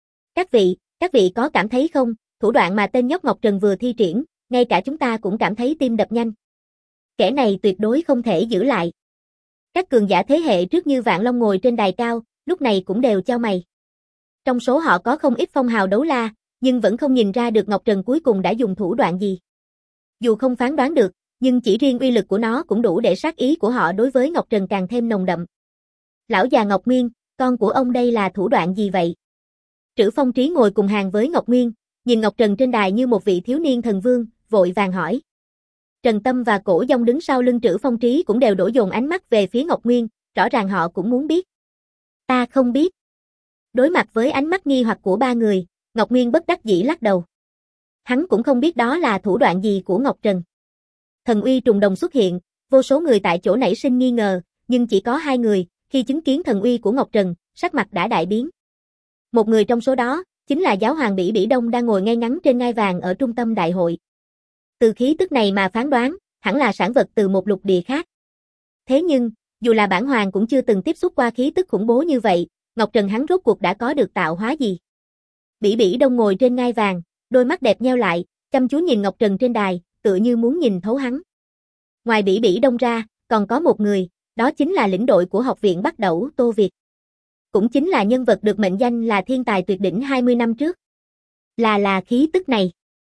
Các vị có cảm thấy không, thủ đoạn mà tên nhóc Ngọc Trần vừa thi triển, ngay cả chúng ta cũng cảm thấy tim đập nhanh. Kẻ này tuyệt đối không thể giữ lại. Các cường giả thế hệ trước như Vạn Long ngồi trên đài cao, lúc này cũng đều chau mày. Trong số họ có không ít phong hào đấu la, nhưng vẫn không nhìn ra được Ngọc Trần cuối cùng đã dùng thủ đoạn gì. Dù không phán đoán được, nhưng chỉ riêng uy lực của nó cũng đủ để sát ý của họ đối với Ngọc Trần càng thêm nồng đậm. Lão già Ngọc Nguyên, con của ông đây là thủ đoạn gì vậy? Trữ Phong Trí ngồi cùng hàng với Ngọc Nguyên, nhìn Ngọc Trần trên đài như một vị thiếu niên thần vương, vội vàng hỏi. Trần Tâm và Cổ Dông đứng sau lưng Trữ Phong Trí cũng đều đổ dồn ánh mắt về phía Ngọc Nguyên, rõ ràng họ cũng muốn biết. Ta không biết. Đối mặt với ánh mắt nghi hoặc của ba người, Ngọc Nguyên bất đắc dĩ lắc đầu. Hắn cũng không biết đó là thủ đoạn gì của Ngọc Trần. Thần uy trùng đồng xuất hiện, vô số người tại chỗ nảy sinh nghi ngờ, nhưng chỉ có hai người, khi chứng kiến thần uy của Ngọc Trần, sắc mặt đã đại biến. Một người trong số đó, chính là giáo hoàng Bỉ Bỉ Đông đang ngồi ngay ngắn trên ngai vàng ở trung tâm đại hội. Từ khí tức này mà phán đoán, hẳn là sản vật từ một lục địa khác. Thế nhưng, dù là bản hoàng cũng chưa từng tiếp xúc qua khí tức khủng bố như vậy, Ngọc Trần hắn rốt cuộc đã có được tạo hóa gì? Bỉ Bỉ Đông ngồi trên ngai vàng, đôi mắt đẹp nheo lại, chăm chú nhìn Ngọc Trần trên đài, tựa như muốn nhìn thấu hắn. Ngoài Bỉ Bỉ Đông ra, còn có một người, đó chính là lĩnh đội của học viện Bắc Đẩu, Tô Việt. Cũng chính là nhân vật được mệnh danh là thiên tài tuyệt đỉnh 20 năm trước. Là khí tức này.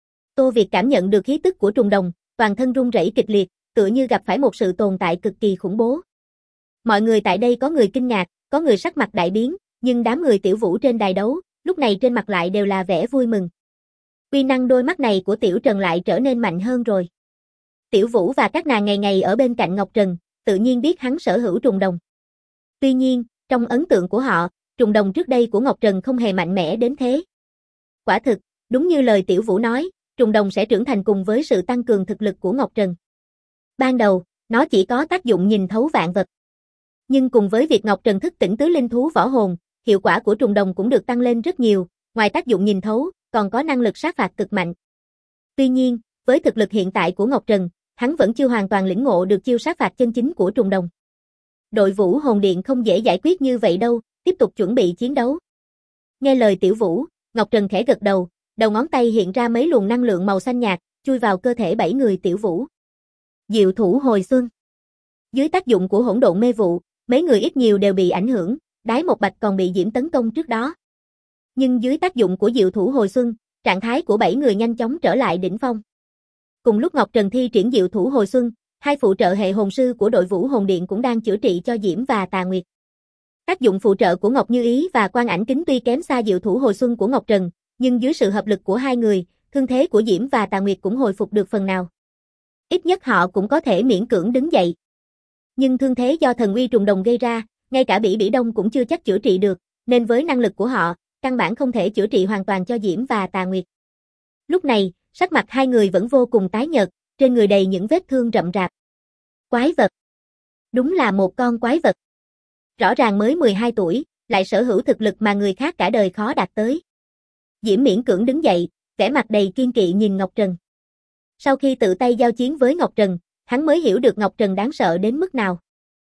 Tô Việt cảm nhận được khí tức của trùng đồng, toàn thân run rẩy kịch liệt, tựa như gặp phải một sự tồn tại cực kỳ khủng bố. Mọi người tại đây có người kinh ngạc, có người sắc mặt đại biến, nhưng đám người Tiểu Vũ trên đài đấu, lúc này trên mặt lại đều là vẻ vui mừng. Uy năng đôi mắt này của Tiểu Trần lại trở nên mạnh hơn rồi. Tiểu Vũ và các nàng ngày ngày ở bên cạnh Ngọc Trần, tự nhiên biết hắn sở hữu trùng đồng. Tuy nhiên, trong ấn tượng của họ, trùng đồng trước đây của Ngọc Trần không hề mạnh mẽ đến thế. Quả thực, đúng như lời Tiểu Vũ nói, trùng đồng sẽ trưởng thành cùng với sự tăng cường thực lực của Ngọc Trần. Ban đầu, nó chỉ có tác dụng nhìn thấu vạn vật. Nhưng cùng với việc Ngọc Trần thức tỉnh tứ linh thú võ hồn, hiệu quả của trùng đồng cũng được tăng lên rất nhiều, ngoài tác dụng nhìn thấu, còn có năng lực sát phạt cực mạnh. Tuy nhiên, với thực lực hiện tại của Ngọc Trần, hắn vẫn chưa hoàn toàn lĩnh ngộ được chiêu sát phạt chân chính của trùng đồng. Đội Vũ Hồn Điện không dễ giải quyết như vậy đâu, tiếp tục chuẩn bị chiến đấu. Nghe lời Tiểu Vũ, Ngọc Trần khẽ gật đầu, đầu ngón tay hiện ra mấy luồng năng lượng màu xanh nhạt, chui vào cơ thể 7 người Tiểu Vũ. Diệu thủ hồi xuân. Dưới tác dụng của hỗn độn mê vụ, mấy người ít nhiều đều bị ảnh hưởng, Đái Một Bạch còn bị Diễm tấn công trước đó. Nhưng dưới tác dụng của diệu thủ hồi xuân, trạng thái của 7 người nhanh chóng trở lại đỉnh phong. Cùng lúc Ngọc Trần thi triển diệu thủ hồi xuân, hai phụ trợ hệ hồn sư của đội Vũ Hồn Điện cũng đang chữa trị cho Diễm và Tà Nguyệt. Tác dụng phụ trợ của Ngọc Như Ý và Quan Ảnh Kính tuy kém xa diệu thủ hồi xuân của Ngọc Trần, nhưng dưới sự hợp lực của hai người, thương thế của Diễm và Tà Nguyệt cũng hồi phục được phần nào. Ít nhất họ cũng có thể miễn cưỡng đứng dậy. Nhưng thương thế do thần uy trùng đồng gây ra, ngay cả Bỉ Bỉ Đông cũng chưa chắc chữa trị được, nên với năng lực của họ, căn bản không thể chữa trị hoàn toàn cho Diễm và Tà Nguyệt. Lúc này, sắc mặt hai người vẫn vô cùng tái nhợt, trên người đầy những vết thương rậm rạp. Quái vật. Đúng là một con quái vật. Rõ ràng mới 12 tuổi, lại sở hữu thực lực mà người khác cả đời khó đạt tới. Diễm miễn cưỡng đứng dậy, vẻ mặt đầy kiên kỵ nhìn Ngọc Trần. Sau khi tự tay giao chiến với Ngọc Trần, hắn mới hiểu được Ngọc Trần đáng sợ đến mức nào.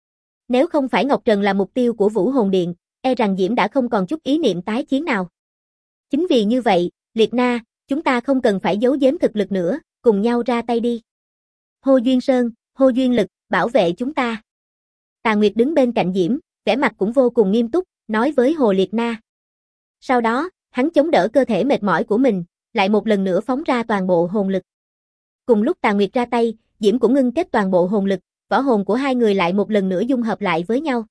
Nếu không phải Ngọc Trần là mục tiêu của Vũ Hồn Điện, e rằng Diễm đã không còn chút ý niệm tái chiến nào. Chính vì như vậy, Liệt Na, chúng ta không cần phải giấu giếm thực lực nữa, cùng nhau ra tay đi. Hô Duyên Sơn, hô Duyên Lực, bảo vệ chúng ta. Tà Nguyệt đứng bên cạnh Diễm, vẻ mặt cũng vô cùng nghiêm túc, nói với Hồ Liệt Na. Sau đó, hắn chống đỡ cơ thể mệt mỏi của mình, lại một lần nữa phóng ra toàn bộ hồn lực. Cùng lúc Tà Nguyệt ra tay, Diễm cũng ngưng kết toàn bộ hồn lực, võ hồn của hai người lại một lần nữa dung hợp lại với nhau.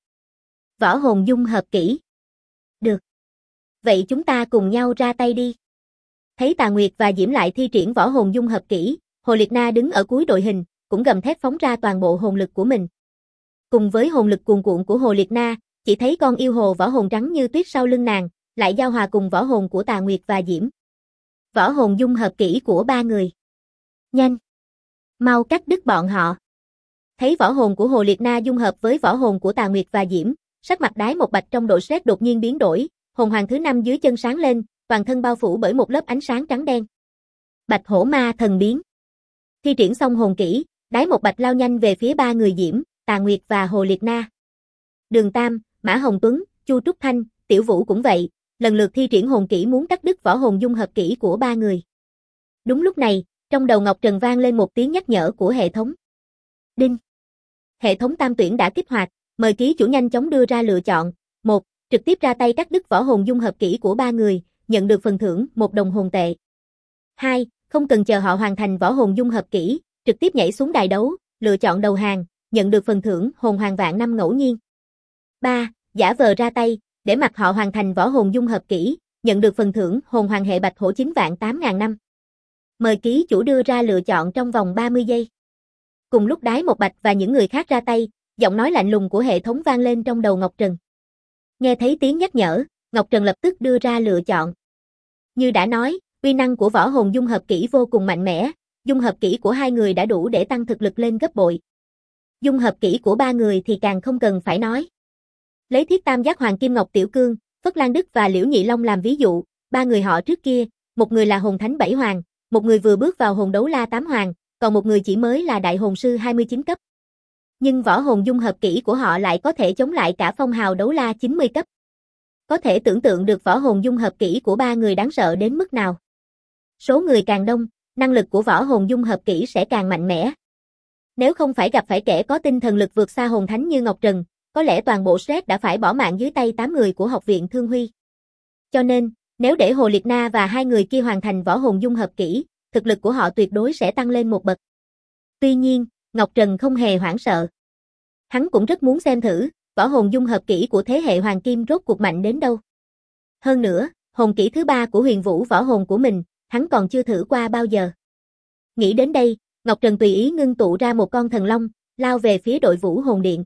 Võ hồn dung hợp kỹ. Được. Vậy chúng ta cùng nhau ra tay đi. Thấy Tà Nguyệt và Diễm lại thi triển võ hồn dung hợp kỹ, Hồ Liệt Na đứng ở cuối đội hình, cũng gầm thét phóng ra toàn bộ hồn lực của mình. Cùng với hồn lực cuồn cuộn của Hồ Liệt Na, chỉ thấy con yêu hồ võ hồn trắng như tuyết sau lưng nàng, lại giao hòa cùng võ hồn của Tà Nguyệt và Diễm. Võ hồn dung hợp kỹ của ba người. Nhanh! Mau cắt đứt bọn họ. Thấy võ hồn của Hồ Liệt Na dung hợp với võ hồn của Tà Nguyệt và Diễm, sắc mặt Đái Một Bạch trong độ sét đột nhiên biến đổi, hồn hoàng thứ 5 dưới chân sáng lên, toàn thân bao phủ bởi một lớp ánh sáng trắng đen. Bạch Hổ Ma thần biến. Thi triển xong hồn kỹ, Đái Một Bạch lao nhanh về phía ba người Diễm, Tà Nguyệt và Hồ Liệt Na. Đường Tam, Mã Hồng Tuấn, Chu Trúc Thanh, Tiểu Vũ cũng vậy, lần lượt thi triển hồn kỹ muốn cắt đứt võ hồn dung hợp kỹ của ba người. Đúng lúc này, trong đầu Ngọc Trần vang lên một tiếng nhắc nhở của hệ thống. Đinh. Hệ thống tam tuyển đã kích hoạt, mời ký chủ nhanh chóng đưa ra lựa chọn. 1. Trực tiếp ra tay cắt đứt võ hồn dung hợp kỹ của ba người, nhận được phần thưởng 1 đồng hồn tệ. 2. Không cần chờ họ hoàn thành võ hồn dung hợp kỹ, trực tiếp nhảy xuống đài đấu, lựa chọn đầu hàng, nhận được phần thưởng hồn hoàng vạn năm ngẫu nhiên. 3. Giả vờ ra tay, để mặc họ hoàn thành võ hồn dung hợp kỹ, nhận được phần thưởng hồn hoàng hệ bạch hổ 9.800.000 năm. Mời ký chủ đưa ra lựa chọn trong vòng 30 giây. Cùng lúc Đái Một Bạch và những người khác ra tay, giọng nói lạnh lùng của hệ thống vang lên trong đầu Ngọc Trần. Nghe thấy tiếng nhắc nhở, Ngọc Trần lập tức đưa ra lựa chọn. Như đã nói, uy năng của võ hồn dung hợp kỹ vô cùng mạnh mẽ, dung hợp kỹ của hai người đã đủ để tăng thực lực lên gấp bội. Dung hợp kỹ của ba người thì càng không cần phải nói. Lấy Thiết Tam Giác Hoàng Kim Ngọc Tiểu Cương, Phất Lan Đức và Liễu Nhị Long làm ví dụ, ba người họ trước kia, một người là hồn thánh 7 hoàng, một người vừa bước vào hồn đấu la 8 hoàng, còn một người chỉ mới là đại hồn sư 29 cấp. Nhưng võ hồn dung hợp kỹ của họ lại có thể chống lại cả phong hào đấu la 90 cấp. Có thể tưởng tượng được võ hồn dung hợp kỹ của ba người đáng sợ đến mức nào. Số người càng đông, năng lực của võ hồn dung hợp kỹ sẽ càng mạnh mẽ. Nếu không phải gặp phải kẻ có tinh thần lực vượt xa hồn thánh như Ngọc Trần, có lẽ toàn bộ Sret đã phải bỏ mạng dưới tay 8 người của học viện Thương Huy. Cho nên, nếu để Hồ Liệt Na và hai người kia hoàn thành võ hồn dung hợp kỹ, thực lực của họ tuyệt đối sẽ tăng lên một bậc. Tuy nhiên, Ngọc Trần không hề hoảng sợ. Hắn cũng rất muốn xem thử, võ hồn dung hợp kỹ của thế hệ Hoàng Kim rốt cuộc mạnh đến đâu. Hơn nữa, hồn kỹ thứ 3 của Huyền Vũ võ hồn của mình, hắn còn chưa thử qua bao giờ. Nghĩ đến đây, Ngọc Trần tùy ý ngưng tụ ra một con thần long, lao về phía đội Vũ Hồn Điện.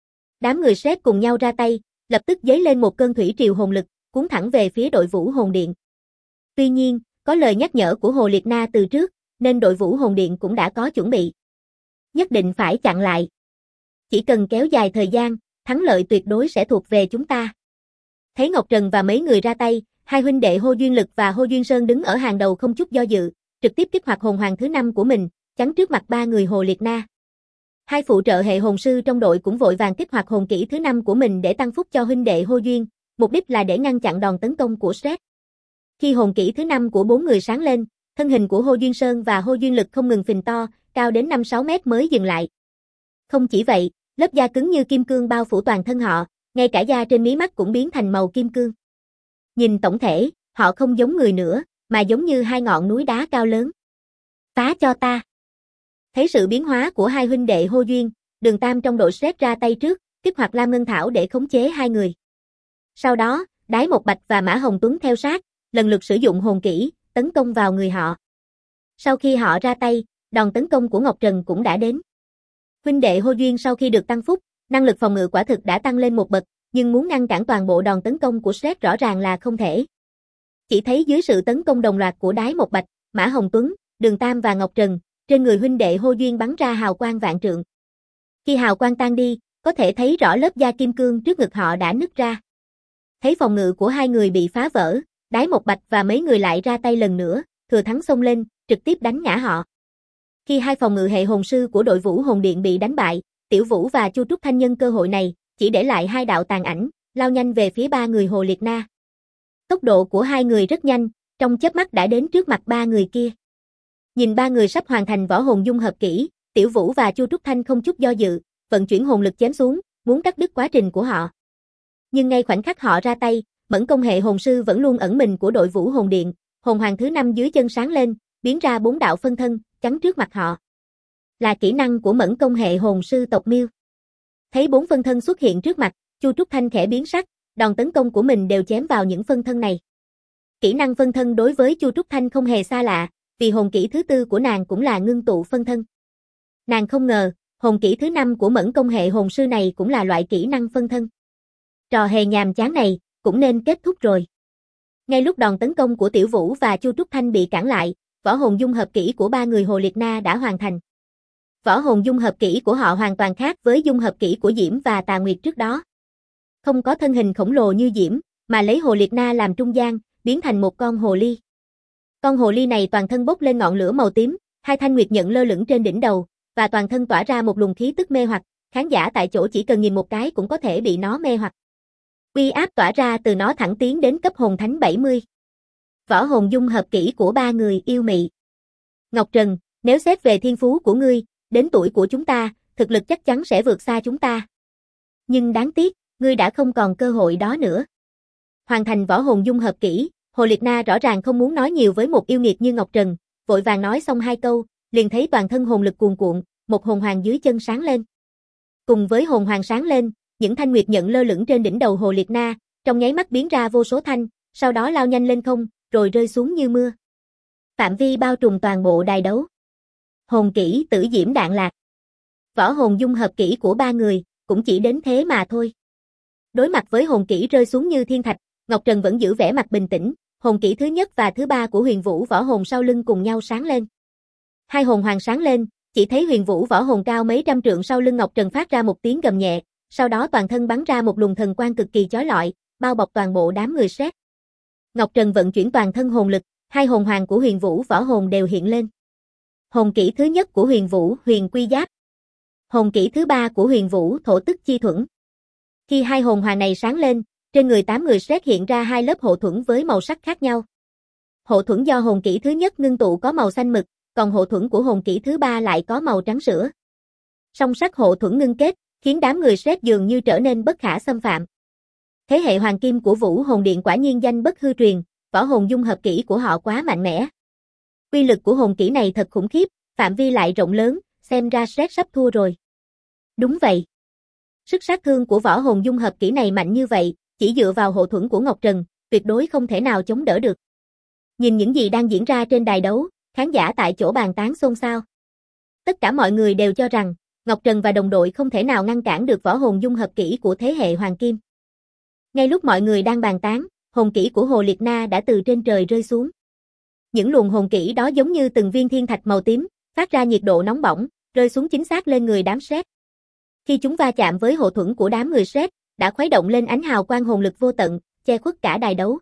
Đám người Sret cùng nhau ra tay, lập tức dấy lên một cơn thủy triều hồn lực, cuốn thẳng về phía đội Vũ Hồn Điện. Tuy nhiên, có lời nhắc nhở của Hồ Liệt Na từ trước, nên đội Vũ Hồn Điện cũng đã có chuẩn bị. Nhất định phải chặn lại. Chỉ cần kéo dài thời gian, thắng lợi tuyệt đối sẽ thuộc về chúng ta. Thấy Ngọc Trần và mấy người ra tay, hai huynh đệ Hồ Duyên Lực và Hồ Duyên Sơn đứng ở hàng đầu không chút do dự, trực tiếp kích hoạt hồn hoàng thứ 5 của mình, chắn trước mặt ba người Hồ Liệt Na. Hai phụ trợ hệ hồn sư trong đội cũng vội vàng kích hoạt hồn kỹ thứ 5 của mình để tăng phúc cho huynh đệ Hồ Duyên, mục đích là để ngăn chặn đòn tấn công của Sret. Khi hồn kỹ thứ 5 của bốn người sáng lên, thân hình của Hồ Duyên Sơn và Hồ Duyên Lực không ngừng phình to, cao đến 5-6 mét mới dừng lại. Không chỉ vậy, lớp da cứng như kim cương bao phủ toàn thân họ, ngay cả da trên mí mắt cũng biến thành màu kim cương. Nhìn tổng thể, họ không giống người nữa, mà giống như hai ngọn núi đá cao lớn. Phá cho ta! Thấy sự biến hóa của hai huynh đệ Hồ Duyên, Đường Tam trong đội Sret ra tay trước, kích hoạt Lam Ngân Thảo để khống chế hai người. Sau đó, Đái Một Bạch và Mã Hồng Tuấn theo sát, lần lượt sử dụng hồn kỹ, tấn công vào người họ. Sau khi họ ra tay, đòn tấn công của Ngọc Trần cũng đã đến. Huynh đệ Hồ Duyên sau khi được tăng phúc, năng lực phòng ngự quả thực đã tăng lên một bậc, nhưng muốn ngăn cản toàn bộ đòn tấn công của Sret rõ ràng là không thể. Chỉ thấy dưới sự tấn công đồng loạt của Đái Một Bạch, Mã Hồng Tuấn, Đường Tam và Ngọc Trần, trên người huynh đệ Hồ Duyên bắn ra hào quang vạn trượng. Khi hào quang tan đi, có thể thấy rõ lớp da kim cương trước ngực họ đã nứt ra. Thấy phòng ngự của hai người bị phá vỡ, Đái Một Bạch và mấy người lại ra tay lần nữa, thừa thắng xông lên, trực tiếp đánh ngã họ. Khi hai phòng ngự hệ hồn sư của đội Vũ Hồn Điện bị đánh bại, Tiểu Vũ và Chu Trúc Thanh nhân cơ hội này, chỉ để lại hai đạo tàn ảnh, lao nhanh về phía ba người Hồ Liệt Na. Tốc độ của hai người rất nhanh, trong chớp mắt đã đến trước mặt ba người kia. Nhìn ba người sắp hoàn thành võ hồn dung hợp kỹ, Tiểu Vũ và Chu Trúc Thanh không chút do dự, vận chuyển hồn lực chém xuống, muốn cắt đứt quá trình của họ. Nhưng ngay khoảnh khắc họ ra tay, Mẫn Công hệ hồn sư vẫn luôn ẩn mình của đội Vũ Hồn Điện, hồn hoàng thứ 5 dưới chân sáng lên, biến ra 4 đạo phân thân, chắn trước mặt họ. Là kỹ năng của Mẫn Công hệ hồn sư tộc Miêu. Thấy 4 phân thân xuất hiện trước mặt, Chu Trúc Thanh khẽ biến sắc, đòn tấn công của mình đều chém vào những phân thân này. Kỹ năng phân thân đối với Chu Trúc Thanh không hề xa lạ, vì hồn kỹ thứ 4 của nàng cũng là ngưng tụ phân thân. Nàng không ngờ, hồn kỹ thứ 5 của Mẫn Công hệ hồn sư này cũng là loại kỹ năng phân thân. Trò hề nhàm chán này, cũng nên kết thúc rồi. Ngay lúc đòn tấn công của Tiểu Vũ và Chu Trúc Thanh bị cản lại, võ hồn dung hợp kỹ của ba người Hồ Liệt Na đã hoàn thành. Võ hồn dung hợp kỹ của họ hoàn toàn khác với dung hợp kỹ của Diễm và Tà Nguyệt trước đó. Không có thân hình khổng lồ như Diễm, mà lấy Hồ Liệt Na làm trung gian, biến thành một con hồ ly. Con hồ ly này toàn thân bốc lên ngọn lửa màu tím, hai thanh nguyệt nhận lơ lửng trên đỉnh đầu, và toàn thân tỏa ra một luồng khí tức mê hoặc, khán giả tại chỗ chỉ cần nhìn một cái cũng có thể bị nó mê hoặc. Uy áp tỏa ra từ nó thẳng tiến đến cấp hồn thánh 70. Võ hồn dung hợp kỹ của ba người yêu mị. Ngọc Trần, nếu xét về thiên phú của ngươi, đến tuổi của chúng ta, thực lực chắc chắn sẽ vượt xa chúng ta. Nhưng đáng tiếc, ngươi đã không còn cơ hội đó nữa. Hoàn thành võ hồn dung hợp kỹ, Hồ Liệt Na rõ ràng không muốn nói nhiều với một yêu nghiệt như Ngọc Trần, vội vàng nói xong hai câu, liền thấy toàn thân hồn lực cuồn cuộn, một hồn hoàng dưới chân sáng lên. Cùng với hồn hoàng sáng lên, những thanh nguyệt nhận lơ lửng trên đỉnh đầu Hồ Liệt Na, trong nháy mắt biến ra vô số thanh, sau đó lao nhanh lên không, rồi rơi xuống như mưa. Phạm vi bao trùm toàn bộ đài đấu. Hồn kỹ tử diễm đạn lạc. Võ hồn dung hợp kỹ của ba người, cũng chỉ đến thế mà thôi. Đối mặt với hồn kỹ rơi xuống như thiên thạch, Ngọc Trần vẫn giữ vẻ mặt bình tĩnh, hồn kỹ thứ nhất và thứ ba của Huyền Vũ võ hồn sau lưng cùng nhau sáng lên. Hai hồn hoàng sáng lên, chỉ thấy Huyền Vũ võ hồn cao mấy trăm trượng sau lưng Ngọc Trần phát ra một tiếng gầm nhẹ, sau đó toàn thân bắn ra một luồng thần quang cực kỳ chói lọi, bao bọc toàn bộ đám người Sét. Ngọc Trần vận chuyển toàn thân hồn lực, hai hồn hoàng của Huyền Vũ võ hồn đều hiện lên. Hồn kỹ thứ nhất của Huyền Vũ, Huyền Quy Giáp. Hồn kỹ thứ ba của Huyền Vũ, Thổ Tức Chi Thuẫn. Khi hai hồn hoàng này sáng lên, trên người 8 người Sét hiện ra hai lớp hộ thuẫn với màu sắc khác nhau. Hộ thuẫn do hồn kỹ thứ nhất ngưng tụ có màu xanh mực, còn hộ thuẫn của hồn kỹ thứ ba lại có màu trắng sữa. Song sắc hộ thuẫn ngưng kết, khiến đám người Sét dường như trở nên bất khả xâm phạm. Thế hệ hoàng kim của Vũ Hồn Điện quả nhiên danh bất hư truyền, võ hồn dung hợp kỹ của họ quá mạnh mẽ. Uy lực của hồn kỹ này thật khủng khiếp, phạm vi lại rộng lớn, xem ra Sét sắp thua rồi. Đúng vậy. Sức sát thương của võ hồn dung hợp kỹ này mạnh như vậy, chỉ dựa vào hộ thuẫn của Ngọc Trần, tuyệt đối không thể nào chống đỡ được. Nhìn những gì đang diễn ra trên đài đấu, khán giả tại chỗ bàn tán xôn xao. Tất cả mọi người đều cho rằng, Ngọc Trần và đồng đội không thể nào ngăn cản được võ hồn dung hợp kỹ của thế hệ hoàng kim. Ngay lúc mọi người đang bàn tán, hồn kỹ của Hồ Liệt Na đã từ trên trời rơi xuống. Những luồng hồn kỹ đó giống như từng viên thiên thạch màu tím, phát ra nhiệt độ nóng bỏng, rơi xuống chính xác lên người đám Sét. Khi chúng va chạm với hộ thuẫn của đám người Sét, đã khuấy động lên ánh hào quang hồn lực vô tận, che khuất cả đài đấu.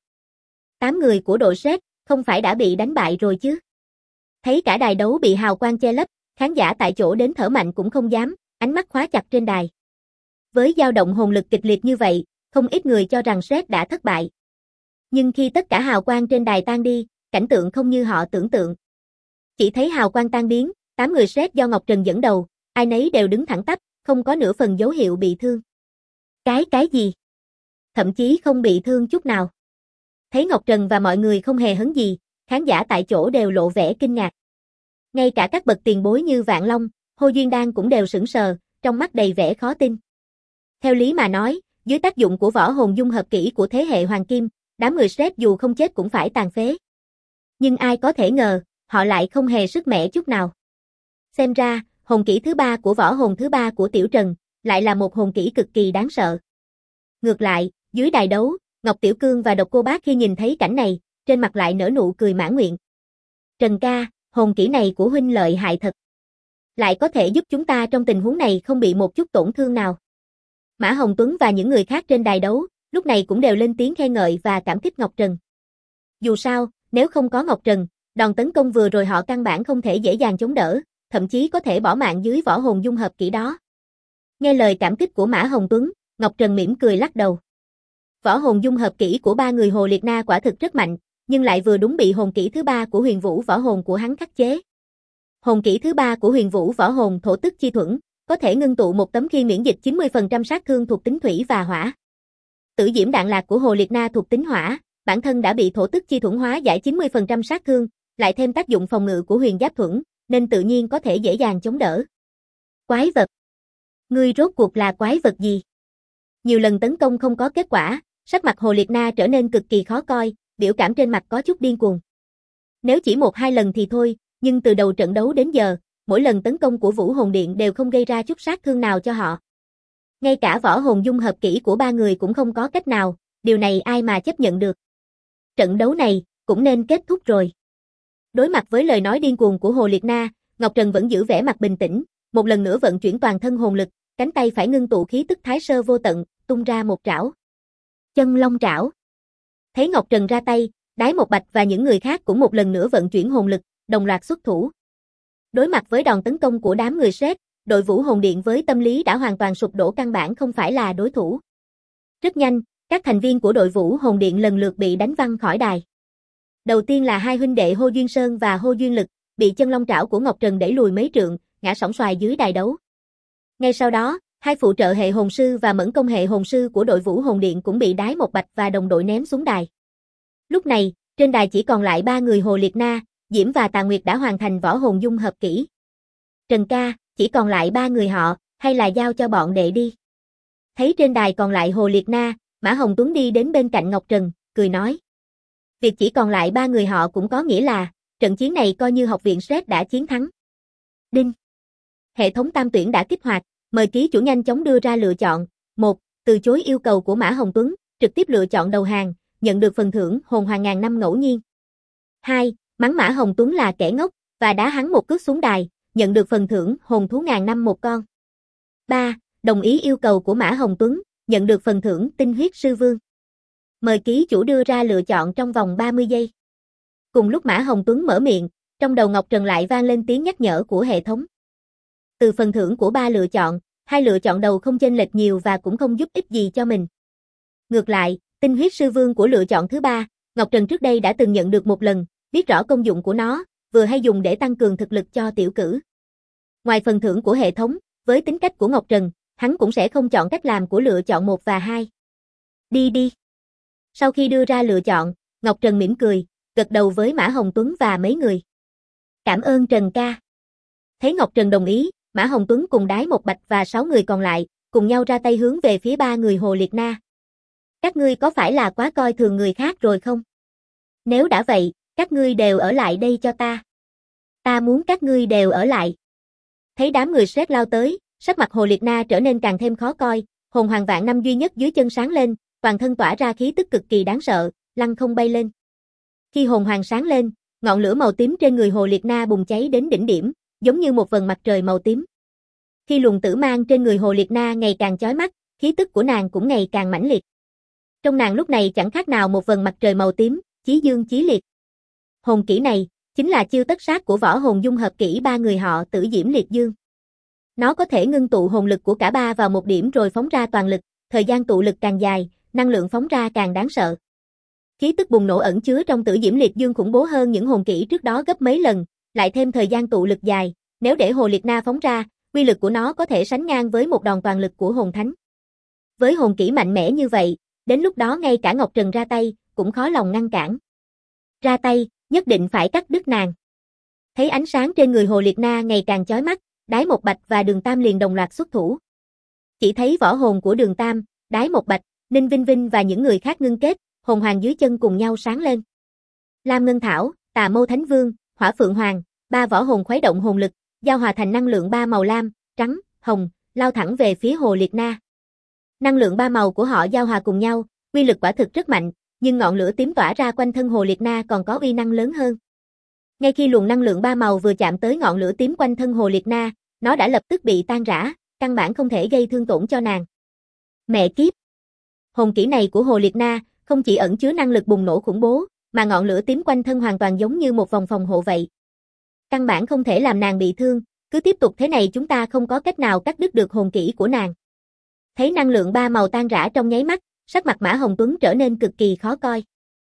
8 người của đội Sét không phải đã bị đánh bại rồi chứ? Thấy cả đài đấu bị hào quang che lấp, khán giả tại chỗ đến thở mạnh cũng không dám, ánh mắt khóa chặt trên đài. Với dao động hồn lực kịch liệt như vậy, không ít người cho rằng Sét đã thất bại. Nhưng khi tất cả hào quang trên đài tan đi, cảnh tượng không như họ tưởng tượng. Chỉ thấy hào quang tan biến, 8 người Sét do Ngọc Trần dẫn đầu, ai nấy đều đứng thẳng tắp, không có nửa phần dấu hiệu bị thương. Cái gì? Thậm chí không bị thương chút nào. Thấy Ngọc Trần và mọi người không hề hấn gì, khán giả tại chỗ đều lộ vẻ kinh ngạc. Ngay cả các bậc tiền bối như Vạn Long, Hồ Duyên Đan cũng đều sững sờ, trong mắt đầy vẻ khó tin. Theo lý mà nói, dưới tác dụng của võ hồn dung hợp kỹ của thế hệ hoàng kim, đám người Sét dù không chết cũng phải tàn phế. Nhưng ai có thể ngờ, họ lại không hề sức mẻ chút nào. Xem ra, hồn kỹ thứ ba của võ hồn thứ ba của Tiểu Trần, lại là một hồn kỹ cực kỳ đáng sợ. Ngược lại, dưới đài đấu, Ngọc Tiểu Cương và Độc Cô Bác khi nhìn thấy cảnh này, trên mặt lại nở nụ cười mãn nguyện. Trần ca, hồn kỹ này của huynh lợi hại thật. Lại có thể giúp chúng ta trong tình huống này không bị một chút tổn thương nào. Mã Hồng Tuấn và những người khác trên đài đấu, lúc này cũng đều lên tiếng khen ngợi và cảm kích Ngọc Trần. Dù sao, nếu không có Ngọc Trần, đòn tấn công vừa rồi họ căn bản không thể dễ dàng chống đỡ, thậm chí có thể bỏ mạng dưới võ hồn dung hợp kỹ đó. Nghe lời cảm kích của Mã Hồng Tuấn, Ngọc Trần mỉm cười lắc đầu. Võ hồn dung hợp kỹ của ba người Hồ Liệt Na quả thực rất mạnh, nhưng lại vừa đúng bị hồn kỹ thứ ba của Huyền Vũ võ hồn của hắn khắc chế. Hồn kỹ thứ ba của Huyền Vũ võ hồn Thổ Tức Chi Thuẫn, có thể ngưng tụ một tấm khiên miễn dịch 90% sát thương thuộc tính thủy và hỏa. Tử diễm đạn lạc của Hồ Liệt Na thuộc tính hỏa, bản thân đã bị Thổ Tức Chi Thuẫn hóa giải 90% sát thương, lại thêm tác dụng phòng ngự của Huyền Giáp Thuẫn, nên tự nhiên có thể dễ dàng chống đỡ. Quái vật. Ngươi rốt cuộc là quái vật gì? Nhiều lần tấn công không có kết quả, sắc mặt Hồ Liệt Na trở nên cực kỳ khó coi, biểu cảm trên mặt có chút điên cuồng. Nếu chỉ 1-2 lần thì thôi, nhưng từ đầu trận đấu đến giờ, mỗi lần tấn công của Vũ Hồn Điện đều không gây ra chút sát thương nào cho họ. Ngay cả võ hồn dung hợp kỹ của ba người cũng không có cách nào, điều này ai mà chấp nhận được. Trận đấu này, cũng nên kết thúc rồi. Đối mặt với lời nói điên cuồng của Hồ Liệt Na, Ngọc Trần vẫn giữ vẻ mặt bình tĩnh, một lần nữa vận chuyển toàn thân hồn lực, cánh tay phải ngưng tụ khí tức thái sơ vô tận, tung ra một trảo. Chân long trảo. Thấy Ngọc Trần ra tay, Đái Một Bạch và những người khác cũng một lần nữa vận chuyển hồn lực, đồng loạt xuất thủ. Đối mặt với đòn tấn công của đám người Sét, đội Vũ Hồn Điện với tâm lý đã hoàn toàn sụp đổ, căn bản không phải là đối thủ. Rất nhanh, các thành viên của đội Vũ Hồn Điện lần lượt bị đánh văng khỏi đài. Đầu tiên là hai huynh đệ Hồ Duyên Sơn và Hồ Duyên Lực, bị chân long trảo của Ngọc Trần đẩy lùi mấy trượng, ngã sóng xoài dưới đài đấu. Ngay sau đó, hai phụ trợ hệ hồn sư và mẫn công hệ hồn sư của đội Vũ Hồn Điện cũng bị Đái Một Bạch và đồng đội ném xuống đài. Lúc này, trên đài chỉ còn lại ba người Hồ Liệt Na, Diễm và Tà Nguyệt đã hoàn thành võ hồn dung hợp kỹ. Trần ca, chỉ còn lại ba người họ, hay là giao cho bọn đệ đi. Thấy trên đài còn lại Hồ Liệt Na, Mã Hồng Tuấn đi đến bên cạnh Ngọc Trần, cười nói. Việc chỉ còn lại 3 người họ cũng có nghĩa là, trận chiến này coi như học viện Shred đã chiến thắng. Đinh. Hệ thống tam tuyển đã kích hoạt, mời ký chủ nhanh chóng đưa ra lựa chọn. 1. Từ chối yêu cầu của Mã Hồng Tuấn, trực tiếp lựa chọn đầu hàng, nhận được phần thưởng hồn hoàng ngàn năm ngẫu nhiên. 2. Mắng Mã Hồng Tuấn là kẻ ngốc, và đá hắn một cước xuống đài, nhận được phần thưởng hồn thú ngàn năm một con. 3. Đồng ý yêu cầu của Mã Hồng Tuấn, nhận được phần thưởng tinh huyết sư vương. Mời ký chủ đưa ra lựa chọn trong vòng 30 giây. Cùng lúc Mã Hồng Tuấn mở miệng, trong đầu Ngọc Trần lại vang lên tiếng nhắc nhở của hệ thống. Từ phần thưởng của 3 lựa chọn, 2 lựa chọn đầu không chênh lệch nhiều và cũng không giúp ích gì cho mình. Ngược lại, tinh huyết sư vương của lựa chọn thứ 3, Ngọc Trần trước đây đã từng nhận được một lần, biết rõ công dụng của nó, vừa hay dùng để tăng cường thực lực cho tiểu cử. Ngoài phần thưởng của hệ thống, với tính cách của Ngọc Trần, hắn cũng sẽ không chọn cách làm của lựa chọn 1 và 2. Đi đi. Sau khi đưa ra lựa chọn, Ngọc Trần mỉm cười, gật đầu với Mã Hồng Tuấn và mấy người. Cảm ơn Trần ca. Thấy Ngọc Trần đồng ý, Mã Hồng Tuấn cùng Đái Một Bạch và 6 người còn lại, cùng nhau ra tay hướng về phía 3 người Hồ Liệt Na. Các ngươi có phải là quá coi thường người khác rồi không? Nếu đã vậy, các ngươi đều ở lại đây cho ta. Ta muốn các ngươi đều ở lại. Thấy đám người Shred lao tới, sắc mặt Hồ Liệt Na trở nên càng thêm khó coi, hồn hoàng vạn năm duy nhất dưới chân sáng lên, toàn thân tỏa ra khí tức cực kỳ đáng sợ, lăng không bay lên. Khi hồn hoàng sáng lên, ngọn lửa màu tím trên người Hồ Liệt Na bùng cháy đến đỉnh điểm, giống như một vầng mặt trời màu tím. Khi luồng tử mang trên người Hồ Liệt Na ngày càng chói mắt, khí tức của nàng cũng ngày càng mãnh liệt. Trong nàng lúc này chẳng khác nào một vầng mặt trời màu tím, chí dương chí liệt. Hồn kỹ này chính là chiêu tất sát của võ hồn dung hợp kỹ 3 người họ Tử Diễm Liệt Dương. Nó có thể ngưng tụ hồn lực của cả 3 vào một điểm rồi phóng ra toàn lực, thời gian tụ lực càng dài, năng lượng phóng ra càng đáng sợ. Khí tức bùng nổ ẩn chứa trong Tử Diễm Liệt Dương khủng bố hơn những hồn kỹ trước đó gấp mấy lần, lại thêm thời gian tụ lực dài, nếu để Hồ Liệt Na phóng ra, uy lực của nó có thể sánh ngang với một đòn toàn lực của hồn thánh. Với hồn kỹ mạnh mẽ như vậy, đến lúc đó ngay cả Ngọc Trần ra tay, cũng khó lòng ngăn cản. Ra tay, nhất định phải cắt đứt nàng. Thấy ánh sáng trên người Hồ Liệt Na ngày càng chói mắt, Đái Một Bạch và Đường Tam liền đồng loạt xuất thủ. Chỉ thấy võ hồn của Đường Tam, Đái Một Bạch, Ninh Vinh Vinh và những người khác ngưng kết, hồn hoàng dưới chân cùng nhau sáng lên. Lam Ngân Thảo, Tà Mâu Thánh Vương, Hỏa Phượng Hoàng, 3 võ hồn khuấy động hồn lực, giao hòa thành năng lượng 3 màu lam, trắng, hồng, lao thẳng về phía Hồ Liệt Na. Năng lượng 3 màu của họ giao hòa cùng nhau, uy lực quả thực rất mạnh, nhưng ngọn lửa tím tỏa ra quanh thân Hồ Liệt Na còn có uy năng lớn hơn. Ngay khi luồng năng lượng 3 màu vừa chạm tới ngọn lửa tím quanh thân Hồ Liệt Na, nó đã lập tức bị tan rã, căn bản không thể gây thương tổn cho nàng. Mẹ kiếp! Hồn kỹ này của Hồ Liệt Na không chỉ ẩn chứa năng lực bùng nổ khủng bố, mà ngọn lửa tím quanh thân hoàn toàn giống như một vòng phòng hộ vậy. Căn bản không thể làm nàng bị thương, cứ tiếp tục thế này chúng ta không có cách nào cắt đứt được hồn kỹ của nàng. Thấy năng lượng 3 màu tan rã trong nháy mắt, sắc mặt Mã Hồng Tuấn trở nên cực kỳ khó coi.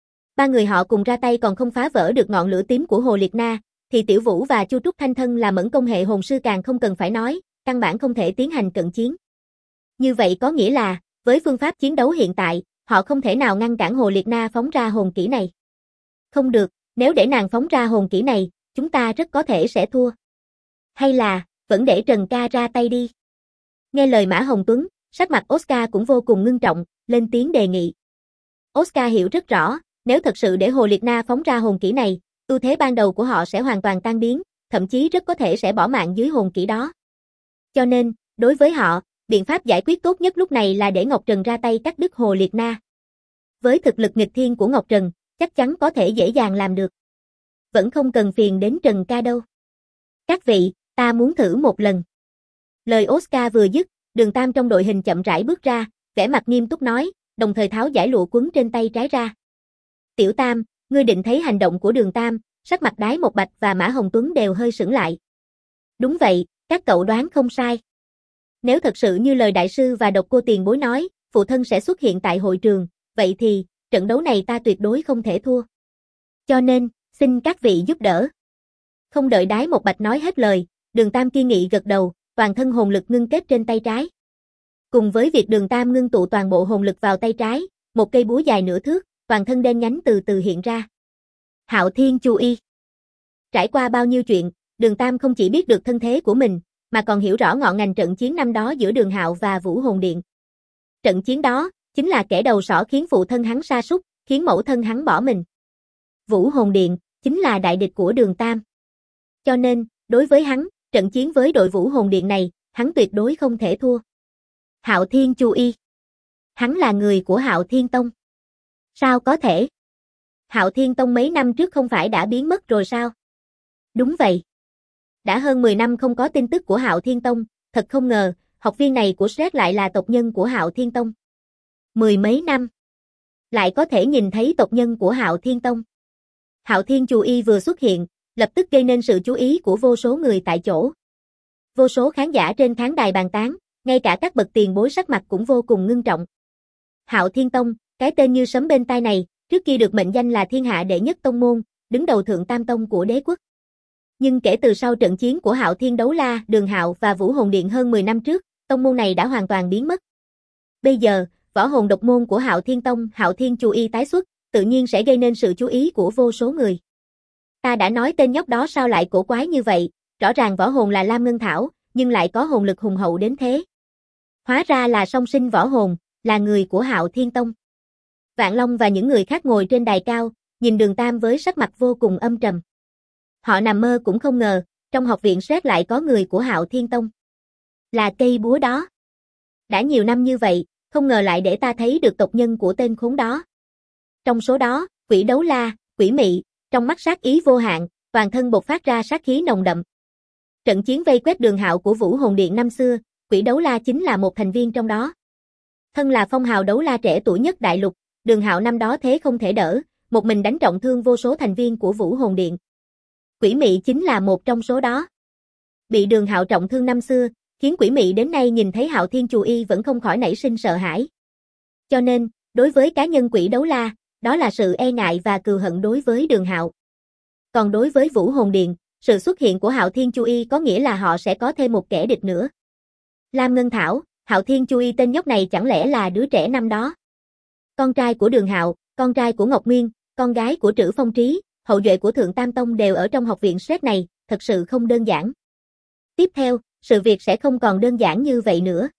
3 người họ cùng ra tay còn không phá vỡ được ngọn lửa tím của Hồ Liệt Na, thì Tiểu Vũ và Chu Trúc Thanh thân là mẫn công hệ hồn sư càng không cần phải nói, căn bản không thể tiến hành cận chiến. Như vậy có nghĩa là, với phương pháp chiến đấu hiện tại, họ không thể nào ngăn cản Hồ Liệt Na phóng ra hồn kỹ này. Không được, nếu để nàng phóng ra hồn kỹ này, chúng ta rất có thể sẽ thua. Hay là, vẫn để Trần ca ra tay đi. Nghe lời Mã Hồng Tuấn, sắc mặt Oscar cũng vô cùng ngưng trọng, lên tiếng đề nghị. Oscar hiểu rất rõ, nếu thật sự để Hồ Liệt Na phóng ra hồn kỹ này, ưu thế ban đầu của họ sẽ hoàn toàn tan biến, thậm chí rất có thể sẽ bỏ mạng dưới hồn kỹ đó. Cho nên, đối với họ, biện pháp giải quyết tốt nhất lúc này là để Ngọc Trần ra tay cắt đứt Hồ Liệt Na. Với thực lực nghịch thiên của Ngọc Trần, chắc chắn có thể dễ dàng làm được. Vẫn không cần phiền đến Trần ca đâu. Các vị, ta muốn thử một lần. Lời Oscar vừa dứt, Đường Tam trong đội hình chậm rãi bước ra, vẻ mặt nghiêm túc nói, đồng thời tháo giải lụa quấn trên tay trái ra. Tiểu Tam, ngươi định thấy hành động của Đường Tam, sắc mặt Đái Một Bạch và Mã Hồng Tuấn đều hơi sững lại. Đúng vậy, các cậu đoán không sai. Nếu thật sự như lời đại sư và Độc Cô tiền bối nói, phụ thân sẽ xuất hiện tại hội trường, vậy thì, trận đấu này ta tuyệt đối không thể thua. Cho nên, xin các vị giúp đỡ. Không đợi Đái Một Bạch nói hết lời, Đường Tam kiên nghị gật đầu, toàn thân hồn lực ngưng kết trên tay trái. Cùng với việc Đường Tam ngưng tụ toàn bộ hồn lực vào tay trái, một cây búa dài nửa thước, toàn thân đen nhánh từ từ hiện ra. Hạo Thiên Chu Y. Trải qua bao nhiêu chuyện, Đường Tam không chỉ biết được thân thế của mình, mà còn hiểu rõ ngọn ngành trận chiến năm đó giữa Đường Hạo và Vũ Hồn Điện. Trận chiến đó, chính là kẻ đầu sỏ khiến phụ thân hắn sa sút, khiến mẫu thân hắn bỏ mình. Vũ Hồn Điện chính là đại địch của Đường Tam. Cho nên, đối với hắn, trận chiến với đội Vũ Hồn Điện này, hắn tuyệt đối không thể thua. Hạo Thiên Chu Y. Hắn là người của Hạo Thiên Tông. Sao có thể? Hạo Thiên Tông mấy năm trước không phải đã biến mất rồi sao? Đúng vậy. Đã hơn 10 năm không có tin tức của Hạo Thiên Tông, thật không ngờ, học viên này của Shrek lại là tộc nhân của Hạo Thiên Tông. 10 mấy năm. Lại có thể nhìn thấy tộc nhân của Hạo Thiên Tông. Hạo Thiên Chu Y vừa xuất hiện, lập tức gây nên sự chú ý của vô số người tại chỗ. Vô số khán giả trên khán đài bàn tán, ngay cả các bậc tiền bối sắc mặt cũng vô cùng ngưng trọng. Hạo Thiên Tông, cái tên như sấm bên tai này, trước kia được mệnh danh là thiên hạ đệ nhất tông môn, đứng đầu thượng tam tông của đế quốc. Nhưng kể từ sau trận chiến của Hạo Thiên Đấu La, Đường Hạo và Vũ Hồn Điện hơn 10 năm trước, tông môn này đã hoàn toàn biến mất. Bây giờ, võ hồn độc môn của Hạo Thiên Tông, Hạo Thiên Chu Y tái xuất, tự nhiên sẽ gây nên sự chú ý của vô số người. Ta đã nói tên nhóc đó sao lại cổ quái như vậy, rõ ràng võ hồn là Lam Ngân Thảo, nhưng lại có hồn lực hùng hậu đến thế. Hóa ra là song sinh võ hồn, là người của Hạo Thiên Tông. Vạn Long và những người khác ngồi trên đài cao, nhìn Đường Tam với sắc mặt vô cùng âm trầm. Họ nằm mơ cũng không ngờ, trong học viện Shrek lại có người của Hạo Thiên Tông. Là cây búa đó. Đã nhiều năm như vậy, không ngờ lại để ta thấy được tộc nhân của tên khốn đó. Trong số đó, Quỷ Đấu La, Quỷ Mị, trong mắt sát ý vô hạn, toàn thân bộc phát ra sát khí nồng đậm. Trận chiến vây quét Đường Hạo của Vũ Hồn Điện năm xưa, Quỷ Đấu La chính là một thành viên trong đó. Thân là phong hào đấu la trẻ tuổi nhất đại lục, Đường Hạo năm đó thế không thể đỡ, một mình đánh trọng thương vô số thành viên của Vũ Hồn Điện. Quỷ Mị chính là một trong số đó. Bị Đường Hạo trọng thương năm xưa, khiến Quỷ Mị đến nay nhìn thấy Hạo Thiên Chu Y vẫn không khỏi nảy sinh sợ hãi. Cho nên, đối với cá nhân Quỷ Đấu La, đó là sự e ngại và cừu hận đối với Đường Hạo. Còn đối với Vũ Hồn Điện, sự xuất hiện của Hạo Thiên Chu Y có nghĩa là họ sẽ có thêm một kẻ địch nữa. Lam Ngân Thảo, Hạo Thiên Chu Y tên nhóc này chẳng lẽ là đứa trẻ năm đó? Con trai của Đường Hạo, con trai của Ngọc Nguyên, con gái của Trữ Phong Trí, hậu duệ của Thượng Tam Tông đều ở trong học viện Shrek này, thật sự không đơn giản. Tiếp theo, sự việc sẽ không còn đơn giản như vậy nữa.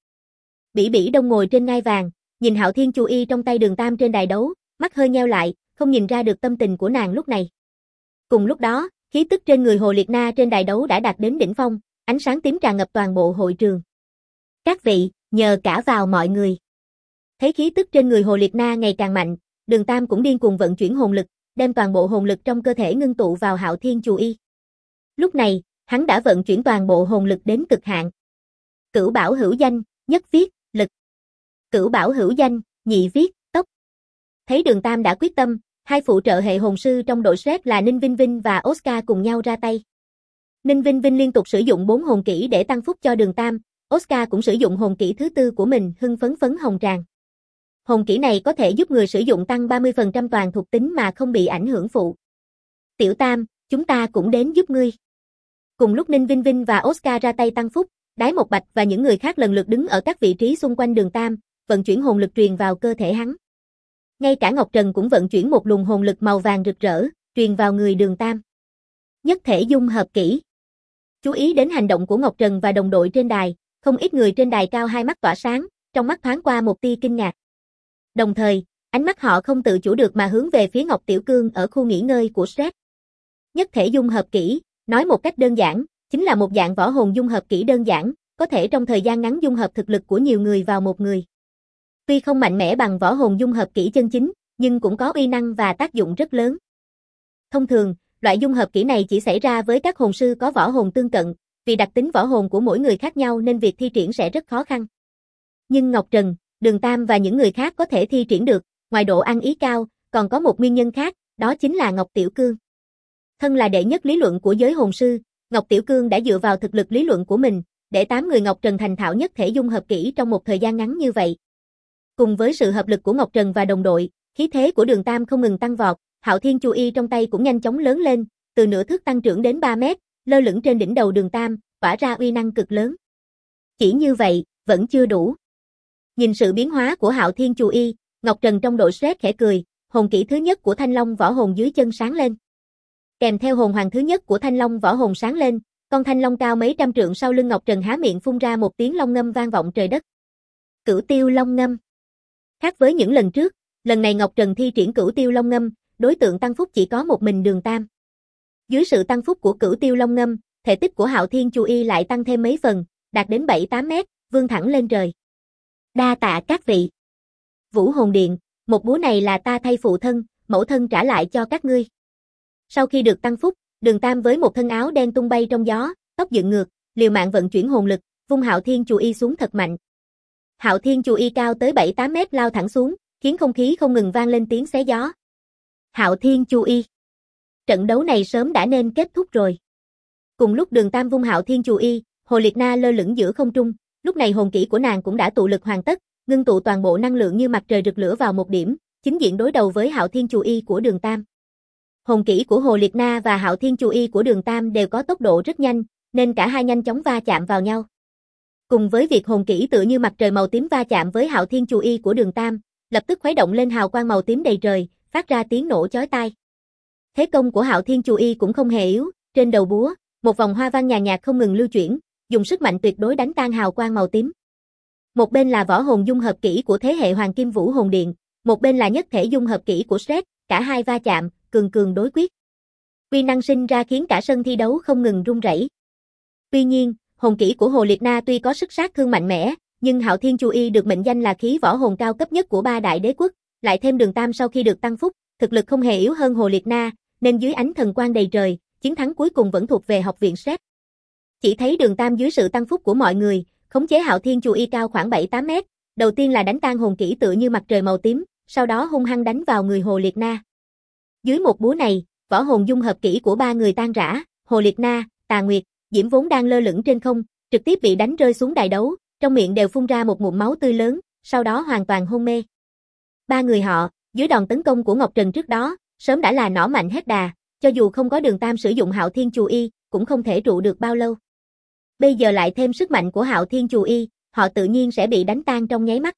Bỉ Bỉ Đông ngồi trên ngai vàng, nhìn Hạo Thiên Chu Y trong tay Đường Tam trên đài đấu, mắt hơi nheo lại, không nhìn ra được tâm tình của nàng lúc này. Cùng lúc đó, khí tức trên người Hồ Liệt Na trên đài đấu đã đạt đến đỉnh phong, ánh sáng tím tràn ngập toàn bộ hội trường. Các vị, nhờ cả vào mọi người. Thấy khí tức trên người Hồ Liệt Na ngày càng mạnh, Đường Tam cũng điên cuồng vận chuyển hồn lực, đem toàn bộ hồn lực trong cơ thể ngưng tụ vào Hạo Thiên Chu Y. Lúc này, hắn đã vận chuyển toàn bộ hồn lực đến cực hạn. Cửu bảo hữu danh, nhất viết, lực. Cửu bảo hữu danh, nhị viết, tốc. Thấy Đường Tam đã quyết tâm, hai phụ trợ hệ hồn sư trong đội Shrek là Ninh Vinh Vinh và Oscar cùng nhau ra tay. Ninh Vinh Vinh liên tục sử dụng 4 hồn kỹ để tăng phúc cho Đường Tam, Oscar cũng sử dụng hồn kỹ thứ tư của mình, hưng phấn phấn hồng tràng. Hồn kỹ này có thể giúp người sử dụng tăng 30% toàn thuộc tính mà không bị ảnh hưởng phụ. Tiểu Tam, chúng ta cũng đến giúp ngươi. Cùng lúc Ninh Vinh Vinh và Oscar ra tay tăng phúc, Đái Một Bạch và những người khác lần lượt đứng ở các vị trí xung quanh Đường Tam, vận chuyển hồn lực truyền vào cơ thể hắn. Ngay cả Ngọc Trần cũng vận chuyển một luồng hồn lực màu vàng rực rỡ, truyền vào người Đường Tam. Nhất thể dung hợp kỹ. Chú ý đến hành động của Ngọc Trần và đồng đội trên đài, không ít người trên đài cao hai mắt tỏa sáng, trong mắt thoáng qua một tia kinh ngạc. Đồng thời, ánh mắt họ không tự chủ được mà hướng về phía Ngọc Tiểu Cương ở khu nghỉ ngơi của Shrek. Nhất thể dung hợp kỹ, nói một cách đơn giản, chính là một dạng võ hồn dung hợp kỹ đơn giản, có thể trong thời gian ngắn dung hợp thực lực của nhiều người vào một người. Tuy không mạnh mẽ bằng võ hồn dung hợp kỹ chân chính, nhưng cũng có uy năng và tác dụng rất lớn. Thông thường, loại dung hợp kỹ này chỉ xảy ra với các hồn sư có võ hồn tương cận, vì đặc tính võ hồn của mỗi người khác nhau nên việc thi triển sẽ rất khó khăn. Nhưng Ngọc Trần, Đường Tam và những người khác có thể thi triển được, ngoài độ ăn ý cao, còn có một nguyên nhân khác, đó chính là Ngọc Tiểu Cương. Thân là đệ nhất lý luận của giới hồn sư, Ngọc Tiểu Cương đã dựa vào thực lực lý luận của mình, để 8 người Ngọc Trần thành thạo nhất thể dung hợp kỹ trong một thời gian ngắn như vậy. Cùng với sự hợp lực của Ngọc Trần và đồng đội, khí thế của Đường Tam không ngừng tăng vọt, Hạo Thiên Chu Y trong tay cũng nhanh chóng lớn lên, từ nửa thước tăng trưởng đến 3 mét, lơ lửng trên đỉnh đầu Đường Tam, tỏa ra uy năng cực lớn. Chỉ như vậy, vẫn chưa đủ. Nhìn sự biến hóa của Hạo Thiên Chu Y, Ngọc Trần trong đội Shrek khẽ cười, hồn kỹ thứ nhất của Thanh Long võ hồn dưới chân sáng lên. Kèm theo hồn hoàng thứ nhất của Thanh Long võ hồn sáng lên, con thanh long cao mấy trăm trượng sau lưng Ngọc Trần há miệng phun ra một tiếng long ngâm vang vọng trời đất. Cửu Tiêu Long Ngâm. Khác với những lần trước, lần này Ngọc Trần thi triển Cửu Tiêu Long Ngâm, đối tượng tăng phúc chỉ có một mình Đường Tam. Dưới sự tăng phúc của Cửu Tiêu Long Ngâm, thể tích của Hạo Thiên Chu Y lại tăng thêm mấy phần, đạt đến 7-8 mét, vươn thẳng lên trời. Đa tạ các vị. Vũ Hồn Điện, một búa này là ta thay phụ thân, mẫu thân trả lại cho các ngươi. Sau khi được tăng phúc, Đường Tam với một thân áo đen tung bay trong gió, tóc dựng ngược, liều mạng vận chuyển hồn lực, vung Hạo Thiên Chu Y xuống thật mạnh. Hạo Thiên Chu Y cao tới 7-8 mét lao thẳng xuống, khiến không khí không ngừng vang lên tiếng xé gió. Hạo Thiên Chu Y. Trận đấu này sớm đã nên kết thúc rồi. Cùng lúc Đường Tam vung Hạo Thiên Chu Y, Hồ Liệt Na lơ lửng giữa không trung, lúc này hồn kỹ của nàng cũng đã tụ lực hoàn tất, ngưng tụ toàn bộ năng lượng như mặt trời rực lửa vào một điểm, chính diện đối đầu với Hạo Thiên Chu Y của Đường Tam. Hồn kỹ của Hồ Liệt Na và Hạo Thiên Chu Y của Đường Tam đều có tốc độ rất nhanh, nên cả hai nhanh chóng va chạm vào nhau. Cùng với việc hồn kỹ tựa như mặt trời màu tím va chạm với Hạo Thiên Chu Y của Đường Tam, lập tức khuấy động lên hào quang màu tím đầy trời, phát ra tiếng nổ chói tai. Thế công của Hạo Thiên Chu Y cũng không hề yếu, trên đầu búa, một vòng hoa văn nhàn nhạt không ngừng lưu chuyển, dùng sức mạnh tuyệt đối đánh tan hào quang màu tím. Một bên là võ hồn dung hợp kỹ của thế hệ Hoàng Kim Vũ Hồn Điện, một bên là nhất thể dung hợp kỹ của Shrek, cả hai va chạm, cường cường đối quyết. Uy năng sinh ra khiến cả sân thi đấu không ngừng rung rẩy. Tuy nhiên, hồn kỹ của Hồ Liệt Na tuy có sức sát thương mạnh mẽ, nhưng Hạo Thiên Chu Y được mệnh danh là khí võ hồn cao cấp nhất của ba đại đế quốc, lại thêm Đường Tam sau khi được tăng phúc, thực lực không hề yếu hơn Hồ Liệt Na, nên dưới ánh thần quang đầy trời, chiến thắng cuối cùng vẫn thuộc về học viện Shrek. Chỉ thấy Đường Tam dưới sự tăng phúc của mọi người, khống chế Hạo Thiên Chu Y cao khoảng 7-8 mét, đầu tiên là đánh tan hồn kỹ tựa như mặt trời màu tím, sau đó hung hăng đánh vào người Hồ Liệt Na. Dưới một búa này, võ hồn dung hợp kỹ của ba người tan rã, Hồ Liệt Na, Tà Nguyệt, Diễm vốn đang lơ lửng trên không, trực tiếp bị đánh rơi xuống đài đấu, trong miệng đều phun ra một ngụm máu tươi lớn, sau đó hoàn toàn hôn mê. Ba người họ, dưới đòn tấn công của Ngọc Trần trước đó, sớm đã là nỏ mạnh hết đà, cho dù không có Đường Tam sử dụng Hạo Thiên Chu Y, cũng không thể trụ được bao lâu. Bây giờ lại thêm sức mạnh của Hạo Thiên Chu Y, họ tự nhiên sẽ bị đánh tan trong nháy mắt.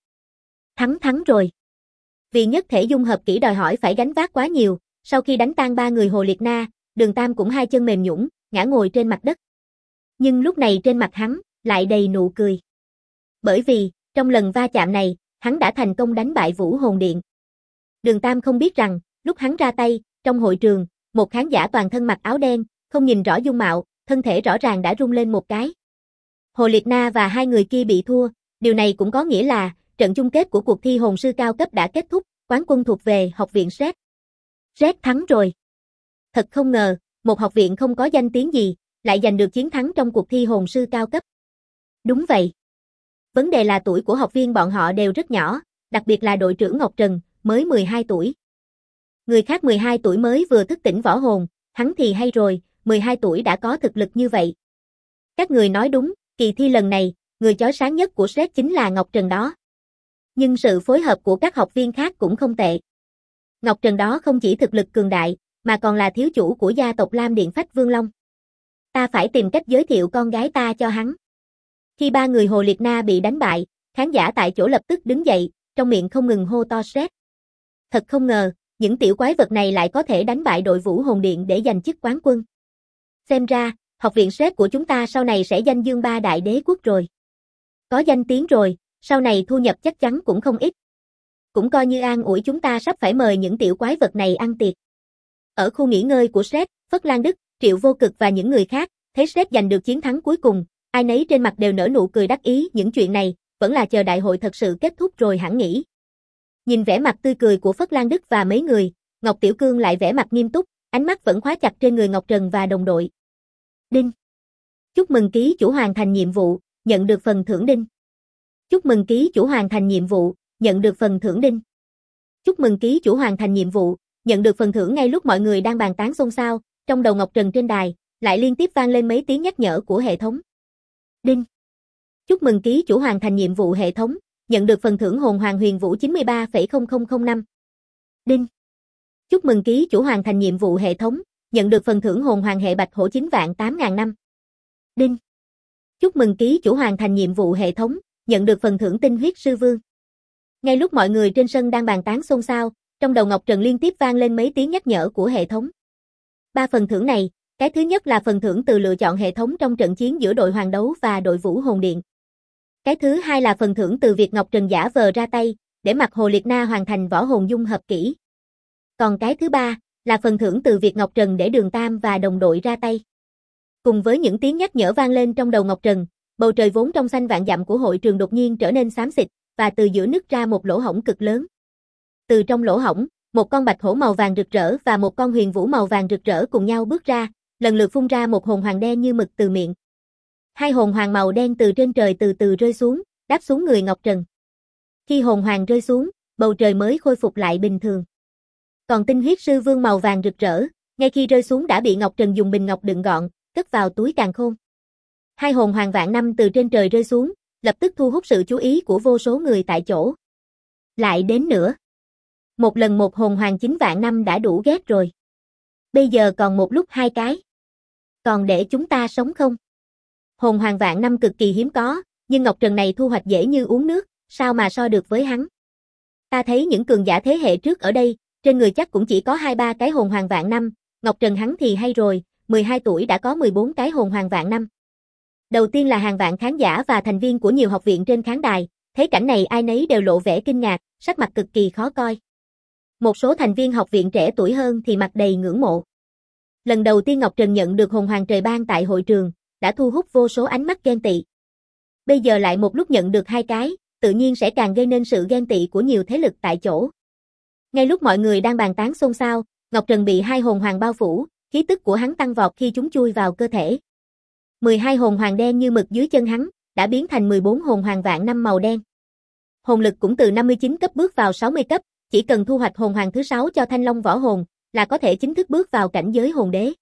Thắng rồi. Vì nhất thể dung hợp kỹ đòi hỏi phải gánh vác quá nhiều, sau khi đánh tan ba người Hồ Liệt Na, Đường Tam cũng hai chân mềm nhũn, ngã ngồi trên mặt đất. Nhưng lúc này trên mặt hắn, lại đầy nụ cười. Bởi vì, trong lần va chạm này, hắn đã thành công đánh bại Vũ Hồn Điện. Đường Tam không biết rằng, lúc hắn ra tay, trong hội trường, một khán giả toàn thân mặc áo đen, không nhìn rõ dung mạo, thân thể rõ ràng đã rung lên một cái. Hồ Liệt Na và hai người kia bị thua, điều này cũng có nghĩa là, trận chung kết của cuộc thi hồn sư cao cấp đã kết thúc, quán quân thuộc về học viện Shrek. Shrek thắng rồi. Thật không ngờ, một học viện không có danh tiếng gì, lại giành được chiến thắng trong cuộc thi hồn sư cao cấp. Đúng vậy. Vấn đề là tuổi của học viên bọn họ đều rất nhỏ, đặc biệt là đội trưởng Ngọc Trần, mới 12 tuổi. Người khác 12 tuổi mới vừa thức tỉnh võ hồn, hắn thì hay rồi, 12 tuổi đã có thực lực như vậy. Các người nói đúng, kỳ thi lần này, người chói sáng nhất của Shrek chính là Ngọc Trần đó. Nhưng sự phối hợp của các học viên khác cũng không tệ. Ngọc Trần đó không chỉ thực lực cường đại, mà còn là thiếu chủ của gia tộc Lam Điện Phách Vương Long. Ta phải tìm cách giới thiệu con gái ta cho hắn. Khi ba người Hồ Liệt Na bị đánh bại, khán giả tại chỗ lập tức đứng dậy, trong miệng không ngừng hô to Shrek. Thật không ngờ, những tiểu quái vật này lại có thể đánh bại đội Vũ Hồn Điện để giành chức quán quân. Xem ra, học viện Shrek của chúng ta sau này sẽ danh dương ba đại đế quốc rồi. Có danh tiếng rồi, sau này thu nhập chắc chắn cũng không ít. Cũng coi như an ủi chúng ta sắp phải mời những tiểu quái vật này ăn tiệc. Ở khu nghỉ ngơi của Shrek, Phất Lan Đức, Triệu Vô Cực và những người khác, thấy Shrek giành được chiến thắng cuối cùng, ai nấy trên mặt đều nở nụ cười đắc ý. Những chuyện này, vẫn là chờ đại hội thật sự kết thúc rồi hẳn nghĩ. Nhìn vẻ mặt tươi cười của Phất Lan Đức và mấy người, Ngọc Tiểu Cương lại vẻ mặt nghiêm túc, ánh mắt vẫn khóa chặt trên người Ngọc Trần và đồng đội. Đinh. Chúc mừng ký chủ hoàn thành nhiệm vụ, nhận được phần thưởng đinh. Chúc mừng ký chủ hoàn thành nhiệm vụ, nhận được phần thưởng đinh. Chúc mừng ký chủ hoàn thành nhiệm vụ, nhận được phần thưởng. Ngay lúc mọi người đang bàn tán xôn xao, trong đầu Ngọc Trần trên đài, lại liên tiếp vang lên mấy tiếng nhắc nhở của hệ thống. Đinh. Chúc mừng ký chủ hoàn thành nhiệm vụ hệ thống, nhận được phần thưởng hồn hoàng huyền vũ 93,0005. Đinh. Chúc mừng ký chủ hoàn thành nhiệm vụ hệ thống, nhận được phần thưởng hồn hoàng hệ bạch hổ 9.800.000 năm. Đinh. Chúc mừng ký chủ hoàn thành nhiệm vụ hệ thống, nhận được phần thưởng tinh huyết sư vương. Ngay lúc mọi người trên sân đang bàn tán xôn xao, trong đầu Ngọc Trần liên tiếp vang lên mấy tiếng nhắc nhở của hệ thống. Ba phần thưởng này, cái thứ nhất là phần thưởng từ lựa chọn hệ thống trong trận chiến giữa đội Hoàng Đấu và đội Vũ Hồn Điện. Cái thứ hai là phần thưởng từ việc Ngọc Trần giả vờ ra tay, để mặc Hồ Liệt Na hoàn thành võ hồn dung hợp kỹ. Còn cái thứ ba, là phần thưởng từ việc Ngọc Trần để Đường Tam và đồng đội ra tay. Cùng với những tiếng nhắc nhở vang lên trong đầu Ngọc Trần, bầu trời vốn trong xanh vạn dặm của hội trường đột nhiên trở nên xám xịt, và từ giữa nứt ra một lỗ hổng cực lớn. Từ trong lỗ hổng, một con bạch hổ màu vàng rực rỡ và một con huyền vũ màu vàng rực rỡ cùng nhau bước ra, lần lượt phun ra một hồn hoàng đen như mực từ miệng. Hai hồn hoàng màu đen từ trên trời từ từ rơi xuống, đáp xuống người Ngọc Trần. Khi hồn hoàng rơi xuống, bầu trời mới khôi phục lại bình thường. Còn tinh huyết sư vương màu vàng rực rỡ, ngay khi rơi xuống đã bị Ngọc Trần dùng bình ngọc đựng gọn, cất vào túi càn khôn. Hai hồn hoàng vạn năm từ trên trời rơi xuống, lập tức thu hút sự chú ý của vô số người tại chỗ. Lại đến nữa. Một lần một hồn hoàng 9 vạn năm đã đủ ghét rồi. Bây giờ còn một lúc 2 cái. Còn để chúng ta sống không? Hồn hoàng vạn năm cực kỳ hiếm có, nhưng Ngọc Trần này thu hoạch dễ như uống nước, sao mà so được với hắn. Ta thấy những cường giả thế hệ trước ở đây, trên người chắc cũng chỉ có 2-3 cái hồn hoàng vạn năm, Ngọc Trần hắn thì hay rồi, 12 tuổi đã có 14 cái hồn hoàng vạn năm. Đầu tiên là hàng vạn khán giả và thành viên của nhiều học viện trên khán đài, thấy cảnh này ai nấy đều lộ vẻ kinh ngạc, sắc mặt cực kỳ khó coi. Một số thành viên học viện trẻ tuổi hơn thì mặt đầy ngưỡng mộ. Lần đầu tiên Ngọc Trần nhận được hồn hoàng trời ban tại hội trường, đã thu hút vô số ánh mắt ghen tị. Bây giờ lại một lúc nhận được 2 cái, tự nhiên sẽ càng gây nên sự ghen tị của nhiều thế lực tại chỗ. Ngay lúc mọi người đang bàn tán xôn xao, Ngọc Trần bị 2 hồn hoàng bao phủ, khí tức của hắn tăng vọt khi chúng chui vào cơ thể. 12 hồn hoàng đen như mực dưới chân hắn, đã biến thành 14 hồn hoàng vạn năm màu đen. Hồn lực cũng từ 59 cấp bước vào 60 cấp, chỉ cần thu hoạch hồn hoàng thứ 6 cho Thanh Long võ hồn, là có thể chính thức bước vào cảnh giới hồn đế.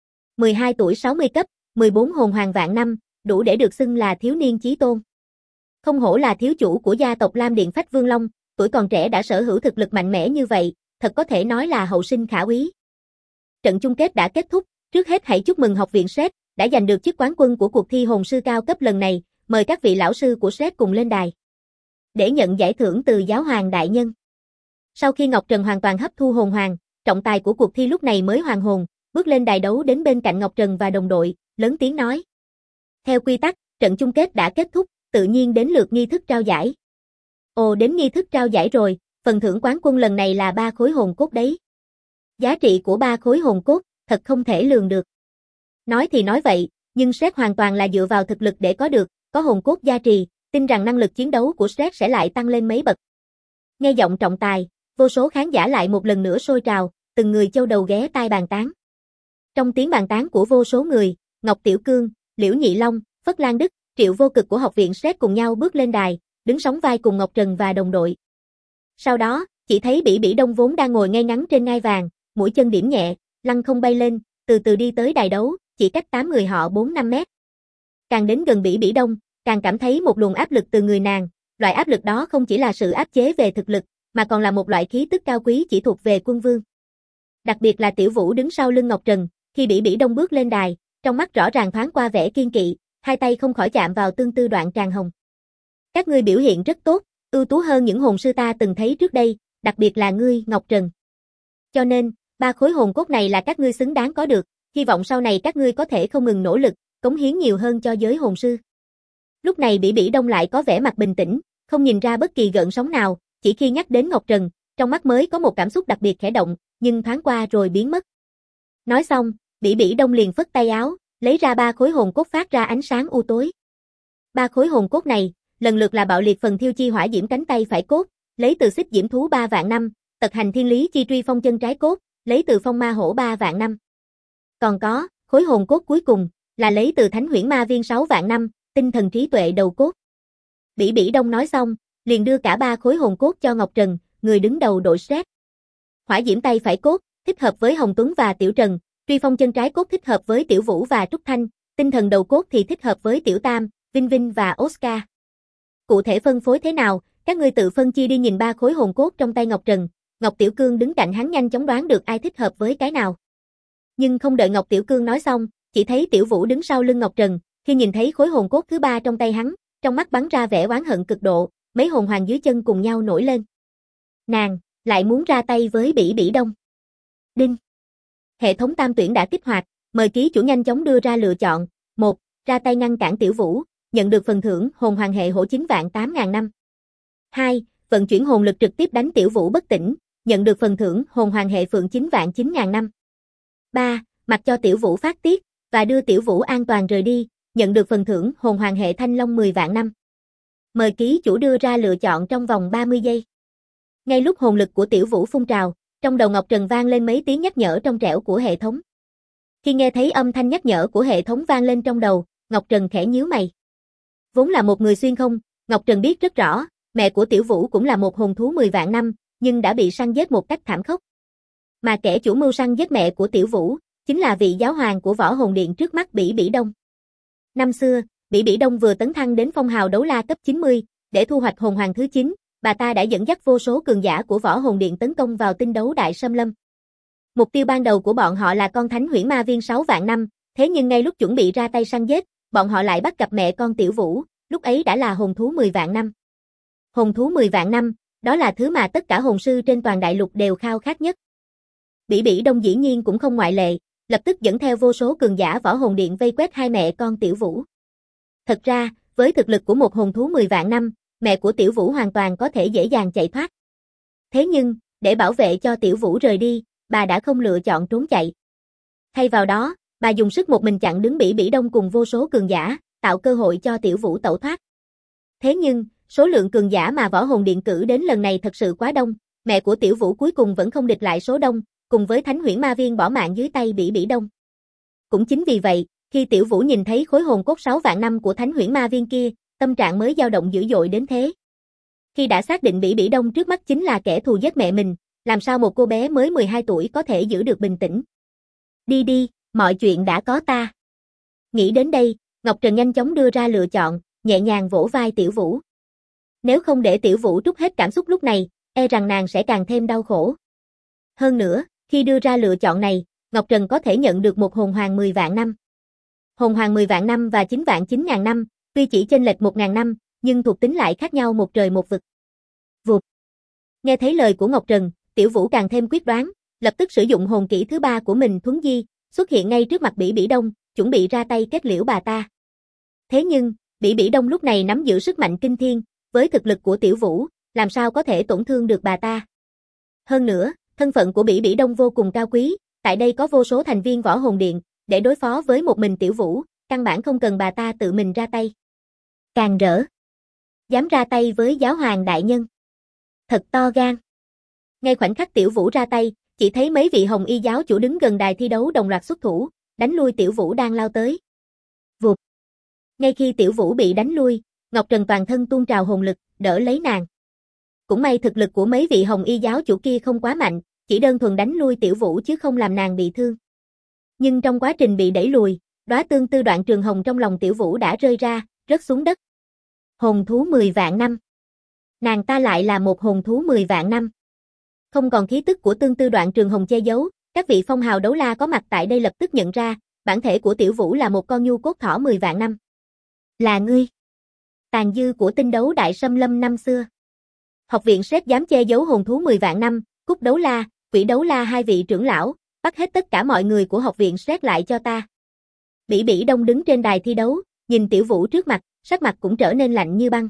12 tuổi 60 cấp, 14 hồn hoàng vạn năm, đủ để được xưng là thiếu niên chí tôn. Không hổ là thiếu chủ của gia tộc Lam Điện Phách Vương Long, tuổi còn trẻ đã sở hữu thực lực mạnh mẽ như vậy, thật có thể nói là hậu sinh khả úy. Trận chung kết đã kết thúc, trước hết hãy chúc mừng học viện SET đã giành được chức quán quân của cuộc thi hồn sư cao cấp lần này, mời các vị lão sư của SET cùng lên đài để nhận giải thưởng từ giáo hoàng đại nhân. Sau khi Ngọc Trần hoàn toàn hấp thu hồn hoàng, trọng tài của cuộc thi lúc này mới hoàn hồn, bước lên đài đấu đến bên cạnh Ngọc Trần và đồng đội, lớn tiếng nói: "Theo quy tắc, trận chung kết đã kết thúc, tự nhiên đến lượt nghi thức trao giải." "Ồ, đến nghi thức trao giải rồi, phần thưởng quán quân lần này là 3 khối hồn cốt đấy." "Giá trị của 3 khối hồn cốt, thật không thể lường được." Nói thì nói vậy, nhưng SET hoàn toàn là dựa vào thực lực để có được, có hồn cốt gia trì, tin rằng năng lực chiến đấu của SET sẽ lại tăng lên mấy bậc. Nghe giọng trọng tài, vô số khán giả lại một lần nữa sôi trào, từng người châu đầu ghé tai bàn tán. Trong tiếng bàn tán của vô số người, Ngọc Tiểu Cương, Liễu Nhị Long, Phất Lan Đức, Triệu Vô Cực của học viện SET cùng nhau bước lên đài, đứng sóng vai cùng Ngọc Trần và đồng đội. Sau đó, chỉ thấy Bỉ Bỉ Đông vốn đang ngồi ngay ngắn trên ngai vàng, mũi chân điểm nhẹ, lăng không bay lên, từ từ đi tới đài đấu, chỉ cách 8 người họ 4-5 mét. Càng đến gần Bỉ Bỉ Đông, càng cảm thấy một luồng áp lực từ người nàng, loại áp lực đó không chỉ là sự áp chế về thực lực, mà còn là một loại khí tức cao quý chỉ thuộc về quân vương. Đặc biệt là Tiểu Vũ đứng sau lưng Ngọc Trần, khi Bỉ Bỉ Đông bước lên đài, trong mắt rõ ràng thoáng qua vẻ kiên kỵ, hai tay không khỏi chạm vào tương tư đoạn tràng hồng. "Các ngươi biểu hiện rất tốt, ưu tú hơn những hồn sư ta từng thấy trước đây, đặc biệt là ngươi, Ngọc Trần. Cho nên, 3 khối hồn cốt này là các ngươi xứng đáng có được, hy vọng sau này các ngươi có thể không ngừng nỗ lực, cống hiến nhiều hơn cho giới hồn sư." Lúc này Bỉ Bỉ Đông lại có vẻ mặt bình tĩnh, không nhìn ra bất kỳ gợn sóng nào, chỉ khi nhắc đến Ngọc Trần, trong mắt mới có một cảm xúc đặc biệt khẽ động, nhưng thoáng qua rồi biến mất. Nói xong, Bỉ Bỉ Đông liền phất tay áo, lấy ra 3 khối hồn cốt phát ra ánh sáng u tối. 3 khối hồn cốt này, lần lượt là Bạo Liệt Phần Thiêu Chi Hỏa Diễm cánh tay phải cốt, lấy từ Xích Diễm Thú 3 vạn năm, Tật Hành Thiên Lý Chi Truy Phong chân trái cốt, lấy từ Phong Ma Hổ 3 vạn năm. Còn có, khối hồn cốt cuối cùng, là lấy từ Thánh Huyễn Ma Viên 6 vạn năm, Tinh Thần Trí Tuệ đầu cốt. Bỉ Bỉ Đông nói xong, liền đưa cả 3 khối hồn cốt cho Ngọc Trần, người đứng đầu đội SET. Hỏa Diễm tay phải cốt, thích hợp với Hồng Tuấn và Tiểu Trần, Truy Phong chân trái cốt thích hợp với Tiểu Vũ và Trúc Thanh, Tinh Thần đầu cốt thì thích hợp với Tiểu Tam, Vinh Vinh và Oscar. Cụ thể phân phối thế nào, các ngươi tự phân chia đi. Nhìn 3 khối hồn cốt trong tay Ngọc Trần, Ngọc Tiểu Cương đứng cạnh hắn nhanh chóng đoán được ai thích hợp với cái nào. Nhưng không đợi Ngọc Tiểu Cương nói xong, chỉ thấy Tiểu Vũ đứng sau lưng Ngọc Trần, khi nhìn thấy khối hồn cốt thứ 3 trong tay hắn, trong mắt bắn ra vẻ oán hận cực độ, mấy hồn hoàng dưới chân cùng nhau nổi lên. Nàng lại muốn ra tay với Bỉ Bỉ Đông. Đinh. Hệ thống tam tuyển đã kích hoạt, mời ký chủ nhanh chóng đưa ra lựa chọn. 1. Ra tay ngăn cản Tiểu Vũ, nhận được phần thưởng hồn hoàng hệ hổ 9 vạn 8.000 năm. 2. Vận chuyển hồn lực trực tiếp đánh Tiểu Vũ bất tỉnh, nhận được phần thưởng hồn hoàng hệ phượng 9.000 năm. 3. Mặc cho Tiểu Vũ phát tiết, và đưa Tiểu Vũ an toàn rời đi, nhận được phần thưởng hồn hoàng hệ thanh long 10 vạn năm. Mời ký chủ đưa ra lựa chọn trong vòng 30 giây. Ngay lúc hồn lực của Tiểu Vũ phun trào, trong đầu Ngọc Trần vang lên mấy tiếng nhắc nhở trong trẻo của hệ thống. Khi nghe thấy âm thanh nhắc nhở của hệ thống vang lên trong đầu, Ngọc Trần khẽ nhíu mày. Vốn là một người xuyên không, Ngọc Trần biết rất rõ, mẹ của Tiểu Vũ cũng là một hồn thú 10 vạn năm, nhưng đã bị săn giết một cách thảm khốc. Mà kẻ chủ mưu săn giết mẹ của Tiểu Vũ, chính là vị giáo hoàng của Võ Hồn Điện trước mắt Bỉ Bỉ Đông. Năm xưa, Bỉ Bỉ Đông vừa tấn thăng đến phong hào đấu la cấp 90, để thu hoạch hồn hoàng thứ 9, bà ta đã dẫn dắt vô số cường giả của Võ Hồn Điện tấn công vào tinh đấu Đại Xâm Lâm. Mục tiêu ban đầu của bọn họ là con Thánh Huyễn Ma Viên 6 vạn năm, thế nhưng ngay lúc chuẩn bị ra tay săn giết, bọn họ lại bắt gặp mẹ con Tiểu Vũ, lúc ấy đã là hồn thú 10 vạn năm. Hồn thú 10 vạn năm, đó là thứ mà tất cả hồn sư trên toàn đại lục đều khao khát nhất. Bỉ Bỉ Đông dĩ nhiên cũng không ngoại lệ, lập tức dẫn theo vô số cường giả Võ Hồn Điện vây quét hai mẹ con Tiểu Vũ. Thật ra, với thực lực của một hồn thú 10 vạn năm, mẹ của Tiểu Vũ hoàn toàn có thể dễ dàng chạy thoát. Thế nhưng, để bảo vệ cho Tiểu Vũ rời đi, bà đã không lựa chọn trốn chạy. Thay vào đó, bà dùng sức một mình chặn đứng Bỉ Bỉ Đông cùng vô số cường giả, tạo cơ hội cho Tiểu Vũ tẩu thoát. Thế nhưng, số lượng cường giả mà Võ Hồn Điện cử đến lần này thật sự quá đông, mẹ của Tiểu Vũ cuối cùng vẫn không địch lại số đông, cùng với Thánh Huyễn Ma Viên bỏ mạng dưới tay Bỉ Bỉ Đông. Cũng chính vì vậy, khi Tiểu Vũ nhìn thấy khối hồn cốt 6 vạn năm của Thánh Huyễn Ma Viên kia, tâm trạng mới dao động dữ dội đến thế. Khi đã xác định Bỉ Bỉ Đông trước mắt chính là kẻ thù giết mẹ mình, làm sao một cô bé mới 12 tuổi có thể giữ được bình tĩnh. Đi đi, mọi chuyện đã có ta. Nghĩ đến đây, Ngọc Trần nhanh chóng đưa ra lựa chọn, nhẹ nhàng vỗ vai Tiểu Vũ. Nếu không để Tiểu Vũ trút hết cảm xúc lúc này, e rằng nàng sẽ càng thêm đau khổ. Hơn nữa, khi đưa ra lựa chọn này, Ngọc Trần có thể nhận được một hồn hoàng 10 vạn năm. Hồn hoàng 10 vạn năm và 9.000 năm, tuy chỉ chênh lệch 1.000 năm, nhưng thuộc tính lại khác nhau một trời một vực. Vụt. Nghe thấy lời của Ngọc Trần, Tiểu Vũ càng thêm quyết đoán, lập tức sử dụng hồn kỹ thứ 3 của mình Thuấn Di, xuất hiện ngay trước mặt Bỉ Bỉ Đông, chuẩn bị ra tay kết liễu bà ta. Thế nhưng, Bỉ Bỉ Đông lúc này nắm giữ sức mạnh kinh thiên, với thực lực của Tiểu Vũ, làm sao có thể tổn thương được bà ta. Hơn nữa, thân phận của Bỉ Bỉ Đông vô cùng cao quý, tại đây có vô số thành viên Võ Hồn Điện, để đối phó với một mình Tiểu Vũ, căn bản không cần bà ta tự mình ra tay. Càng rỡ. Dám ra tay với giáo hoàng đại nhân. Thật to gan. Ngay khoảnh khắc Tiểu Vũ ra tay, chỉ thấy mấy vị hồng y giáo chủ đứng gần đài thi đấu đồng loạt xuất thủ, đánh lui Tiểu Vũ đang lao tới. Vụt. Ngay khi Tiểu Vũ bị đánh lui, Ngọc Trần toàn thân tuôn trào hồn lực, đỡ lấy nàng. Cũng may thực lực của mấy vị hồng y giáo chủ kia không quá mạnh, chỉ đơn thuần đánh lui Tiểu Vũ chứ không làm nàng bị thương. Nhưng trong quá trình bị đẩy lùi, đóa tương tư đoạn trường hồng trong lòng Tiểu Vũ đã rơi ra, rớt xuống đất. Hồn thú 10 vạn năm. Nàng ta lại là một hồn thú 10 vạn năm. Không còn khí tức của tương tư đoạn trường hồng che giấu, các vị phong hào đấu la có mặt tại đây lập tức nhận ra, bản thể của Tiểu Vũ là một con nhu cốt thỏ 10 vạn năm. Là ngươi. Tàn dư của tinh đấu Đại Xâm Lâm năm xưa. Học viện Sét dám che giấu hồn thú 10 vạn năm, Cúc Đấu La, Quỷ Đấu La hai vị trưởng lão, bắt hết tất cả mọi người của học viện Sét lại cho ta. Bỉ Bỉ Đông đứng trên đài thi đấu, nhìn Tiểu Vũ trước mặt, sắc mặt cũng trở nên lạnh như băng.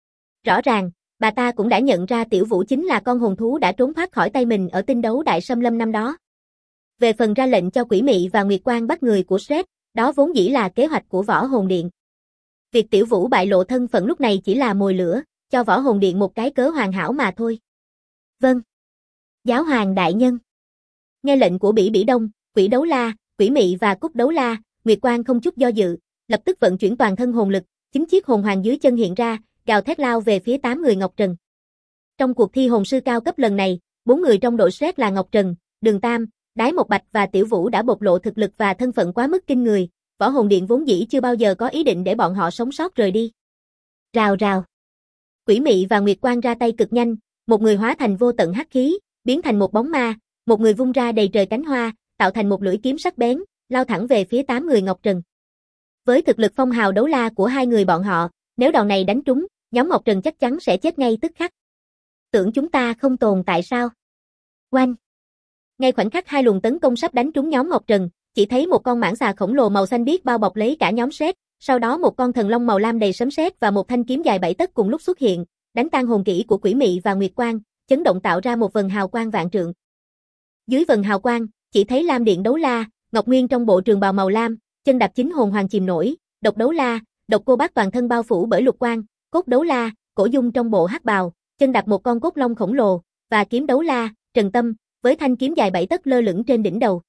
Rõ ràng, bà ta cũng đã nhận ra Tiểu Vũ chính là con hồn thú đã trốn thoát khỏi tay mình ở tinh đấu Đại Xâm Lâm năm đó. Về phần ra lệnh cho Quỷ Mị và Nguyệt Quang bắt người của Sét, đó vốn dĩ là kế hoạch của Võ Hồn Điện. Việc Tiểu Vũ bại lộ thân phận lúc này chỉ là mồi lửa, cho Võ Hồn Điện một cái cớ hoàn hảo mà thôi. Vâng. Giáo hoàng đại nhân. Nghe lệnh của Bỉ Bỉ Đông, Quỷ Đấu La, Quỷ Mị và Cúc Đấu La, Nguyệt Quang không chút do dự, lập tức vận chuyển toàn thân hồn lực, 9 chiếc hồn hoàng dưới chân hiện ra, gào thét lao về phía 8 người Ngọc Trần. Trong cuộc thi hồn sư cao cấp lần này, 4 người trong đội Sét là Ngọc Trần, Đường Tam, Đái Một Bạch và Tiểu Vũ đã bộc lộ thực lực và thân phận quá mức kinh người, Võ Hồn Điện vốn dĩ chưa bao giờ có ý định để bọn họ sống sót rời đi. Rào rào. Quỷ Mị và Nguyệt Quang ra tay cực nhanh, một người hóa thành vô tận hắc khí, biến thành một bóng ma, một người vung ra đầy trời cánh hoa, tạo thành một lưỡi kiếm sắc bén, lao thẳng về phía 8 người Ngọc Trần. Với thực lực phong hào đấu la của hai người bọn họ, nếu đòn này đánh trúng, nhóm Ngọc Trần chắc chắn sẽ chết ngay tức khắc. Tưởng chúng ta không tồn tại sao? Oanh! Ngay khoảnh khắc hai luồng tấn công sắp đánh trúng nhóm Ngọc Trần, chỉ thấy một con mãng xà khổng lồ màu xanh biếc bao bọc lấy cả nhóm Sét, sau đó một con thần long màu lam đầy sấm sét và một thanh kiếm dài 7 tấc cùng lúc xuất hiện, đánh tan hồn kỹ của Quỷ Mị và Nguyệt Quang, chấn động tạo ra một vầng hào quang vạn trượng. Dưới vầng hào quang, chỉ thấy lam điện đấu la, Ngọc Nguyên trong bộ trường bào màu lam, chân đạp chính hồn hoàng chìm nổi, độc đấu la, độc cô bác toàn thân bao phủ bởi lục quang, cốt đấu la, Cổ Dung trong bộ hắc bào, chân đạp một con cốt long khổng lồ, và kiếm đấu la, Trần Tâm, với thanh kiếm dài 7 tấc lơ lửng trên đỉnh đầu.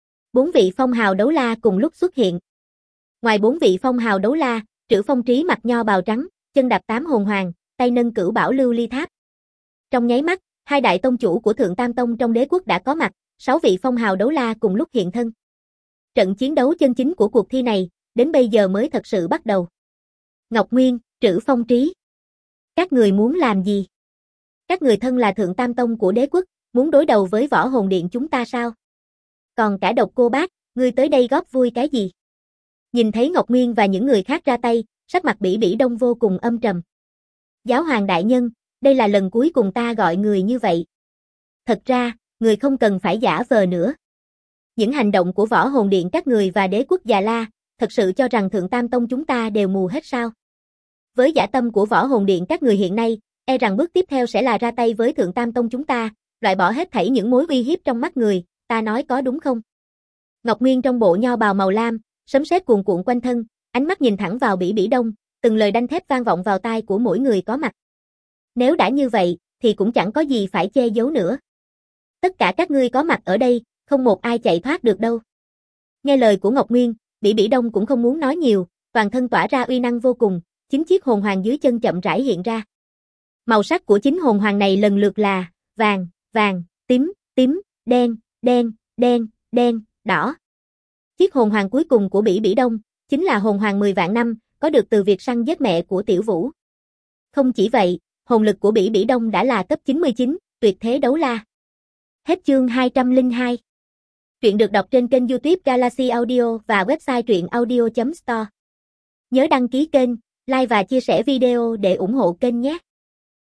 4 vị phong hào đấu la cùng lúc xuất hiện. Ngoài 4 vị phong hào đấu la, Trữ Phong Trí mặc nho bào trắng, chân đạp 8 hồn hoàng, tay nâng cửu bảo lưu ly tháp. Trong nháy mắt, hai đại tông chủ của Thượng Tam Tông trong đế quốc đã có mặt, 6 vị phong hào đấu la cùng lúc hiện thân. Trận chiến đấu chân chính của cuộc thi này, đến bây giờ mới thật sự bắt đầu. Ngọc Nguyên, Trữ Phong Trí. Các người muốn làm gì? Các người thân là Thượng Tam Tông của đế quốc, muốn đối đầu với Võ Hồn Điện chúng ta sao? Còn cả độc cô bác, ngươi tới đây góp vui cái gì? Nhìn thấy Ngọc Nguyên và những người khác ra tay, sắc mặt Bỉ Bỉ Đông vô cùng âm trầm. Giáo hoàng đại nhân, đây là lần cuối cùng ta gọi người như vậy. Thật ra, người không cần phải giả vờ nữa. Những hành động của Võ Hồn Điện các người và đế quốc Già La, thật sự cho rằng Thượng Tam Tông chúng ta đều mù hết sao? Với dã tâm của Võ Hồn Điện các người hiện nay, e rằng bước tiếp theo sẽ là ra tay với Thượng Tam Tông chúng ta, loại bỏ hết thảy những mối uy hiếp trong mắt người, ta nói có đúng không? Ngọc Nguyên trong bộ nho bào màu lam, sấm sét cuồn cuộn quanh thân, ánh mắt nhìn thẳng vào Bỉ Bỉ Đông, từng lời đanh thép vang vọng vào tai của mỗi người có mặt. Nếu đã như vậy, thì cũng chẳng có gì phải che giấu nữa. Tất cả các ngươi có mặt ở đây, không một ai chạy thoát được đâu. Nghe lời của Ngọc Nguyên, Bỉ Bỉ Đông cũng không muốn nói nhiều, toàn thân tỏa ra uy năng vô cùng, 9 chiếc hồn hoàng dưới chân chậm rãi hiện ra. Màu sắc của 9 hồn hoàng này lần lượt là vàng, vàng, tím, tím, đen, đen, đen, đen, đỏ. Chiếc hồn hoàng cuối cùng của Bỉ Bỉ Đông chính là hồn hoàng 10 vạn năm, có được từ việc săn giết mẹ của Tiểu Vũ. Không chỉ vậy, hồn lực của Bỉ Bỉ Đông đã là cấp 99, tuyệt thế đấu la. Hết chương 202. Truyện được đọc trên kênh YouTube Galaxy Audio và website truyệnaudio.store. Nhớ đăng ký kênh, like và chia sẻ video để ủng hộ kênh nhé.